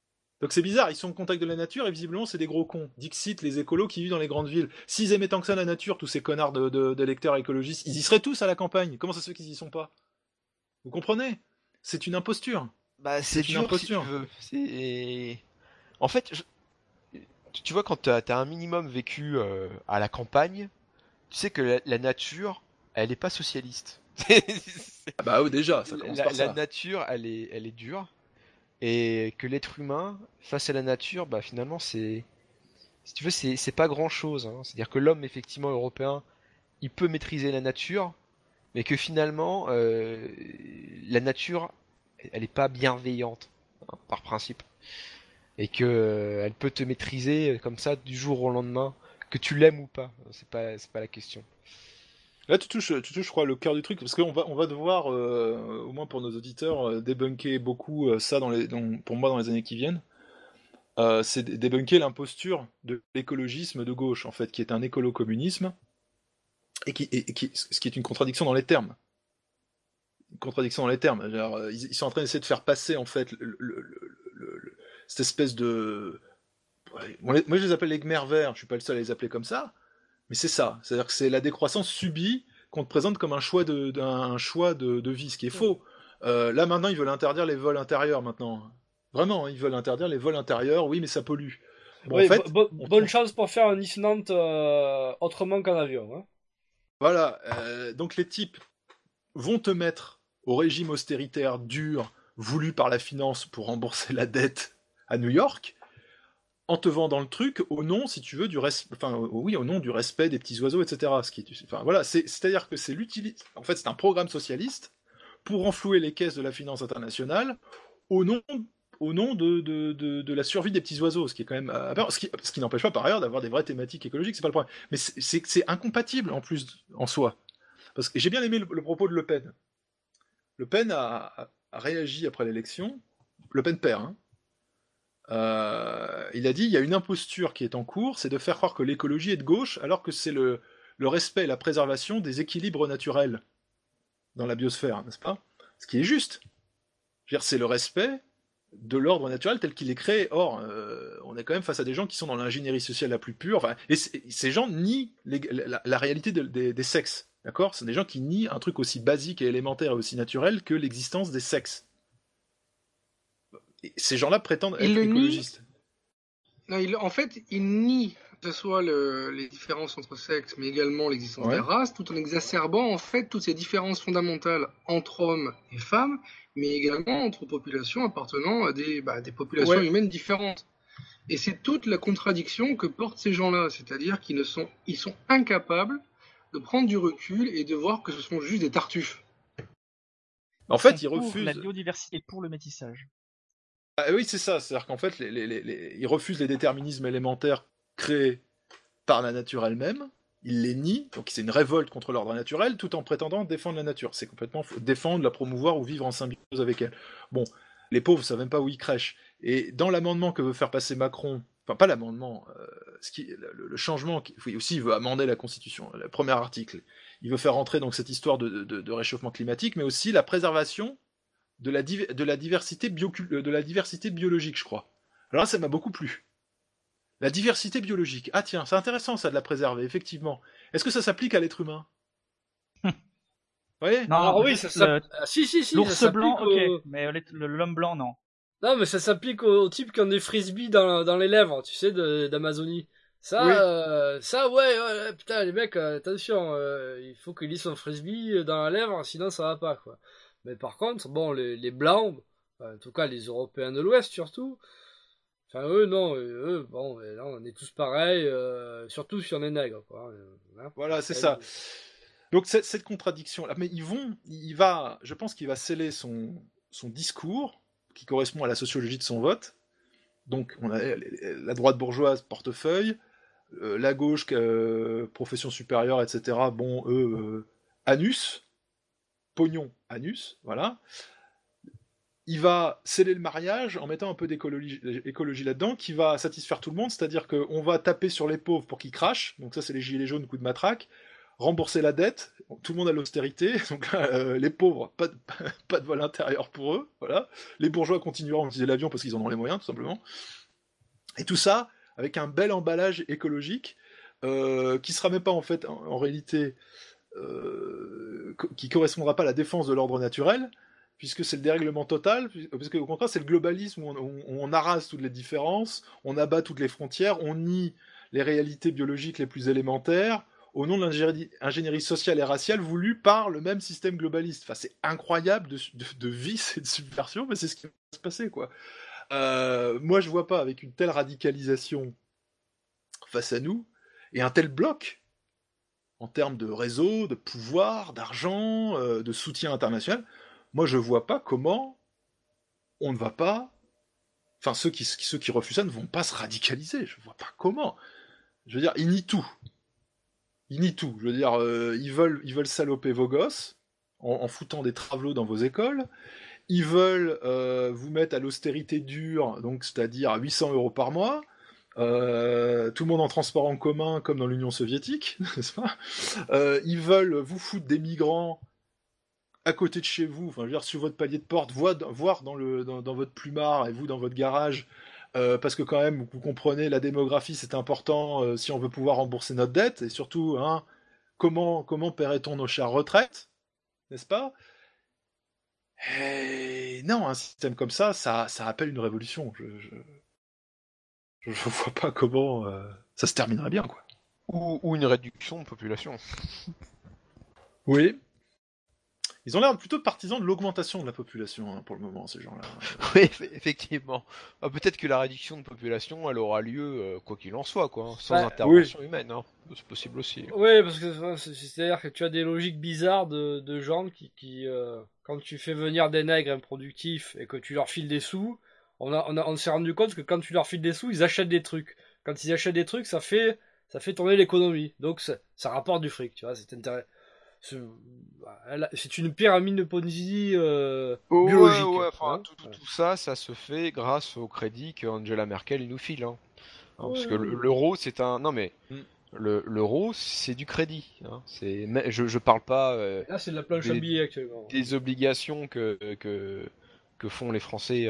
G: Donc c'est bizarre, ils sont au contact de la nature et visiblement c'est des gros cons. Dixit, les écolos qui vivent dans les grandes villes. S'ils aimaient tant que ça la nature, tous ces connards d'électeurs écologistes, ils y seraient tous à la campagne. Comment ça se fait qu'ils y sont pas? Vous comprenez? C'est une imposture.
I: Bah c'est
G: une
I: dur
G: imposture.
I: si tu veux. En fait, tu vois, quand t'as un minimum vécu à la campagne, tu sais que la nature, elle est pas socialiste.
G: Ah bah oui, déjà, ça commence par ça.
I: La nature, elle est dure. Et que l'être humain, face à la nature, bah finalement, si tu veux, c'est pas grand chose. Hein. C'est-à-dire que l'homme, effectivement, européen, il peut maîtriser la nature, mais que finalement, la nature, elle est pas bienveillante, hein, par principe. Et que elle peut te maîtriser comme ça du jour au lendemain, que tu l'aimes ou pas. C'est pas la question.
G: Là, tu touches, je crois, le cœur du truc, parce qu'on va devoir, au moins pour nos auditeurs, débunker beaucoup ça pour moi dans les années qui viennent. C'est débunker l'imposture de l'écologisme de gauche, en fait, qui est un écolo-communisme, ce qui est une contradiction dans les termes. Une contradiction dans les termes. Genre, ils sont en train d'essayer de faire passer, en fait, cette espèce de... Moi, je les appelle les Khmers verts, je suis pas le seul à les appeler comme ça. Mais c'est ça, c'est-à-dire que c'est la décroissance subie qu'on te présente comme un choix de vie, ce qui est faux. Là maintenant, ils veulent interdire les vols intérieurs maintenant. Vraiment, ils veulent interdire les vols intérieurs, oui, mais ça pollue. Bon,
L: oui,
G: en fait,
L: bonne chance pour faire un Nice-Nantes autrement qu'en avion. Hein.
G: Voilà, donc les types vont te mettre au régime austéritaire dur, voulu par la finance pour rembourser la dette à New York, en te vendant le truc au nom, si tu veux, au nom du respect des petits oiseaux, etc. C'est-à-dire que en fait, c'est un programme socialiste pour renflouer les caisses de la finance internationale au nom de la survie des petits oiseaux, ce qui est quand même ce qui n'empêche pas par ailleurs d'avoir des vraies thématiques écologiques, c'est pas le problème. Mais c'est incompatible en plus en soi. Parce que j'ai bien aimé le propos de Le Pen. Le Pen a réagi après l'élection. Le Pen perd, hein. Il a dit il y a une imposture qui est en cours, c'est de faire croire que l'écologie est de gauche alors que c'est le respect et la préservation des équilibres naturels dans la biosphère, n'est-ce pas? Ce qui est juste. Je veux dire, c'est le respect de l'ordre naturel tel qu'il est créé. Or, on est quand même face à des gens qui sont dans l'ingénierie sociale la plus pure, et ces gens nient la réalité des sexes, d'accord? C'est des gens qui nient un truc aussi basique et élémentaire et aussi naturel que l'existence des sexes. Et ces gens-là prétendent être écologistes.
M: Non, en fait, ils nient que ce soit les différences entre sexes, mais également l'existence des races, tout en exacerbant en fait toutes ces différences fondamentales entre hommes et femmes, mais également entre populations appartenant à des populations humaines différentes. Et c'est toute la contradiction que portent ces gens-là, c'est-à-dire qu'ils sont incapables de prendre du recul et de voir que ce sont juste des tartuffes.
G: En fait, ils refusent
H: la biodiversité, pour le métissage.
G: Ah, oui, c'est ça. C'est-à-dire qu'en fait, ils refusent les déterminismes élémentaires créés par la nature elle-même. Ils les nient. Donc c'est une révolte contre l'ordre naturel, tout en prétendant défendre la nature. C'est complètement faux. Défendre, la promouvoir ou vivre en symbiose avec elle. Bon, les pauvres ne savent même pas où ils crèchent. Et dans l'amendement que veut faire passer Macron, enfin pas l'amendement, le changement, il veut amender la Constitution, le premier article. Il veut faire rentrer donc cette histoire de réchauffement climatique, mais aussi la préservation de la diversité biologique, je crois. Alors là, ça m'a beaucoup plu. La diversité biologique. Ah tiens, c'est intéressant ça de la préserver, effectivement. Est-ce que ça s'applique à l'être humain? Vous voyez?
L: Non, alors oui, ça s'applique. Si.
H: L'ours blanc, ok, mais l'homme blanc, non.
L: Non, mais ça s'applique aux types qui ont des frisbees dans les lèvres, tu sais, d'Amazonie. Ça, ouais, putain, les mecs, attention, il faut qu'il ait son frisbee dans la lèvre, sinon ça va pas, quoi. Mais par contre, bon, les blancs, en tout cas les Européens de l'Ouest surtout, enfin eux, bon, là, on est tous pareils, surtout si on est nègre, quoi.
G: Voilà, c'est ça. Donc cette contradiction-là, mais je pense qu'il va sceller son discours, qui correspond à la sociologie de son vote. Donc on a la droite bourgeoise, portefeuille, la gauche, profession supérieure, etc. Bon, eux, anus. Pognon, anus, voilà. Il va sceller le mariage en mettant un peu d'écologie là-dedans, qui va satisfaire tout le monde, c'est-à-dire qu'on va taper sur les pauvres pour qu'ils crachent, donc ça c'est les gilets jaunes, coup de matraque, rembourser la dette, tout le monde a l'austérité, donc là, les pauvres, pas de vol intérieur pour eux, voilà. Les bourgeois continueront à utiliser l'avion parce qu'ils en ont les moyens, tout simplement. Et tout ça avec un bel emballage écologique qui sera même pas en fait en réalité qui correspondra pas à la défense de l'ordre naturel, puisque c'est le dérèglement total, parce qu'au contraire c'est le globalisme où on arrase toutes les différences, on abat toutes les frontières, on nie les réalités biologiques les plus élémentaires au nom de l'ingénierie sociale et raciale voulue par le même système globaliste. Enfin, c'est incroyable de vice et de subversion, mais c'est ce qui va se passer, quoi. Moi, je vois pas, avec une telle radicalisation face à nous, et un tel bloc, en termes de réseau, de pouvoir, d'argent, de soutien international, moi, je vois pas comment on ne va pas... Enfin, ceux qui refusent ça ne vont pas se radicaliser, je vois pas comment. Je veux dire, ils nient tout. Ils nient tout. Je veux dire, ils veulent saloper vos gosses en foutant des travelots dans vos écoles. Ils veulent vous mettre à l'austérité dure, donc c'est-à-dire à 800 € par mois. Tout le monde en transport en commun, comme dans l'Union soviétique, n'est-ce pas ? Ils veulent vous foutre des migrants à côté de chez vous, enfin, je veux dire, sur votre palier de porte, voire dans votre plumard et vous dans votre garage. Parce que quand même, vous comprenez, la démographie c'est important si on veut pouvoir rembourser notre dette, et surtout, hein, comment paierait-on nos chères retraites, n'est-ce pas ? Et non, un système comme ça appelle une révolution. Je vois pas comment ça se terminerait bien, quoi.
I: Ou une réduction de population.
G: Oui. Ils ont l'air plutôt partisans de l'augmentation de la population, hein, pour le moment, ces gens-là.
I: Oui, effectivement. Peut-être que la réduction de population, elle aura lieu, quoi qu'il en soit, quoi, sans intervention humaine. Hein. C'est possible aussi.
L: Oui, parce que c'est-à-dire que tu as des logiques bizarres de gens qui quand tu fais venir des nègres improductifs et que tu leur files des sous, on s'est rendu compte que quand tu leur files des sous, ils achètent des trucs. Quand ils achètent des trucs, ça fait tourner l'économie. Donc ça rapporte du fric, tu vois, c'est intéressant. C'est une pyramide de Ponzi biologique.
I: Ouais, enfin, tout ça se fait grâce au crédit qu'Angela Merkel nous file. Hein. Parce que l'euro, c'est un... Non mais, l'euro, c'est du crédit. Hein. Je parle pas...
L: Là, c'est de la planche à billets actuellement.
I: Des obligations que font les Français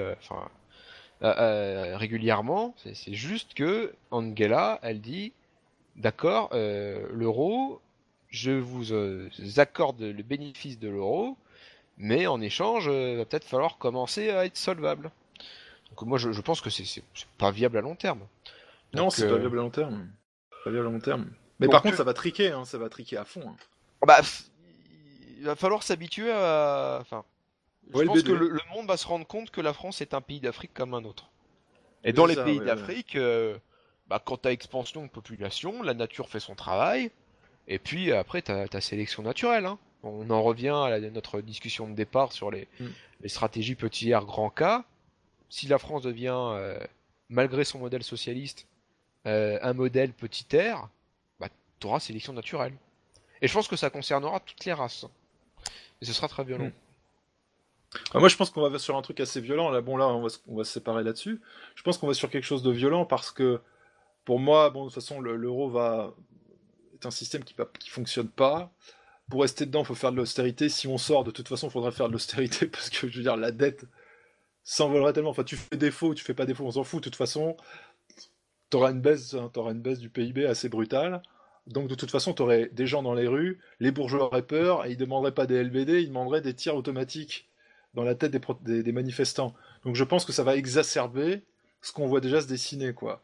I: régulièrement. C'est juste que Angela, elle dit, d'accord, l'euro... Je vous accorde le bénéfice de l'euro, mais en échange, il va peut-être falloir commencer à être solvable. Donc moi, je pense que c'est pas viable à long terme.
G: Non, c'est pas viable à long terme. Pas viable à long terme. Mais par contre, ça va triquer, hein, ça va triquer à fond. Hein.
I: Bah, il va falloir s'habituer à... Enfin, je pense que le monde va se rendre compte que la France est un pays d'Afrique comme un autre. Et dans les pays d'Afrique, quand t'as expansion de population, la nature fait son travail. Et puis après, t'as sélection naturelle. Hein. On en revient à notre discussion de départ sur les stratégies petit R, grand K. Si la France devient, malgré son modèle socialiste, un modèle petit R, t'auras sélection naturelle. Et je pense que ça concernera toutes les races. Et ce sera très violent.
G: Moi, je pense qu'on va sur un truc assez violent. Là, on va se séparer là-dessus. Je pense qu'on va sur quelque chose de violent parce que, pour moi, de toute façon, l'euro est un système qui fonctionne pas. Pour rester dedans, il faut faire de l'austérité. Si on sort, de toute façon, il faudrait faire de l'austérité parce que, je veux dire, la dette s'envolerait tellement. Enfin, tu fais défaut, tu fais pas défaut, on s'en fout. De toute façon, t'auras une baisse du PIB assez brutale. Donc, de toute façon, t'aurais des gens dans les rues, les bourgeois auraient peur et ils demanderaient pas des LBD, ils demanderaient des tirs automatiques dans la tête des manifestants. Donc, je pense que ça va exacerber ce qu'on voit déjà se dessiner, quoi.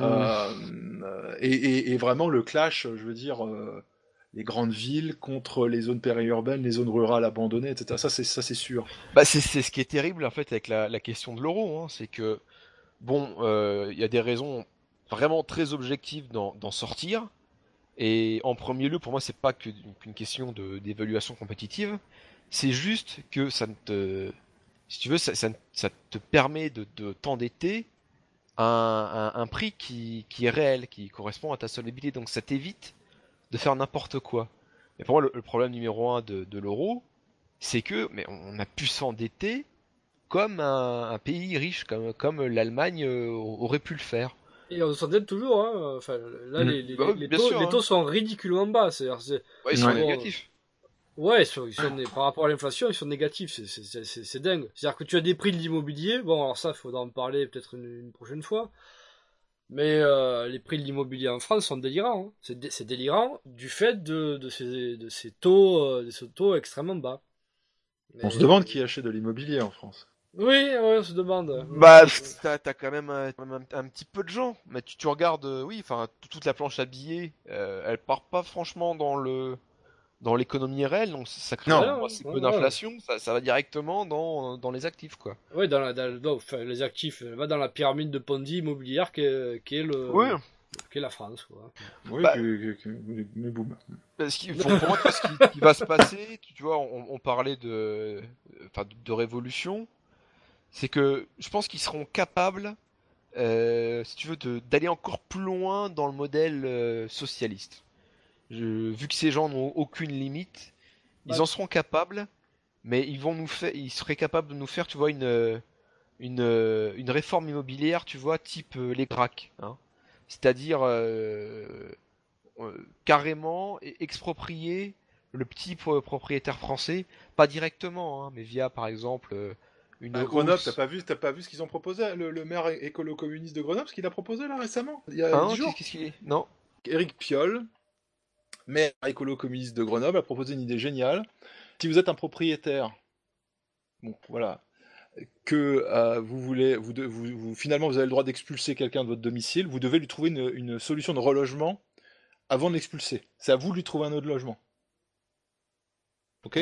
G: Et vraiment le clash, je veux dire, les grandes villes contre les zones périurbaines, les zones rurales abandonnées, etc. Ça c'est sûr.
I: C'est ce qui est terrible en fait avec la question de l'euro, hein, c'est que y a des raisons vraiment très objectives d'en sortir. Et en premier lieu, pour moi, c'est pas qu'une question d'évaluation compétitive. C'est juste que ça si tu veux, ça te permet de t'endetter un prix qui est réel, qui correspond à ta solvabilité. Donc ça t'évite de faire n'importe quoi. Et pour moi, le problème numéro 1 de l'euro, c'est que on a pu s'endetter comme un pays riche, comme l'Allemagne aurait pu le faire.
L: Et on s'endette toujours, hein. Enfin, là, les taux sont ridiculement bas. C'est-à-dire,
I: ils sont négatifs.
L: Ouais, par rapport à l'inflation, ils sont négatifs. C'est dingue. C'est-à-dire que tu as des prix de l'immobilier. Bon, alors ça, il faudra en parler peut-être une prochaine fois. Mais les prix de l'immobilier en France sont délirants. Hein. C'est délirant du fait de ces taux extrêmement bas.
G: On se demande qui achète de l'immobilier en France.
L: Oui, on se demande.
I: Bah, t'as quand même un petit peu de gens. Mais tu regardes, toute la planche à billets, elle part pas franchement dans l'économie réelle, donc ça crée assez peu d'inflation, ça va directement dans les actifs, quoi.
L: Oui, les actifs, va dans la pyramide de Ponzi immobilière qui est la France, quoi.
G: Oui, mais boum.
I: Parce pour moi, ce qui va se passer, tu vois, on parlait de révolution, c'est que je pense qu'ils seront capables, si tu veux, d'aller encore plus loin dans le modèle socialiste. Vu que ces gens n'ont aucune limite, ils en seront capables, mais ils seraient capables de nous faire, tu vois, une réforme immobilière, tu vois, type les Grac, hein. C'est-à-dire carrément exproprier le petit propriétaire français, pas directement, hein, mais via par exemple
G: Grenoble, t'as pas vu ce qu'ils ont proposé, le maire écolo-communiste de Grenoble, ce qu'il a proposé là récemment, il y a 10 jours.
I: Qu'est-ce qu'il est ? Non.
G: Éric Piolle, maire écolo-communiste de Grenoble, a proposé une idée géniale. Si vous êtes un propriétaire, bon, voilà, que finalement vous avez le droit d'expulser quelqu'un de votre domicile, vous devez lui trouver une solution de relogement avant de l'expulser. C'est à vous de lui trouver un autre logement. Ok ?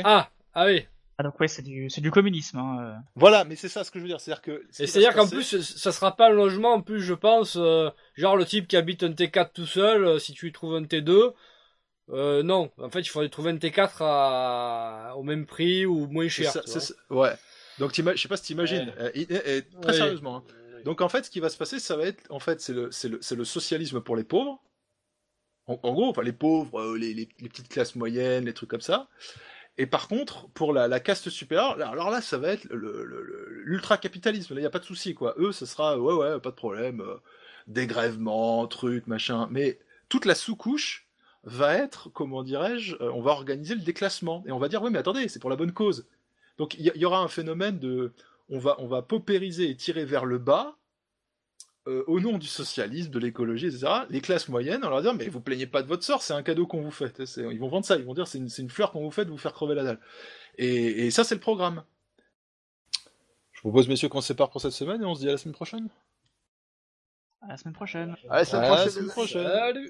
L: Ah oui.
H: Ah donc ouais, c'est du communisme. Hein.
G: Voilà, mais c'est ça ce que je veux dire.
L: C'est-à-dire qu'en plus, ça sera pas un logement, en plus, je pense, genre le type qui habite un T4 tout seul, si tu lui trouves un T2, non, en fait, il faudrait trouver un T4 au même prix ou moins cher.
G: Ouais. Donc, je sais pas si t'imagines. Très sérieusement. Hein. Donc, en fait, ce qui va se passer, ça va être, en fait, c'est le socialisme pour les pauvres. En gros, enfin, les pauvres, les petites classes moyennes, les trucs comme ça. Et par contre, pour la caste supérieure, alors là, ça va être l'ultra-capitalisme. Là, il n'y a pas de souci, quoi. Eux, ce sera, ouais, pas de problème. Dégrèvement, truc, machin. Mais toute la sous-couche va être, comment dirais-je, on va organiser le déclassement. Et on va dire, oui, mais attendez, c'est pour la bonne cause. Donc, il y aura un phénomène on va paupériser et tirer vers le bas, au nom du socialisme, de l'écologie, etc., les classes moyennes, on leur dire, mais vous plaignez pas de votre sort, c'est un cadeau qu'on vous fait. Ils vont vendre ça, ils vont dire, c'est une fleur qu'on vous fait de vous faire crever la dalle. Et ça, c'est le programme. Je propose, messieurs, qu'on se sépare pour cette semaine et on se dit à la semaine prochaine.
H: À la semaine prochaine.
I: À la semaine
G: prochaine.
L: Salut.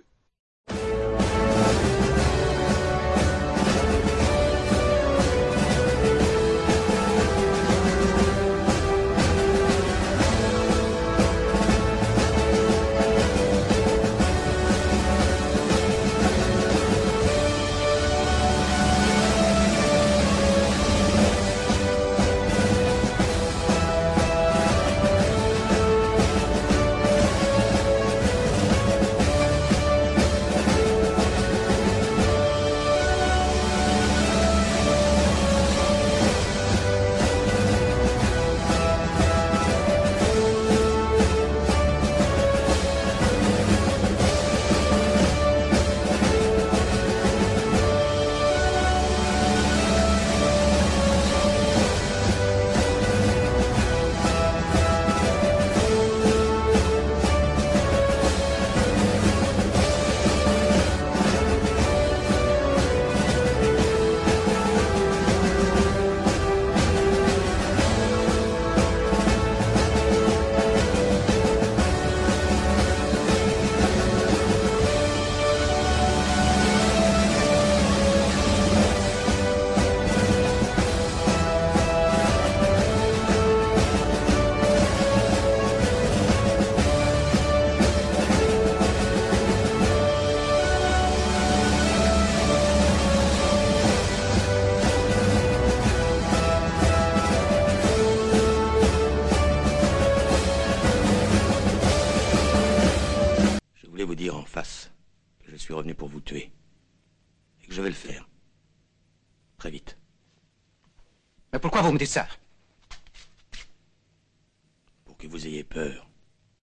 P: suis revenu pour vous tuer. Et que je vais le faire. Très vite.
Q: Mais pourquoi vous me dites ça?
P: Pour que vous ayez peur.